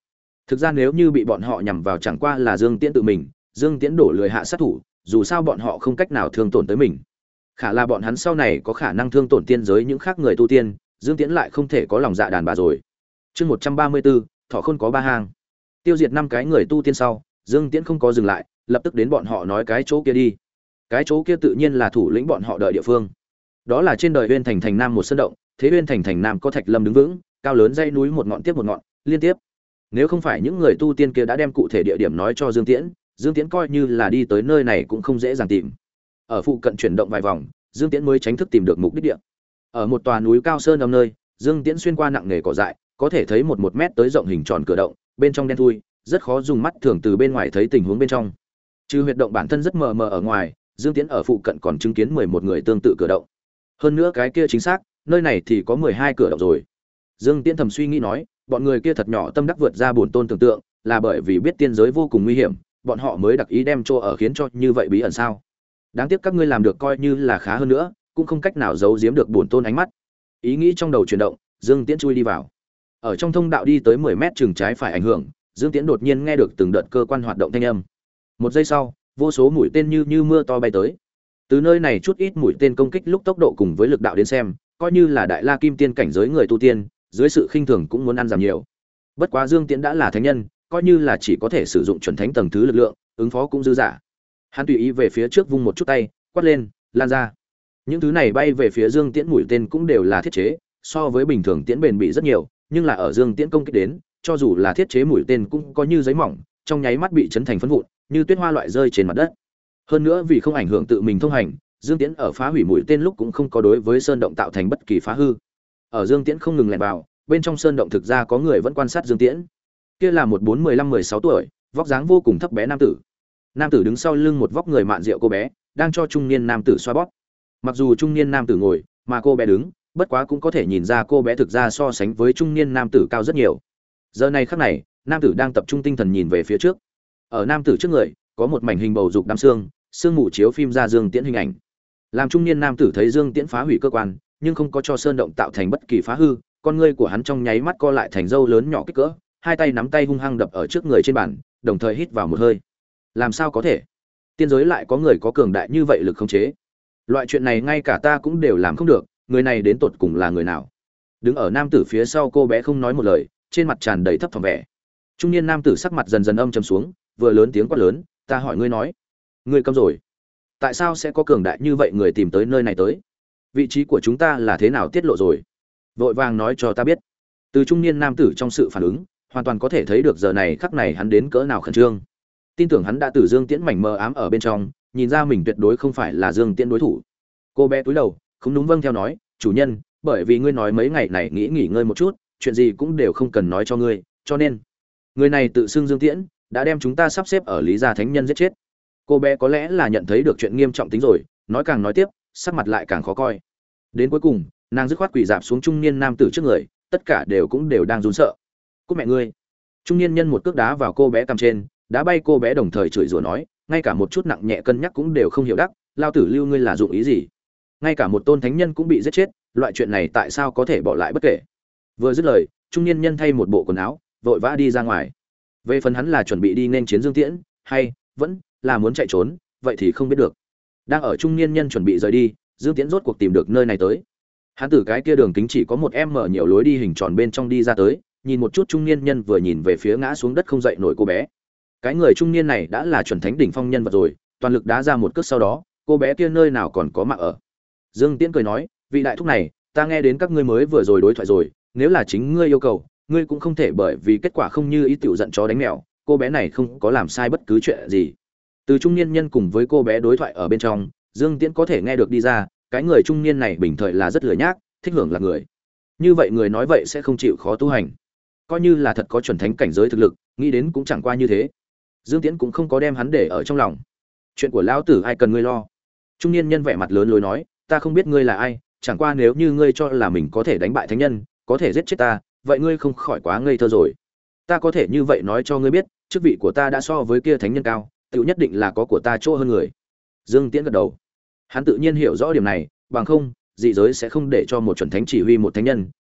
Thực ra nếu như bị bọn họ nhằm vào chẳng qua là Dương Tiễn tự mình, Dương Tiễn đổ lười hạ sát thủ, dù sao bọn họ không cách nào thương tổn tới mình. Khả là bọn hắn sau này có khả năng thương tổn tiên giới những khác người tu tiên, Dương Tiễn lại không thể có lòng dạ đàn bà rồi. Chương 134, Thọ Khôn có ba hang. Tiêu diệt 5 cái người tu tiên sau, Dương Tiễn không có dừng lại, lập tức đến bọn họ nói cái chỗ kia đi. Cái chỗ kia tự nhiên là thủ lĩnh bọn họ đợi địa phương. Đó là trên đời Uyên Thành thành Nam một sơn động, thế Uyên Thành thành Nam có thạch lâm đứng vững, cao lớn dãy núi một ngọn tiếp một ngọn, liên tiếp. Nếu không phải những người tu tiên kia đã đem cụ thể địa điểm nói cho Dương Tiễn, Dương Tiễn coi như là đi tới nơi này cũng không dễ dàng tìm. Ở phụ cận chuyển động vài vòng, Dương Tiễn mới tránh thức tìm được mục đích địa. Ở một tòa núi cao sơn âm nơi, Dương Tiễn xuyên qua nặng nề cỏ dại, có thể thấy một mét tới rộng hình tròn cửa động, bên trong đen thui, rất khó dùng mắt thường từ bên ngoài thấy tình huống bên trong. Trừ huyệt động bản thân rất mờ mờ ở ngoài, Dương Tiễn ở phụ cận còn chứng kiến 11 người tương tự cửa động. Hơn nữa cái kia chính xác, nơi này thì có 12 cửa động rồi. Dương Tiễn thầm suy nghĩ nói, bọn người kia thật nhỏ tâm đắc vượt ra bổn tôn tưởng tượng, là bởi vì biết tiên giới vô cùng nguy hiểm, bọn họ mới đặc ý đem chỗ ở khiến cho như vậy bí ẩn sao? Đáng tiếc các ngươi làm được coi như là khá hơn nữa, cũng không cách nào giấu giếm được bổn tôn ánh mắt. Ý nghĩ trong đầu chuyển động, Dương Tiễn chui đi vào. Ở trong thông đạo đi tới 10 mét chừng trái phải ảnh hưởng, Dương Tiễn đột nhiên nghe được từng đợt cơ quan hoạt động thanh âm. Một giây sau, vô số mũi tên như mưa to bay tới. Từ nơi này chút ít mũi tên công kích lúc tốc độ cùng với lực đạo đến xem, coi như là đại la kim tiên cảnh giới người tu tiên, dưới sự khinh thường cũng muốn ăn giảm nhiều. Bất quá Dương Tiễn đã là thánh nhân, coi như là chỉ có thể sử dụng chuẩn thánh tầng thứ lực lượng, ứng phó cũng dư dả. Hắn tùy ý về phía trước vung một chút tay, quát lên, lan ra. Những thứ này bay về phía Dương Tiễn mũi tên cũng đều là thiết chế, so với bình thường tiễn bền bị rất nhiều, nhưng là ở Dương Tiễn công kích đến, cho dù là thiết chế mũi tên cũng có như giấy mỏng, trong nháy mắt bị chấn thành phấn vụn, như tuyết hoa loại rơi trên mặt đất. Hơn nữa vì không ảnh hưởng tự mình thông hành, Dương Tiễn ở phá hủy mũi tên lúc cũng không có đối với sơn động tạo thành bất kỳ phá hư. Ở Dương Tiễn không ngừng lẻn vào, bên trong sơn động thực ra có người vẫn quan sát Dương Tiễn. Kia là một 15-16 tuổi, vóc dáng vô cùng thấp bé nam tử. Nam tử đứng sau lưng một vóc người mạn rượu cô bé, đang cho trung niên nam tử xoa bóp. Mặc dù trung niên nam tử ngồi, mà cô bé đứng, bất quá cũng có thể nhìn ra cô bé thực ra so sánh với trung niên nam tử cao rất nhiều. Giờ này khắc này, nam tử đang tập trung tinh thần nhìn về phía trước. Ở nam tử trước người, có một mảnh hình bầu dục đám xương, xương mù chiếu phim ra Dương Tiễn hình ảnh. Làm trung niên nam tử thấy Dương Tiễn phá hủy cơ quan, nhưng không có cho sơn động tạo thành bất kỳ phá hư, con ngươi của hắn trong nháy mắt co lại thành dâu lớn nhỏ kích cỡ, hai tay nắm tay hung hăng đập ở trước người trên bàn, đồng thời hít vào một hơi. Làm sao có thể? Tiên giới lại có người có cường đại như vậy lực khống chế? Loại chuyện này ngay cả ta cũng đều làm không được, người này đến tột cùng là người nào? Đứng ở nam tử phía sau cô bé không nói một lời, trên mặt tràn đầy thấp thỏm vẻ. Trung niên nam tử sắc mặt dần dần âm trầm xuống, vừa lớn tiếng quát lớn, ta hỏi ngươi nói, ngươi câm rồi? Tại sao sẽ có cường đại như vậy người tìm tới nơi này tới? Vị trí của chúng ta là thế nào tiết lộ rồi? Vội vàng nói cho ta biết. Từ trung niên nam tử trong sự phản ứng, hoàn toàn có thể thấy được giờ này khắc này hắn đến cỡ nào khẩn trương. Tin tưởng hắn đã từ Dương Tiễn mảnh mờ ám ở bên trong, nhìn ra mình tuyệt đối không phải là Dương Tiễn đối thủ. Cô bé cúi đầu, không đúng vâng theo nói, chủ nhân, bởi vì ngươi nói mấy ngày này nghỉ ngơi một chút, chuyện gì cũng đều không cần nói cho ngươi, cho nên người này tự xưng Dương Tiễn, đã đem chúng ta sắp xếp ở Lý Gia Thánh Nhân giết chết. Cô bé có lẽ là nhận thấy được chuyện nghiêm trọng tính rồi, nói càng nói tiếp, sắc mặt lại càng khó coi. Đến cuối cùng, nàng dứt khoát quỳ dạp xuống trung niên nam tử trước người, tất cả đều đang run sợ. Cút mẹ ngươi! Trung niên nhân một cước đá vào cô bé cằm trên, đá bay cô bé đồng thời chửi rủa nói, ngay cả một chút nặng nhẹ cân nhắc cũng đều không hiểu đắc, lao tử lưu ngươi là dụng ý gì? Ngay cả một tôn thánh nhân cũng bị giết chết, loại chuyện này tại sao có thể bỏ lại bất kể? Vừa dứt lời, trung niên nhân thay một bộ quần áo, vội vã đi ra ngoài. Về phần hắn là chuẩn bị đi nên chiến Dương Tiễn, hay vẫn là muốn chạy trốn, vậy thì không biết được. Đang ở trung niên nhân chuẩn bị rời đi, Dương Tiễn rốt cuộc tìm được nơi này tới. Hắn từ cái kia đường kính chỉ có một em mở nhiều lối đi hình tròn bên trong đi ra tới, nhìn một chút trung niên nhân vừa nhìn về phía ngã xuống đất không dậy nổi cô bé. Cái người trung niên này đã là chuẩn thánh đỉnh phong nhân vật rồi, toàn lực đá ra một cước sau đó, cô bé kia nơi nào còn có mạng ở. Dương Tiễn cười nói, vị đại thúc này, ta nghe đến các ngươi mới vừa rồi đối thoại rồi, nếu là chính ngươi yêu cầu, ngươi cũng không thể bởi vì kết quả không như ý tiểu giận chó đánh mèo, cô bé này không có làm sai bất cứ chuyện gì. Từ trung niên nhân cùng với cô bé đối thoại ở bên trong, Dương Tiễn có thể nghe được đi ra, cái người trung niên này bình thời là rất lười nhác, thích hưởng là người. Như vậy người nói vậy sẽ không chịu khó tu hành. Coi như là thật có chuẩn thánh cảnh giới thực lực, nghĩ đến cũng chẳng qua như thế. Dương Tiễn cũng không có đem hắn để ở trong lòng. Chuyện của lão tử ai cần ngươi lo? Trung niên nhân vẻ mặt lớn lối nói, ta không biết ngươi là ai, chẳng qua nếu như ngươi cho là mình có thể đánh bại thánh nhân, có thể giết chết ta, vậy ngươi không khỏi quá ngây thơ rồi. Ta có thể như vậy nói cho ngươi biết, chức vị của ta đã so với kia thánh nhân cao, tự nhất định là có của ta chỗ hơn người. Dương Tiễn gật đầu. Hắn tự nhiên hiểu rõ điểm này, bằng không, dị giới sẽ không để cho một chuẩn thánh chỉ huy một thánh nhân,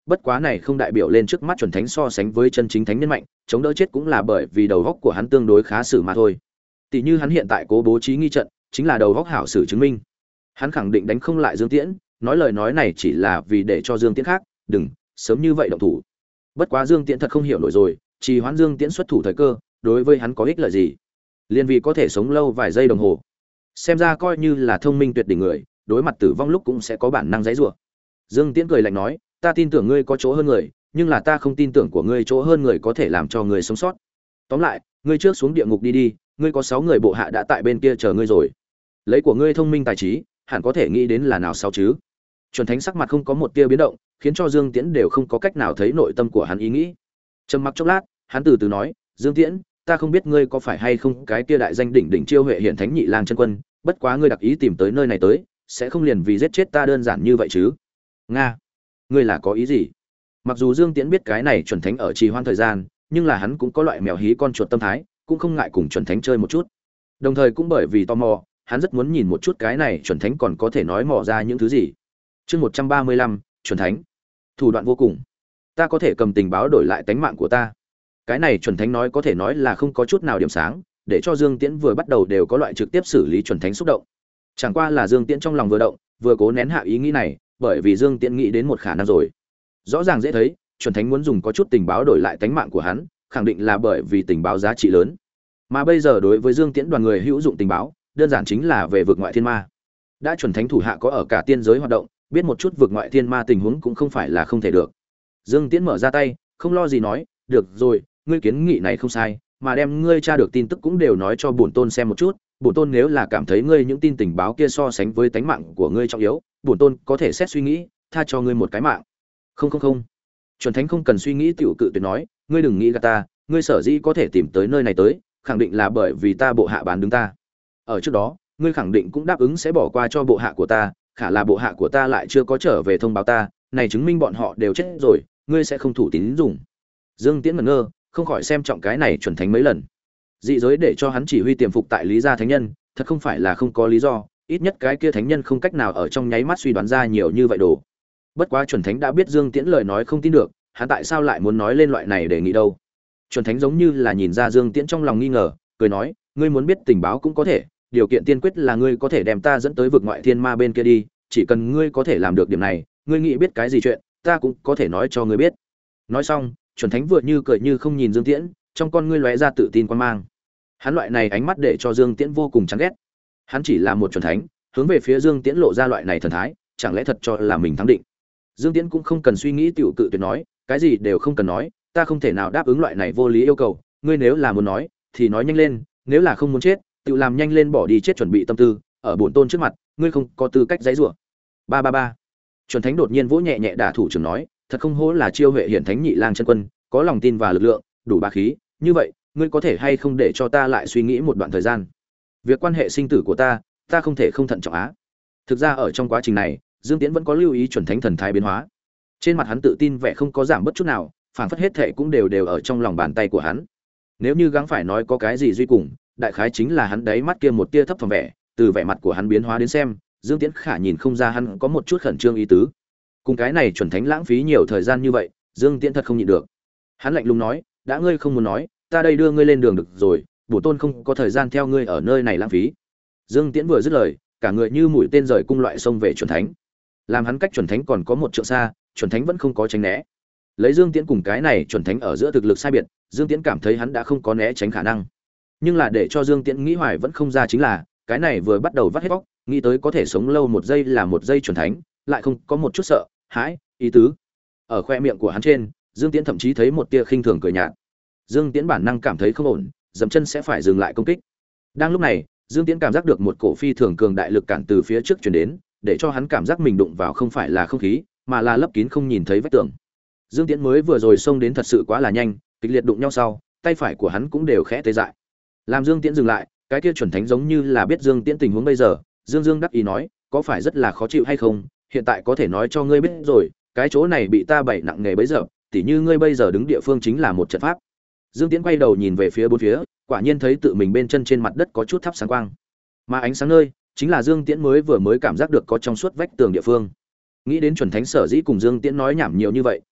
bất quá này không đại biểu lên trước mắt chuẩn thánh so sánh với chân chính thánh nhân mạnh, chống đỡ chết cũng là bởi vì đầu góc của hắn tương đối khá xử mà thôi. Tỷ như hắn hiện tại cố bố trí nghi trận, chính là đầu góc hảo xử chứng minh. Hắn khẳng định đánh không lại Dương Tiễn, nói lời nói này chỉ là vì để cho Dương Tiễn khác, đừng sớm như vậy động thủ. Bất quá Dương Tiễn thật không hiểu nổi rồi, trì hoãn Dương Tiễn xuất thủ thời cơ, đối với hắn có ích lợi gì? Liên vì có thể sống lâu vài giây đồng hồ. Xem ra coi như là thông minh tuyệt đỉnh người, đối mặt tử vong lúc cũng sẽ có bản năng giãy giụa. Dương Tiễn cười lạnh nói, ta tin tưởng ngươi có chỗ hơn người, nhưng là ta không tin tưởng của ngươi chỗ hơn người có thể làm cho ngươi sống sót. Tóm lại, ngươi trước xuống địa ngục đi đi, ngươi có 6 người bộ hạ đã tại bên kia chờ ngươi rồi. Lấy của ngươi thông minh tài trí, hẳn có thể nghĩ đến là nào sao chứ? Chuẩn Thánh sắc mặt không có một tia biến động, khiến cho Dương Tiễn đều không có cách nào thấy nội tâm của hắn ý nghĩ. Trầm mặc chốc lát, hắn từ từ nói, Dương Tiễn, ta không biết ngươi có phải hay không cái kia đại danh đỉnh đỉnh chiêu huệ hiển thánh nhị lang chân quân, bất quá ngươi đặc ý tìm tới nơi này tới, sẽ không liền vì giết chết ta đơn giản như vậy chứ? Nga, ngươi là có ý gì? Mặc dù Dương Tiễn biết cái này chuẩn thánh ở trì hoãn thời gian, nhưng là hắn cũng có loại mèo hí con chuột tâm thái, cũng không ngại cùng chuẩn thánh chơi một chút. Đồng thời cũng bởi vì tò mò, hắn rất muốn nhìn một chút cái này chuẩn thánh còn có thể nói mò ra những thứ gì. Chương 135, chuẩn thánh. Thủ đoạn vô cùng. Ta có thể cầm tình báo đổi lại tánh mạng của ta. Cái này chuẩn thánh nói có thể nói là không có chút nào điểm sáng, để cho Dương Tiễn vừa bắt đầu đều có loại trực tiếp xử lý chuẩn thánh xúc động. Chẳng qua là Dương Tiễn trong lòng vừa động, vừa cố nén hạ ý nghĩ này, bởi vì Dương Tiễn nghĩ đến một khả năng rồi. Rõ ràng dễ thấy, chuẩn thánh muốn dùng có chút tình báo đổi lại tánh mạng của hắn, khẳng định là bởi vì tình báo giá trị lớn. Mà bây giờ đối với Dương Tiễn đoàn người hữu dụng tình báo, đơn giản chính là về vực ngoại thiên ma. Đã chuẩn thánh thủ hạ có ở cả tiên giới hoạt động, biết một chút vực ngoại thiên ma tình huống cũng không phải là không thể được. Dương Tiễn mở ra tay, không lo gì nói, được rồi, ngươi kiến nghị này không sai, mà đem ngươi tra được tin tức cũng đều nói cho bổn tôn xem một chút, bổn tôn nếu là cảm thấy ngươi những tin tình báo kia so sánh với tánh mạng của ngươi trọng yếu, bổn tôn có thể xét suy nghĩ, tha cho ngươi một cái mạng. Không. Chuẩn thánh không cần suy nghĩ tiểu cự tuyệt nói, ngươi đừng nghĩ gạt ta, ngươi sở dĩ có thể tìm tới nơi này tới, khẳng định là bởi vì ta bộ hạ bán đứng ta. Ở trước đó, ngươi khẳng định cũng đáp ứng sẽ bỏ qua cho bộ hạ của ta, khả là bộ hạ của ta lại chưa có trở về thông báo ta, này chứng minh bọn họ đều chết rồi, ngươi sẽ không thủ tín dùng. Dương Tiễn ngẩn ngơ, không khỏi xem trọng cái này chuẩn thánh mấy lần. Dị giới để cho hắn chỉ huy tiềm phục tại Lý gia thánh nhân, thật không phải là không có lý do, ít nhất cái kia thánh nhân không cách nào ở trong nháy mắt suy đoán ra nhiều như vậy đồ. Bất quá chuẩn thánh đã biết Dương Tiễn lời nói không tin được, hắn tại sao lại muốn nói lên loại này để nghĩ đâu? Chuẩn thánh giống như là nhìn ra Dương Tiễn trong lòng nghi ngờ, cười nói, ngươi muốn biết tình báo cũng có thể, điều kiện tiên quyết là ngươi có thể đem ta dẫn tới vực ngoại thiên ma bên kia đi, chỉ cần ngươi có thể làm được điểm này, ngươi nghĩ biết cái gì chuyện, ta cũng có thể nói cho ngươi biết. Nói xong, chuẩn thánh vừa như cười như không nhìn Dương Tiễn, trong con ngươi lóe ra tự tin quan mang. Hắn loại này ánh mắt để cho Dương Tiễn vô cùng chán ghét. Hắn chỉ là một chuẩn thánh, hướng về phía Dương Tiễn lộ ra loại này thần thái, chẳng lẽ thật cho là mình thắng định. Dương Tiễn cũng không cần suy nghĩ tiểu cự tuyệt nói, cái gì đều không cần nói, ta không thể nào đáp ứng loại này vô lý yêu cầu, ngươi nếu là muốn nói thì nói nhanh lên, nếu là không muốn chết, tự làm nhanh lên bỏ đi chết chuẩn bị tâm tư, ở bổn tôn trước mặt, ngươi không có tư cách giãy giụa. Ba. Chuẩn thánh đột nhiên vỗ nhẹ nhẹ đả thủ trưởng nói, thật không hổ là chiêu huệ hiển thánh nhị lang chân quân, có lòng tin và lực lượng, đủ bá khí, như vậy, ngươi có thể hay không để cho ta lại suy nghĩ một đoạn thời gian. Việc quan hệ sinh tử của ta không thể không thận trọng á. Thực ra ở trong quá trình này, Dương Tiễn vẫn có lưu ý chuẩn thánh thần thái biến hóa. Trên mặt hắn tự tin vẻ không có giảm bất chút nào, phảng phất hết thệ cũng đều ở trong lòng bàn tay của hắn. Nếu như gắng phải nói có cái gì duy cùng, đại khái chính là hắn đáy mắt kia một tia thấp thỏm vẻ, từ vẻ mặt của hắn biến hóa đến xem, Dương Tiễn khả nhìn không ra hắn có một chút khẩn trương ý tứ. Cùng cái này chuẩn thánh lãng phí nhiều thời gian như vậy, Dương Tiễn thật không nhịn được. Hắn lạnh lùng nói, đã ngươi không muốn nói, ta đây đưa ngươi lên đường được rồi, bổ tôn không có thời gian theo ngươi ở nơi này lãng phí. Dương Tiễn vừa dứt lời, cả người như mũi tên rời cung loại xông về chuẩn thánh. Làm hắn cách chuẩn thánh còn có một trượng xa, chuẩn thánh vẫn không có tránh né. Lấy Dương Tiễn cùng cái này chuẩn thánh ở giữa thực lực sai biệt, Dương Tiễn cảm thấy hắn đã không có né tránh khả năng. Nhưng là để cho Dương Tiễn nghĩ hoài vẫn không ra chính là, cái này vừa bắt đầu vắt hết bóc, nghĩ tới có thể sống lâu một giây là một giây chuẩn thánh, lại không có một chút sợ hãi ý tứ. Ở khoe miệng của hắn trên, Dương Tiễn thậm chí thấy một tia khinh thường cười nhạt. Dương Tiễn bản năng cảm thấy không ổn, dậm chân sẽ phải dừng lại công kích. Đang lúc này, Dương Tiễn cảm giác được một cổ phi thường cường đại lực cản từ phía trước truyền đến, để cho hắn cảm giác mình đụng vào không phải là không khí, mà là lấp kín không nhìn thấy vách tường. Dương Tiễn mới vừa rồi xông đến thật sự quá là nhanh, kịch liệt đụng nhau sau, tay phải của hắn cũng đều khẽ tê dại. Làm Dương Tiễn dừng lại, cái kia chuẩn thánh giống như là biết Dương Tiễn tình huống bây giờ, Dương đắc ý nói, có phải rất là khó chịu hay không, hiện tại có thể nói cho ngươi biết rồi, cái chỗ này bị ta bày nặng nghề bấy giờ, tỉ như ngươi bây giờ đứng địa phương chính là một trận pháp. Dương Tiễn quay đầu nhìn về phía bốn phía, quả nhiên thấy tự mình bên chân trên mặt đất có chút thắp sáng quang. Mà ánh sáng nơi, chính là Dương Tiễn mới cảm giác được có trong suốt vách tường địa phương. Nghĩ đến chuẩn thánh sở dĩ cùng Dương Tiễn nói nhảm nhiều như vậy,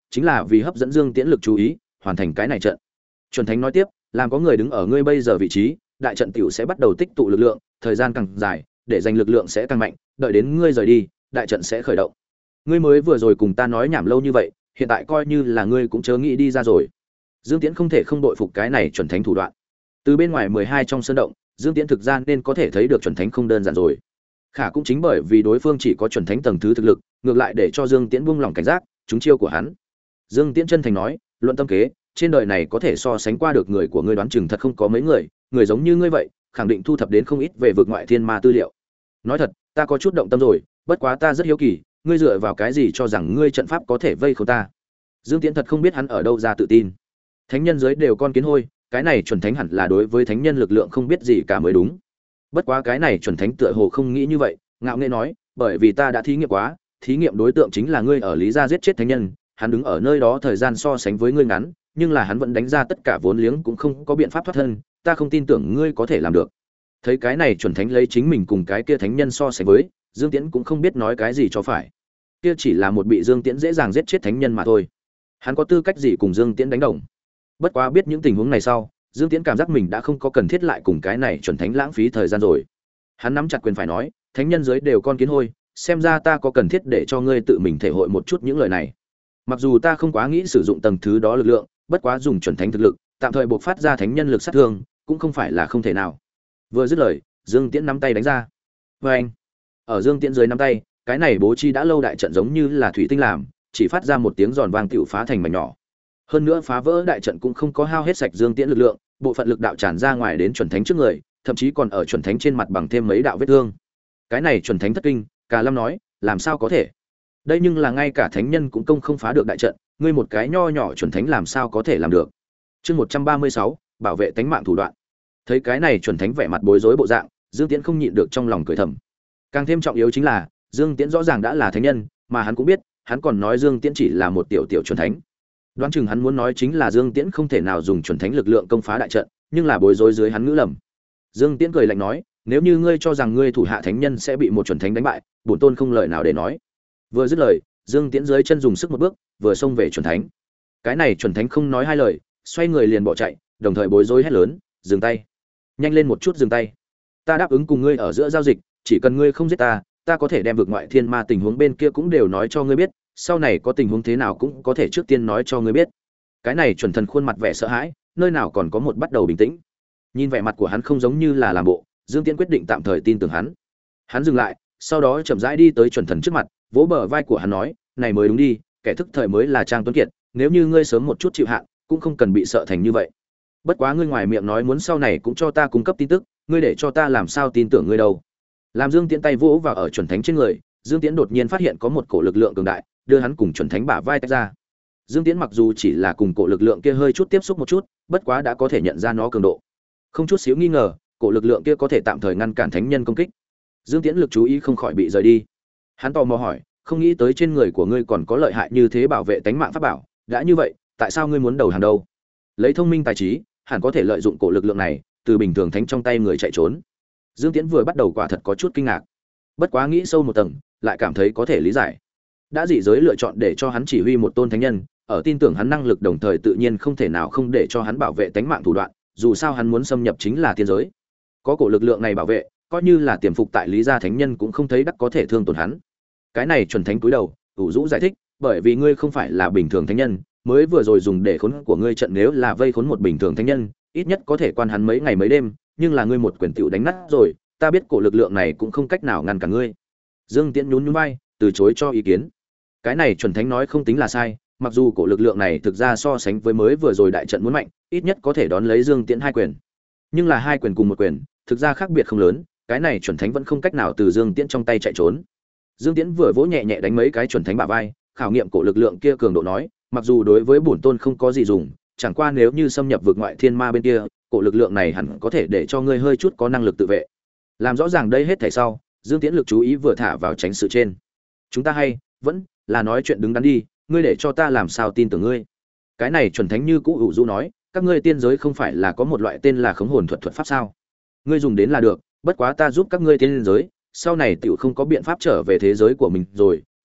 chính là vì hấp dẫn Dương Tiễn lực chú ý, hoàn thành cái này trận. Chuẩn Thánh nói tiếp, làm có người đứng ở ngươi bây giờ vị trí, đại trận tiểu sẽ bắt đầu tích tụ lực lượng, thời gian càng dài, để dành lực lượng sẽ càng mạnh, đợi đến ngươi rời đi, đại trận sẽ khởi động. Ngươi mới vừa rồi cùng ta nói nhảm lâu như vậy, hiện tại coi như là ngươi cũng chớ nghĩ đi ra rồi. Dương Tiễn không thể không đội phục cái này chuẩn thánh thủ đoạn. Từ bên ngoài 12 trong sơn động, Dương Tiễn thực ra nên có thể thấy được chuẩn thánh không đơn giản rồi. Khả cũng chính bởi vì đối phương chỉ có chuẩn thánh tầng thứ thực lực, ngược lại để cho Dương Tiễn buông lỏng cảnh giác, trúng chiêu của hắn. Dương Tiễn chân thành nói, luận tâm kế, trên đời này có thể so sánh qua được người của ngươi đoán chừng thật không có mấy người, người giống như ngươi vậy, khẳng định thu thập đến không ít về vực ngoại thiên ma tư liệu. Nói thật, ta có chút động tâm rồi, bất quá ta rất hiếu kỳ, ngươi dựa vào cái gì cho rằng ngươi trận pháp có thể vây khốn ta? Dương Tiễn thật không biết hắn ở đâu ra tự tin. Thánh nhân giới đều con kiến hôi, cái này chuẩn thánh hẳn là đối với thánh nhân lực lượng không biết gì cả mới đúng. Bất quá cái này chuẩn thánh tựa hồ không nghĩ như vậy, ngạo nghễ nói, bởi vì ta đã thí nghiệm quá, thí nghiệm đối tượng chính là ngươi ở Lý gia giết chết thánh nhân, hắn đứng ở nơi đó thời gian so sánh với ngươi ngắn, nhưng là hắn vẫn đánh ra tất cả vốn liếng cũng không có biện pháp thoát thân, ta không tin tưởng ngươi có thể làm được. Thấy cái này chuẩn thánh lấy chính mình cùng cái kia thánh nhân so sánh với, Dương Tiễn cũng không biết nói cái gì cho phải. Kia chỉ là một bị Dương Tiễn dễ dàng giết chết thánh nhân mà thôi. Hắn có tư cách gì cùng Dương Tiễn đánh đồng? Bất quá biết những tình huống này sau, Dương Tiễn cảm giác mình đã không có cần thiết lại cùng cái này chuẩn thánh lãng phí thời gian rồi. Hắn nắm chặt quyền phải nói, thánh nhân giới đều con kiến hôi, xem ra ta có cần thiết để cho ngươi tự mình thể hội một chút những lời này. Mặc dù ta không quá nghĩ sử dụng tầng thứ đó lực lượng, bất quá dùng chuẩn thánh thực lực, tạm thời buộc phát ra thánh nhân lực sát thương, cũng không phải là không thể nào. Vừa dứt lời, Dương Tiễn nắm tay đánh ra. Và anh, ở Dương Tiễn dưới nắm tay, cái này bố trí đã lâu đại trận giống như là thủy tinh làm, chỉ phát ra một tiếng giòn vang tựu phá thành mảnh nhỏ. Hơn nữa phá vỡ đại trận cũng không có hao hết sạch Dương Tiễn lực lượng, bộ phận lực đạo tràn ra ngoài đến chuẩn thánh trước người, thậm chí còn ở chuẩn thánh trên mặt bằng thêm mấy đạo vết thương. Cái này chuẩn thánh thất kinh, Cà Lâm nói, làm sao có thể? Đây nhưng là ngay cả thánh nhân cũng công không phá được đại trận, ngươi một cái nho nhỏ chuẩn thánh làm sao có thể làm được? Chương 136, bảo vệ tánh mạng thủ đoạn. Thấy cái này chuẩn thánh vẻ mặt bối rối bộ dạng, Dương Tiễn không nhịn được trong lòng cười thầm. Càng thêm trọng yếu chính là, Dương Tiễn rõ ràng đã là thánh nhân, mà hắn cũng biết, hắn còn nói Dương Tiễn chỉ là một tiểu chuẩn thánh. Đoán chừng hắn muốn nói chính là Dương Tiễn không thể nào dùng chuẩn thánh lực lượng công phá đại trận, nhưng là bối rối dưới hắn ngữ lầm. Dương Tiễn cười lạnh nói, nếu như ngươi cho rằng ngươi thủ hạ thánh nhân sẽ bị một chuẩn thánh đánh bại, bổn tôn không lời nào để nói. Vừa dứt lời, Dương Tiễn dưới chân dùng sức một bước, vừa xông về chuẩn thánh. Cái này chuẩn thánh không nói hai lời, xoay người liền bỏ chạy, đồng thời bối rối hét lớn, dừng tay, nhanh lên một chút dừng tay. Ta đáp ứng cùng ngươi ở giữa giao dịch, chỉ cần ngươi không giết ta, ta có thể đem vực ngoại thiên ma tình huống bên kia cũng đều nói cho ngươi biết, sau này có tình huống thế nào cũng có thể trước tiên nói cho ngươi biết. Cái này chuẩn thần khuôn mặt vẻ sợ hãi, nơi nào còn có một bắt đầu bình tĩnh. Nhìn vẻ mặt của hắn không giống như là làm bộ, Dương Tiễn quyết định tạm thời tin tưởng hắn. Hắn dừng lại, sau đó chậm rãi đi tới chuẩn thần trước mặt, vỗ bờ vai của hắn nói, này mới đúng đi, kẻ thức thời mới là Trang Tuấn Kiệt, nếu như ngươi sớm một chút chịu hạn, cũng không cần bị sợ thành như vậy. Bất quá ngươi ngoài miệng nói muốn sau này cũng cho ta cung cấp tin tức, ngươi để cho ta làm sao tin tưởng ngươi đâu? Làm Dương Tiễn tay vỗ vào ở chuẩn thánh trên người, Dương Tiễn đột nhiên phát hiện có một cổ lực lượng cường đại, đưa hắn cùng chuẩn thánh bả vai tách ra. Dương Tiễn mặc dù chỉ là cùng cổ lực lượng kia hơi chút tiếp xúc một chút, bất quá đã có thể nhận ra nó cường độ. Không chút xíu nghi ngờ, cổ lực lượng kia có thể tạm thời ngăn cản thánh nhân công kích. Dương Tiễn lực chú ý không khỏi bị rời đi. Hắn tò mò hỏi, không nghĩ tới trên người của ngươi còn có lợi hại như thế bảo vệ tánh mạng pháp bảo, đã như vậy, tại sao ngươi muốn đầu hàng đâu? Lấy thông minh tài trí, hẳn có thể lợi dụng cổ lực lượng này, từ bình thường thánh trong tay người chạy trốn. Dương Tiễn vừa bắt đầu quả thật có chút kinh ngạc, bất quá nghĩ sâu một tầng, lại cảm thấy có thể lý giải. Đã dị giới lựa chọn để cho hắn chỉ huy một tôn thánh nhân, ở tin tưởng hắn năng lực đồng thời tự nhiên không thể nào không để cho hắn bảo vệ tánh mạng thủ đoạn, dù sao hắn muốn xâm nhập chính là tiên giới. Có cổ lực lượng này bảo vệ, coi như là tiềm phục tại Lý gia thánh nhân cũng không thấy đắc có thể thương tổn hắn. Cái này chuẩn thánh cúi đầu, ủ rũ giải thích, bởi vì ngươi không phải là bình thường thánh nhân, mới vừa rồi dùng để khốn của ngươi trận nếu là vây khốn một bình thường thánh nhân, ít nhất có thể quan hắn mấy ngày mấy đêm, nhưng là ngươi một quyền tiểu đánh nát rồi, ta biết cổ lực lượng này cũng không cách nào ngăn cản ngươi. Dương Tiễn nhún nhún vai, từ chối cho ý kiến. Cái này chuẩn thánh nói không tính là sai, mặc dù cổ lực lượng này thực ra so sánh với mới vừa rồi đại trận muốn mạnh, ít nhất có thể đón lấy Dương Tiễn hai quyền. Nhưng là hai quyền cùng một quyền, thực ra khác biệt không lớn, cái này chuẩn thánh vẫn không cách nào từ Dương Tiễn trong tay chạy trốn. Dương Tiễn vừa vỗ nhẹ nhẹ đánh mấy cái chuẩn thánh bả vai, khảo nghiệm cổ lực lượng kia cường độ nói, mặc dù đối với bổn tôn không có gì dùng, chẳng qua nếu như xâm nhập vực ngoại thiên ma bên kia, cổ lực lượng này hẳn có thể để cho ngươi hơi chút có năng lực tự vệ. Làm rõ ràng đây hết thảy sau, Dương Tiễn lực chú ý vừa thả vào tránh sự trên. Chúng ta hay vẫn là nói chuyện đứng đắn đi, ngươi để cho ta làm sao tin tưởng ngươi? Cái này chuẩn thánh như cũ ủ rũ nói, các ngươi tiên giới không phải là có một loại tên là khống hồn thuật thuật pháp sao? Ngươi dùng đến là được, bất quá ta giúp các ngươi tiên giới, sau này tiểu không có biện pháp trở về thế giới của mình rồi,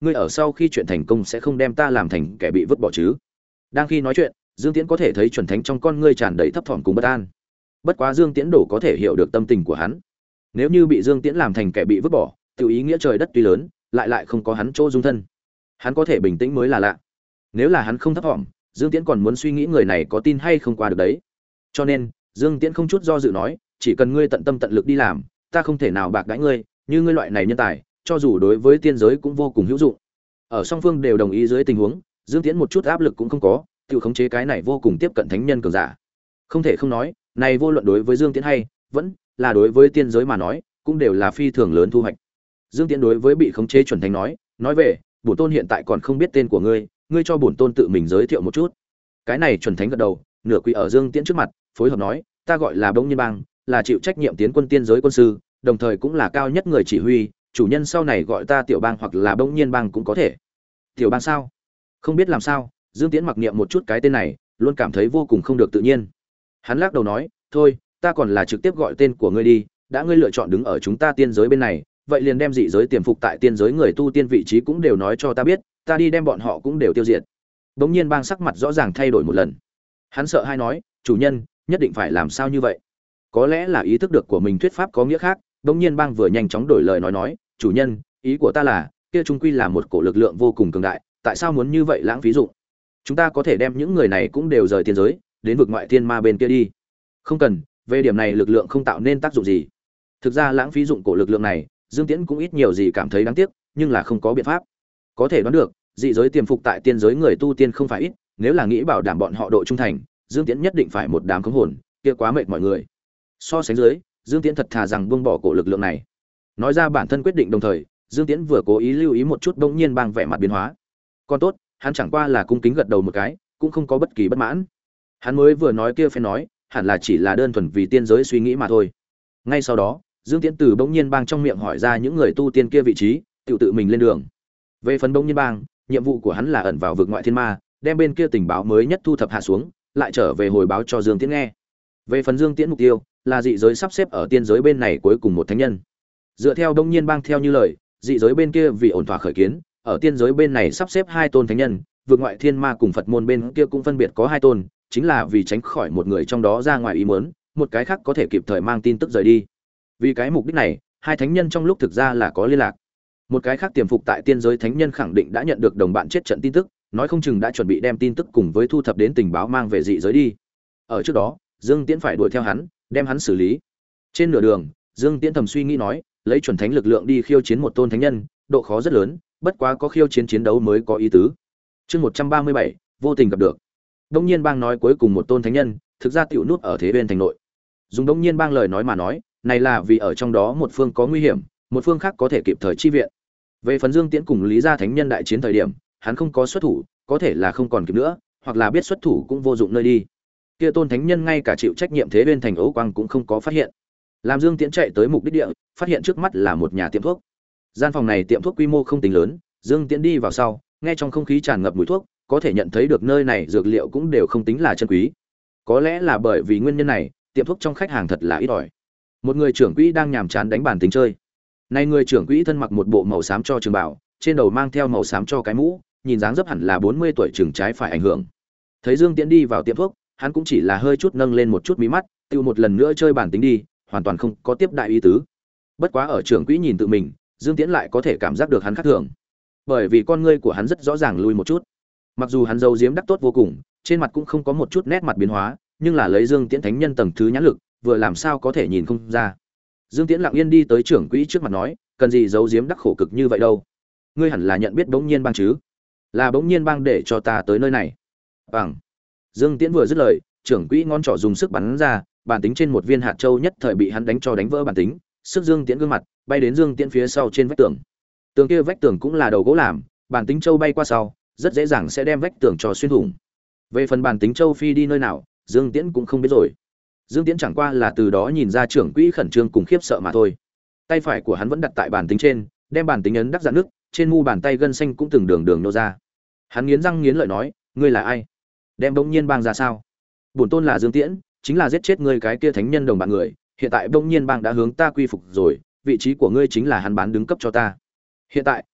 ngươi ở sau khi chuyện thành công sẽ không đem ta làm thành kẻ bị vứt bỏ chứ? Đang khi nói chuyện, Dương Tiễn có thể thấy chuẩn thánh trong con ngươi tràn đầy thấp thỏm cùng bất an. Bất quá Dương Tiễn đổ có thể hiểu được tâm tình của hắn. Nếu như bị Dương Tiễn làm thành kẻ bị vứt bỏ, tự ý nghĩa trời đất tuy lớn, lại không có hắn chỗ dung thân. Hắn có thể bình tĩnh mới là lạ. Nếu là hắn không thấp thỏm, Dương Tiễn còn muốn suy nghĩ người này có tin hay không qua được đấy. Cho nên, Dương Tiễn không chút do dự nói, chỉ cần ngươi tận tâm tận lực đi làm, ta không thể nào bạc đãi ngươi, như ngươi loại này nhân tài, cho dù đối với tiên giới cũng vô cùng hữu dụng. Ở song phương đều đồng ý dưới tình huống, Dương Tiễn một chút áp lực cũng không có, tự khống chế cái này vô cùng tiếp cận thánh nhân cường giả. Không thể không nói, này vô luận đối với Dương Tiễn hay vẫn là đối với tiên giới mà nói, cũng đều là phi thường lớn thu hoạch. Dương Tiễn đối với bị khống chế chuẩn thánh nói về, bổn tôn hiện tại còn không biết tên của ngươi, ngươi cho bổn tôn tự mình giới thiệu một chút. Cái này chuẩn thánh gật đầu, nửa quỳ ở Dương Tiễn trước mặt, phối hợp nói, ta gọi là Bỗng Nhiên Bang, là chịu trách nhiệm tiến quân tiên giới quân sư, đồng thời cũng là cao nhất người chỉ huy, chủ nhân sau này gọi ta Tiểu Bang hoặc là Bỗng Nhiên Bang cũng có thể. Tiểu Bang sao? Không biết làm sao, Dương Tiễn mặc niệm một chút cái tên này, luôn cảm thấy vô cùng không được tự nhiên. Hắn lắc đầu nói, thôi, ta còn là trực tiếp gọi tên của ngươi đi, đã ngươi lựa chọn đứng ở chúng ta tiên giới bên này, vậy liền đem dị giới tiềm phục tại tiên giới người tu tiên vị trí cũng đều nói cho ta biết, ta đi đem bọn họ cũng đều tiêu diệt. Bỗng Nhiên Bang sắc mặt rõ ràng thay đổi một lần. Hắn sợ hai nói, chủ nhân, nhất định phải làm sao như vậy? Có lẽ là ý thức được của mình thuyết pháp có nghĩa khác, Bỗng Nhiên Bang vừa nhanh chóng đổi lời nói, chủ nhân, ý của ta là, kia trung quy là một cổ lực lượng vô cùng cường đại, tại sao muốn như vậy lãng phí dụng? Chúng ta có thể đem những người này cũng đều rời tiên giới, đến vực ngoại thiên ma bên kia đi. Không cần, về điểm này lực lượng không tạo nên tác dụng gì. Thực ra lãng phí dụng cổ lực lượng này, Dương Tiễn cũng ít nhiều gì cảm thấy đáng tiếc, nhưng là không có biện pháp. Có thể đoán được, dị giới tiềm phục tại tiên giới người tu tiên không phải ít, nếu là nghĩ bảo đảm bọn họ độ trung thành, Dương Tiễn nhất định phải một đám khống hồn, kia quá mệt mọi người. So sánh dưới, Dương Tiễn thật thà rằng buông bỏ cổ lực lượng này. Nói ra bản thân quyết định đồng thời, Dương Tiễn vừa cố ý lưu ý một chút Bỗng Nhiên Bang vẻ mặt biến hóa. Còn tốt, hắn chẳng qua là cung kính gật đầu một cái, cũng không có bất kỳ bất mãn. Hắn mới vừa nói kia phải nói, hẳn là chỉ là đơn thuần vì tiên giới suy nghĩ mà thôi. Ngay sau đó, Dương Tiễn từ Bỗng Nhiên Bang trong miệng hỏi ra những người tu tiên kia vị trí, tự mình lên đường. Về phần Bỗng Nhiên Bang, nhiệm vụ của hắn là ẩn vào vực ngoại thiên ma, đem bên kia tình báo mới nhất thu thập hạ xuống, lại trở về hồi báo cho Dương Tiễn nghe. Về phần Dương Tiễn mục tiêu là dị giới sắp xếp ở tiên giới bên này cuối cùng một thánh nhân. Dựa theo Bỗng Nhiên Bang theo như lời, dị giới bên kia vì ổn thỏa khởi kiến, ở tiên giới bên này sắp xếp 2 tôn thánh nhân, vực ngoại thiên ma cùng Phật môn bên kia cũng phân biệt có 2 tôn, chính là vì tránh khỏi một người trong đó ra ngoài ý muốn, một cái khác có thể kịp thời mang tin tức rời đi. Vì cái mục đích này, 2 thánh nhân trong lúc thực ra là có liên lạc. Một cái khác tiềm phục tại tiên giới thánh nhân khẳng định đã nhận được đồng bạn chết trận tin tức, nói không chừng đã chuẩn bị đem tin tức cùng với thu thập đến tình báo mang về dị giới đi. Ở trước đó, Dương Tiễn phải đuổi theo hắn, đem hắn xử lý. Trên nửa đường, Dương Tiễn thầm suy nghĩ nói, lấy chuẩn thánh lực lượng đi khiêu chiến một tôn thánh nhân, độ khó rất lớn, bất quá có khiêu chiến chiến đấu mới có ý tứ. Chương 137, vô tình gặp được. Đông Nhiên Bang nói cuối cùng một tôn thánh nhân, thực ra tiểu nút ở thế bên thành nội. Dùng Đông Nhiên Bang lời nói mà nói, này là vì ở trong đó một phương có nguy hiểm, một phương khác có thể kịp thời chi viện. Về phần Dương Tiễn cùng Lý Gia thánh nhân đại chiến thời điểm, hắn không có xuất thủ, có thể là không còn kịp nữa, hoặc là biết xuất thủ cũng vô dụng nơi đi. Kia tôn thánh nhân ngay cả chịu trách nhiệm thế bên thành Ấu Quang cũng không có phát hiện. Làm Dương Tiễn chạy tới mục đích địa, phát hiện trước mắt là một nhà tiệm thuốc. Gian phòng này tiệm thuốc quy mô không tính lớn, Dương Tiễn đi vào sau, nghe trong không khí tràn ngập mùi thuốc, có thể nhận thấy được nơi này dược liệu cũng đều không tính là chân quý. Có lẽ là bởi vì nguyên nhân này, tiệm thuốc trong khách hàng thật là ít ỏi. Một người trưởng quỹ đang nhàm chán đánh bàn tính chơi. Này người trưởng quỹ thân mặc một bộ màu xám cho trường bảo, trên đầu mang theo màu xám cho cái mũ, nhìn dáng dấp hẳn là 40 tuổi trưởng trái phải ảnh hưởng. Thấy Dương Tiễn đi vào tiệm thuốc, hắn cũng chỉ là hơi chút nâng lên một chút mí mắt, tiêu một lần nữa chơi bàn tính đi, hoàn toàn không có tiếp đại ý tứ. Bất quá ở trưởng quỹ nhìn tự mình, Dương Tiễn lại có thể cảm giác được hắn khác thường. Bởi vì con ngươi của hắn rất rõ ràng lui một chút. Mặc dù hắn giấu giếm đắc tốt vô cùng, trên mặt cũng không có một chút nét mặt biến hóa, nhưng là lấy Dương Tiễn thánh nhân tầng thứ nhãn lực, vừa làm sao có thể nhìn không ra. Dương Tiễn lặng yên đi tới trưởng quỹ trước mặt nói, cần gì giấu giếm đắc khổ cực như vậy đâu? Ngươi hẳn là nhận biết Bỗng Nhiên Bang chứ? Là Bỗng Nhiên Bang để cho ta tới nơi này. Bằng. Dương Tiễn vừa dứt lời, trưởng quỹ ngón trỏ dùng sức bắn ra, bản tính trên một viên hạt châu nhất thời bị hắn đánh cho đánh vỡ bản tính, sức Dương Tiễn gương mặt bay đến Dương Tiễn phía sau trên vách tường. Tường kia vách tường cũng là đầu gỗ làm, bản tính châu bay qua sau, rất dễ dàng sẽ đem vách tường cho xuyên thủng. Về phần bản tính châu phi đi nơi nào, Dương Tiễn cũng không biết rồi. Dương Tiễn chẳng qua là từ đó nhìn ra trưởng quỹ khẩn trương cùng khiếp sợ mà thôi. Tay phải của hắn vẫn đặt tại bản tính trên, đem bản tính ấn đắc dạn nước, trên mu bàn tay gân xanh cũng từng đường đường nô ra. Hắn nghiến răng nghiến lợi nói, ngươi là ai? Đem Bỗng Nhiên Bang ra sao? Bổn tôn là Dương Tiễn, chính là giết chết ngươi cái kia thánh nhân đồng bạn người, hiện tại Bỗng Nhiên Bang đã hướng ta quy phục rồi, vị trí của ngươi chính là hắn bán đứng cấp cho ta. Hiện tại,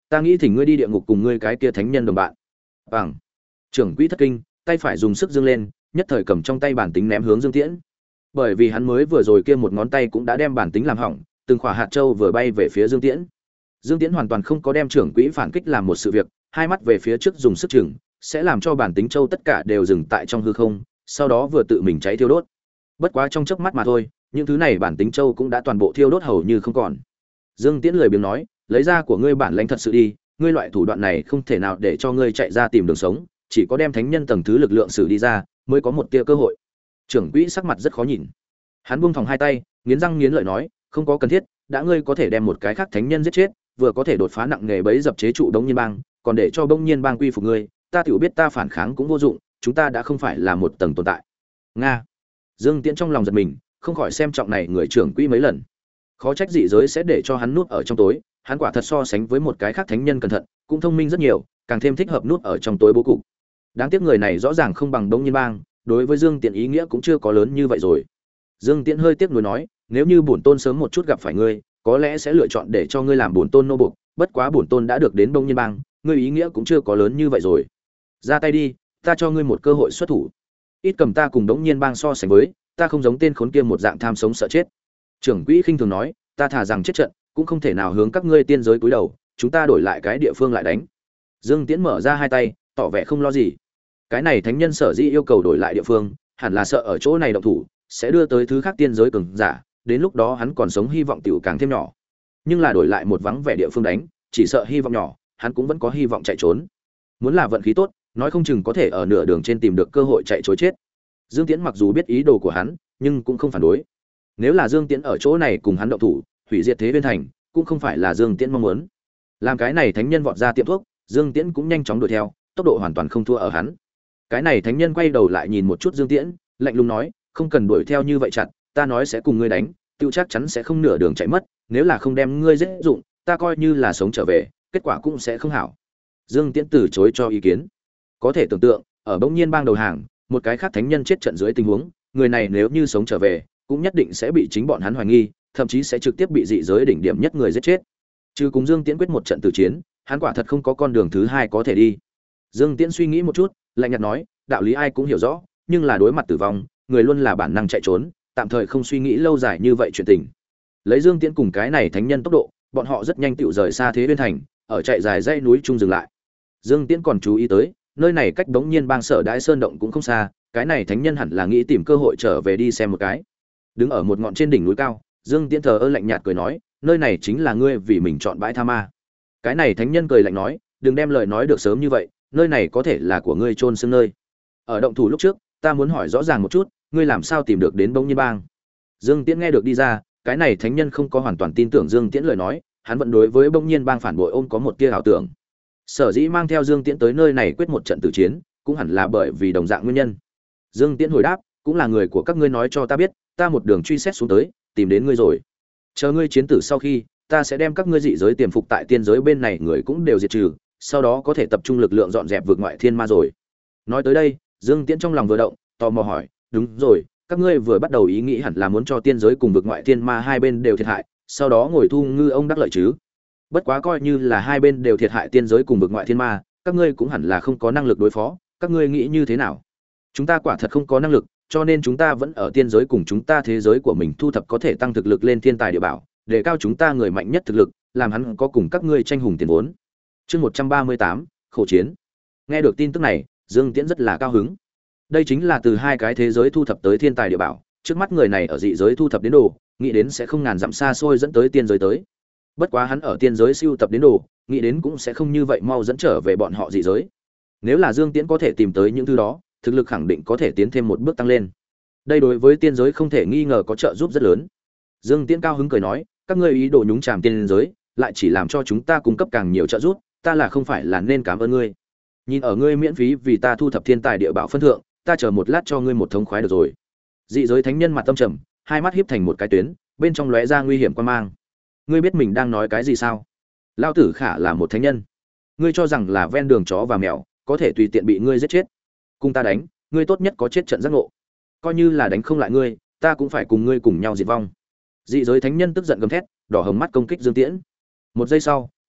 ta nghĩ thỉnh ngươi đi địa ngục cùng ngươi cái kia thánh nhân đồng bạn. Bằng. Trưởng quỹ thất kinh, tay phải dùng sức giương lên, nhất thời cầm trong tay bản tính ném hướng Dương Tiễn. Bởi vì hắn mới vừa rồi kia một ngón tay cũng đã đem bản tính làm hỏng, từng quả hạt châu vừa bay về phía Dương Tiễn. Dương Tiễn hoàn toàn không có đem trưởng quỹ phản kích làm một sự việc, hai mắt về phía trước dùng sức chừng, sẽ làm cho bản tính châu tất cả đều dừng tại trong hư không, sau đó vừa tự mình cháy thiêu đốt. Bất quá trong chớp mắt mà thôi, những thứ này bản tính châu cũng đã toàn bộ thiêu đốt hầu như không còn. Dương Tiễn lười biếng nói, lấy ra của ngươi bản lãnh thật sự đi, ngươi loại thủ đoạn này không thể nào để cho ngươi chạy ra tìm đường sống, chỉ có đem thánh nhân tầng thứ lực lượng xử đi ra, mới có một tia cơ hội. Trưởng quỹ sắc mặt rất khó nhìn. Hắn buông thòng hai tay, nghiến răng nghiến lợi nói, không có cần thiết, đã ngươi có thể đem một cái khác thánh nhân giết chết, vừa có thể đột phá nặng nghề bấy dập chế trụ Đông Nhiên Bang, còn để cho Đông Nhiên Bang quy phục ngươi, ta tiểu biết ta phản kháng cũng vô dụng, chúng ta đã không phải là một tầng tồn tại. Nga. Dương Tiễn trong lòng giật mình, không khỏi xem trọng này người trưởng quỹ mấy lần. Khó trách dị giới sẽ để cho hắn núp ở trong tối, hắn quả thật so sánh với một cái khác thánh nhân cẩn thận, cũng thông minh rất nhiều, càng thêm thích hợp núp ở trong tối bố cục. Đáng tiếc người này rõ ràng không bằng Đông Nhiên Bang, đối với Dương Tiễn ý nghĩa cũng chưa có lớn như vậy rồi. Dương Tiễn hơi tiếc nuối nói, nếu như bổn tôn sớm một chút gặp phải ngươi, có lẽ sẽ lựa chọn để cho ngươi làm bổn tôn nô buộc, bất quá bổn tôn đã được đến Đông Nhiên Bang, ngươi ý nghĩa cũng chưa có lớn như vậy rồi. Ra tay đi, ta cho ngươi một cơ hội xuất thủ. Ít cầm ta cùng Đông Nhiên Bang so sánh với, ta không giống tên khốn kia một dạng tham sống sợ chết. Trưởng quỹ khinh thường nói, ta thà rằng chết trận, cũng không thể nào hướng các ngươi tiên giới cúi đầu, chúng ta đổi lại cái địa phương lại đánh. Dương Tiễn mở ra hai tay, tỏ vẻ không lo gì. Cái này thánh nhân sở dĩ yêu cầu đổi lại địa phương, hẳn là sợ ở chỗ này động thủ sẽ đưa tới thứ khác tiên giới cường giả, đến lúc đó hắn còn sống hy vọng tiểu càng thêm nhỏ. Nhưng là đổi lại một vắng vẻ địa phương đánh, chỉ sợ hy vọng nhỏ, hắn cũng vẫn có hy vọng chạy trốn. Muốn là vận khí tốt, nói không chừng có thể ở nửa đường trên tìm được cơ hội chạy trối chết. Dương Tiễn mặc dù biết ý đồ của hắn, nhưng cũng không phản đối. Nếu là Dương Tiễn ở chỗ này cùng hắn động thủ, hủy diệt Thế Viên Thành, cũng không phải là Dương Tiễn mong muốn. Làm cái này thánh nhân vọt ra tiệm thuốc, Dương Tiễn cũng nhanh chóng đuổi theo, tốc độ hoàn toàn không thua ở hắn. Cái này thánh nhân quay đầu lại nhìn một chút Dương Tiễn, lạnh lùng nói, không cần đuổi theo như vậy chặt, ta nói sẽ cùng ngươi đánh, tiêu chắc chắn sẽ không nửa đường chạy mất, nếu là không đem ngươi giết dụng, ta coi như là sống trở về, kết quả cũng sẽ không hảo. Dương Tiễn từ chối cho ý kiến. Có thể tưởng tượng, ở Bỗng Nhiên Bang đầu hàng, một cái khác thánh nhân chết trận dưới tình huống, người này nếu như sống trở về, cũng nhất định sẽ bị chính bọn hắn hoài nghi, thậm chí sẽ trực tiếp bị dị giới đỉnh điểm nhất người giết chết. Trừ cùng Dương Tiễn quyết một trận tử chiến, hắn quả thật không có con đường thứ hai có thể đi. Dương Tiễn suy nghĩ một chút, lạnh nhạt nói, đạo lý ai cũng hiểu rõ, nhưng là đối mặt tử vong, người luôn là bản năng chạy trốn, tạm thời không suy nghĩ lâu dài như vậy chuyện tình. Lấy Dương Tiễn cùng cái này thánh nhân tốc độ, bọn họ rất nhanh tựu rời xa Thế Viên Thành, ở chạy dài dãy núi trung dừng lại. Dương Tiễn còn chú ý tới, nơi này cách Đống Nhiên Bang sở Đãi Sơn động cũng không xa, cái này thánh nhân hẳn là nghĩ tìm cơ hội trở về đi xem một cái. Đứng ở một ngọn trên đỉnh núi cao, Dương Tiễn thờ ơ lạnh nhạt cười nói, nơi này chính là ngươi vì mình chọn bãi tha ma. Cái này thánh nhân cười lạnh nói, đừng đem lời nói được sớm như vậy, nơi này có thể là của ngươi chôn xương nơi. Ở động thủ lúc trước, ta muốn hỏi rõ ràng một chút, ngươi làm sao tìm được đến Bỗng Nhiên Bang? Dương Tiễn nghe được đi ra, cái này thánh nhân không có hoàn toàn tin tưởng Dương Tiễn lời nói, hắn vẫn đối với Bỗng Nhiên Bang phản bội ôm có một tia ảo tưởng. Sở dĩ mang theo Dương Tiễn tới nơi này quyết một trận tử chiến, cũng hẳn là bởi vì đồng dạng nguyên nhân. Dương Tiễn hồi đáp, cũng là người của các ngươi nói cho ta biết, ta một đường truy xét xuống tới, tìm đến ngươi rồi. Chờ ngươi chiến tử sau khi, ta sẽ đem các ngươi dị giới tiềm phục tại tiên giới bên này người cũng đều diệt trừ, sau đó có thể tập trung lực lượng dọn dẹp vượt ngoại thiên ma rồi. Nói tới đây, Dương Tiễn trong lòng vừa động, tò mò hỏi, đúng rồi, các ngươi vừa bắt đầu ý nghĩ hẳn là muốn cho tiên giới cùng vượt ngoại thiên ma hai bên đều thiệt hại, sau đó ngồi thu ngư ông đắc lợi chứ? Bất quá coi như là hai bên đều thiệt hại tiên giới cùng vượt ngoại thiên ma, các ngươi cũng hẳn là không có năng lực đối phó, các ngươi nghĩ như thế nào? Chúng ta quả thật không có năng lực, cho nên chúng ta vẫn ở tiên giới cùng chúng ta thế giới của mình thu thập có thể tăng thực lực lên thiên tài địa bảo, để cao chúng ta người mạnh nhất thực lực, làm hắn có cùng các ngươi tranh hùng tiền vốn. Chương 138, khổ chiến. Nghe được tin tức này, Dương Tiễn rất là cao hứng. Đây chính là từ hai cái thế giới thu thập tới thiên tài địa bảo, trước mắt người này ở dị giới thu thập đến đồ, nghĩ đến sẽ không ngàn dặm xa xôi dẫn tới tiên giới tới. Bất quá hắn ở tiên giới siêu tập đến đồ, nghĩ đến cũng sẽ không như vậy mau dẫn trở về bọn họ dị giới. Nếu là Dương Tiễn có thể tìm tới những thứ đó, thực lực khẳng định có thể tiến thêm một bước tăng lên. Đây đối với tiên giới không thể nghi ngờ có trợ giúp rất lớn. Dương Tiễn cao hứng cười nói, các ngươi ý đồ nhúng chàm tiên giới, lại chỉ làm cho chúng ta cung cấp càng nhiều trợ giúp, ta là không phải là nên cảm ơn ngươi. Nhìn ở ngươi miễn phí vì ta thu thập thiên tài địa bảo phân thượng, ta chờ một lát cho ngươi một thống khoái được rồi. Dị giới thánh nhân mặt tâm trầm, hai mắt híp thành một cái tuyến, bên trong lóe ra nguy hiểm quan mang. Ngươi biết mình đang nói cái gì sao? Lão tử Khả là một thánh nhân, ngươi cho rằng là ven đường chó và mèo, có thể tùy tiện bị ngươi giết chết. Cùng ta đánh, ngươi tốt nhất có chết trận giác ngộ. Coi như là đánh không lại ngươi, ta cũng phải cùng ngươi cùng nhau diệt vong. Dị giới thánh nhân tức giận gầm thét, đỏ hồng mắt công kích Dương Tiễn. Một giây sau,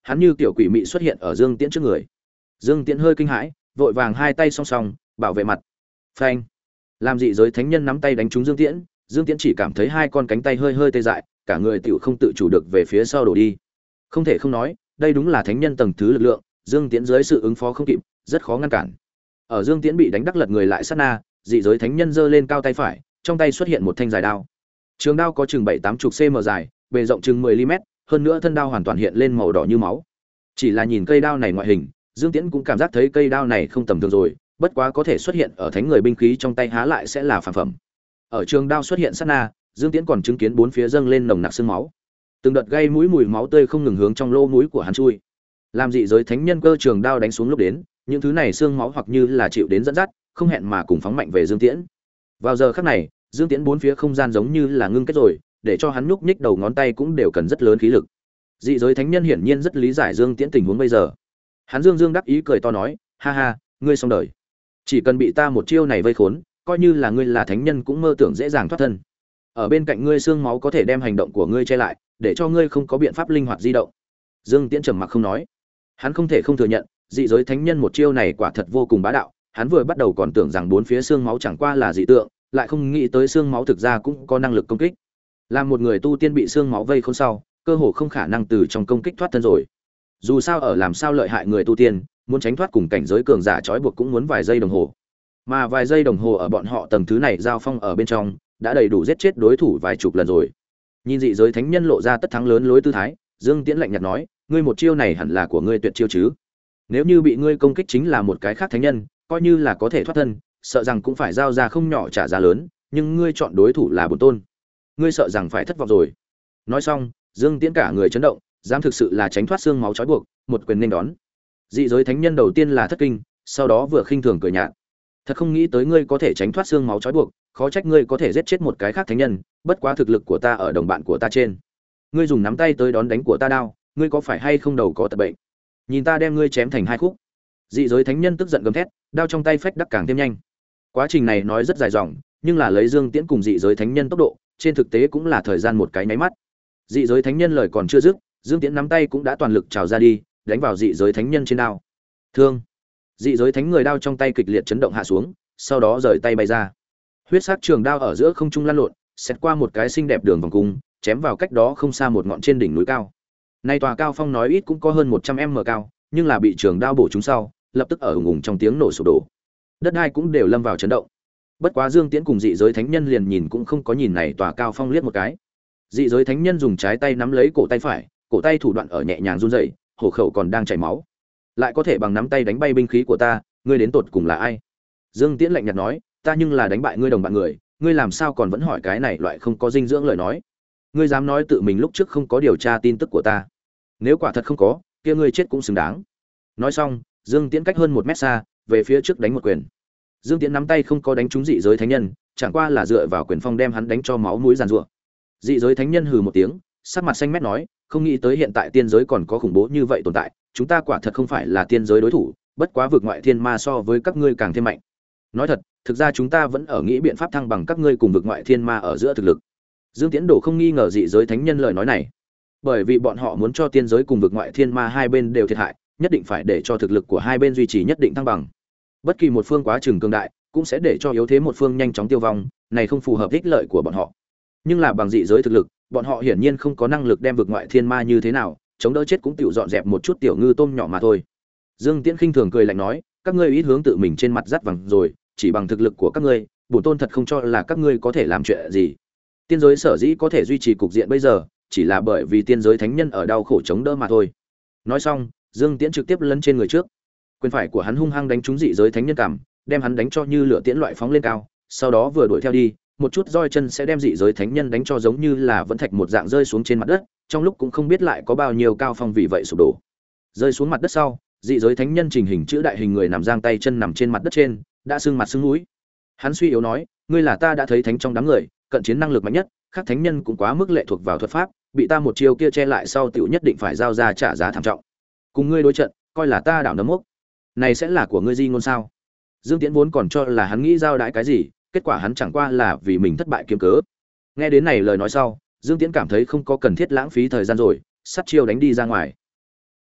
hắn như kiểu quỷ mị xuất hiện ở Dương Tiễn trước người. Dương Tiễn hơi kinh hãi, vội vàng hai tay song song bảo vệ mặt. Phanh! Làm dị giới thánh nhân nắm tay đánh trúng Dương Tiễn, Dương Tiễn chỉ cảm thấy hai con cánh tay hơi hơi tê dại, cả người tiểu không tự chủ được về phía sau đổ đi. Không thể không nói, đây đúng là thánh nhân tầng thứ lực lượng, Dương Tiễn dưới sự ứng phó không kịp, rất khó ngăn cản. Ở Dương Tiễn bị đánh đắc lật người lại sát na, dị giới thánh nhân giơ lên cao tay phải, trong tay xuất hiện một thanh dài đao. Trường đao có chừng 7-80 cm dài, bề rộng chừng 10 mm, hơn nữa thân đao hoàn toàn hiện lên màu đỏ như máu. Chỉ là nhìn cây đao này ngoại hình, Dương Tiễn cũng cảm giác thấy cây đao này không tầm thường rồi, bất quá có thể xuất hiện ở thánh người binh khí trong tay há lại sẽ là phàm phẩm. Ở trường đao xuất hiện sát na, Dương Tiễn còn chứng kiến bốn phía dâng lên nồng nặc sương máu. Từng đợt gây mũi mùi máu tươi không ngừng hướng trong lỗ mũi của hắn chui. Làm dị giới thánh nhân cơ trường đao đánh xuống lúc đến, những thứ này sương máu hoặc như là chịu đến dẫn dắt, không hẹn mà cùng phóng mạnh về Dương Tiễn. Vào giờ khắc này, Dương Tiễn bốn phía không gian giống như là ngưng kết rồi, để cho hắn nhúc nhích đầu ngón tay cũng đều cần rất lớn khí lực. Dị giới thánh nhân hiển nhiên rất lý giải Dương Tiễn tình huống bây giờ. Hắn dương dương đắc ý cười to nói, ha ha, ngươi xong đời. Chỉ cần bị ta một chiêu này vây khốn, coi như là ngươi là thánh nhân cũng mơ tưởng dễ dàng thoát thân. Ở bên cạnh ngươi xương máu có thể đem hành động của ngươi che lại, để cho ngươi không có biện pháp linh hoạt di động. Dương Tiễn trầm mặc không nói. Hắn không thể không thừa nhận, dị giới thánh nhân một chiêu này quả thật vô cùng bá đạo. Hắn vừa bắt đầu còn tưởng rằng bốn phía xương máu chẳng qua là dị tượng, lại không nghĩ tới xương máu thực ra cũng có năng lực công kích. Làm một người tu tiên bị xương máu vây khốn sau, cơ hồ không khả năng từ trong công kích thoát thân rồi. Dù sao ở làm sao lợi hại người tu tiên, muốn tránh thoát cùng cảnh giới cường giả trói buộc cũng muốn vài giây đồng hồ. Mà vài giây đồng hồ ở bọn họ tầng thứ này giao phong ở bên trong, đã đầy đủ giết chết đối thủ vài chục lần rồi. Nhìn dị giới thánh nhân lộ ra tất thắng lớn lối tư thái, Dương Tiễn lạnh nhạt nói, ngươi một chiêu này hẳn là của ngươi tuyệt chiêu chứ? Nếu như bị ngươi công kích chính là một cái khác thánh nhân, coi như là có thể thoát thân, sợ rằng cũng phải giao ra không nhỏ trả giá lớn, nhưng ngươi chọn đối thủ là bổn tôn, ngươi sợ rằng phải thất vọng rồi. Nói xong, Dương Tiễn cả người chấn động, dám thực sự là tránh thoát xương máu trói buộc, một quyền nên đón. Dị giới thánh nhân đầu tiên là thất kinh, sau đó vừa khinh thường cười nhạt. Thật không nghĩ tới ngươi có thể tránh thoát xương máu trói buộc, khó trách ngươi có thể giết chết một cái khác thánh nhân, bất quá thực lực của ta ở đồng bạn của ta trên. Ngươi dùng nắm tay tới đón đánh của ta đao, ngươi có phải hay không đầu có tật bệnh? Nhìn ta đem ngươi chém thành hai khúc. Dị giới thánh nhân tức giận gầm thét, đao trong tay phách đắc càng thêm nhanh. Quá trình này nói rất dài dòng, nhưng là lấy Dương Tiễn cùng dị giới thánh nhân tốc độ, trên thực tế cũng là thời gian một cái nháy mắt. Dị giới thánh nhân lời còn chưa dứt, Dương Tiễn nắm tay cũng đã toàn lực trào ra đi, đánh vào dị giới thánh nhân trên đao. Thương. Dị giới thánh người đao trong tay kịch liệt chấn động hạ xuống, sau đó rời tay bay ra. Huyết sắc trường đao ở giữa không trung lăn lộn, xét qua một cái xinh đẹp đường vòng cung, chém vào cách đó không xa một ngọn trên đỉnh núi cao. Nay tòa cao phong nói ít cũng có hơn 100m cao, nhưng là bị trường đao bổ trúng sau, lập tức ở ùng ùng trong tiếng nổ sụp đổ. Đất đai cũng đều lâm vào chấn động. Bất quá Dương Tiễn cùng dị giới thánh nhân liền nhìn cũng không có nhìn này tòa cao phong liếc một cái. Dị giới thánh nhân dùng trái tay nắm lấy cổ tay phải, cổ tay thủ đoạn ở nhẹ nhàng run rẩy, hổ khẩu còn đang chảy máu. Lại có thể bằng nắm tay đánh bay binh khí của ta, ngươi đến tột cùng là ai? Dương Tiễn lạnh nhạt nói, ta nhưng là đánh bại ngươi đồng bạn người, ngươi làm sao còn vẫn hỏi cái này loại không có dinh dưỡng lời nói? Ngươi dám nói tự mình lúc trước không có điều tra tin tức của ta? Nếu quả thật không có, kia ngươi chết cũng xứng đáng. Nói xong, Dương Tiễn cách hơn 1 mét xa, về phía trước đánh một quyền. Dương Tiễn nắm tay không có đánh trúng dị giới thánh nhân, chẳng qua là dựa vào quyền phong đem hắn đánh cho máu mũi giàn giụa. Dị giới thánh nhân hừ một tiếng, sắc mặt xanh mét nói, không nghĩ tới hiện tại tiên giới còn có khủng bố như vậy tồn tại, chúng ta quả thật không phải là tiên giới đối thủ, bất quá vực ngoại thiên ma so với các ngươi càng thêm mạnh. Nói thật, thực ra chúng ta vẫn ở nghĩ biện pháp thăng bằng các ngươi cùng vực ngoại thiên ma ở giữa thực lực. Dương Tiễn Đồ không nghi ngờ dị giới thánh nhân lời nói này, bởi vì bọn họ muốn cho tiên giới cùng vực ngoại thiên ma hai bên đều thiệt hại, nhất định phải để cho thực lực của hai bên duy trì nhất định thăng bằng. Bất kỳ một phương quá chừng cường đại, cũng sẽ để cho yếu thế một phương nhanh chóng tiêu vong, này không phù hợp ích lợi của bọn họ. Nhưng là bằng dị giới thực lực, bọn họ hiển nhiên không có năng lực đem vực ngoại thiên ma như thế nào, chống đỡ chết cũng tiểu dọn dẹp một chút tiểu ngư tôm nhỏ mà thôi. Dương Tiễn khinh thường cười lạnh nói, các ngươi ít hướng tự mình trên mặt dắt vàng rồi, chỉ bằng thực lực của các ngươi, bổn tôn thật không cho là các ngươi có thể làm chuyện gì. Tiên giới sở dĩ có thể duy trì cục diện bây giờ, chỉ là bởi vì tiên giới thánh nhân ở đau khổ chống đỡ mà thôi. Nói xong, Dương Tiễn trực tiếp lấn trên người trước. Quyền phải của hắn hung hăng đánh trúng dị giới thánh nhân cằm, đem hắn đánh cho như lửa tiễn loại phóng lên cao, sau đó vừa đuổi theo đi, một chút roi chân sẽ đem dị giới thánh nhân đánh cho giống như là vẫn thạch một dạng rơi xuống trên mặt đất, trong lúc cũng không biết lại có bao nhiêu cao phong vì vậy sụp đổ. Rơi xuống mặt đất sau, dị giới thánh nhân trình hình chữ đại hình người nằm giang tay chân nằm trên mặt đất trên, đã sưng mặt sưng mũi. Hắn suy yếu nói, ngươi là ta đã thấy thánh trong đám người, cận chiến năng lực mạnh nhất, khác thánh nhân cũng quá mức lệ thuộc vào thuật pháp, bị ta một chiêu kia che lại sau tiểu nhất định phải giao ra trả giá thảm trọng. Cùng ngươi đối trận, coi là ta đảo nấm mốc. Này sẽ là của ngươi di ngôn sao? Dương Tiễn vốn còn cho là hắn nghĩ giao đãi cái gì, kết quả hắn chẳng qua là vì mình thất bại kiếm cớ. Nghe đến này lời nói sau, Dương Tiễn cảm thấy không có cần thiết lãng phí thời gian rồi, sắt chiêu đánh đi ra ngoài.